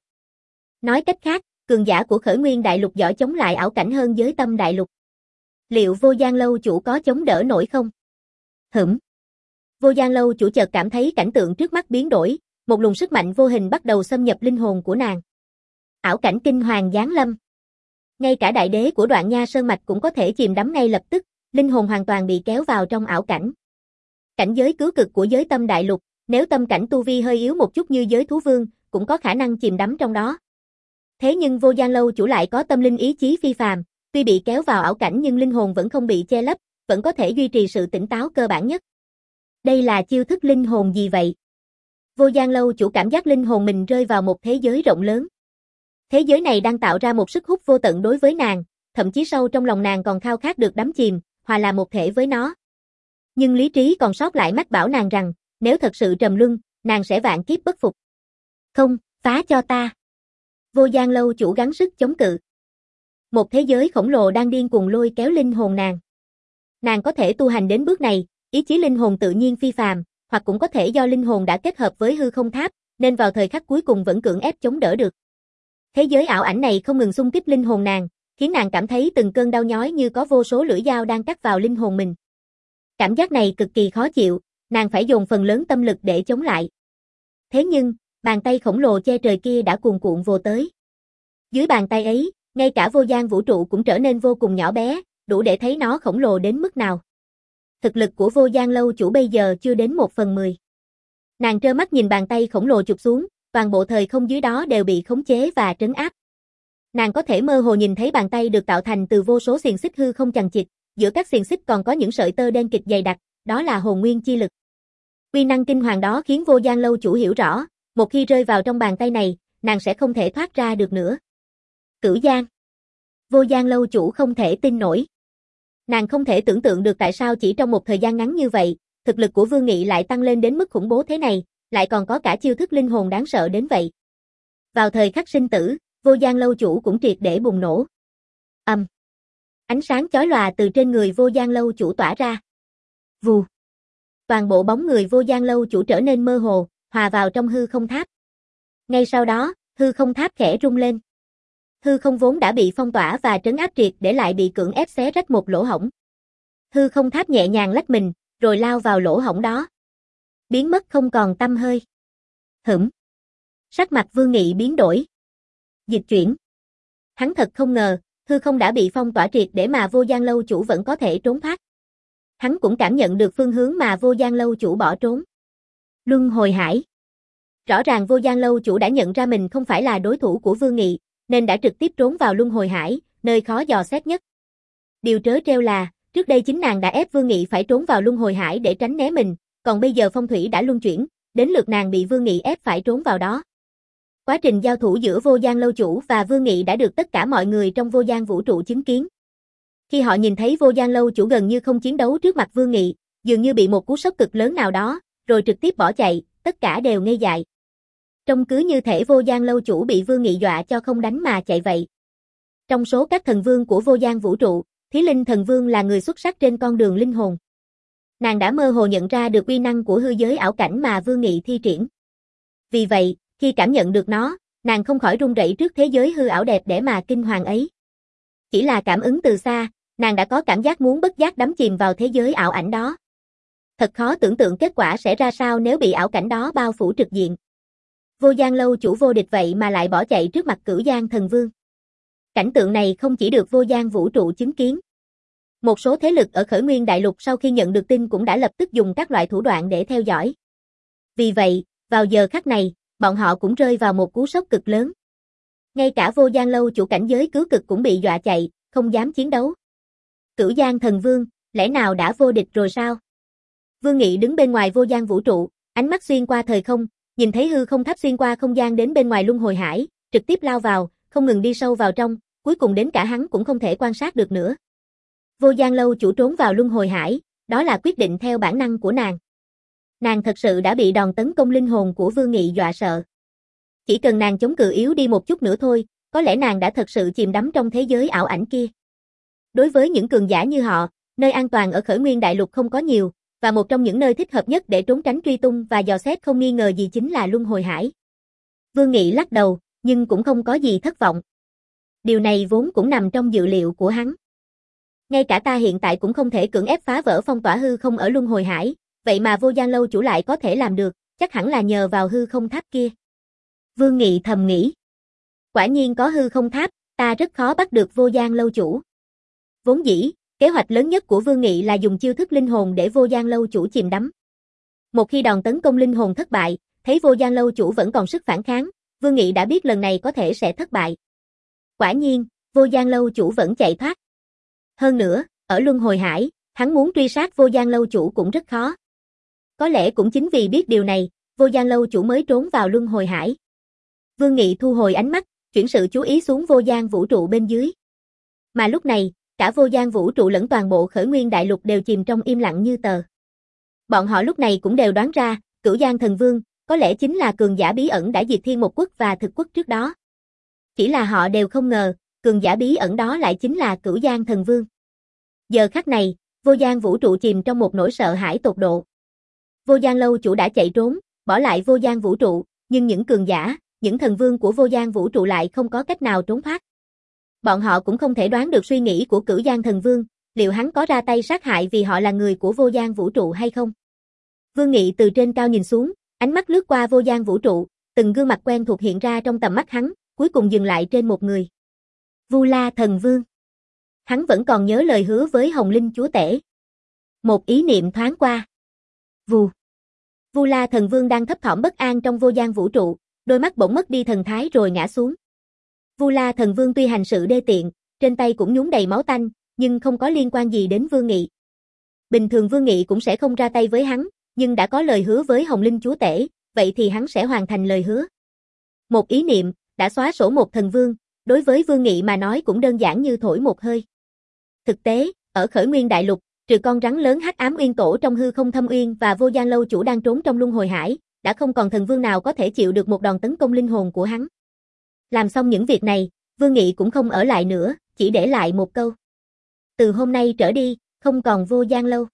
Nói cách khác, cường giả của Khởi Nguyên Đại Lục giỏi chống lại ảo cảnh hơn giới tâm đại lục. Liệu vô gian lâu chủ có chống đỡ nổi không? Hửm. Vô gian lâu chủ chợt cảm thấy cảnh tượng trước mắt biến đổi, một luồng sức mạnh vô hình bắt đầu xâm nhập linh hồn của nàng. Ảo cảnh kinh hoàng giáng lâm. Ngay cả đại đế của Đoạn Nha Sơn Mạch cũng có thể chìm đắm ngay lập tức, linh hồn hoàn toàn bị kéo vào trong ảo cảnh. Cảnh giới cứu cực của giới tâm đại lục, nếu tâm cảnh tu vi hơi yếu một chút như giới thú vương, cũng có khả năng chìm đắm trong đó. Thế nhưng vô gian lâu chủ lại có tâm linh ý chí phi phàm, tuy bị kéo vào ảo cảnh nhưng linh hồn vẫn không bị che lấp, vẫn có thể duy trì sự tỉnh táo cơ bản nhất. Đây là chiêu thức linh hồn gì vậy? Vô gian lâu chủ cảm giác linh hồn mình rơi vào một thế giới rộng lớn. Thế giới này đang tạo ra một sức hút vô tận đối với nàng, thậm chí sâu trong lòng nàng còn khao khát được đắm chìm, hòa là một thể với nó. Nhưng lý trí còn sót lại mách bảo nàng rằng, nếu thật sự trầm luân, nàng sẽ vạn kiếp bất phục. Không, phá cho ta. Vô gian lâu chủ gắng sức chống cự. Một thế giới khổng lồ đang điên cuồng lôi kéo linh hồn nàng. Nàng có thể tu hành đến bước này, ý chí linh hồn tự nhiên phi phàm, hoặc cũng có thể do linh hồn đã kết hợp với hư không tháp, nên vào thời khắc cuối cùng vẫn cưỡng ép chống đỡ được. Thế giới ảo ảnh này không ngừng xung kích linh hồn nàng, khiến nàng cảm thấy từng cơn đau nhói như có vô số lưỡi dao đang cắt vào linh hồn mình. Cảm giác này cực kỳ khó chịu, nàng phải dồn phần lớn tâm lực để chống lại. Thế nhưng, bàn tay khổng lồ che trời kia đã cuồn cuộn vồ tới. Dưới bàn tay ấy, ngay cả vô gian vũ trụ cũng trở nên vô cùng nhỏ bé, đủ để thấy nó khổng lồ đến mức nào. Thực lực của vô gian lâu chủ bây giờ chưa đến một phần mười. Nàng trơ mắt nhìn bàn tay khổng lồ chụp xuống, toàn bộ thời không dưới đó đều bị khống chế và trấn áp. Nàng có thể mơ hồ nhìn thấy bàn tay được tạo thành từ vô số xiềng xích hư không chằng chịt, giữa các xiềng xích còn có những sợi tơ đen kịt dày đặc, đó là hồn nguyên chi lực. Uy năng kinh hoàng đó khiến vô gian lâu chủ hiểu rõ, một khi rơi vào trong bàn tay này, nàng sẽ không thể thoát ra được nữa. Cửu Giang. Vô gian lâu chủ không thể tin nổi. Nàng không thể tưởng tượng được tại sao chỉ trong một thời gian ngắn như vậy, thực lực của Vương Nghị lại tăng lên đến mức khủng bố thế này, lại còn có cả chiêu thức linh hồn đáng sợ đến vậy. Vào thời khắc sinh tử, vô gian lâu chủ cũng triệt để bùng nổ. Ầm. Um. Ánh sáng chói lòa từ trên người vô gian lâu chủ tỏa ra. Vù. Toàn bộ bóng người vô gian lâu chủ trở nên mơ hồ, hòa vào trong hư không tháp. Ngay sau đó, hư không tháp khẽ rung lên. Hư không vốn đã bị phong tỏa và trấn áp triệt để lại bị cưỡng ép xé rách một lỗ hổng. Hư không tháp nhẹ nhàng lách mình, rồi lao vào lỗ hổng đó. Biến mất không còn tăm hơi. Hửm. Sắc mặt Vương Nghị biến đổi. Dịch chuyển. Hắn thật không ngờ, hư không đã bị phong tỏa triệt để mà vô gian lâu chủ vẫn có thể trốn thoát. Hắn cũng cảm nhận được phương hướng mà vô gian lâu chủ bỏ trốn. Luân hồi hải. Rõ ràng vô gian lâu chủ đã nhận ra mình không phải là đối thủ của Vương Nghị, nên đã trực tiếp trốn vào luân hồi hải, nơi khó dò xét nhất. Điều trớ trêu là, trước đây chính nàng đã ép Vương Nghị phải trốn vào luân hồi hải để tránh né mình, còn bây giờ phong thủy đã luân chuyển, đến lượt nàng bị Vương Nghị ép phải trốn vào đó. Quá trình giao thủ giữa vô gian lâu chủ và Vương Nghị đã được tất cả mọi người trong vô gian vũ trụ chứng kiến. Khi họ nhìn thấy vô gian lâu chủ gần như không chiến đấu trước mặt Vương Nghị, dường như bị một cú sốc cực lớn nào đó, rồi trực tiếp bỏ chạy, tất cả đều ngây dại. Trông cứ như thể vô gian lâu chủ bị Vương Nghị dọa cho không đánh mà chạy vậy. Trong số các thần vương của vô gian vũ trụ, Thí Linh thần vương là người xuất sắc trên con đường linh hồn. Nàng đã mơ hồ nhận ra được uy năng của hư giới ảo cảnh mà Vương Nghị thi triển. Vì vậy, khi cảm nhận được nó, nàng không khỏi run rẩy trước thế giới hư ảo đẹp đẽ mà kinh hoàng ấy. Chỉ là cảm ứng từ xa, nàng đã có cảm giác muốn bất giác đắm chìm vào thế giới ảo ảnh đó. Thật khó tưởng tượng kết quả sẽ ra sao nếu bị ảo cảnh đó bao phủ trực diện. Vô gian lâu chủ vô địch vậy mà lại bỏ chạy trước mặt Cửu Giang thần vương. Cảnh tượng này không chỉ được vô gian vũ trụ chứng kiến. Một số thế lực ở Khởi Nguyên Đại Lục sau khi nhận được tin cũng đã lập tức dùng các loại thủ đoạn để theo dõi. Vì vậy, vào giờ khắc này, bọn họ cũng rơi vào một cú sốc cực lớn. Ngay cả vô gian lâu chủ cảnh giới cứu cực cũng bị dọa chạy, không dám chiến đấu. Cửu Giang thần vương, lẽ nào đã vô địch rồi sao? Vương Nghị đứng bên ngoài vô gian vũ trụ, ánh mắt xuyên qua thời không, nhìn thấy hư không tháp xuyên qua không gian đến bên ngoài luân hồi hải, trực tiếp lao vào, không ngừng đi sâu vào trong, cuối cùng đến cả hắn cũng không thể quan sát được nữa. Vô gian lâu chủ trốn vào luân hồi hải, đó là quyết định theo bản năng của nàng. Nàng thật sự đã bị đòn tấn công linh hồn của Vương Nghị dọa sợ. Chỉ cần nàng chống cự yếu đi một chút nữa thôi, có lẽ nàng đã thật sự chìm đắm trong thế giới ảo ảnh kia. Đối với những cường giả như họ, nơi an toàn ở Khởi Nguyên Đại Lục không có nhiều, và một trong những nơi thích hợp nhất để trốn tránh truy tung và dò xét không nghi ngờ gì chính là luân hồi hải. Vương Nghị lắc đầu, nhưng cũng không có gì thất vọng. Điều này vốn cũng nằm trong dự liệu của hắn. Ngay cả ta hiện tại cũng không thể cưỡng ép phá vỡ phong tỏa hư không ở luân hồi hải, vậy mà vô gian lâu chủ lại có thể làm được, chắc hẳn là nhờ vào hư không tháp kia. Vương Nghị thầm nghĩ. Quả nhiên có hư không tháp, ta rất khó bắt được vô gian lâu chủ. Vốn dĩ, kế hoạch lớn nhất của Vương Nghị là dùng chiêu thức linh hồn để vô gian lâu chủ chìm đắm. Một khi đòn tấn công linh hồn thất bại, thấy vô gian lâu chủ vẫn còn sức phản kháng, Vương Nghị đã biết lần này có thể sẽ thất bại. Quả nhiên, vô gian lâu chủ vẫn chạy thoát. Hơn nữa, ở luân hồi hải, hắn muốn truy sát vô gian lâu chủ cũng rất khó. Có lẽ cũng chính vì biết điều này, vô gian lâu chủ mới trốn vào luân hồi hải. Vương Nghị thu hồi ánh mắt, chuyển sự chú ý xuống vô gian vũ trụ bên dưới. Mà lúc này, cả vô gian vũ trụ lẫn toàn bộ Khởi Nguyên Đại Lục đều chìm trong im lặng như tờ. Bọn họ lúc này cũng đều đoán ra, Cửu Giang thần vương, có lẽ chính là cường giả bí ẩn đã diệt thiên một quốc và thực quốc trước đó. Chỉ là họ đều không ngờ, cường giả bí ẩn đó lại chính là Cửu Giang thần vương. Giờ khắc này, vô gian vũ trụ chìm trong một nỗi sợ hãi tột độ. Vô gian lâu chủ đã chạy trốn, bỏ lại vô gian vũ trụ, nhưng những cường giả, những thần vương của vô gian vũ trụ lại không có cách nào trốn thoát. Bọn họ cũng không thể đoán được suy nghĩ của Cửu Giang thần vương, liệu hắn có ra tay sát hại vì họ là người của vô gian vũ trụ hay không? Vương Nghị từ trên cao nhìn xuống, ánh mắt lướt qua vô gian vũ trụ, từng gương mặt quen thuộc hiện ra trong tầm mắt hắn, cuối cùng dừng lại trên một người. Vu La thần vương. Hắn vẫn còn nhớ lời hứa với Hồng Linh chúa tể. Một ý niệm thoáng qua. Vù. Vu La thần vương đang thấp thỏm bất an trong vô gian vũ trụ, đôi mắt bỗng mất đi thần thái rồi ngã xuống. Vu La thần vương tuy hành sự đê tiện, trên tay cũng nhúng đầy máu tanh, nhưng không có liên quan gì đến Vương Nghị. Bình thường Vương Nghị cũng sẽ không ra tay với hắn, nhưng đã có lời hứa với Hồng Linh chúa tể, vậy thì hắn sẽ hoàn thành lời hứa. Một ý niệm, đã xóa sổ một thần vương, đối với Vương Nghị mà nói cũng đơn giản như thổi một hơi. Thực tế, ở Khởi Nguyên Đại Lục, trừ con rắn lớn Hắc Ám Uyên Tổ trong hư không thâm uyên và Vô Gian Lâu chủ đang trốn trong luân hồi hải, đã không còn thần vương nào có thể chịu được một đòn tấn công linh hồn của hắn. Làm xong những việc này, Vương Nghị cũng không ở lại nữa, chỉ để lại một câu. Từ hôm nay trở đi, không còn Vô Gian Lâu.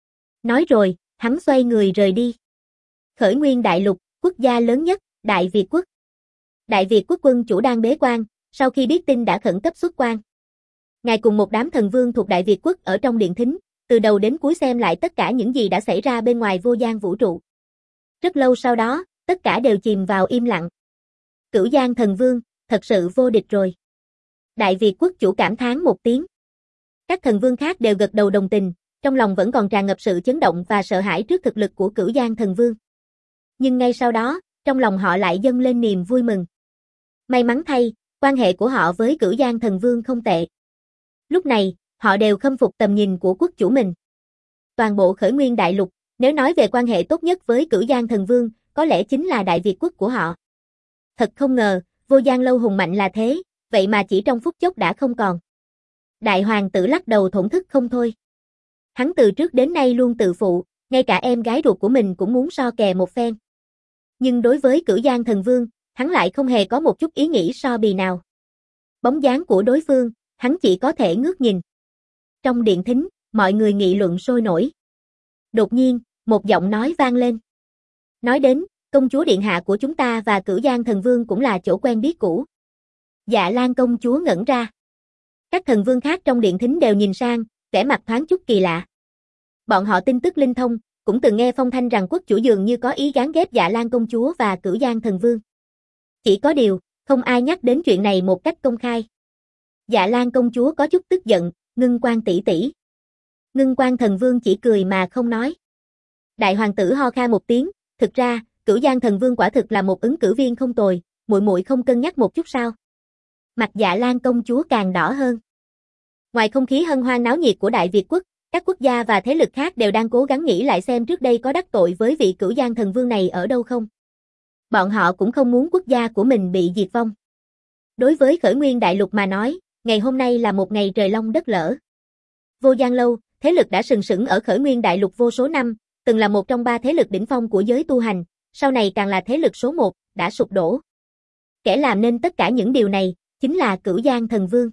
Nói rồi, hắn xoay người rời đi. Khởi Nguyên Đại Lục, quốc gia lớn nhất, Đại Việt quốc. Đại Việt quốc quân chủ đang bế quan, sau khi biết tin đã khẩn cấp xuất quan. Ngài cùng một đám thần vương thuộc Đại Việt quốc ở trong điện thính, từ đầu đến cuối xem lại tất cả những gì đã xảy ra bên ngoài vô gian vũ trụ. Rất lâu sau đó, tất cả đều chìm vào im lặng. Cửu Giang thần vương, thật sự vô địch rồi. Đại Việt quốc chủ cảm thán một tiếng. Các thần vương khác đều gật đầu đồng tình, trong lòng vẫn còn tràn ngập sự chấn động và sợ hãi trước thực lực của Cửu Giang thần vương. Nhưng ngay sau đó, trong lòng họ lại dâng lên niềm vui mừng. May mắn thay, quan hệ của họ với Cửu Giang thần vương không tệ. Lúc này, họ đều khâm phục tầm nhìn của quốc chủ mình. Toàn bộ Khởi Nguyên Đại Lục, nếu nói về quan hệ tốt nhất với Cửu Giang thần vương, có lẽ chính là Đại Việt quốc của họ. Thật không ngờ, Vô Gian Lâu hùng mạnh là thế, vậy mà chỉ trong phút chốc đã không còn. Đại hoàng tử lắc đầu thổn thức không thôi. Hắn từ trước đến nay luôn tự phụ, ngay cả em gái ruột của mình cũng muốn so kè một phen. Nhưng đối với Cửu Giang thần vương, hắn lại không hề có một chút ý nghĩ so bì nào. Bóng dáng của đối phương, hắn chỉ có thể ngước nhìn. Trong điện thính, mọi người nghị luận sôi nổi. Đột nhiên, một giọng nói vang lên. Nói đến, công chúa điện hạ của chúng ta và Cửu Giang thần vương cũng là chỗ quen biết cũ. Dạ Lan công chúa ngẩn ra. Các thần vương khác trong điện thính đều nhìn sang, vẻ mặt thoáng chút kỳ lạ. Bọn họ tin tức linh thông, cũng từng nghe phong thanh rằng quốc chủ dường như có ý gán ghép Dạ Lan công chúa và Cửu Giang thần vương. Chỉ có điều, không ai nhắc đến chuyện này một cách công khai. Dạ Lan công chúa có chút tức giận, Ngưng Quan tỷ tỷ. Ngưng Quan thần vương chỉ cười mà không nói. Đại hoàng tử ho khan một tiếng, thực ra, Cửu Giang thần vương quả thực là một ứng cử viên không tồi, muội muội không cân nhắc một chút sao? Mặt Dạ Lan công chúa càng đỏ hơn. Ngoài không khí hân hoan náo nhiệt của Đại Việt quốc, các quốc gia và thế lực khác đều đang cố gắng nghĩ lại xem trước đây có đắc tội với vị Cửu Giang thần vương này ở đâu không. Bọn họ cũng không muốn quốc gia của mình bị diệt vong. Đối với Khởi Nguyên Đại Lục mà nói, ngày hôm nay là một ngày trời long đất lở. Vô Gian Lâu, thế lực đã sừng sững ở Khởi Nguyên Đại Lục vô số năm, từng là một trong ba thế lực đỉnh phong của giới tu hành, sau này càng là thế lực số một, đã sụp đổ. Kẻ làm nên tất cả những điều này, chính là Cửu Giang thần vương.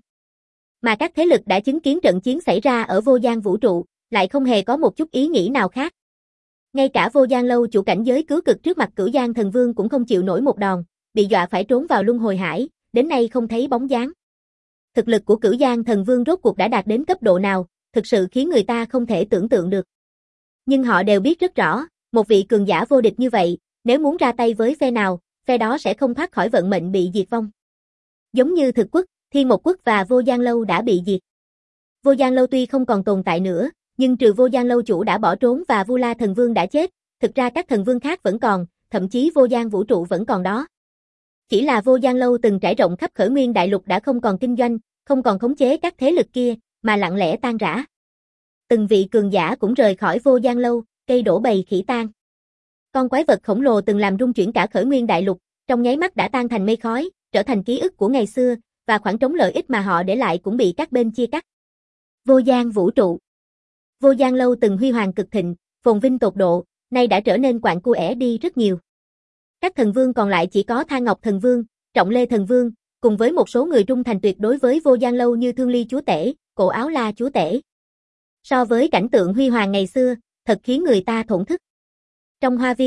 Mà các thế lực đã chứng kiến trận chiến xảy ra ở vô gian vũ trụ, lại không hề có một chút ý nghĩ nào khác. Ngay cả Vô Gian Lâu chủ cảnh giới cứu cực trước mặt Cửu Giang thần vương cũng không chịu nổi một đòn, bị dọa phải trốn vào luân hồi hải, đến nay không thấy bóng dáng. Thực lực của Cửu Giang thần vương rốt cuộc đã đạt đến cấp độ nào, thực sự khiến người ta không thể tưởng tượng được. Nhưng họ đều biết rất rõ, một vị cường giả vô địch như vậy, nếu muốn ra tay với phe nào, phe đó sẽ không thoát khỏi vận mệnh bị diệt vong. Giống như Thực Quốc, Thiên Một Quốc và Vô Gian Lâu đã bị diệt. Vô Gian Lâu tuy không còn tồn tại nữa, nhưng trừ Vô Gian Lâu chủ đã bỏ trốn và Vu La thần vương đã chết, thực ra các thần vương khác vẫn còn, thậm chí vô gian vũ trụ vẫn còn đó. Chỉ là Vô Gian Lâu từng trải rộng khắp Khởi Nguyên Đại Lục đã không còn kinh doanh, không còn khống chế các thế lực kia, mà lặng lẽ tan rã. Từng vị cường giả cũng rời khỏi Vô Gian Lâu, cây đổ bầy khỉ tan. Con quái vật khổng lồ từng làm rung chuyển cả Khởi Nguyên Đại Lục, trong nháy mắt đã tan thành mây khói, trở thành ký ức của ngày xưa, và khoảng trống lợi ích mà họ để lại cũng bị các bên chia cắt. Vô gian vũ trụ. Vô Gian Lâu từng huy hoàng cực thịnh, phồn vinh tột độ, nay đã trở nên quạnh cua đi rất nhiều. Các thần vương còn lại chỉ có Tha Ngọc thần vương, Trọng Lê thần vương, cùng với một số người trung thành tuyệt đối với Vô Gian Lâu như Thương Ly chúa tể, Cổ Áo La chúa tể. So với cảnh tượng huy hoàng ngày xưa, thật khiến người ta thổn thức. Trong hoa viên,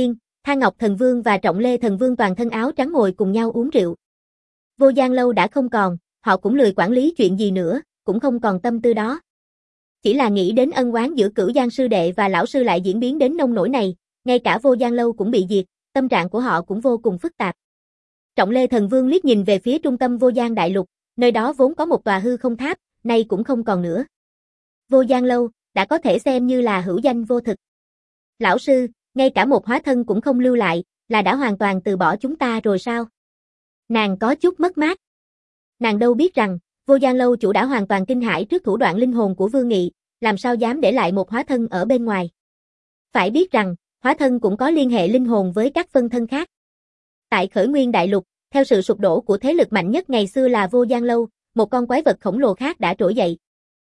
Thang Ngọc Thần Vương và Trọng Lê Thần Vương toàn thân áo trắng ngồi cùng nhau uống rượu. Vô Gian Lâu đã không còn, họ cũng lười quản lý chuyện gì nữa, cũng không còn tâm tư đó. Chỉ là nghĩ đến ân oán giữa Cửu Giang sư đệ và lão sư lại diễn biến đến nông nỗi này, ngay cả Vô Gian Lâu cũng bị diệt, tâm trạng của họ cũng vô cùng phức tạp. Trọng Lê Thần Vương liếc nhìn về phía trung tâm Vô Gian Đại Lục, nơi đó vốn có một tòa hư không tháp, nay cũng không còn nữa. Vô Gian Lâu đã có thể xem như là hữu danh vô thực. Lão sư, ngay cả một hóa thân cũng không lưu lại, là đã hoàn toàn từ bỏ chúng ta rồi sao? Nàng có chút mất mát. Nàng đâu biết rằng, Vô Gian Lâu chủ đã hoàn toàn kinh hãi trước thủ đoạn linh hồn của Vương Nghị, làm sao dám để lại một hóa thân ở bên ngoài. Phải biết rằng, hóa thân cũng có liên hệ linh hồn với các phân thân khác. Tại Khởi Nguyên Đại Lục, theo sự sụp đổ của thế lực mạnh nhất ngày xưa là Vô Gian Lâu, một con quái vật khổng lồ khác đã trỗi dậy.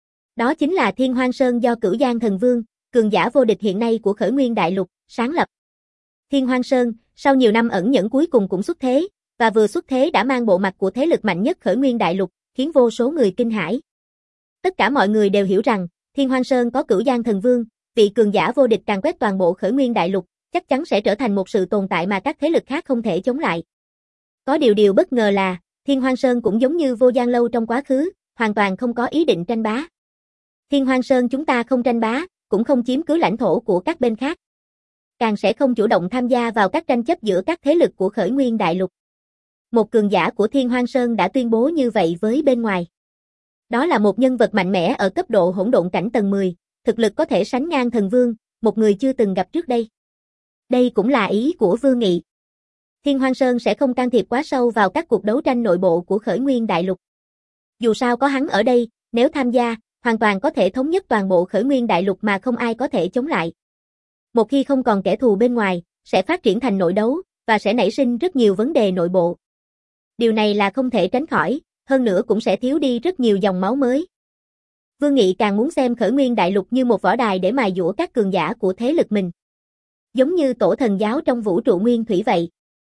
Đó chính là Thiên Hoang Sơn do Cửu Giang Thần Vương, cường giả vô địch hiện nay của Khởi Nguyên Đại Lục, sáng lập. Thiên Hoang Sơn, sau nhiều năm ẩn nhẫn cuối cùng cũng xuất thế, và vừa xuất thế đã mang bộ mặt của thế lực mạnh nhất Khởi Nguyên Đại Lục, khiến vô số người kinh hãi. Tất cả mọi người đều hiểu rằng, Thiên Hoang Sơn có Cửu Giang Thần Vương, vị cường giả vô địch càn quét toàn bộ Khởi Nguyên Đại Lục, chắc chắn sẽ trở thành một sự tồn tại mà các thế lực khác không thể chống lại. Có điều điều bất ngờ là, Thiên Hoang Sơn cũng giống như Vô Gian Lâu trong quá khứ, hoàn toàn không có ý định tranh bá. Thiên Hoang Sơn chúng ta không tranh bá, cũng không chiếm cứ lãnh thổ của các bên khác. Càng sẽ không chủ động tham gia vào các tranh chấp giữa các thế lực của Khởi Nguyên Đại Lục. Một cường giả của Thiên Hoang Sơn đã tuyên bố như vậy với bên ngoài. Đó là một nhân vật mạnh mẽ ở cấp độ hỗn độn cảnh tầng mười, thực lực có thể sánh ngang thần vương, một người chưa từng gặp trước đây. Đây cũng là ý của Vương Nghị. Thiên Hoang Sơn sẽ không can thiệp quá sâu vào các cuộc đấu tranh nội bộ của Khởi Nguyên Đại Lục. Dù sao có hắn ở đây, nếu tham gia, hoàn toàn có thể thống nhất toàn bộ Khởi Nguyên Đại Lục mà không ai có thể chống lại. Một khi không còn kẻ thù bên ngoài, sẽ phát triển thành nội đấu, và sẽ nảy sinh rất nhiều vấn đề nội bộ. Điều này là không thể tránh khỏi, hơn nữa cũng sẽ thiếu đi rất nhiều dòng máu mới. Vương Nghị càng muốn xem Khởi Nguyên Đại Lục như một võ đài để mài dũa các cường giả của thế lực mình. Giống như Tổ Thần Giáo trong vũ trụ Nguyên Thủy vậy.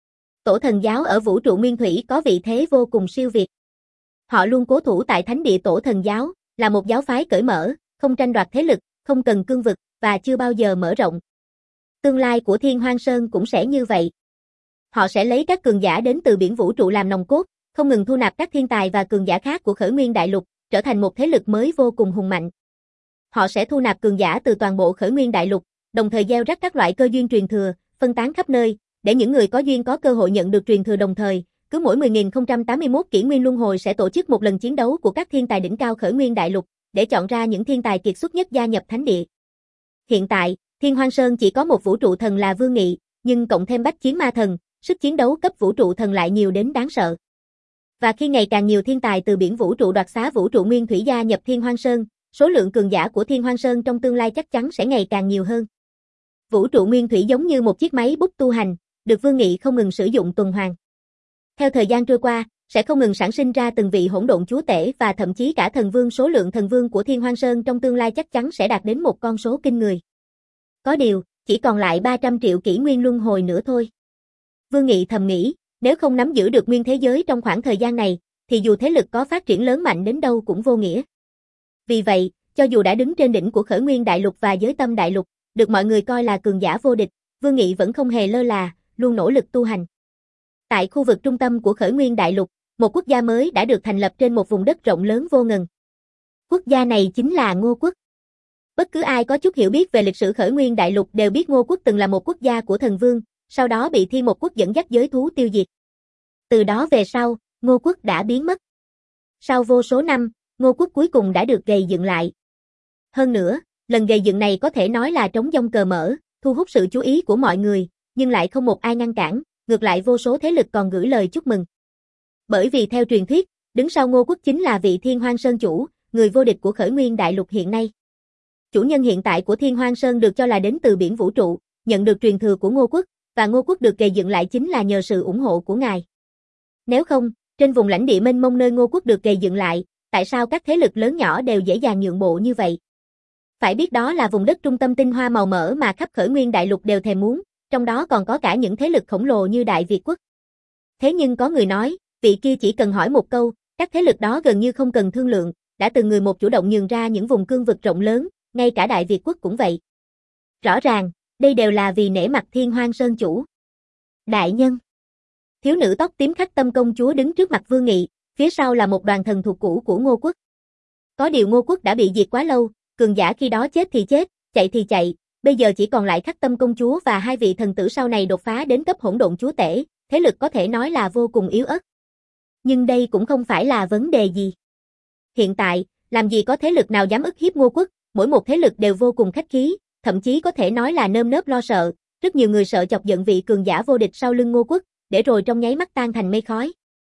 Tổ Thần Giáo ở vũ trụ Nguyên Thủy có vị thế vô cùng siêu việt. Họ luôn cố thủ tại thánh địa Tổ Thần Giáo, là một giáo phái cởi mở, không tranh đoạt thế lực, không cần cương vực, và chưa bao giờ mở rộng. Tương lai của Thiên Hoang Sơn cũng sẽ như vậy. Họ sẽ lấy các cường giả đến từ biển vũ trụ làm nòng cốt, không ngừng thu nạp các thiên tài và cường giả khác của Khởi Nguyên Đại Lục, trở thành một thế lực mới vô cùng hùng mạnh. Họ sẽ thu nạp cường giả từ toàn bộ Khởi Nguyên Đại Lục, đồng thời gieo rắc các loại cơ duyên truyền thừa, phân tán khắp nơi, để những người có duyên có cơ hội nhận được truyền thừa đồng thời. Cứ mỗi mười nghìn không trăm tám mươi mốt kỷ nguyên luân hồi sẽ tổ chức một lần chiến đấu của các thiên tài đỉnh cao Khởi Nguyên Đại Lục, để chọn ra những thiên tài kiệt xuất nhất gia nhập thánh địa. Hiện tại, Thiên Hoang Sơn chỉ có một vũ trụ thần là Vương Nghị, nhưng cộng thêm Bách Chiến Ma Thần, sức chiến đấu cấp vũ trụ thần lại nhiều đến đáng sợ. Và khi ngày càng nhiều thiên tài từ biển vũ trụ đoạt xá vũ trụ Nguyên Thủy gia nhập Thiên Hoang Sơn, số lượng cường giả của Thiên Hoang Sơn trong tương lai chắc chắn sẽ ngày càng nhiều hơn. Vũ trụ Nguyên Thủy giống như một chiếc máy bút tu hành, được Vương Nghị không ngừng sử dụng tuần hoàn. Theo thời gian trôi qua, sẽ không ngừng sản sinh ra từng vị hỗn độn chúa tể và thậm chí cả thần vương. Số lượng thần vương của Thiên Hoang Sơn trong tương lai chắc chắn sẽ đạt đến một con số kinh người. Có điều, chỉ còn lại ba trăm triệu kỷ nguyên luân hồi nữa thôi. Vương Nghị thầm nghĩ, nếu không nắm giữ được nguyên thế giới trong khoảng thời gian này, thì dù thế lực có phát triển lớn mạnh đến đâu cũng vô nghĩa. Vì vậy, cho dù đã đứng trên đỉnh của Khởi Nguyên Đại Lục và Giới Tâm Đại Lục, được mọi người coi là cường giả vô địch, Vương Nghị vẫn không hề lơ là, luôn nỗ lực tu hành. Tại khu vực trung tâm của Khởi Nguyên Đại Lục, một quốc gia mới đã được thành lập trên một vùng đất rộng lớn vô ngần. Quốc gia này chính là Ngô Quốc. Bất cứ ai có chút hiểu biết về lịch sử Khởi Nguyên Đại Lục đều biết Ngô Quốc từng là một quốc gia của thần vương, sau đó bị Thiên Một Quốc dẫn dắt giới thú tiêu diệt. Từ đó về sau, Ngô Quốc đã biến mất. Sau vô số năm, Ngô Quốc cuối cùng đã được gầy dựng lại. Hơn nữa, lần gầy dựng này có thể nói là trống giông cờ mở, thu hút sự chú ý của mọi người, nhưng lại không một ai ngăn cản, ngược lại vô số thế lực còn gửi lời chúc mừng. Bởi vì theo truyền thuyết, đứng sau Ngô Quốc chính là vị Thiên Hoang Sơn chủ, người vô địch của Khởi Nguyên Đại Lục hiện nay. Chủ nhân hiện tại của Thiên Hoang Sơn được cho là đến từ biển vũ trụ, nhận được truyền thừa của Ngô Quốc, và Ngô Quốc được gây dựng lại chính là nhờ sự ủng hộ của ngài. Nếu không, trên vùng lãnh địa mênh mông nơi Ngô Quốc được gây dựng lại, tại sao các thế lực lớn nhỏ đều dễ dàng nhượng bộ như vậy? Phải biết đó là vùng đất trung tâm tinh hoa màu mỡ mà khắp Khởi Nguyên Đại Lục đều thèm muốn, trong đó còn có cả những thế lực khổng lồ như Đại Việt Quốc. Thế nhưng có người nói, vị kia chỉ cần hỏi một câu, các thế lực đó gần như không cần thương lượng, đã từng người một chủ động nhường ra những vùng cương vực rộng lớn, ngay cả Đại Việt Quốc cũng vậy. Rõ ràng, đây đều là vì nể mặt Thiên Hoang Sơn chủ. Đại nhân. Thiếu nữ tóc tím Khắc Tâm công chúa đứng trước mặt Vương Nghị, phía sau là một đoàn thần thuộc cũ của Ngô quốc. Có điều Ngô quốc đã bị diệt quá lâu, cường giả khi đó chết thì chết, chạy thì chạy, bây giờ chỉ còn lại Khắc Tâm công chúa và hai vị thần tử sau này đột phá đến cấp hỗn độn chúa tể, thế lực có thể nói là vô cùng yếu ớt. Nhưng đây cũng không phải là vấn đề gì. Hiện tại, làm gì có thế lực nào dám ức hiếp Ngô quốc, mỗi một thế lực đều vô cùng khách khí, thậm chí có thể nói là nơm nớp lo sợ, rất nhiều người sợ chọc giận vị cường giả vô địch sau lưng Ngô quốc, để rồi trong nháy mắt tan thành mây khói.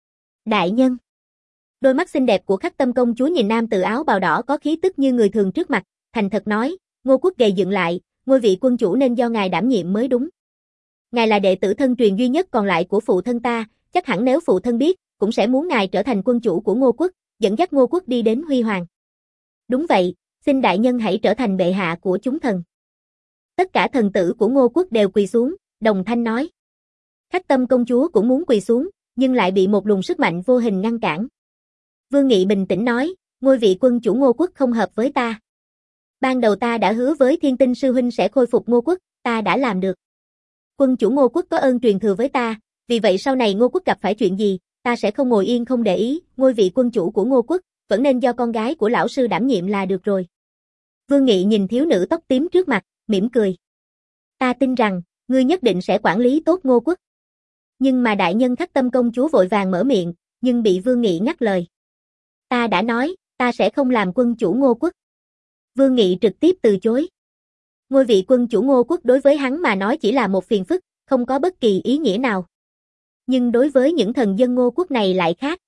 Đại nhân. Đôi mắt xinh đẹp của Khắc Tâm công chúa nhìn nam tử áo bào đỏ có khí tức như người thường trước mặt, thành thật nói, Ngô quốc gầy dựng lại, ngôi vị quân chủ nên do ngài đảm nhiệm mới đúng. Ngài là đệ tử thân truyền duy nhất còn lại của phụ thân ta, chắc hẳn nếu phụ thân biết, cũng sẽ muốn ngài trở thành quân chủ của Ngô quốc, dẫn dắt Ngô quốc đi đến huy hoàng. Đúng vậy, xin đại nhân hãy trở thành bệ hạ của chúng thần. Tất cả thần tử của Ngô quốc đều quỳ xuống, đồng thanh nói. Khắc Tâm công chúa cũng muốn quỳ xuống, nhưng lại bị một luồng sức mạnh vô hình ngăn cản. Vương Nghị bình tĩnh nói, ngôi vị quân chủ Ngô quốc không hợp với ta. Ban đầu ta đã hứa với Thiên Tinh sư huynh sẽ khôi phục Ngô quốc, ta đã làm được. Quân chủ Ngô quốc có ơn truyền thừa với ta, vì vậy sau này Ngô quốc gặp phải chuyện gì, ta sẽ không ngồi yên không để ý, ngôi vị quân chủ của Ngô quốc, vẫn nên do con gái của lão sư đảm nhiệm là được rồi. Vương Nghị nhìn thiếu nữ tóc tím trước mặt, mỉm cười. Ta tin rằng, ngươi nhất định sẽ quản lý tốt Ngô quốc. Nhưng mà đại nhân Khắc Tâm công chúa vội vàng mở miệng, nhưng bị Vương Nghị ngắt lời. Ta đã nói, ta sẽ không làm quân chủ Ngô quốc. Vương Nghị trực tiếp từ chối. Ngôi vị quân chủ Ngô quốc đối với hắn mà nói chỉ là một phiền phức, không có bất kỳ ý nghĩa nào. Nhưng đối với những thần dân Ngô quốc này lại khác.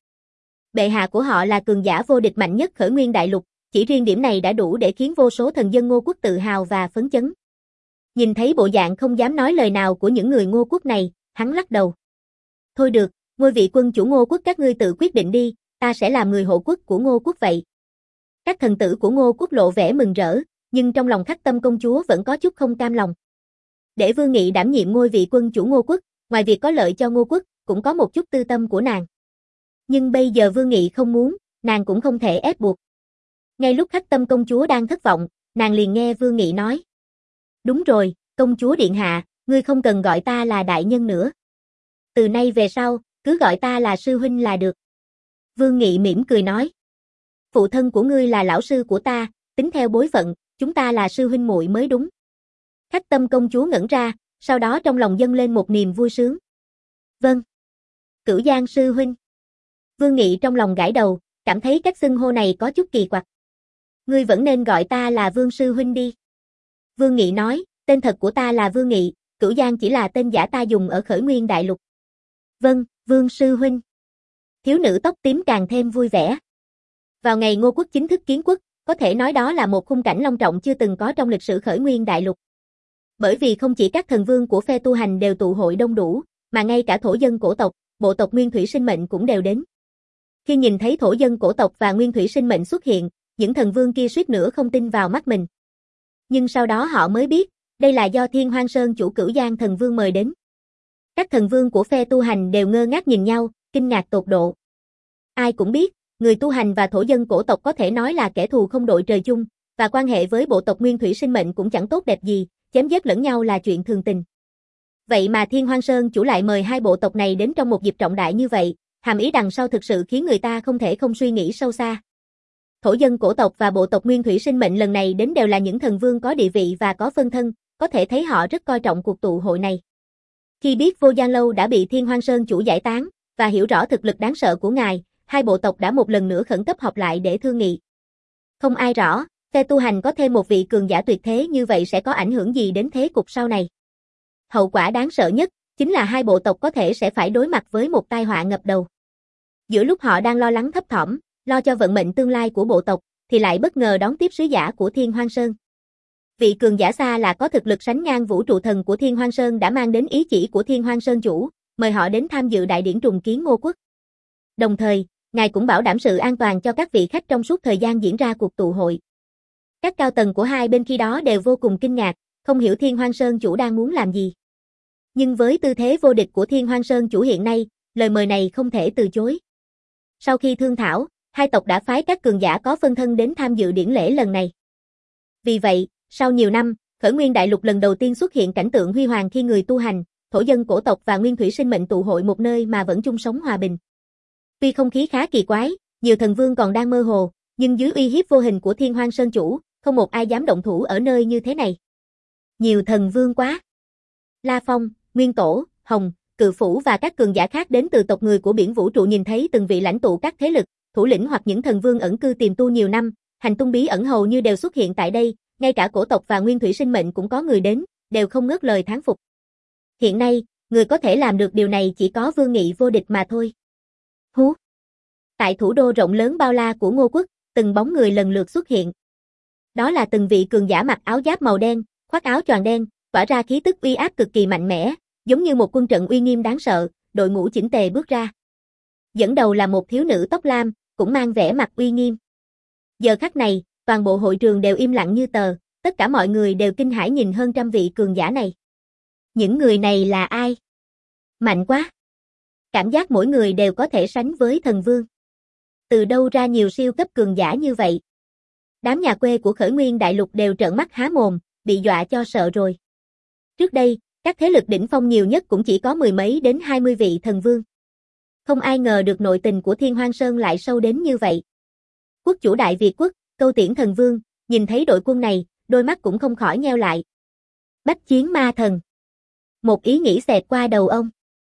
Bệ hạ của họ là cường giả vô địch mạnh nhất khởi nguyên đại lục, chỉ riêng điểm này đã đủ để khiến vô số thần dân Ngô quốc tự hào và phấn chấn. Nhìn thấy bộ dạng không dám nói lời nào của những người Ngô quốc này, hắn lắc đầu. Thôi được, ngôi vị quân chủ Ngô quốc các ngươi tự quyết định đi, ta sẽ làm người hộ quốc của Ngô quốc vậy. Các thần tử của Ngô quốc lộ vẻ mừng rỡ, nhưng trong lòng Khắc Tâm công chúa vẫn có chút không cam lòng. Để Vương Nghị đảm nhiệm ngôi vị quân chủ Ngô quốc, ngoài việc có lợi cho Ngô quốc, cũng có một chút tư tâm của nàng. Nhưng bây giờ Vương Nghị không muốn, nàng cũng không thể ép buộc. Ngay lúc Khắc Tâm công chúa đang thất vọng, nàng liền nghe Vương Nghị nói. Đúng rồi, công chúa điện hạ, ngươi không cần gọi ta là đại nhân nữa. Từ nay về sau, cứ gọi ta là sư huynh là được. Vương Nghị mỉm cười nói. Phụ thân của ngươi là lão sư của ta, tính theo bối phận, chúng ta là sư huynh muội mới đúng. Khắc Tâm công chúa ngẩn ra, sau đó trong lòng dâng lên một niềm vui sướng. Vâng. Cửu Giang sư huynh. Vương Nghị trong lòng gãi đầu, cảm thấy cách xưng hô này có chút kỳ quặc. Ngươi vẫn nên gọi ta là Vương sư huynh đi. Vương Nghị nói, tên thật của ta là Vương Nghị, Cửu Giang chỉ là tên giả ta dùng ở khởi nguyên đại lục. Vâng, Vương sư huynh. Thiếu nữ tóc tím càng thêm vui vẻ. Vào ngày Ngô quốc chính thức kiến quốc, có thể nói đó là một khung cảnh long trọng chưa từng có trong lịch sử khởi nguyên đại lục. Bởi vì không chỉ các thần vương của phe tu hành đều tụ hội đông đủ, mà ngay cả thổ dân cổ tộc, bộ tộc Nguyên Thủy Sinh Mệnh cũng đều đến. Khi nhìn thấy thổ dân cổ tộc và Nguyên Thủy Sinh Mệnh xuất hiện, những thần vương kia suýt nữa không tin vào mắt mình. Nhưng sau đó họ mới biết, đây là do Thiên Hoang Sơn chủ Cửu Giang thần vương mời đến. Các thần vương của phe tu hành đều ngơ ngác nhìn nhau, kinh ngạc tột độ. Ai cũng biết, người tu hành và thổ dân cổ tộc có thể nói là kẻ thù không đội trời chung, và quan hệ với bộ tộc Nguyên Thủy Sinh Mệnh cũng chẳng tốt đẹp gì, chém giết lẫn nhau là chuyện thường tình. Vậy mà Thiên Hoang Sơn chủ lại mời hai bộ tộc này đến trong một dịp trọng đại như vậy, hàm ý đằng sau thực sự khiến người ta không thể không suy nghĩ sâu xa. Thổ dân cổ tộc và bộ tộc Nguyên Thủy Sinh Mệnh lần này đến đều là những thần vương có địa vị và có phân thân, có thể thấy họ rất coi trọng cuộc tụ hội này. Khi biết Vô Gian Lâu đã bị Thiên Hoang Sơn chủ giải tán, và hiểu rõ thực lực đáng sợ của ngài, hai bộ tộc đã một lần nữa khẩn cấp họp lại để thương nghị. Không ai rõ, phe tu hành có thêm một vị cường giả tuyệt thế như vậy sẽ có ảnh hưởng gì đến thế cục sau này. Hậu quả đáng sợ nhất, chính là hai bộ tộc có thể sẽ phải đối mặt với một tai họa ngập đầu. Giữa lúc họ đang lo lắng thấp thỏm, lo cho vận mệnh tương lai của bộ tộc, thì lại bất ngờ đón tiếp sứ giả của Thiên Hoang Sơn. Vị cường giả xa là có thực lực sánh ngang vũ trụ thần của Thiên Hoang Sơn đã mang đến ý chỉ của Thiên Hoang Sơn chủ, mời họ đến tham dự đại điển trùng kiến Ngô quốc. Đồng thời, ngài cũng bảo đảm sự an toàn cho các vị khách trong suốt thời gian diễn ra cuộc tụ hội. Các cao tầng của hai bên khi đó đều vô cùng kinh ngạc, không hiểu Thiên Hoang Sơn chủ đang muốn làm gì. Nhưng với tư thế vô địch của Thiên Hoang Sơn chủ hiện nay, lời mời này không thể từ chối. Sau khi thương thảo, hai tộc đã phái các cường giả có phân thân đến tham dự điển lễ lần này. Vì vậy, sau nhiều năm, khởi nguyên đại lục lần đầu tiên xuất hiện cảnh tượng huy hoàng khi người tu hành, thổ dân cổ tộc và nguyên thủy sinh mệnh tụ hội một nơi mà vẫn chung sống hòa bình. Tuy không khí khá kỳ quái, nhiều thần vương còn đang mơ hồ, nhưng dưới uy hiếp vô hình của Thiên Hoang Sơn chủ, không một ai dám động thủ ở nơi như thế này. Nhiều thần vương quá. La Phong, Nguyên Tổ, Hồng, Cự Phủ và các cường giả khác đến từ tộc người của biển vũ trụ nhìn thấy từng vị lãnh tụ các thế lực, thủ lĩnh hoặc những thần vương ẩn cư tiềm tu nhiều năm, hành tung bí ẩn hầu như đều xuất hiện tại đây, ngay cả cổ tộc và nguyên thủy sinh mệnh cũng có người đến, đều không ngớt lời thán phục. Hiện nay, người có thể làm được điều này chỉ có Vương Nghị vô địch mà thôi. Hú! Tại thủ đô rộng lớn bao la của Ngô Quốc, từng bóng người lần lượt xuất hiện. Đó là từng vị cường giả mặc áo giáp màu đen, khoác áo choàng đen, tỏa ra khí tức uy áp cực kỳ mạnh mẽ, giống như một quân trận uy nghiêm đáng sợ, đội ngũ chỉnh tề bước ra. Dẫn đầu là một thiếu nữ tóc lam, cũng mang vẻ mặt uy nghiêm. Giờ khắc này, toàn bộ hội trường đều im lặng như tờ, tất cả mọi người đều kinh hãi nhìn hơn trăm vị cường giả này. Những người này là ai? Mạnh quá! Cảm giác mỗi người đều có thể sánh với thần vương. Từ đâu ra nhiều siêu cấp cường giả như vậy? Đám nhà quê của Khởi Nguyên Đại Lục đều trợn mắt há mồm, bị dọa cho sợ rồi. Trước đây, các thế lực đỉnh phong nhiều nhất cũng chỉ có mười mấy đến hai mươi vị thần vương. Không ai ngờ được nội tình của Thiên Hoang Sơn lại sâu đến như vậy. Quốc chủ Đại Việt Quốc, Câu Tiễn thần vương, nhìn thấy đội quân này, đôi mắt cũng không khỏi nheo lại. Bách chiến ma thần. Một ý nghĩ xẹt qua đầu ông.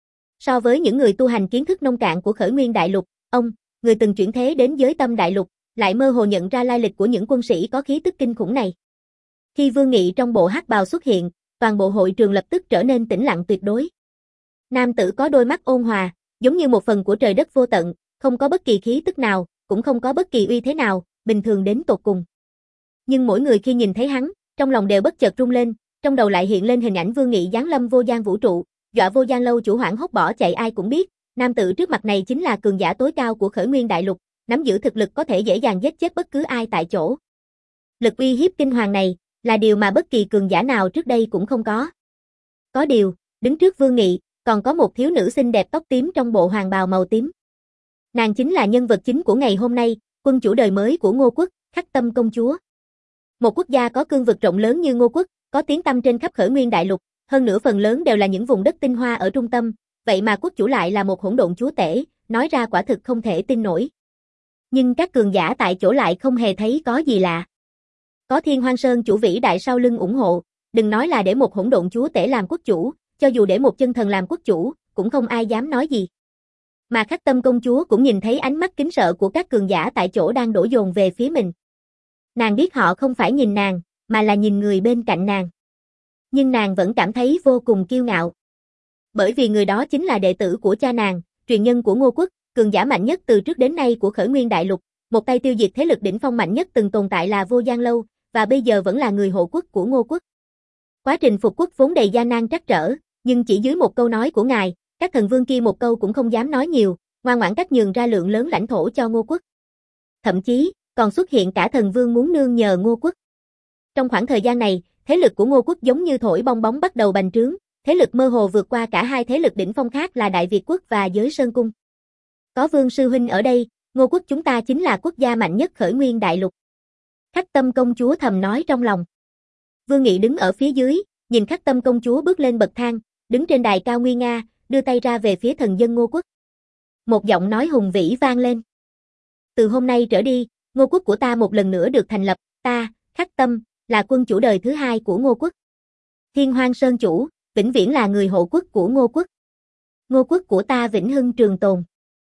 So với những người tu hành kiến thức nông cạn của Khởi Nguyên Đại Lục, ông, người từng chuyển thế đến giới tâm đại lục, lại mơ hồ nhận ra lai lịch của những quân sĩ có khí tức kinh khủng này. Khi Vương Nghị trong bộ hắc bào xuất hiện, toàn bộ hội trường lập tức trở nên tĩnh lặng tuyệt đối. Nam tử có đôi mắt ôn hòa, giống như một phần của trời đất vô tận, không có bất kỳ khí tức nào, cũng không có bất kỳ uy thế nào, bình thường đến tột cùng. Nhưng mỗi người khi nhìn thấy hắn, trong lòng đều bất chợt rung lên, trong đầu lại hiện lên hình ảnh Vương Nghị giáng lâm vô gian vũ trụ, dọa vô gian lâu chủ hoảng hốt bỏ chạy. Ai cũng biết, nam tử trước mặt này chính là cường giả tối cao của Khởi Nguyên Đại Lục, nắm giữ thực lực có thể dễ dàng giết chết bất cứ ai tại chỗ. Lực uy hiếp kinh hoàng này là điều mà bất kỳ cường giả nào trước đây cũng không có. Có điều, đứng trước Vương Nghị, còn có một thiếu nữ xinh đẹp tóc tím trong bộ hoàng bào màu tím. Nàng chính là nhân vật chính của ngày hôm nay, quân chủ đời mới của Ngô Quốc, Khắc Tâm công chúa. Một quốc gia có cương vực rộng lớn như Ngô Quốc, có tiếng tăm trên khắp Khởi Nguyên Đại Lục, hơn nữa phần lớn đều là những vùng đất tinh hoa ở trung tâm, vậy mà quốc chủ lại là một hỗn độn chúa tể, nói ra quả thực không thể tin nổi. Nhưng các cường giả tại chỗ lại không hề thấy có gì lạ. Có Thiên Hoang Sơn chủ vĩ đại sau lưng ủng hộ, đừng nói là để một hỗn độn chúa tể làm quốc chủ, cho dù để một chân thần làm quốc chủ, cũng không ai dám nói gì. Mà Khắc Tâm công chúa cũng nhìn thấy ánh mắt kính sợ của các cường giả tại chỗ đang đổ dồn về phía mình. Nàng biết họ không phải nhìn nàng, mà là nhìn người bên cạnh nàng. Nhưng nàng vẫn cảm thấy vô cùng kiêu ngạo. Bởi vì người đó chính là đệ tử của cha nàng, truyền nhân của Ngô Quốc, cường giả mạnh nhất từ trước đến nay của Khởi Nguyên Đại Lục, một tay tiêu diệt thế lực đỉnh phong mạnh nhất từng tồn tại là Vô Gian Lâu, và bây giờ vẫn là người hộ quốc của Ngô Quốc. Quá trình phục quốc vốn đầy gian nan trắc trở, nhưng chỉ dưới một câu nói của ngài, các thần vương kia một câu cũng không dám nói nhiều, ngoan ngoãn cách nhường ra lượng lớn lãnh thổ cho Ngô Quốc. Thậm chí, còn xuất hiện cả thần vương muốn nương nhờ Ngô Quốc. Trong khoảng thời gian này, thế lực của Ngô Quốc giống như thổi bong bóng bắt đầu bành trướng, thế lực mơ hồ vượt qua cả hai thế lực đỉnh phong khác là Đại Việt Quốc và Giới Sơn Cung. Có Vương sư huynh ở đây, Ngô Quốc chúng ta chính là quốc gia mạnh nhất Khởi Nguyên Đại Lục. Khắc Tâm công chúa thầm nói trong lòng. Vương Nghị đứng ở phía dưới, nhìn Khắc Tâm công chúa bước lên bậc thang, đứng trên đài cao nguy nga, đưa tay ra về phía thần dân Ngô Quốc. Một giọng nói hùng vĩ vang lên. Từ hôm nay trở đi, Ngô Quốc của ta một lần nữa được thành lập, ta, Khắc Tâm, là quân chủ đời thứ hai của Ngô Quốc. Thiên Hoang Sơn chủ, vĩnh viễn là người hộ quốc của Ngô Quốc. Ngô Quốc của ta vĩnh hưng trường tồn.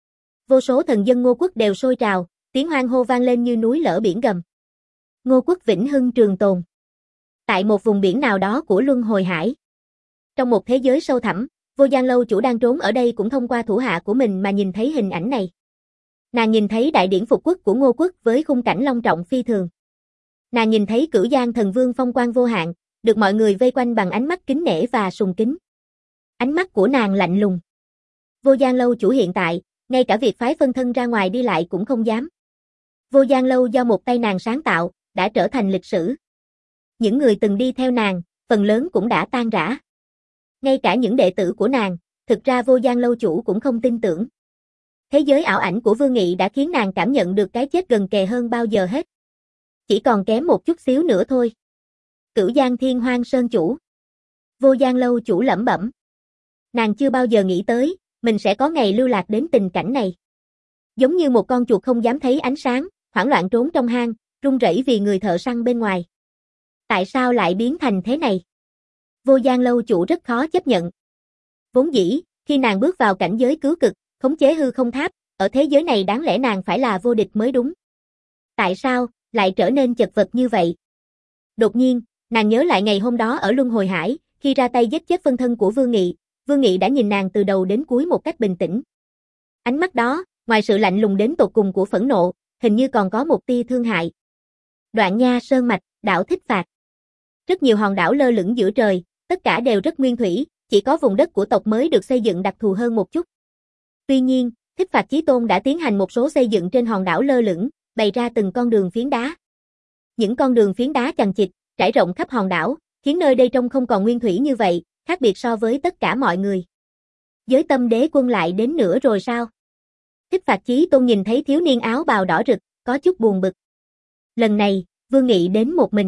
Vô số thần dân Ngô Quốc đều sôi trào, tiếng hoan hô vang lên như núi lở biển gầm. Ngô Quốc vĩnh hưng trường tồn. Tại một vùng biển nào đó của Luân Hồi Hải. Trong một thế giới sâu thẳm, Vô Gian Lâu chủ đang trốn ở đây cũng thông qua thủ hạ của mình mà nhìn thấy hình ảnh này. Nàng nhìn thấy đại điển phục quốc của Ngô Quốc với khung cảnh long trọng phi thường. Nàng nhìn thấy Cửu Giang thần vương phong quang vô hạn, được mọi người vây quanh bằng ánh mắt kính nể và sùng kính. Ánh mắt của nàng lạnh lùng. Vô Gian Lâu chủ hiện tại, ngay cả việc phái phân thân ra ngoài đi lại cũng không dám. Vô Gian Lâu do một tay nàng sáng tạo, đã trở thành lịch sử. Những người từng đi theo nàng, phần lớn cũng đã tan rã. Ngay cả những đệ tử của nàng, thực ra Vô Gian Lâu chủ cũng không tin tưởng. Thế giới ảo ảnh của Vương Nghị đã khiến nàng cảm nhận được cái chết gần kề hơn bao giờ hết. Chỉ còn kém một chút xíu nữa thôi. Cửu Giang Thiên Hoang Sơn chủ. Vô Gian Lâu chủ lẩm bẩm. Nàng chưa bao giờ nghĩ tới, mình sẽ có ngày lưu lạc đến tình cảnh này. Giống như một con chuột không dám thấy ánh sáng, hoảng loạn trốn trong hang, run rẩy vì người thợ săn bên ngoài. Tại sao lại biến thành thế này? Vô Gian lâu chủ rất khó chấp nhận. Vốn dĩ, khi nàng bước vào cảnh giới cứu cực, khống chế hư không tháp, ở thế giới này đáng lẽ nàng phải là vô địch mới đúng. Tại sao, lại trở nên chật vật như vậy? Đột nhiên, nàng nhớ lại ngày hôm đó ở Luân Hồi Hải, khi ra tay giết chết phân thân của Vương Nghị, Vương Nghị đã nhìn nàng từ đầu đến cuối một cách bình tĩnh. Ánh mắt đó, ngoài sự lạnh lùng đến tột cùng của phẫn nộ, hình như còn có một tia thương hại. Đoạn Nha Sơn Mạch, đảo Thích Phạt. Rất nhiều hòn đảo lơ lửng giữa trời, tất cả đều rất nguyên thủy, chỉ có vùng đất của tộc mới được xây dựng đặc thù hơn một chút. Tuy nhiên, Thích Phạt Chí Tôn đã tiến hành một số xây dựng trên hòn đảo lơ lửng, bày ra từng con đường phiến đá. Những con đường phiến đá chằng chịt, trải rộng khắp hòn đảo, khiến nơi đây trông không còn nguyên thủy như vậy, khác biệt so với tất cả mọi người. Giới Tâm Đế Quân lại đến nữa rồi sao? Thích Phạt Chí Tôn nhìn thấy thiếu niên áo bào đỏ rực, có chút buồn bực. Lần này, Vương Nghị đến một mình.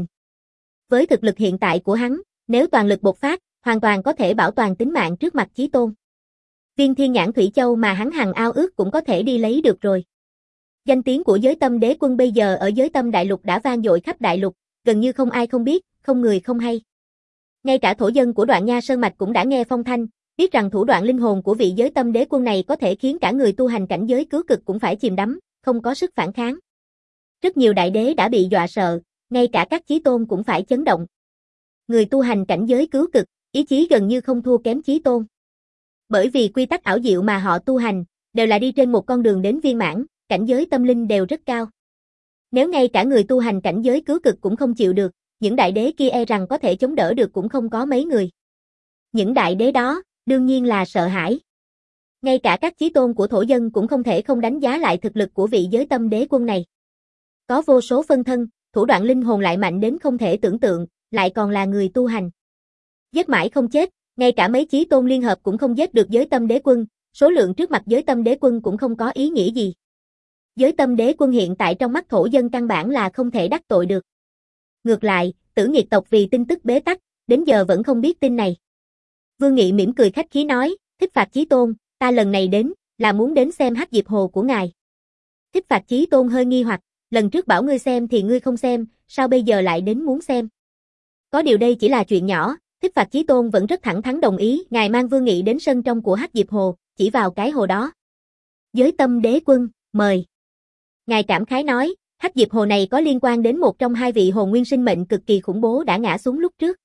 Với thực lực hiện tại của hắn, nếu toàn lực bộc phát, hoàn toàn có thể bảo toàn tính mạng trước mặt Chí Tôn. Viên Thiên Nhãn Thủy Châu mà hắn hằng ao ước cũng có thể đi lấy được rồi. Danh tiếng của Giới Tâm Đế Quân bây giờ ở Giới Tâm Đại Lục đã vang dội khắp đại lục, gần như không ai không biết, không người không hay. Ngay cả thổ dân của Đoạn Nha Sơn Mạch cũng đã nghe phong thanh, biết rằng thủ đoạn linh hồn của vị Giới Tâm Đế Quân này có thể khiến cả người tu hành cảnh giới cứu cực cũng phải chìm đắm, không có sức phản kháng. Rất nhiều đại đế đã bị dọa sợ, ngay cả các chí tôn cũng phải chấn động. Người tu hành cảnh giới cứu cực, ý chí gần như không thua kém chí tôn. Bởi vì quy tắc ảo diệu mà họ tu hành, đều là đi trên một con đường đến viên mãn, cảnh giới tâm linh đều rất cao. Nếu ngay cả người tu hành cảnh giới cứu cực cũng không chịu được, những đại đế kia e rằng có thể chống đỡ được cũng không có mấy người. Những đại đế đó, đương nhiên là sợ hãi. Ngay cả các chí tôn của thổ dân cũng không thể không đánh giá lại thực lực của vị Giới Tâm Đế Quân này. Có vô số phân thân, thủ đoạn linh hồn lại mạnh đến không thể tưởng tượng, lại còn là người tu hành. Giết mãi không chết, ngay cả mấy chí tôn liên hợp cũng không giết được Giới Tâm Đế Quân, số lượng trước mặt Giới Tâm Đế Quân cũng không có ý nghĩa gì. Giới Tâm Đế Quân hiện tại trong mắt thổ dân căn bản là không thể đắc tội được. Ngược lại, Tử Nghiệt tộc vì tin tức bế tắc, đến giờ vẫn không biết tin này. Vương Nghị mỉm cười khách khí nói, Thích Phạt Chí Tôn, ta lần này đến, là muốn đến xem Hắc Diệp Hồ của ngài. Thích Phạt Chí Tôn hơi nghi hoặc, lần trước bảo ngươi xem thì ngươi không xem, sao bây giờ lại đến muốn xem? Có điều đây chỉ là chuyện nhỏ, Thích Phạt Chí Tôn vẫn rất thẳng thắn đồng ý, ngài mang Vương Nghị đến sân trong của Hắc Diệp Hồ, chỉ vào cái hồ đó. Giới Tâm Đế Quân, mời. Ngài cảm khái nói, Hắc Diệp Hồ này có liên quan đến một trong hai vị hồn nguyên sinh mệnh cực kỳ khủng bố đã ngã xuống lúc trước.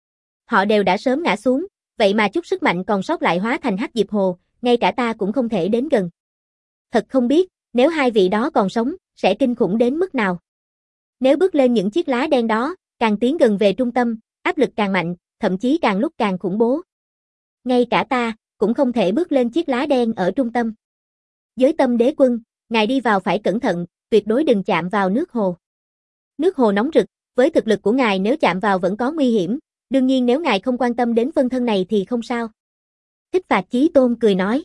Họ đều đã sớm ngã xuống, vậy mà chút sức mạnh còn sót lại hóa thành Hắc Diệp Hồ, ngay cả ta cũng không thể đến gần. Thật không biết, nếu hai vị đó còn sống, sẽ kinh khủng đến mức nào. Nếu bước lên những chiếc lá đen đó, càng tiến gần về trung tâm, áp lực càng mạnh, thậm chí càng lúc càng khủng bố. Ngay cả ta, cũng không thể bước lên chiếc lá đen ở trung tâm. Giới Tâm Đế Quân, ngài đi vào phải cẩn thận, tuyệt đối đừng chạm vào nước hồ. Nước hồ nóng rực, với thực lực của ngài nếu chạm vào vẫn có nguy hiểm, đương nhiên nếu ngài không quan tâm đến phân thân này thì không sao. Thích Phạt Chí Tôn cười nói.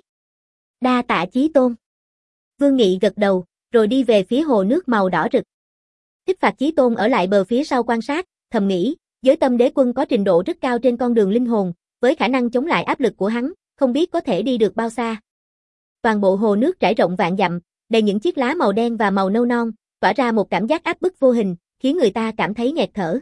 Đa tạ Chí Tôn. Vương Nghị gật đầu, rồi đi về phía hồ nước màu đỏ rực. Thích Phạt Chí Tôn ở lại bờ phía sau quan sát, thầm nghĩ, Giới Tâm Đế Quân có trình độ rất cao trên con đường linh hồn, với khả năng chống lại áp lực của hắn, không biết có thể đi được bao xa. Toàn bộ hồ nước trải rộng vạn dặm, đầy những chiếc lá màu đen và màu nâu non, tỏa ra một cảm giác áp bức vô hình, khiến người ta cảm thấy nghẹt thở.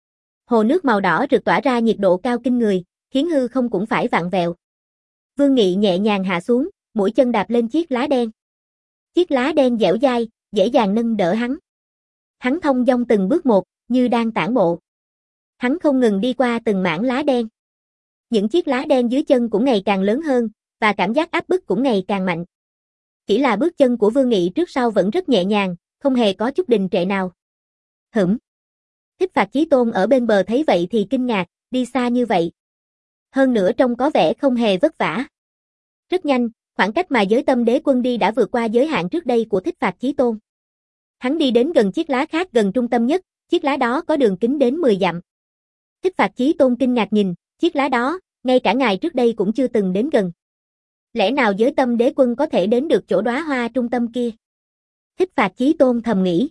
Hồ nước màu đỏ rực tỏa ra nhiệt độ cao kinh người, khiến hư không cũng phải vặn vẹo. Vương Nghị nhẹ nhàng hạ xuống, mũi chân đạp lên chiếc lá đen. Chiếc lá đen dẻo dai, dễ dàng nâng đỡ hắn. Hắn thông dong từng bước một, như đang tản bộ. Hắn không ngừng đi qua từng mảng lá đen. Những chiếc lá đen dưới chân cũng ngày càng lớn hơn, và cảm giác áp bức cũng ngày càng mạnh. Chỉ là bước chân của Vương Nghị trước sau vẫn rất nhẹ nhàng, không hề có chút đình trệ nào. Hửm. Thích Phạt Chí Tôn ở bên bờ thấy vậy thì kinh ngạc, đi xa như vậy. Hơn nữa trông có vẻ không hề vất vả. Rất nhanh, khoảng cách mà Giới Tâm Đế Quân đi đã vượt qua giới hạn trước đây của Thích Phạt Chí Tôn. Hắn đi đến gần chiếc lá khác gần trung tâm nhất, chiếc lá đó có đường kính đến mười dặm. Thích Phạt Chí Tôn kinh ngạc nhìn, chiếc lá đó, ngay cả ngài trước đây cũng chưa từng đến gần. Lẽ nào Giới Tâm Đế Quân có thể đến được chỗ đóa hoa trung tâm kia? Thích Phạt Chí Tôn thầm nghĩ.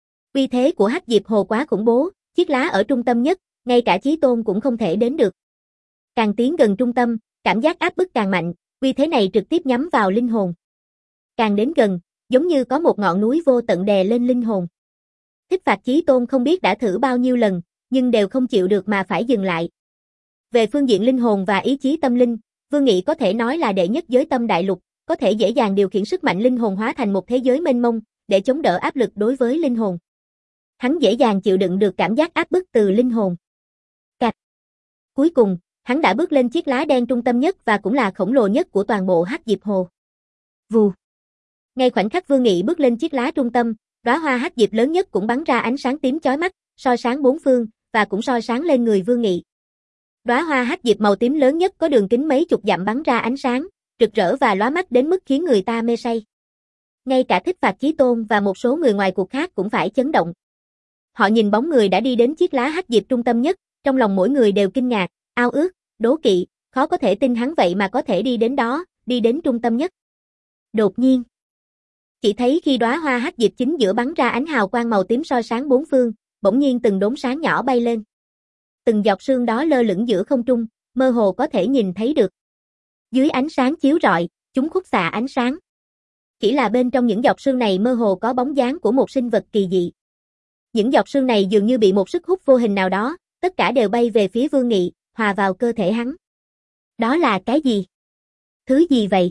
Uy thế của Hắc Diệp Hồ quá khủng bố, chiếc lá ở trung tâm nhất, ngay cả Chí Tôn cũng không thể đến được. Càng tiến gần trung tâm, Cảm giác áp bức càng mạnh, uy thế này trực tiếp nhắm vào linh hồn. Càng đến gần, giống như có một ngọn núi vô tận đè lên linh hồn. Thích Phạt Chí Tôn không biết đã thử bao nhiêu lần, nhưng đều không chịu được mà phải dừng lại. Về phương diện linh hồn và ý chí tâm linh, Vương Nghị có thể nói là đệ nhất giới tâm đại lục, có thể dễ dàng điều khiển sức mạnh linh hồn hóa thành một thế giới mênh mông, để chống đỡ áp lực đối với linh hồn. Hắn dễ dàng chịu đựng được cảm giác áp bức từ linh hồn. Cạch. Cuối cùng, hắn đã bước lên chiếc lá đen trung tâm nhất và cũng là khổng lồ nhất của toàn bộ Hắc Diệp Hồ. Vù. Ngay khoảnh khắc Vương Nghị bước lên chiếc lá trung tâm, đóa hoa hắc diệp lớn nhất cũng bắn ra ánh sáng tím chói mắt, soi sáng bốn phương và cũng soi sáng lên người Vương Nghị. Đóa hoa hắc diệp màu tím lớn nhất có đường kính mấy chục dặm bắn ra ánh sáng, rực rỡ và lóa mắt đến mức khiến người ta mê say. Ngay cả Thích Phạt Chí Tôn và một số người ngoài cuộc khác cũng phải chấn động. Họ nhìn bóng người đã đi đến chiếc lá hắc diệp trung tâm nhất, trong lòng mỗi người đều kinh ngạc, ao ước, đố kỵ, khó có thể tin hắn vậy mà có thể đi đến đó, đi đến trung tâm nhất. Đột nhiên, chỉ thấy khi đóa hoa hắc diệp chính giữa bắn ra ánh hào quang màu tím soi sáng bốn phương, bỗng nhiên từng đốm sáng nhỏ bay lên. Từng giọt sương đó lơ lửng giữa không trung, mơ hồ có thể nhìn thấy được. Dưới ánh sáng chiếu rọi, chúng khúc xạ ánh sáng. Chỉ là bên trong những giọt sương này mơ hồ có bóng dáng của một sinh vật kỳ dị. Những giọt sương này dường như bị một sức hút vô hình nào đó, tất cả đều bay về phía Vương Nghị, hòa vào cơ thể hắn. Đó là cái gì? Thứ gì vậy?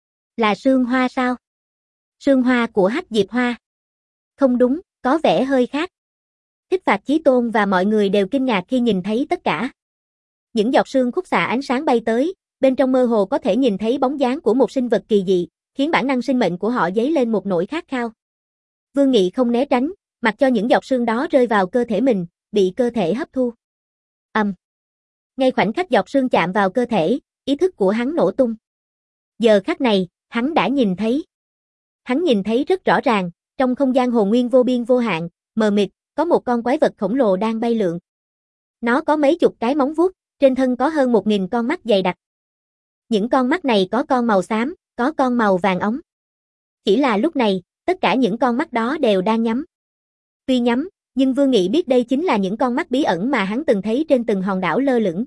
Là sương hoa sao? Sương hoa của hắc diệp hoa? Không đúng, có vẻ hơi khác. Thích Phạt Chí Tôn và mọi người đều kinh ngạc khi nhìn thấy tất cả. Những giọt sương khúc xạ ánh sáng bay tới, bên trong mơ hồ có thể nhìn thấy bóng dáng của một sinh vật kỳ dị, khiến bản năng sinh mệnh của họ dấy lên một nỗi khát khao. Vương Nghị không né tránh, mặc cho những giọt sương đó rơi vào cơ thể mình, bị cơ thể hấp thu. Ầm. Um. Ngay khoảnh khắc giọt sương chạm vào cơ thể, ý thức của hắn nổ tung. Giờ khắc này, hắn đã nhìn thấy. Hắn nhìn thấy rất rõ ràng, trong không gian hồn nguyên vô biên vô hạn, mờ mịt, có một con quái vật khổng lồ đang bay lượn. Nó có mấy chục cái móng vuốt, trên thân có hơn một nghìn con mắt dày đặc. Những con mắt này có con màu xám, có con màu vàng óng. Chỉ là lúc này, tất cả những con mắt đó đều đang nhắm. Tuy nhắm, nhưng Vương Nghị biết đây chính là những con mắt bí ẩn mà hắn từng thấy trên từng hòn đảo lơ lửng.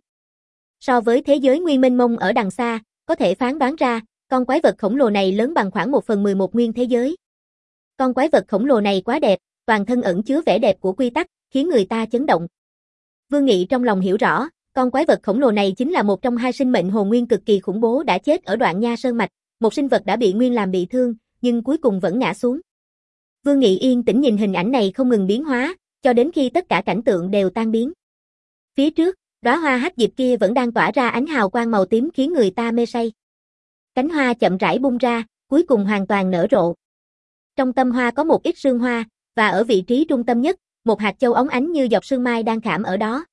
So với thế giới nguyên mênh mông ở đằng xa, có thể phán đoán ra, con quái vật khổng lồ này lớn bằng khoảng một phần mười một nguyên thế giới. Con quái vật khổng lồ này quá đẹp, toàn thân ẩn chứa vẻ đẹp của quy tắc, khiến người ta chấn động. Vương Nghị trong lòng hiểu rõ, con quái vật khổng lồ này chính là một trong hai sinh mệnh hồn nguyên cực kỳ khủng bố đã chết ở Đoạn Nha Sơn Mạch, một sinh vật đã bị nguyên làm bị thương, nhưng cuối cùng vẫn ngã xuống. Vương Nghị yên tĩnh nhìn hình ảnh này không ngừng biến hóa, cho đến khi tất cả cảnh tượng đều tan biến. Phía trước, đóa hoa hắc diệp kia vẫn đang tỏa ra ánh hào quang màu tím khiến người ta mê say. Cánh hoa chậm rãi bung ra, cuối cùng hoàn toàn nở rộ. Trong tâm hoa có một ít sương hoa, và ở vị trí trung tâm nhất, một hạt châu óng ánh như giọt sương mai đang khảm ở đó.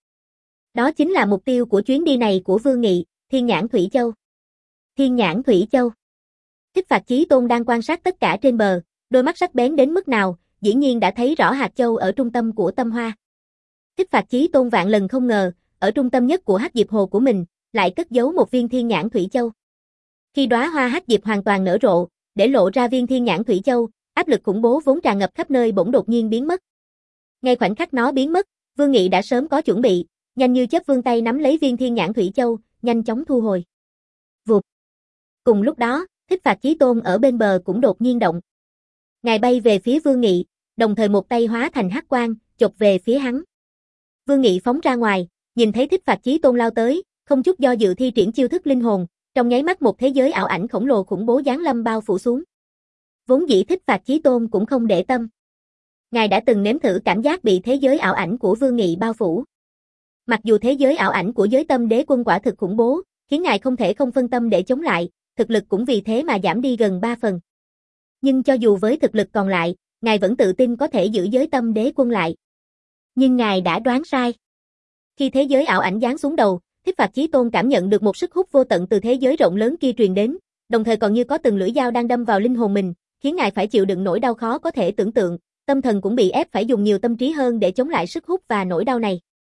Đó chính là mục tiêu của chuyến đi này của Vương Nghị, Thiên Nhãn Thủy Châu. Thiên Nhãn Thủy Châu. Thích Phạt Chí Tôn đang quan sát tất cả trên bờ, đôi mắt sắc bén đến mức nào, dĩ nhiên đã thấy rõ hạt châu ở trung tâm của tâm hoa. Thích Phạt Chí Tôn vạn lần không ngờ, ở trung tâm nhất của Hắc Diệp Hồ của mình, lại cất giấu một viên Thiên Nhãn Thủy Châu. Khi đóa hoa hắc diệp hoàn toàn nở rộ, để lộ ra viên Thiên Nhãn Thủy Châu, áp lực khủng bố vốn tràn ngập khắp nơi bỗng đột nhiên biến mất. Ngay khoảnh khắc nó biến mất, Vương Nghị đã sớm có chuẩn bị, nhanh như chớp vươn tay nắm lấy viên Thiên Nhãn Thủy Châu, nhanh chóng thu hồi. Vụt. Cùng lúc đó, Thích Phạt Chí Tôn ở bên bờ cũng đột nhiên động. Ngài bay về phía Vương Nghị, đồng thời một tay hóa thành hắc quang, chộp về phía hắn. Vương Nghị phóng ra ngoài, nhìn thấy Thích Phạt Chí Tôn lao tới, không chút do dự thi triển chiêu thức linh hồn, trong nháy mắt một thế giới ảo ảnh khổng lồ khủng bố giáng lâm bao phủ xuống. Vốn dĩ Thích Phạt Chí Tôn cũng không để tâm. Ngài đã từng nếm thử cảm giác bị thế giới ảo ảnh của Vương Nghị bao phủ. Mặc dù thế giới ảo ảnh của Giới Tâm Đế Quân quả thực khủng bố, khiến ngài không thể không phân tâm để chống lại, thực lực cũng vì thế mà giảm đi gần ba phần. Nhưng cho dù với thực lực còn lại, ngài vẫn tự tin có thể giữ Giới Tâm Đế Quân lại. Nhưng ngài đã đoán sai. Khi thế giới ảo ảnh giáng xuống đầu, Thích Phạt Chí Tôn cảm nhận được một sức hút vô tận từ thế giới rộng lớn kia truyền đến, đồng thời còn như có từng lưỡi dao đang đâm vào linh hồn mình, khiến ngài phải chịu đựng nỗi đau khó có thể tưởng tượng, tâm thần cũng bị ép phải dùng nhiều tâm trí hơn để chống lại sức hút và nỗi đau này.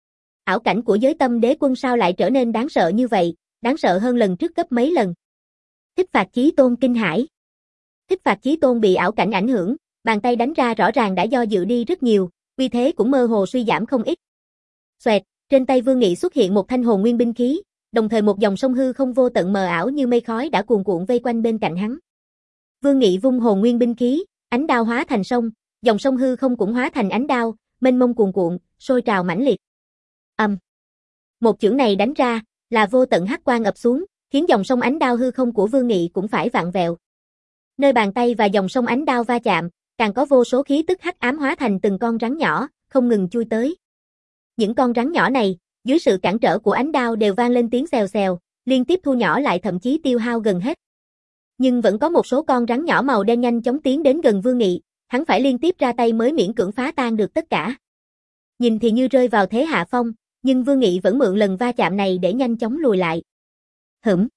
Ảo cảnh của Giới Tâm Đế Quân sao lại trở nên đáng sợ như vậy, đáng sợ hơn lần trước gấp mấy lần. Thích Phạt Chí Tôn kinh hãi. Thích Phạt Chí Tôn bị ảo cảnh ảnh hưởng, bàn tay đánh ra rõ ràng đã do dự đi rất nhiều, uy thế cũng mơ hồ suy giảm không ít. Xoẹt, trên tay Vương Nghị xuất hiện một thanh hồn nguyên binh khí, đồng thời một dòng sông hư không vô tận mờ ảo như mây khói đã cuồn cuộn vây quanh bên cạnh hắn. Vương Nghị vung hồn nguyên binh khí, ánh đao hóa thành sông, dòng sông hư không cũng hóa thành ánh đao, mênh mông cuồn cuộn, sôi trào mãnh liệt. Ầm. Um. Một chưởng này đánh ra, là vô tận hắc quang ập xuống, khiến dòng sông ánh đao hư không của Vương Nghị cũng phải vặn vẹo. Nơi bàn tay và dòng sông ánh đao va chạm, càng có vô số khí tức hắc ám hóa thành từng con rắn nhỏ, không ngừng chui tới. Những con rắn nhỏ này, dưới sự cản trở của ánh đao đều vang lên tiếng xèo xèo, liên tiếp thu nhỏ lại thậm chí tiêu hao gần hết. Nhưng vẫn có một số con rắn nhỏ màu đen nhanh chóng tiến đến gần Vương Nghị, hắn phải liên tiếp ra tay mới miễn cưỡng phá tan được tất cả. Nhìn thì như rơi vào thế hạ phong, nhưng Vương Nghị vẫn mượn lần va chạm này để nhanh chóng lùi lại. Hửm.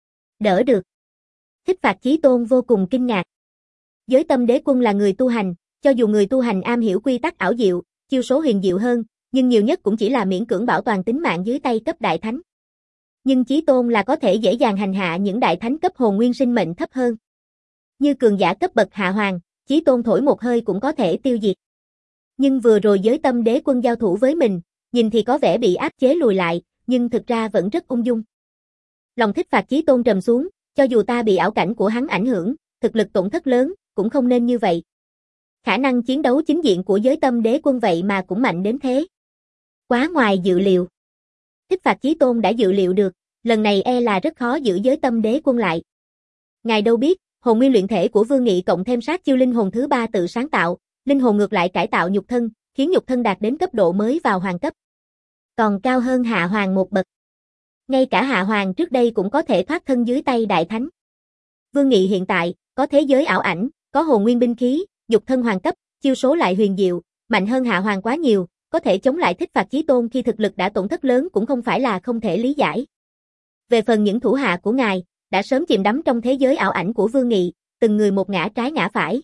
Đỡ được. Thích Phạt Chí Tôn vô cùng kinh ngạc. Giới Tâm Đế Quân là người tu hành, cho dù người tu hành am hiểu quy tắc ảo diệu, chiêu số huyền diệu hơn, nhưng nhiều nhất cũng chỉ là miễn cưỡng bảo toàn tính mạng dưới tay cấp đại thánh. Nhưng Chí Tôn là có thể dễ dàng hành hạ những đại thánh cấp hồn nguyên sinh mệnh thấp hơn. Như cường giả cấp bậc hạ hoàng, Chí Tôn thổi một hơi cũng có thể tiêu diệt. Nhưng vừa rồi Giới Tâm Đế Quân giao thủ với mình, nhìn thì có vẻ bị áp chế lùi lại, nhưng thực ra vẫn rất ung dung. Lòng Thích Phạt Chí Tôn trầm xuống, cho dù ta bị ảo cảnh của hắn ảnh hưởng, thực lực tổn thất lớn, cũng không nên như vậy. Khả năng chiến đấu chính diện của Giới Tâm Đế Quân vậy mà cũng mạnh đến thế. Quá ngoài dự liệu. Thích Phạt Chí Tôn đã dự liệu được, lần này e là rất khó giữ Giới Tâm Đế Quân lại. Ngài đâu biết, hồn nguyên luyện thể của Vương Nghị cộng thêm sát chiêu linh hồn thứ ba tự sáng tạo, linh hồn ngược lại cải tạo nhục thân, khiến nhục thân đạt đến cấp độ mới vào hoàng cấp. Còn cao hơn hạ hoàng một bậc. Ngay cả hạ hoàng trước đây cũng có thể thoát thân dưới tay đại thánh. Vương Nghị hiện tại, có thế giới ảo ảnh, có hồn nguyên binh khí, nhục thân hoàng cấp, chiêu số lại huyền diệu, mạnh hơn hạ hoàng quá nhiều, có thể chống lại Thích Phạt Chí Tôn khi thực lực đã tổn thất lớn cũng không phải là không thể lý giải. Về phần những thủ hạ của ngài, đã sớm chìm đắm trong thế giới ảo ảnh của Vương Nghị, từng người một ngã trái ngã phải.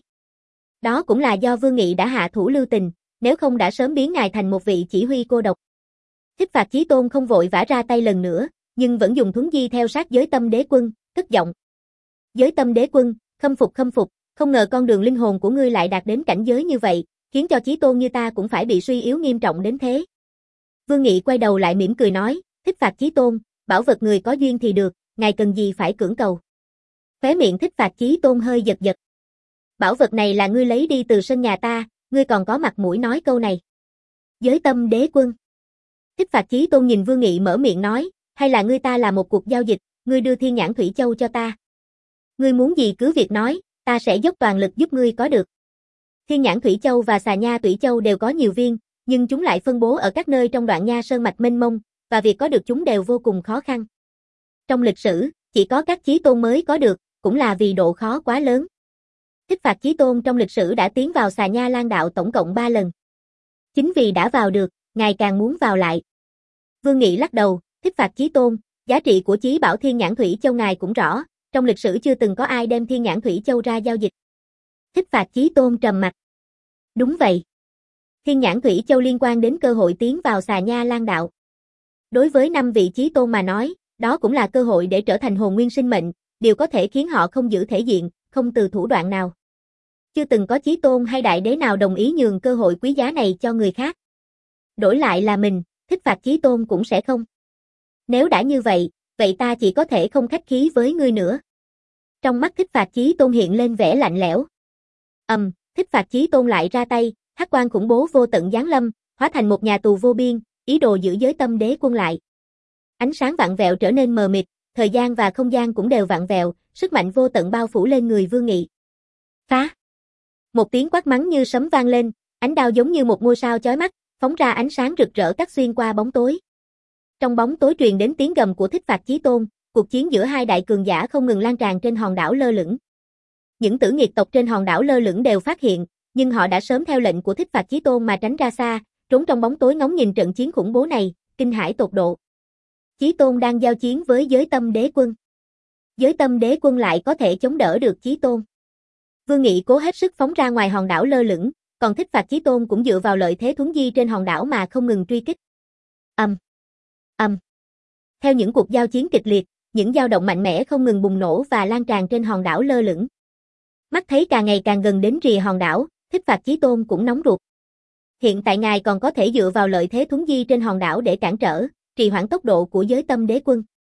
Đó cũng là do Vương Nghị đã hạ thủ lưu tình, nếu không đã sớm biến ngài thành một vị chỉ huy cô độc. Thích Phạt Chí Tôn không vội vã ra tay lần nữa, nhưng vẫn dùng thuấn di theo sát Giới Tâm Đế Quân, cất giọng. Giới Tâm Đế Quân, khâm phục khâm phục, không ngờ con đường linh hồn của ngươi lại đạt đến cảnh giới như vậy, khiến cho Chí Tôn như ta cũng phải bị suy yếu nghiêm trọng đến thế. Vương Nghị quay đầu lại mỉm cười nói, Thích Phạt Chí Tôn, bảo vật người có duyên thì được, ngài cần gì phải cưỡng cầu. Khóe miệng Thích Phạt Chí Tôn hơi giật giật. Bảo vật này là ngươi lấy đi từ sân nhà ta, ngươi còn có mặt mũi nói câu này. Giới Tâm Đế Quân. Thích Phạt Chí Tôn nhìn Vương Nghị mở miệng nói, hay là ngươi ta là một cuộc giao dịch, ngươi đưa Thiên Nhãn Thủy Châu cho ta. Ngươi muốn gì cứ việc nói, ta sẽ dốc toàn lực giúp ngươi có được. Thiên Nhãn Thủy Châu và Xà Nha Thủy Châu đều có nhiều viên, nhưng chúng lại phân bố ở các nơi trong đoạn nha sơn mạch mênh mông, và việc có được chúng đều vô cùng khó khăn. Trong lịch sử, chỉ có các chí tôn mới có được, cũng là vì độ khó quá lớn. Thích Phạt Chí Tôn trong lịch sử đã tiến vào Xà Nha Lan Đạo tổng cộng ba lần. Chính vì đã vào được, ngài càng muốn vào lại. Vương Nghị lắc đầu, Thích Phạt Chí Tôn, giá trị của chí bảo Thiên Nhãn Thủy Châu ngài cũng rõ, trong lịch sử chưa từng có ai đem Thiên Nhãn Thủy Châu ra giao dịch. Thích Phạt Chí Tôn trầm mặt. Đúng vậy. Thiên Nhãn Thủy Châu liên quan đến cơ hội tiến vào Xà Nha Lan Đạo. Đối với năm vị chí tôn mà nói, đó cũng là cơ hội để trở thành hồn nguyên sinh mệnh, điều có thể khiến họ không giữ thể diện, không từ thủ đoạn nào. Chưa từng có chí tôn hay đại đế nào đồng ý nhường cơ hội quý giá này cho người khác. Đổi lại là mình, Thích Phạt Chí Tôn cũng sẽ không. Nếu đã như vậy, vậy ta chỉ có thể không khách khí với ngươi nữa. Trong mắt Thích Phạt Chí Tôn hiện lên vẻ lạnh lẽo. Ầm, um, Thích Phạt Chí Tôn lại ra tay, hắc quang khủng bố vô tận giáng lâm, hóa thành một nhà tù vô biên, ý đồ giữ Giới Tâm Đế Quân lại. Ánh sáng vặn vẹo trở nên mờ mịt, thời gian và không gian cũng đều vặn vẹo, sức mạnh vô tận bao phủ lên người Vương Nghị. Phá! Một tiếng quát mắng như sấm vang lên, ánh đao giống như một ngôi sao chói mắt, phóng ra ánh sáng rực rỡ cắt xuyên qua bóng tối. Trong bóng tối truyền đến tiếng gầm của Thích Phạt Chí Tôn, cuộc chiến giữa hai đại cường giả không ngừng lan tràn trên hòn đảo lơ lửng. Những tử nghiệt tộc trên hòn đảo lơ lửng đều phát hiện, nhưng họ đã sớm theo lệnh của Thích Phạt Chí Tôn mà tránh ra xa, trốn trong bóng tối ngóng nhìn trận chiến khủng bố này, kinh hãi tột độ. Chí Tôn đang giao chiến với Giới Tâm Đế Quân. Giới Tâm Đế Quân lại có thể chống đỡ được Chí Tôn. Vương Nghị cố hết sức phóng ra ngoài hòn đảo lơ lửng, còn Thích Phạt Chí Tôn cũng dựa vào lợi thế thuấn di trên hòn đảo mà không ngừng truy kích. Ầm, um, ầm. Um. Theo những cuộc giao chiến kịch liệt, những dao động mạnh mẽ không ngừng bùng nổ và lan tràn trên hòn đảo lơ lửng. Mắt thấy càng ngày càng gần đến rìa hòn đảo, Thích Phạt Chí Tôn cũng nóng ruột. Hiện tại ngài còn có thể dựa vào lợi thế thuấn di trên hòn đảo để cản trở, trì hoãn tốc độ của Giới Tâm Đế Quân.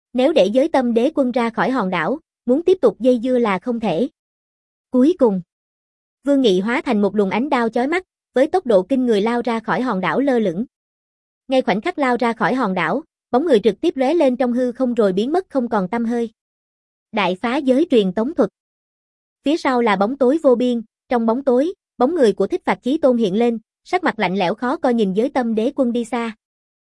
Nếu để giới tâm đế quân ra khỏi hòn đảo, muốn tiếp tục dây dưa là không thể. Cuối cùng, Vương Nghị hóa thành một luồng ánh đao chói mắt, với tốc độ kinh người lao ra khỏi hòn đảo lơ lửng. Ngay khoảnh khắc lao ra khỏi hòn đảo, bóng người trực tiếp lóe lên trong hư không rồi biến mất không còn tăm hơi. Đại phá giới truyền tống thuật. Phía sau là bóng tối vô biên, trong bóng tối, bóng người của Thích Phạt Chí Tôn hiện lên, sắc mặt lạnh lẽo khó coi nhìn giới tâm đế quân đi xa.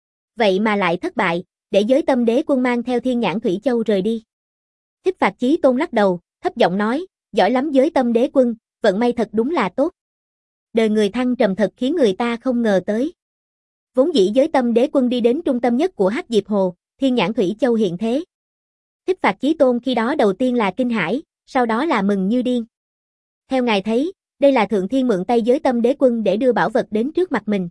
Vậy mà lại thất bại, để giới tâm đế quân mang theo Thiên Nhãn Thủy Châu rời đi. Thích Phạt Chí Tôn lắc đầu, thấp giọng nói, giỏi lắm giới tâm đế quân, vận may thật đúng là tốt. Đời người thăng trầm thật khiến người ta không ngờ tới. Vốn dĩ giới tâm đế quân đi đến trung tâm nhất của Hắc Diệp Hồ, Thiên Nhãn Thủy Châu hiện thế. Thích Phạt Chí Tôn khi đó đầu tiên là kinh hãi, sau đó là mừng như điên. Theo ngài thấy, đây là Thượng Thiên mượn tay giới tâm đế quân để đưa bảo vật đến trước mặt mình.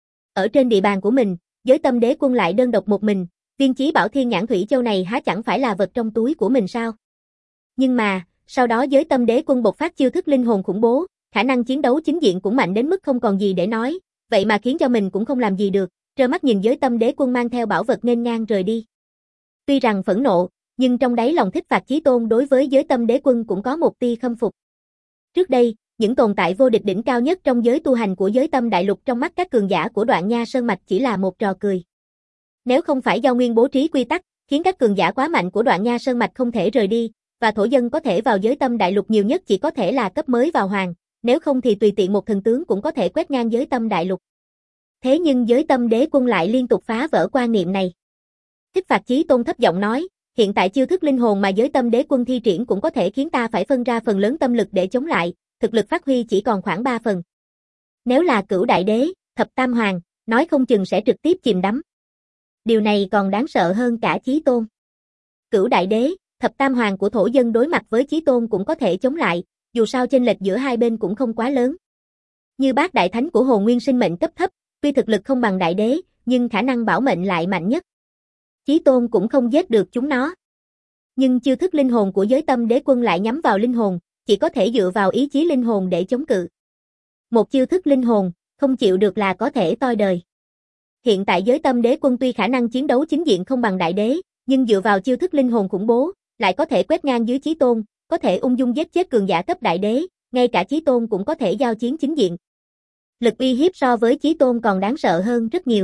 Ở trên địa bàn của mình, giới tâm đế quân lại đơn độc một mình, viên chí bảo Thiên Nhãn Thủy Châu này há chẳng phải là vật trong túi của mình sao? Nhưng mà, sau đó giới tâm đế quân bộc phát chiêu thức linh hồn khủng bố, khả năng chiến đấu chính diện cũng mạnh đến mức không còn gì để nói, vậy mà khiến cho mình cũng không làm gì được, trơ mắt nhìn giới tâm đế quân mang theo bảo vật nghênh ngang rời đi. Tuy rằng phẫn nộ, nhưng trong đáy lòng Thích Phạt Chí Tôn đối với giới tâm đế quân cũng có một tia khâm phục. Trước đây, những tồn tại vô địch đỉnh cao nhất trong giới tu hành của giới tâm đại lục trong mắt các cường giả của Đoạn Nha Sơn Mạch chỉ là một trò cười. Nếu không phải do Nguyên bố trí quy tắc, khiến các cường giả quá mạnh của Đoạn Nha Sơn Mạch không thể rời đi, và thổ dân có thể vào giới tâm đại lục nhiều nhất chỉ có thể là cấp mới vào hoàng, nếu không thì tùy tiện một thần tướng cũng có thể quét ngang giới tâm đại lục. Thế nhưng giới tâm đế quân lại liên tục phá vỡ quan niệm này. Thích Phạt Chí Tôn thấp giọng nói, hiện tại chiêu thức linh hồn mà giới tâm đế quân thi triển cũng có thể khiến ta phải phân ra phần lớn tâm lực để chống lại, thực lực phát huy chỉ còn khoảng ba phần. Nếu là Cửu Đại Đế, Thập Tam Hoàng, nói không chừng sẽ trực tiếp chìm đắm. Điều này còn đáng sợ hơn cả Chí Tôn. Cửu Đại Đế, Thập Tam Hoàng của thổ dân đối mặt với Chí Tôn cũng có thể chống lại, dù sao chênh lệch giữa hai bên cũng không quá lớn. Như Bát Đại Thánh của Hồn Nguyên sinh mệnh cấp thấp, tuy thực lực không bằng Đại Đế, nhưng khả năng bảo mệnh lại mạnh nhất. Chí Tôn cũng không giết được chúng nó. Nhưng chiêu thức linh hồn của giới tâm đế quân lại nhắm vào linh hồn, chỉ có thể dựa vào ý chí linh hồn để chống cự. Một chiêu thức linh hồn, không chịu được là có thể toi đời. Hiện tại giới tâm đế quân tuy khả năng chiến đấu chính diện không bằng Đại Đế, nhưng dựa vào chiêu thức linh hồn khủng bố, lại có thể quét ngang dưới Chí Tôn, có thể ung dung giết chết cường giả cấp Đại Đế, ngay cả Chí Tôn cũng có thể giao chiến chính diện. Lực uy hiếp so với Chí Tôn còn đáng sợ hơn rất nhiều.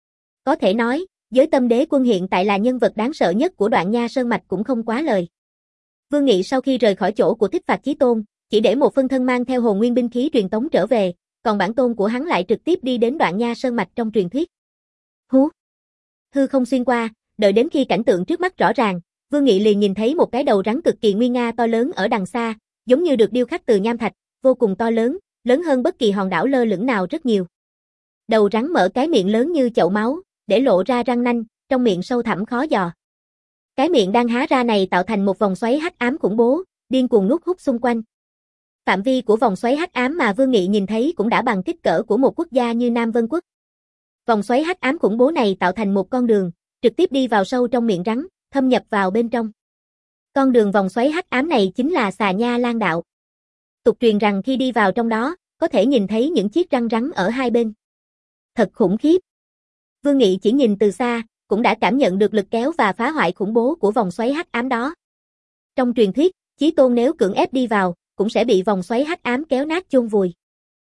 Có thể nói, giới tâm đế quân hiện tại là nhân vật đáng sợ nhất của Đoạn Nha Sơn Mạch cũng không quá lời. Vương Nghị sau khi rời khỏi chỗ của Thích Phạt Chí Tôn, chỉ để một phân thân mang theo hồn nguyên binh khí truyền tống trở về, còn bản tôn của hắn lại trực tiếp đi đến Đoạn Nha Sơn Mạch trong truyền thuyết. Hú! Hư không xuyên qua, đợi đến khi cảnh tượng trước mắt rõ ràng, Vương Nghị liền nhìn thấy một cái đầu rắn cực kỳ nguy nga to lớn ở đằng xa, giống như được điêu khắc từ nham thạch, vô cùng to lớn, lớn hơn bất kỳ hòn đảo lơ lửng nào rất nhiều. Đầu rắn mở cái miệng lớn như chậu máu, để lộ ra răng nanh, trong miệng sâu thẳm khó dò. Cái miệng đang há ra này tạo thành một vòng xoáy hắc ám khủng bố, điên cuồng nuốt hút xung quanh. Phạm vi của vòng xoáy hắc ám mà Vương Nghị nhìn thấy cũng đã bằng kích cỡ của một quốc gia như Nam Vân Quốc. Vòng xoáy hắc ám khủng bố này tạo thành một con đường, trực tiếp đi vào sâu trong miệng rắn, thâm nhập vào bên trong. Con đường vòng xoáy hắc ám này chính là Xà Nha Lan Đạo. Tục truyền rằng khi đi vào trong đó, có thể nhìn thấy những chiếc răng rắn ở hai bên. Thật khủng khiếp. Vương Nghị chỉ nhìn từ xa, cũng đã cảm nhận được lực kéo và phá hoại khủng bố của vòng xoáy hắc ám đó. Trong truyền thuyết, Chí Tôn nếu cưỡng ép đi vào, cũng sẽ bị vòng xoáy hắc ám kéo nát chôn vùi.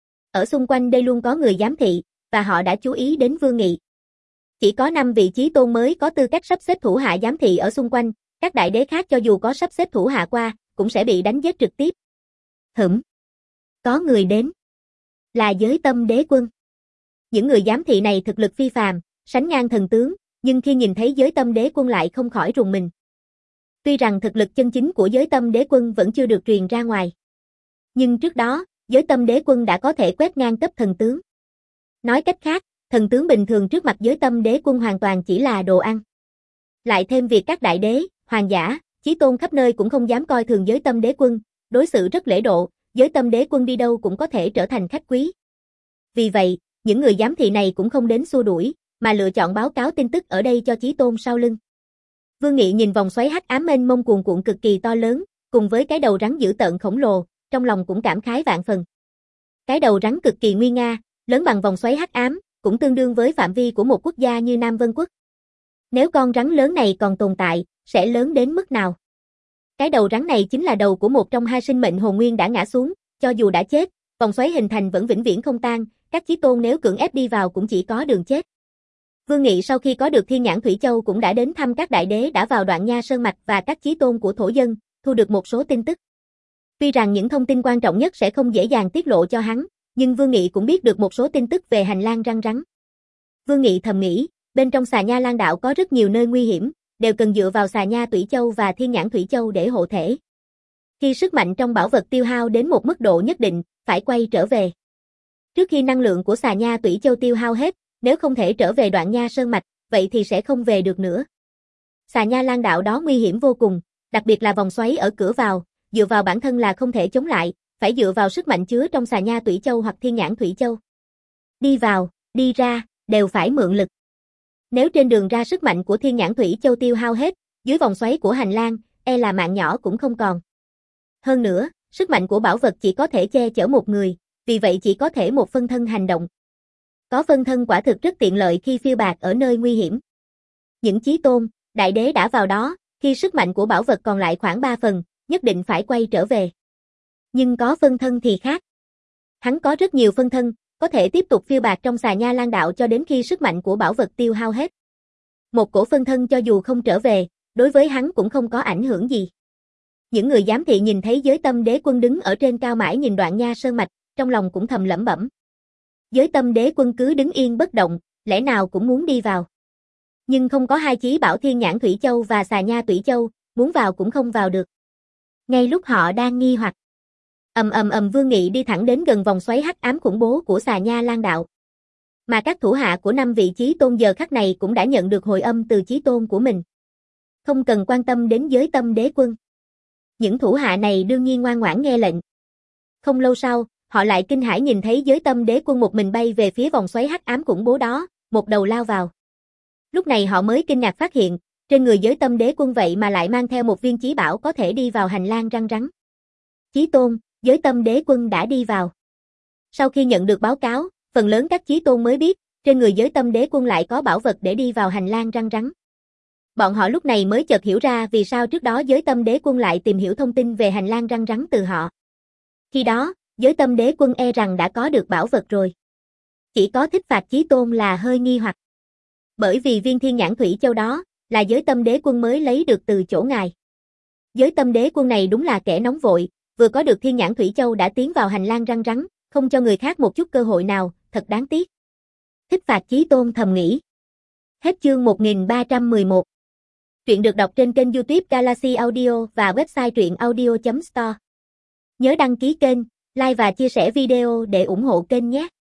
Ở xung quanh đây luôn có người giám thị, và họ đã chú ý đến Vương Nghị. Chỉ có năm vị Chí Tôn mới có tư cách sắp xếp thủ hạ giám thị ở xung quanh, các đại đế khác cho dù có sắp xếp thủ hạ qua, cũng sẽ bị đánh giết trực tiếp. Hửm. Có người đến. Là giới tâm đế quân. Những người giám thị này thực lực phi phàm, sánh ngang thần tướng, nhưng khi nhìn thấy giới tâm đế quân lại không khỏi rùng mình. Tuy rằng thực lực chân chính của giới tâm đế quân vẫn chưa được truyền ra ngoài. Nhưng trước đó, giới tâm đế quân đã có thể quét ngang cấp thần tướng. Nói cách khác, thần tướng bình thường trước mặt giới tâm đế quân hoàn toàn chỉ là đồ ăn. Lại thêm việc các đại đế, hoàng giả, Chí Tôn khắp nơi cũng không dám coi thường giới tâm đế quân, đối xử rất lễ độ, giới tâm đế quân đi đâu cũng có thể trở thành khách quý. Vì vậy, những người giám thị này cũng không đến xua đuổi, mà lựa chọn báo cáo tin tức ở đây cho Chí Tôn sau lưng. Vương Nghị nhìn vòng xoáy hắc ám mênh mông cuồn cuộn cực kỳ to lớn, cùng với cái đầu rắn dữ tợn khổng lồ, trong lòng cũng cảm khái vạn phần. Cái đầu rắn cực kỳ nguy nga, lớn bằng vòng xoáy hắc ám, cũng tương đương với phạm vi của một quốc gia như Nam Vân Quốc. Nếu con rắn lớn này còn tồn tại, sẽ lớn đến mức nào. Cái đầu rắn này chính là đầu của một trong hai sinh mệnh hồn nguyên đã ngã xuống, cho dù đã chết, vòng xoáy hình thành vẫn vĩnh viễn không tan, các chí tôn nếu cưỡng ép đi vào cũng chỉ có đường chết. Vương Nghị sau khi có được Thiên Nhãn Thủy Châu cũng đã đến thăm các đại đế đã vào Đoạn Nha Sơn Mạch và các chí tôn của thổ dân, thu được một số tin tức. Tuy rằng những thông tin quan trọng nhất sẽ không dễ dàng tiết lộ cho hắn, nhưng Vương Nghị cũng biết được một số tin tức về hành lang răng rắn. Vương Nghị thầm nghĩ, bên trong Xà Nha Lang Đạo có rất nhiều nơi nguy hiểm, đều cần dựa vào Xà Nha Tủy Châu và Thiên Nhãn Thủy Châu để hộ thể. Khi sức mạnh trong bảo vật tiêu hao đến một mức độ nhất định, phải quay trở về. Trước khi năng lượng của Xà Nha Tủy Châu tiêu hao hết, nếu không thể trở về Đoạn Nha Sơn Mạch, vậy thì sẽ không về được nữa. Xà Nha Lang Đạo đó nguy hiểm vô cùng, đặc biệt là vòng xoáy ở cửa vào, dựa vào bản thân là không thể chống lại, phải dựa vào sức mạnh chứa trong Xà Nha Tủy Châu hoặc Thiên Nhãn Thủy Châu. Đi vào, đi ra, đều phải mượn lực. Nếu trên đường ra sức mạnh của Thiên Nhãn Thủy Châu tiêu hao hết, dưới vòng xoáy của hành lang, e là mạng nhỏ cũng không còn. Hơn nữa, sức mạnh của bảo vật chỉ có thể che chở một người, vì vậy chỉ có thể một phân thân hành động. Có phân thân quả thực rất tiện lợi khi phiêu bạt ở nơi nguy hiểm. Những chí tôn, đại đế đã vào đó, khi sức mạnh của bảo vật còn lại khoảng ba phần, nhất định phải quay trở về. Nhưng có phân thân thì khác. Hắn có rất nhiều phân thân, có thể tiếp tục phiêu bạt trong Xà Nha Lang Đạo cho đến khi sức mạnh của bảo vật tiêu hao hết. Một cổ phân thân cho dù không trở về, đối với hắn cũng không có ảnh hưởng gì. Những người giám thị nhìn thấy Giới Tâm Đế Quân đứng ở trên cao mãi nhìn Đoạn Nha Sơn Mạch, trong lòng cũng thầm lẩm bẩm. Giới Tâm Đế Quân cứ đứng yên bất động, lẽ nào cũng muốn đi vào. Nhưng không có hai chí bảo Thiên Nhãn Thủy Châu và Xà Nha Tủy Châu, muốn vào cũng không vào được. Ngay lúc họ đang nghi hoặc, ầm ầm ầm Vương Nghị đi thẳng đến gần vòng xoáy hắc ám khủng bố của Xà Nha Lang Đạo. Mà các thủ hạ của năm vị chí tôn giờ khắc này cũng đã nhận được hồi âm từ chí tôn của mình. Không cần quan tâm đến Giới Tâm Đế Quân. Những thủ hạ này đương nhiên ngoan ngoãn nghe lệnh. Không lâu sau, họ lại kinh hãi nhìn thấy Giới Tâm Đế Quân một mình bay về phía vòng xoáy hắc ám khủng bố đó, một đầu lao vào. Lúc này họ mới kinh ngạc phát hiện, trên người Giới Tâm Đế Quân vậy mà lại mang theo một viên chí bảo có thể đi vào hành lang răng rắn. Chí tôn, Giới Tâm Đế Quân đã đi vào. Sau khi nhận được báo cáo, phần lớn các chí tôn mới biết, trên người Giới Tâm Đế Quân lại có bảo vật để đi vào hành lang răng rắn. Bọn họ lúc này mới chợt hiểu ra vì sao trước đó Giới Tâm Đế Quân lại tìm hiểu thông tin về hành lang răng rắn từ họ. Khi đó, Giới Tâm Đế Quân e rằng đã có được bảo vật rồi. Chỉ có Thích Phạt Chí Tôn là hơi nghi hoặc. Bởi vì viên Thiên Nhãn Thủy Châu đó, là Giới Tâm Đế Quân mới lấy được từ chỗ ngài. Giới Tâm Đế Quân này đúng là kẻ nóng vội, vừa có được Thiên Nhãn Thủy Châu đã tiến vào hành lang răng rắn, không cho người khác một chút cơ hội nào, thật đáng tiếc. Thích Phạt Chí Tôn thầm nghĩ. Hết chương một nghìn ba trăm mười một. Truyện được đọc trên kênh YouTube Galaxy Audio và website truyện audio chấm store. Nhớ đăng ký kênh, like và chia sẻ video để ủng hộ kênh nhé.